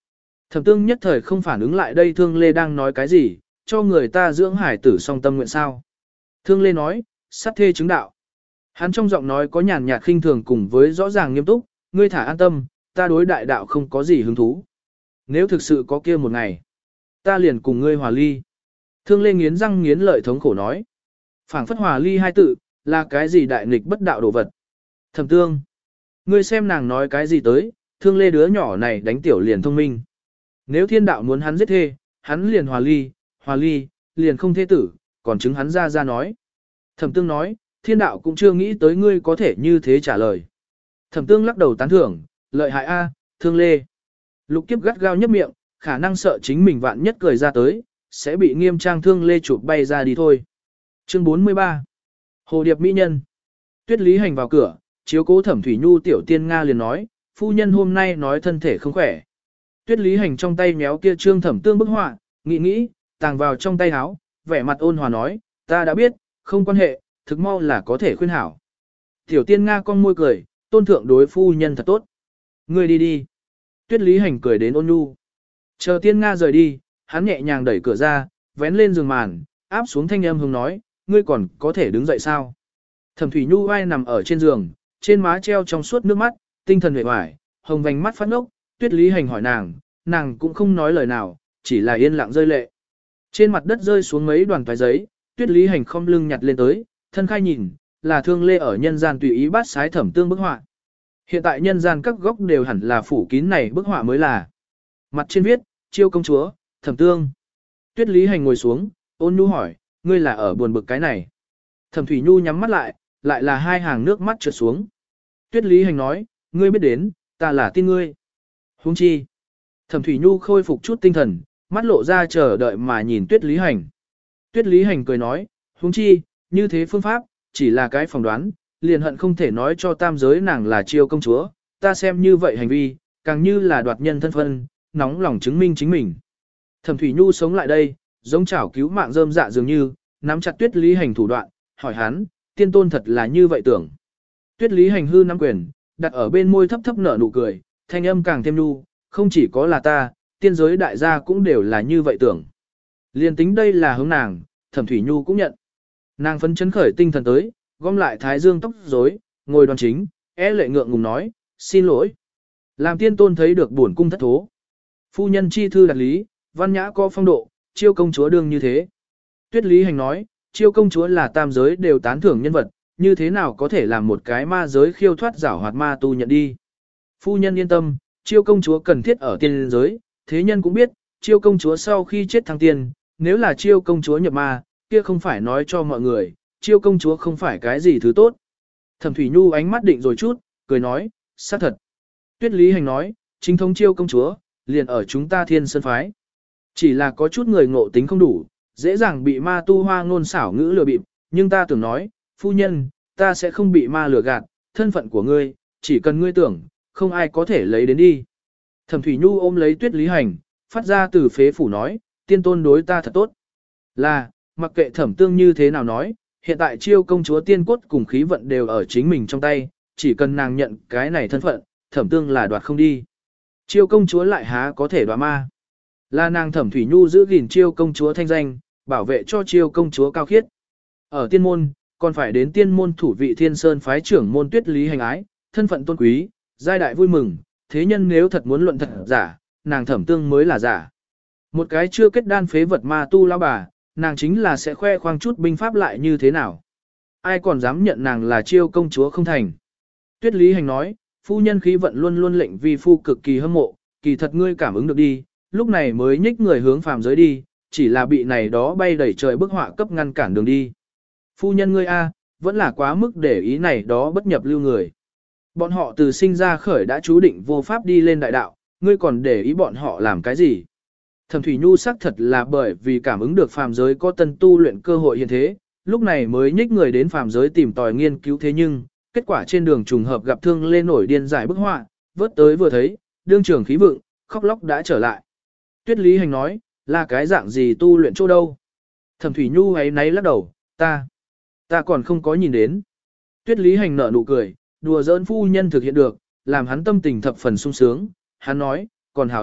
Thẩm Tương nhất thời không phản ứng lại đây Thương Lê đang nói cái gì, cho người ta dưỡng hải tử song tâm nguyện sao. Thương Lê nói, sát thê chứng đạo. Hắn trong giọng nói có nhàn nhạt khinh thường cùng với rõ ràng nghiêm túc, ngươi thả an tâm, ta đối đại đạo không có gì hứng thú. Nếu thực sự có kia một ngày, ta liền cùng ngươi hòa ly. Thương Lê nghiến răng nghiến lợi thống khổ nói. Phảng phất hòa ly hai tự, là cái gì đại nghịch bất đạo đồ vật. Thẩm Tương, ngươi xem nàng nói cái gì tới, Thương Lê đứa nhỏ này đánh tiểu liền thông minh. Nếu thiên đạo muốn hắn giết thê, hắn liền hòa ly, liền không thế tử, còn chứng hắn ra nói. Thẩm Tương nói, thiên đạo cũng chưa nghĩ tới ngươi có thể như thế trả lời. Thẩm Tương lắc đầu tán thưởng, lợi hại a, Thương Lê. Lục Kiếp gắt gao nhấp miệng, khả năng sợ chính mình vạn nhất cười ra tới, sẽ bị nghiêm trang Thương Lê chụp bay ra đi thôi. Chương 43 Hồ Điệp Mỹ Nhân. Tuyết Lý Hành vào cửa, chiếu cố Thẩm Thủy Nhu tiểu tiên Nga liền nói, phu nhân hôm nay nói thân thể không khỏe. Tuyết Lý Hành trong tay méo kia trương Thẩm Tương bức họa, nghĩ, tàng vào trong tay áo, vẻ mặt ôn hòa nói, ta đã biết, không quan hệ, thực mau là có thể khuyên hảo. Tiểu tiên Nga con môi cười, tôn thượng đối phu nhân thật tốt. Ngươi đi. Tuyết Lý Hành cười đến ôn nhu. Chờ tiên Nga rời đi, hắn nhẹ nhàng đẩy cửa ra, vén lên giường màn, áp xuống thanh âm hùng nói, ngươi còn có thể đứng dậy sao? Thẩm Thủy Nhu vai nằm ở trên giường, trên má treo trong suốt nước mắt, tinh thần uể oải, hồng vành mắt phát ngốc. Tuyết Lý Hành hỏi nàng cũng không nói lời nào, chỉ là yên lặng rơi lệ. Trên mặt đất rơi xuống mấy đoàn toái giấy, Tuyết Lý Hành không lưng nhặt lên tới, thân khai nhìn, là Thương Lê ở nhân gian tùy ý bát sái Thẩm Tương bức họa. Hiện tại nhân gian các góc đều hẳn là phủ kín này bức họa mới là. Mặt trên viết, chiêu công chúa, Thẩm Tương. Tuyết Lý Hành ngồi xuống, ôn nhu hỏi, ngươi là ở buồn bực cái này. Thẩm Thủy Nhu nhắm mắt lại là hai hàng nước mắt trượt xuống. Tuyết Lý Hành nói, ngươi biết đến, ta là tin ngươi. Huống chi. Thẩm Thủy Nhu khôi phục chút tinh thần, mắt lộ ra chờ đợi mà nhìn Tuyết Lý Hành. Tuyết Lý Hành cười nói, huống chi, như thế phương pháp, chỉ là cái phỏng đoán, liền hận không thể nói cho tam giới nàng là chiêu công chúa, ta xem như vậy hành vi, càng như là đoạt nhân thân phân, nóng lòng chứng minh chính mình. Thẩm Thủy Nhu sống lại đây, giống chảo cứu mạng rơm dạ dường như, nắm chặt Tuyết Lý Hành thủ đoạn, hỏi hắn, tiên tôn thật là như vậy tưởng. Tuyết Lý Hành hư nắm quyền, đặt ở bên môi thấp thấp nở nụ cười, thanh âm càng thêm nhu, không chỉ có là ta, tiên giới đại gia cũng đều là như vậy tưởng. Liên tính đây là hướng nàng, Thẩm Thủy Nhu cũng nhận. Nàng phấn chấn khởi tinh thần tới, gom lại thái dương tóc rối, ngồi đoan chính, lệ ngượng ngùng nói, xin lỗi. Làm tiên tôn thấy được buồn cung thất thố. Phu nhân chi thư đặt lý, văn nhã có phong độ, chiêu công chúa đương như thế. Tuyết Lý Hành nói, chiêu công chúa là tam giới đều tán thưởng nhân vật, như thế nào có thể làm một cái ma giới khiêu thoát giảo hoạt ma tu nhận đi. Phu nhân yên tâm, chiêu công chúa cần thiết ở tiên giới, thế nhân cũng biết, chiêu công chúa sau khi chết thăng tiên, nếu là chiêu công chúa nhập ma, kia không phải nói cho mọi người, chiêu công chúa không phải cái gì thứ tốt. Thẩm Thủy Nhu ánh mắt định rồi chút, cười nói, xác thật. Tuyết Lý Hành nói, chính thống chiêu công chúa, liền ở chúng ta Thiên Sơn phái. Chỉ là có chút người ngộ tính không đủ, dễ dàng bị ma tu hoa ngôn xảo ngữ lừa bịp, nhưng ta tưởng nói, phu nhân, ta sẽ không bị ma lừa gạt, thân phận của ngươi, chỉ cần ngươi tưởng, không ai có thể lấy đến đi. Thẩm Thủy Nhu ôm lấy Tuyết Lý Hành, phát ra từ phế phủ nói, tiên tôn đối ta thật tốt. Là, mặc kệ Thẩm Tương như thế nào nói, hiện tại chiêu công chúa tiên cốt cùng khí vận đều ở chính mình trong tay, chỉ cần nàng nhận cái này thân phận, Thẩm Tương là đoạt không đi. Chiêu công chúa lại há có thể đoạt ma. Là nàng Thẩm Thủy Nhu giữ gìn chiêu công chúa thanh danh, bảo vệ cho chiêu công chúa cao khiết. Ở tiên môn, còn phải đến tiên môn thủ vị Thiên Sơn phái trưởng môn Tuyết Lý Hành ái, thân phận tôn quý, giai đại vui mừng, thế nhân nếu thật muốn luận thật giả, nàng Thẩm Tương mới là giả. Một cái chưa kết đan phế vật ma tu lão bà, nàng chính là sẽ khoe khoang chút binh pháp lại như thế nào. Ai còn dám nhận nàng là chiêu công chúa không thành. Tuyết Lý Hành nói, phu nhân khí vận luôn luôn lệnh vi phu cực kỳ hâm mộ, kỳ thật ngươi cảm ứng được đi, lúc này mới nhích người hướng phàm giới đi, chỉ là bị này đó bay đẩy trời bức họa cấp ngăn cản đường đi. Phu nhân ngươi a, vẫn là quá mức để ý này đó bất nhập lưu người. Bọn họ từ sinh ra khởi đã chú định vô pháp đi lên đại đạo, ngươi còn để ý bọn họ làm cái gì? Thẩm Thủy Nhu xác thật là bởi vì cảm ứng được phàm giới có tân tu luyện cơ hội hiện thế, lúc này mới nhích người đến phàm giới tìm tòi nghiên cứu thế nhưng, kết quả trên đường trùng hợp gặp Thương Lê nổi điên giải bức họa, vớt tới vừa thấy, đương trường khí vượng, khóc lóc đã trở lại. Tuyết Lý Hành nói, là cái dạng gì tu luyện chỗ đâu? Thẩm Thủy Nhu ấy náy lắc đầu, ta còn không có nhìn đến. Tuyết Lý Hành nở nụ cười, đùa giỡn phu nhân thực hiện được, làm hắn tâm tình thập phần sung sướng, hắn nói, còn hảo a,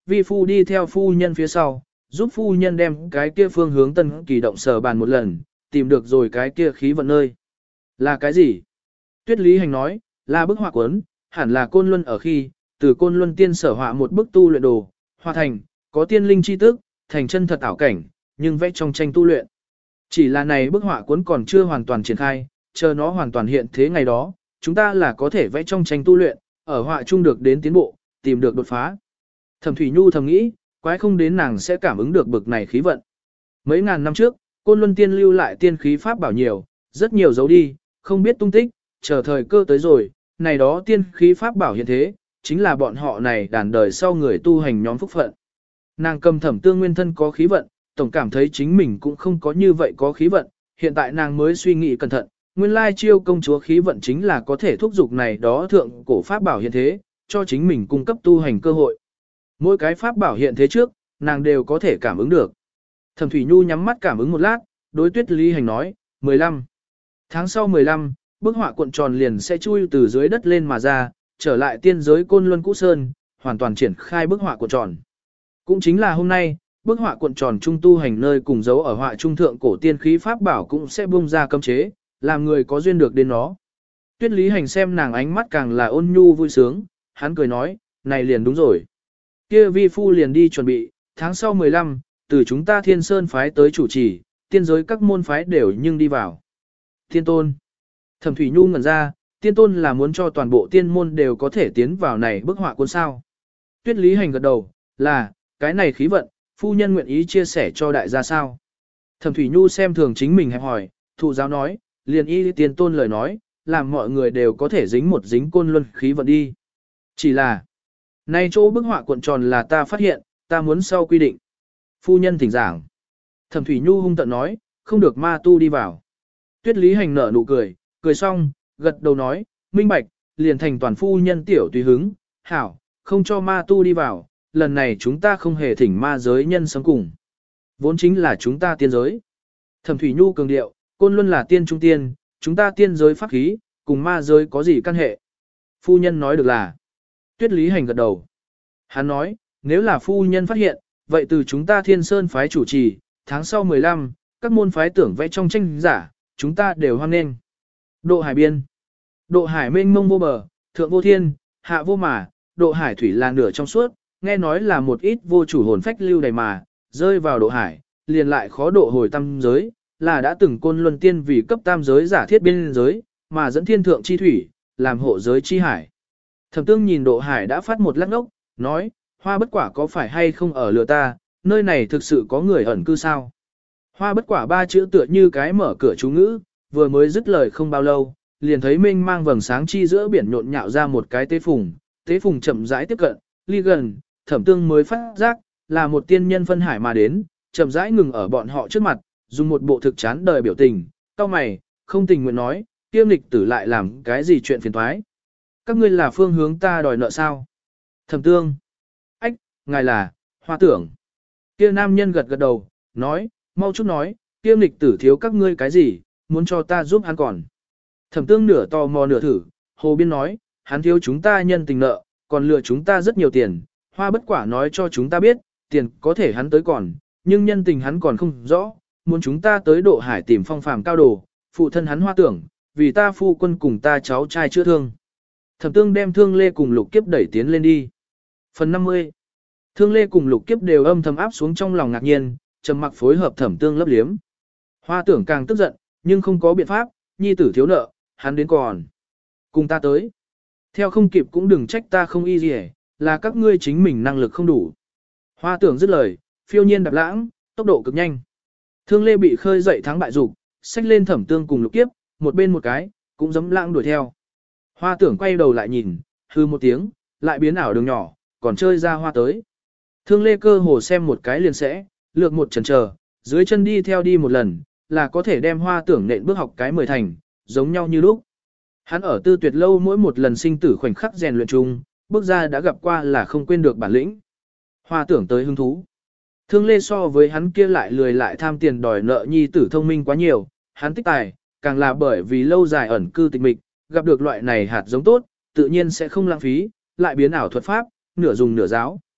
vi phu đi theo phu nhân phía sau, giúp phu nhân đem cái kia phương hướng tân kỳ động sở bàn một lần, tìm được rồi cái kia khí vận nơi. Là cái gì? Tuyết Lý Hành nói, là bức họa cuốn, hẳn là Côn Luân ở khi, từ Côn Luân tiên sở họa một bức tu luyện đồ, hoa thành, có tiên linh chi tức, thành chân thật ảo cảnh, nhưng vẽ trong tranh tu luyện. Chỉ là này bức họa cuốn còn chưa hoàn toàn triển khai, chờ nó hoàn toàn hiện thế ngày đó, chúng ta là có thể vẽ trong tranh tu luyện, ở họa chung được đến tiến bộ, tìm được đột phá. Thẩm Thủy Nhu thầm nghĩ, quái không đến nàng sẽ cảm ứng được bực này khí vận. Mấy ngàn năm trước, Côn Luân tiên lưu lại tiên khí pháp bảo nhiều, rất nhiều dấu đi, không biết tung tích, chờ thời cơ tới rồi, này đó tiên khí pháp bảo hiện thế, chính là bọn họ này đàn đời sau người tu hành nhóm phúc phận. Nàng cầm Thẩm Tương nguyên thân có khí vận, tổng cảm thấy chính mình cũng không có như vậy có khí vận, hiện tại nàng mới suy nghĩ cẩn thận, nguyên lai chiêu công chúa khí vận chính là có thể thúc giục này đó thượng cổ pháp bảo hiện thế, cho chính mình cung cấp tu hành cơ hội. Mỗi cái pháp bảo hiện thế trước, nàng đều có thể cảm ứng được. Thẩm Thủy Nhu nhắm mắt cảm ứng một lát, đối Tuyết Lý Hành nói, 15. Tháng sau 15, bức họa cuộn tròn liền sẽ chui từ dưới đất lên mà ra, trở lại tiên giới Côn Luân Cũ Sơn, hoàn toàn triển khai bức họa cuộn tròn. Cũng chính là hôm nay, bức họa cuộn tròn trung tu hành nơi cùng dấu ở họa trung thượng cổ tiên khí pháp bảo cũng sẽ bung ra cấm chế, làm người có duyên được đến nó. Tuyết Lý Hành xem nàng ánh mắt càng là ôn nhu vui sướng, hắn cười nói, này liền đúng rồi. Kia vi phu liền đi chuẩn bị, tháng sau 15, từ chúng ta Thiên Sơn phái tới chủ trì, tiên giới các môn phái đều nhưng đi vào. Tiên tôn. Thẩm Thủy Nhu ngẩn ra, tiên tôn là muốn cho toàn bộ tiên môn đều có thể tiến vào này bức họa cuốn sao. Tuyết Lý Hành gật đầu, là, cái này khí vận, phu nhân nguyện ý chia sẻ cho đại gia sao. Thẩm Thủy Nhu xem thường chính mình hẹp hỏi, thụ giáo nói, liền y tiên tôn lời nói, làm mọi người đều có thể dính một dính Côn Luân khí vận đi. Chỉ là, nay chỗ bức họa cuộn tròn là ta phát hiện, ta muốn sau quy định. Phu nhân thỉnh giảng. Thẩm Thủy Nhu hung tận nói, không được ma tu đi vào. Tuyết Lý Hành nở nụ cười, cười xong, gật đầu nói, minh bạch, liền thành toàn phu nhân tiểu tùy hứng, hảo, không cho ma tu đi vào, lần này chúng ta không hề thỉnh ma giới nhân sống cùng. Vốn chính là chúng ta tiên giới. Thẩm Thủy Nhu cường điệu, Côn Luân là tiên trung tiên, chúng ta tiên giới pháp khí, cùng ma giới có gì căn hệ. Phu nhân nói được là. Tuyết Lý Hành gật đầu. Hắn nói, nếu là phu nhân phát hiện, vậy từ chúng ta Thiên Sơn phái chủ trì, tháng sau 15, các môn phái tưởng vẽ trong tranh giả, chúng ta đều hoan nghênh. Độ hải biên. Độ hải mênh mông vô bờ, thượng vô thiên, hạ vô mà, độ hải thủy là nửa trong suốt, nghe nói là một ít vô chủ hồn phách lưu đầy mà, rơi vào độ hải, liền lại khó độ hồi tam giới, là đã từng Côn Luân tiên vì cấp tam giới giả thiết biên giới, mà dẫn thiên thượng chi thủy, làm hộ giới chi hải. Thẩm Tương nhìn độ hải đã phát một lát ngốc, nói, Hoa bất quả có phải hay không ở lừa ta, nơi này thực sự có người ẩn cư sao? Hoa bất quả ba chữ tựa như cái mở cửa chú ngữ, vừa mới dứt lời không bao lâu, liền thấy mênh mang vầng sáng chi giữa biển nhộn nhạo ra một cái tế phùng chậm rãi tiếp cận, ly gần, Thẩm Tương mới phát giác, là một tiên nhân phân hải mà đến, chậm rãi ngừng ở bọn họ trước mặt, dùng một bộ thực chán đời biểu tình, cau mày, không tình nguyện nói, kiêm lịch tử lại làm cái gì chuyện phiền toái. Các ngươi là phương hướng ta đòi nợ sao? Thẩm Tương. Ách, ngài là, Hoa tưởng. Kia nam nhân gật gật đầu, nói, mau chút nói, kiêm lịch tử thiếu các ngươi cái gì, muốn cho ta giúp hắn còn. Thẩm Tương nửa tò mò nửa thử, Hồ Biên nói, hắn thiếu chúng ta nhân tình nợ, còn lừa chúng ta rất nhiều tiền, Hoa bất quả nói cho chúng ta biết, tiền có thể hắn tới còn, nhưng nhân tình hắn còn không rõ, muốn chúng ta tới độ hải tìm phong phàm cao đồ, phụ thân hắn Hoa tưởng, vì ta phu quân cùng ta cháu trai chữa thương. Thẩm Tương đem Thương Lê cùng Lục Kiếp đẩy tiến lên đi. Phần 50. Thương Lê cùng Lục Kiếp đều âm thầm áp xuống trong lòng ngạc nhiên, trầm mặc phối hợp Thẩm Tương lấp liếm. Hoa tưởng càng tức giận, nhưng không có biện pháp, nhi tử thiếu nợ, hắn đến còn. Cùng ta tới. Theo không kịp cũng đừng trách ta không y gì là các ngươi chính mình năng lực không đủ. Hoa tưởng dứt lời, phiêu nhiên đạp lãng, tốc độ cực nhanh. Thương Lê bị khơi dậy thắng bại dục, xách lên Thẩm Tương cùng Lục Kiếp, một bên một cái, cũng giấm lãng đuổi theo. Hoa tưởng quay đầu lại nhìn, hư một tiếng, lại biến ảo đường nhỏ, còn chơi ra hoa tới. Thương Lê cơ hồ xem một cái liền sẽ, lược một chần chờ, dưới chân đi theo đi một lần, là có thể đem Hoa tưởng nện bước học cái 10 thành, giống nhau như lúc. Hắn ở Tư Tuyệt lâu mỗi một lần sinh tử khoảnh khắc rèn luyện chung, bước ra đã gặp qua là không quên được bản lĩnh. Hoa tưởng tới hứng thú. Thương Lê so với hắn kia lại lười lại tham tiền đòi nợ nhi tử thông minh quá nhiều, hắn tích tài, càng là bởi vì lâu dài ẩn cư tịch mịch, gặp được loại này hạt giống tốt, tự nhiên sẽ không lãng phí, lại biến ảo thuật pháp, nửa dùng nửa giáo.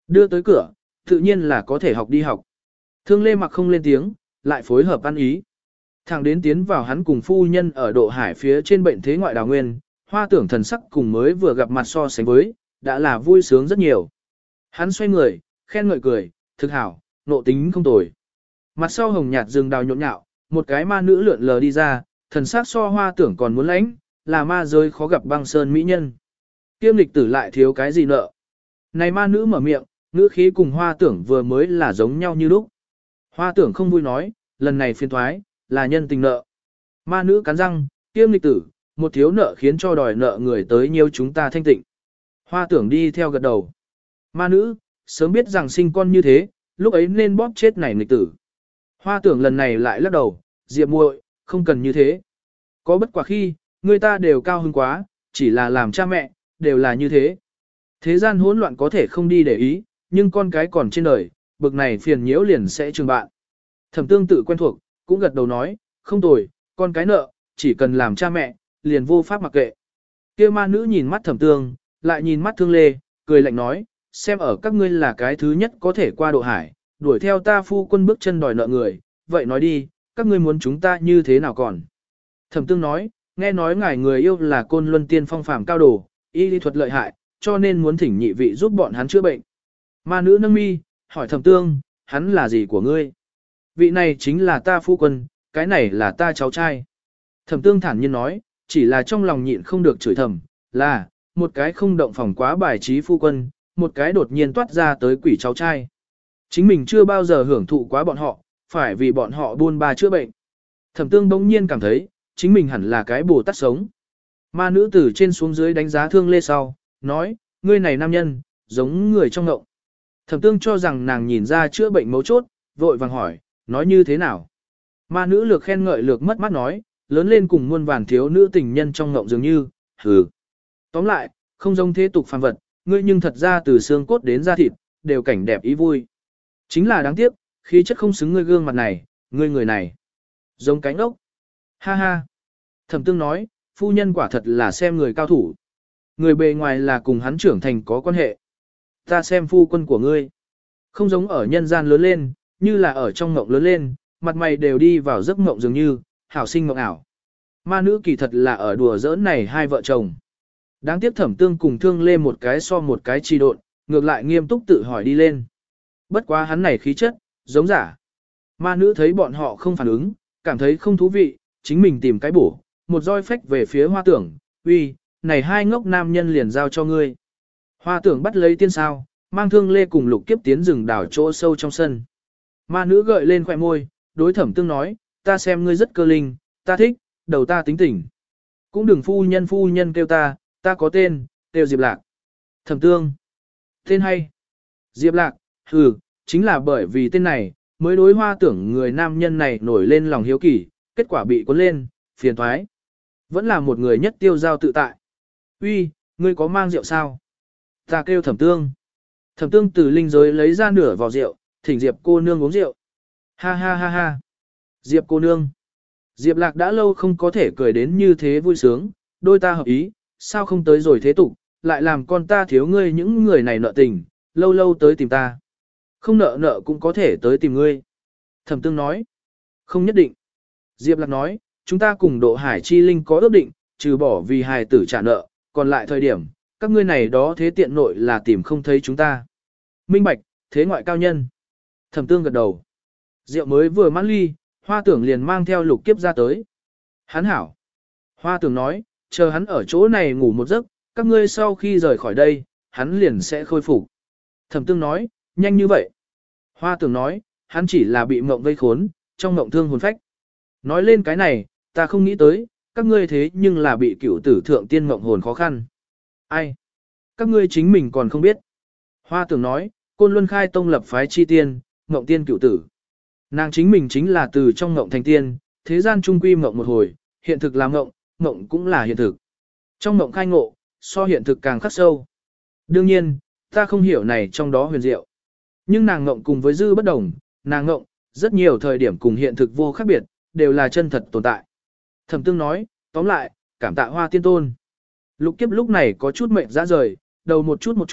Đưa tới cửa, tự nhiên là có thể học đi học. Thương Lê mặc không lên tiếng, lại phối hợp ăn ý. Thẳng đến tiến vào hắn cùng phu nhân ở độ hải phía trên bệnh thế ngoại đào nguyên, Hoa Tưởng thần sắc cùng mới vừa gặp mặt so sánh với, đã là vui sướng rất nhiều. Hắn xoay người, khen ngợi cười, thực hảo, nộ tính không tồi. Mặt sau hồng nhạt rừng đào nhộn nhạo, một cái ma nữ lượn lờ đi ra, thần sắc so Hoa Tưởng còn muốn lãnh, là ma giới khó gặp băng sơn mỹ nhân. Kiêm lịch tử lại thiếu cái gì nợ. Này ma nữ mở miệng, ngữ khí cùng Hoa Tưởng vừa mới là giống nhau như lúc. Hoa Tưởng không vui nói, lần này phiền thoái, là nhân tình nợ. Ma nữ cắn răng, kiêm lịch tử, một thiếu nợ khiến cho đòi nợ người tới nhiều chúng ta thanh tịnh. Hoa Tưởng đi theo gật đầu. Ma nữ, sớm biết rằng sinh con như thế, lúc ấy nên bóp chết này nghịch tử. Hoa Tưởng lần này lại lắc đầu, Diệp muội, không cần như thế. Có bất quả khi, người ta đều cao hứng quá, chỉ là làm cha mẹ, đều là như thế. Thế gian hỗn loạn có thể không đi để ý, nhưng con cái còn trên đời, bực này phiền nhiễu liền sẽ trường bạn. Thẩm Tương tự quen thuộc, cũng gật đầu nói, không tồi, con cái nợ, chỉ cần làm cha mẹ, liền vô pháp mặc kệ. Kia ma nữ nhìn mắt Thẩm Tương, lại nhìn mắt Thương Lê, cười lạnh nói, xem ở các ngươi là cái thứ nhất có thể qua độ hải, đuổi theo ta phu quân bước chân đòi nợ người, vậy nói đi, các ngươi muốn chúng ta như thế nào còn. Thẩm Tương nói, nghe nói ngài người yêu là Côn Luân Tiên phong phàm cao đồ, y lý thuật lợi hại, cho nên muốn thỉnh nhị vị giúp bọn hắn chữa bệnh. Ma nữ nâng mi, hỏi Thẩm Tương, hắn là gì của ngươi? Vị này chính là ta phu quân, cái này là ta cháu trai. Thẩm Tương thản nhiên nói, chỉ là trong lòng nhịn không được chửi thầm, là, một cái không động phòng quá bài trí phu quân, một cái đột nhiên toát ra tới quỷ cháu trai. Chính mình chưa bao giờ hưởng thụ quá bọn họ, phải vì bọn họ buôn ba chữa bệnh. Thẩm Tương bỗng nhiên cảm thấy, chính mình hẳn là cái Bồ Tát sống. Ma nữ từ trên xuống dưới đánh giá Thương Lê sau, nói, ngươi này nam nhân, giống người trong ngộng. Thẩm Tương cho rằng nàng nhìn ra chữa bệnh mấu chốt, vội vàng hỏi, nói như thế nào? Ma nữ lược khen ngợi lược mất mắt nói, lớn lên cùng muôn vàn thiếu nữ tình nhân trong ngộng dường như, hừ. Tóm lại, không giống thế tục phàm vật, ngươi nhưng thật ra từ xương cốt đến da thịt, đều cảnh đẹp ý vui. Chính là đáng tiếc, khí chất không xứng ngươi gương mặt này, ngươi người này. Giống cánh ốc. Ha ha. Thẩm Tương nói, phu nhân quả thật là xem người cao thủ. Người bề ngoài là cùng hắn trưởng thành có quan hệ. Ta xem phu quân của ngươi. Không giống ở nhân gian lớn lên, như là ở trong ngộng lớn lên, mặt mày đều đi vào giấc ngộng dường như, hảo sinh ngộng ảo. Ma nữ kỳ thật là ở đùa giỡn này hai vợ chồng. Đáng tiếc Thẩm Tương cùng Thương Lê một cái so một cái chi độn, ngược lại nghiêm túc tự hỏi đi lên. Bất quá hắn này khí chất, giống giả. Ma nữ thấy bọn họ không phản ứng, cảm thấy không thú vị, chính mình tìm cái bổ, một roi phách về phía Hoa Tưởng, uy, này hai ngốc nam nhân liền giao cho ngươi. Hoa Tưởng bắt lấy tiên sao, mang Thương Lê cùng Lục Kiếp tiến rừng đảo chỗ sâu trong sân. Ma nữ gợi lên khóe môi, đối Thẩm Tương nói, ta xem ngươi rất cơ linh, ta thích, đầu ta tính tỉnh. Cũng đừng phu nhân kêu ta có tên, kêu Diệp Lạc. Thẩm Tương. Tên hay. Diệp Lạc, chính là bởi vì tên này, mới đối Hoa Tưởng người nam nhân này nổi lên lòng hiếu kỳ, kết quả bị cuốn lên, phiền toái. Vẫn là một người nhất tiêu giao tự tại. Uy, ngươi có mang rượu sao? Ta kêu Thẩm Tương. Thẩm Tương từ linh giới lấy ra nửa vò rượu, thỉnh Diệp cô nương uống rượu. Ha ha ha ha. Diệp cô nương. Diệp Lạc đã lâu không có thể cười đến như thế vui sướng, đôi ta hợp ý, sao không tới rồi thế tục, lại làm con ta thiếu ngươi những người này nợ tình, lâu lâu tới tìm ta. Không nợ cũng có thể tới tìm ngươi. Thẩm Tương nói. Không nhất định. Diệp Lạc nói, chúng ta cùng Độ Hải Chi Linh có ước định, trừ bỏ vì hài tử trả nợ, còn lại thời điểm, các ngươi này đó thế tiện nội là tìm không thấy chúng ta. Minh bạch, thế ngoại cao nhân. Thẩm Tương gật đầu. Rượu mới vừa mãn ly, Hoa Tưởng liền mang theo Lục Kiếp ra tới. Hắn hảo. Hoa Tưởng nói, chờ hắn ở chỗ này ngủ một giấc, các ngươi sau khi rời khỏi đây, hắn liền sẽ khôi phục. Thẩm Tương nói, nhanh như vậy. Hoa Tưởng nói, hắn chỉ là bị mộng vây khốn, trong mộng thương hồn phách. Nói lên cái này, ta không nghĩ tới, các ngươi thế nhưng là bị cửu tử thượng tiên mộng hồn khó khăn. Ai? Các ngươi chính mình còn không biết. Hoa Tưởng nói, Côn Luân khai tông lập phái chi tiên, mộng tiên cửu tử. Nàng chính mình chính là từ trong mộng thành tiên, thế gian trung quy mộng một hồi, hiện thực là mộng, mộng cũng là hiện thực. Trong mộng khai ngộ, so hiện thực càng khắc sâu. Đương nhiên, ta không hiểu này trong đó huyền diệu. Nhưng nàng ngộng cùng với dư bất đồng, nàng ngộng, rất nhiều thời điểm cùng hiện thực vô khác biệt, đều là chân thật tồn tại. Thẩm Tương nói, tóm lại, cảm tạ Hoa tiên tôn. Lục Kiếp lúc này có chút mệnh ra rời, đầu một chút,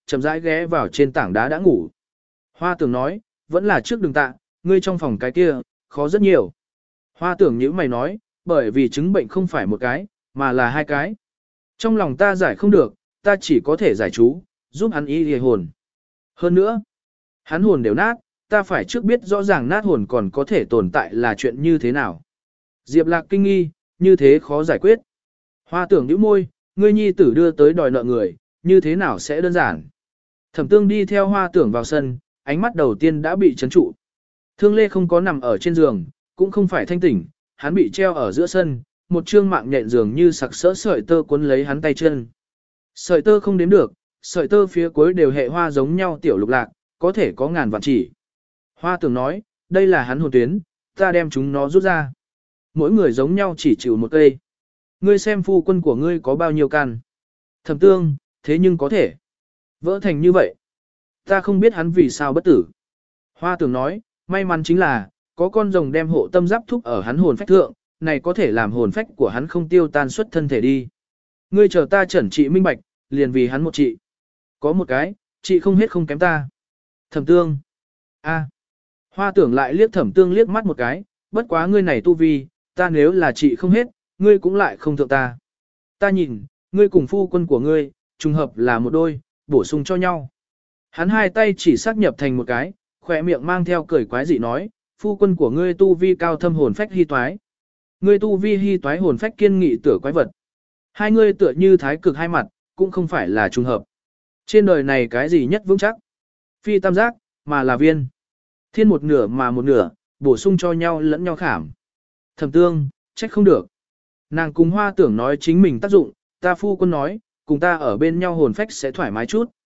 chậm rãi ghé vào trên tảng đá đã ngủ. Hoa tưởng nói, vẫn là trước đừng tạ, ngươi trong phòng cái kia, khó rất nhiều. Hoa tưởng như mày nói, bởi vì chứng bệnh không phải một cái, mà là hai cái. Trong lòng ta giải không được, ta chỉ có thể giải chú, giúp hắn y hề hồn. Hơn nữa, hắn hồn đều nát, ta phải trước biết rõ ràng nát hồn còn có thể tồn tại là chuyện như thế nào. Diệp Lạc kinh nghi, như thế khó giải quyết. Hoa tưởng nhíu môi, ngươi nhi tử đưa tới đòi nợ người, như thế nào sẽ đơn giản. Thẩm Tương đi theo Hoa tưởng vào sân, ánh mắt đầu tiên đã bị chấn trụ. Thương Lê không có nằm ở trên giường, cũng không phải thanh tỉnh, hắn bị treo ở giữa sân, một trương mạng nhện giường như sặc sỡ sợi tơ cuốn lấy hắn tay chân. Sợi tơ không đếm được, sợi tơ phía cuối đều hệ hoa giống nhau tiểu lục lạc, có thể có ngàn vạn chỉ. Hoa tưởng nói, đây là hắn hồn tuyến, ta đem chúng nó rút ra. Mỗi người giống nhau chỉ chịu một cây. Ngươi xem phu quân của ngươi có bao nhiêu căn. Thẩm Tương, thế nhưng có thể. Vỡ thành như vậy. Ta không biết hắn vì sao bất tử. Hoa tưởng nói, may mắn chính là, có con rồng đem hộ tâm giáp thúc ở hắn hồn phách thượng, này có thể làm hồn phách của hắn không tiêu tan xuất thân thể đi. Ngươi chờ ta chẩn trị minh bạch, liền vì hắn một trị. Có một cái, trị không hết không kém ta. Thẩm Tương. A. Hoa tưởng lại liếc Thẩm Tương liếc mắt một cái, bất quá ngươi này tu vi, ta nếu là trị không hết, ngươi cũng lại không thượng ta. Ta nhìn, ngươi cùng phu quân của ngươi, trùng hợp là một đôi, bổ sung cho nhau. Hắn hai tay chỉ xác nhập thành một cái, khỏe miệng mang theo cười quái dị nói, phu quân của ngươi tu vi cao thâm hồn phách hy toái. Ngươi tu vi hy toái hồn phách kiên nghị tựa quái vật. Hai ngươi tựa như thái cực hai mặt, cũng không phải là trùng hợp. Trên đời này cái gì nhất vững chắc? Phi tam giác, mà là viên. Thiên một nửa mà một nửa, bổ sung cho nhau lẫn nhau khảm. Thẩm Tương, trách không được. Nàng cùng Hoa tưởng nói chính mình tác dụng, ta phu quân nói, cùng ta ở bên nhau hồn phách sẽ thoải mái chút.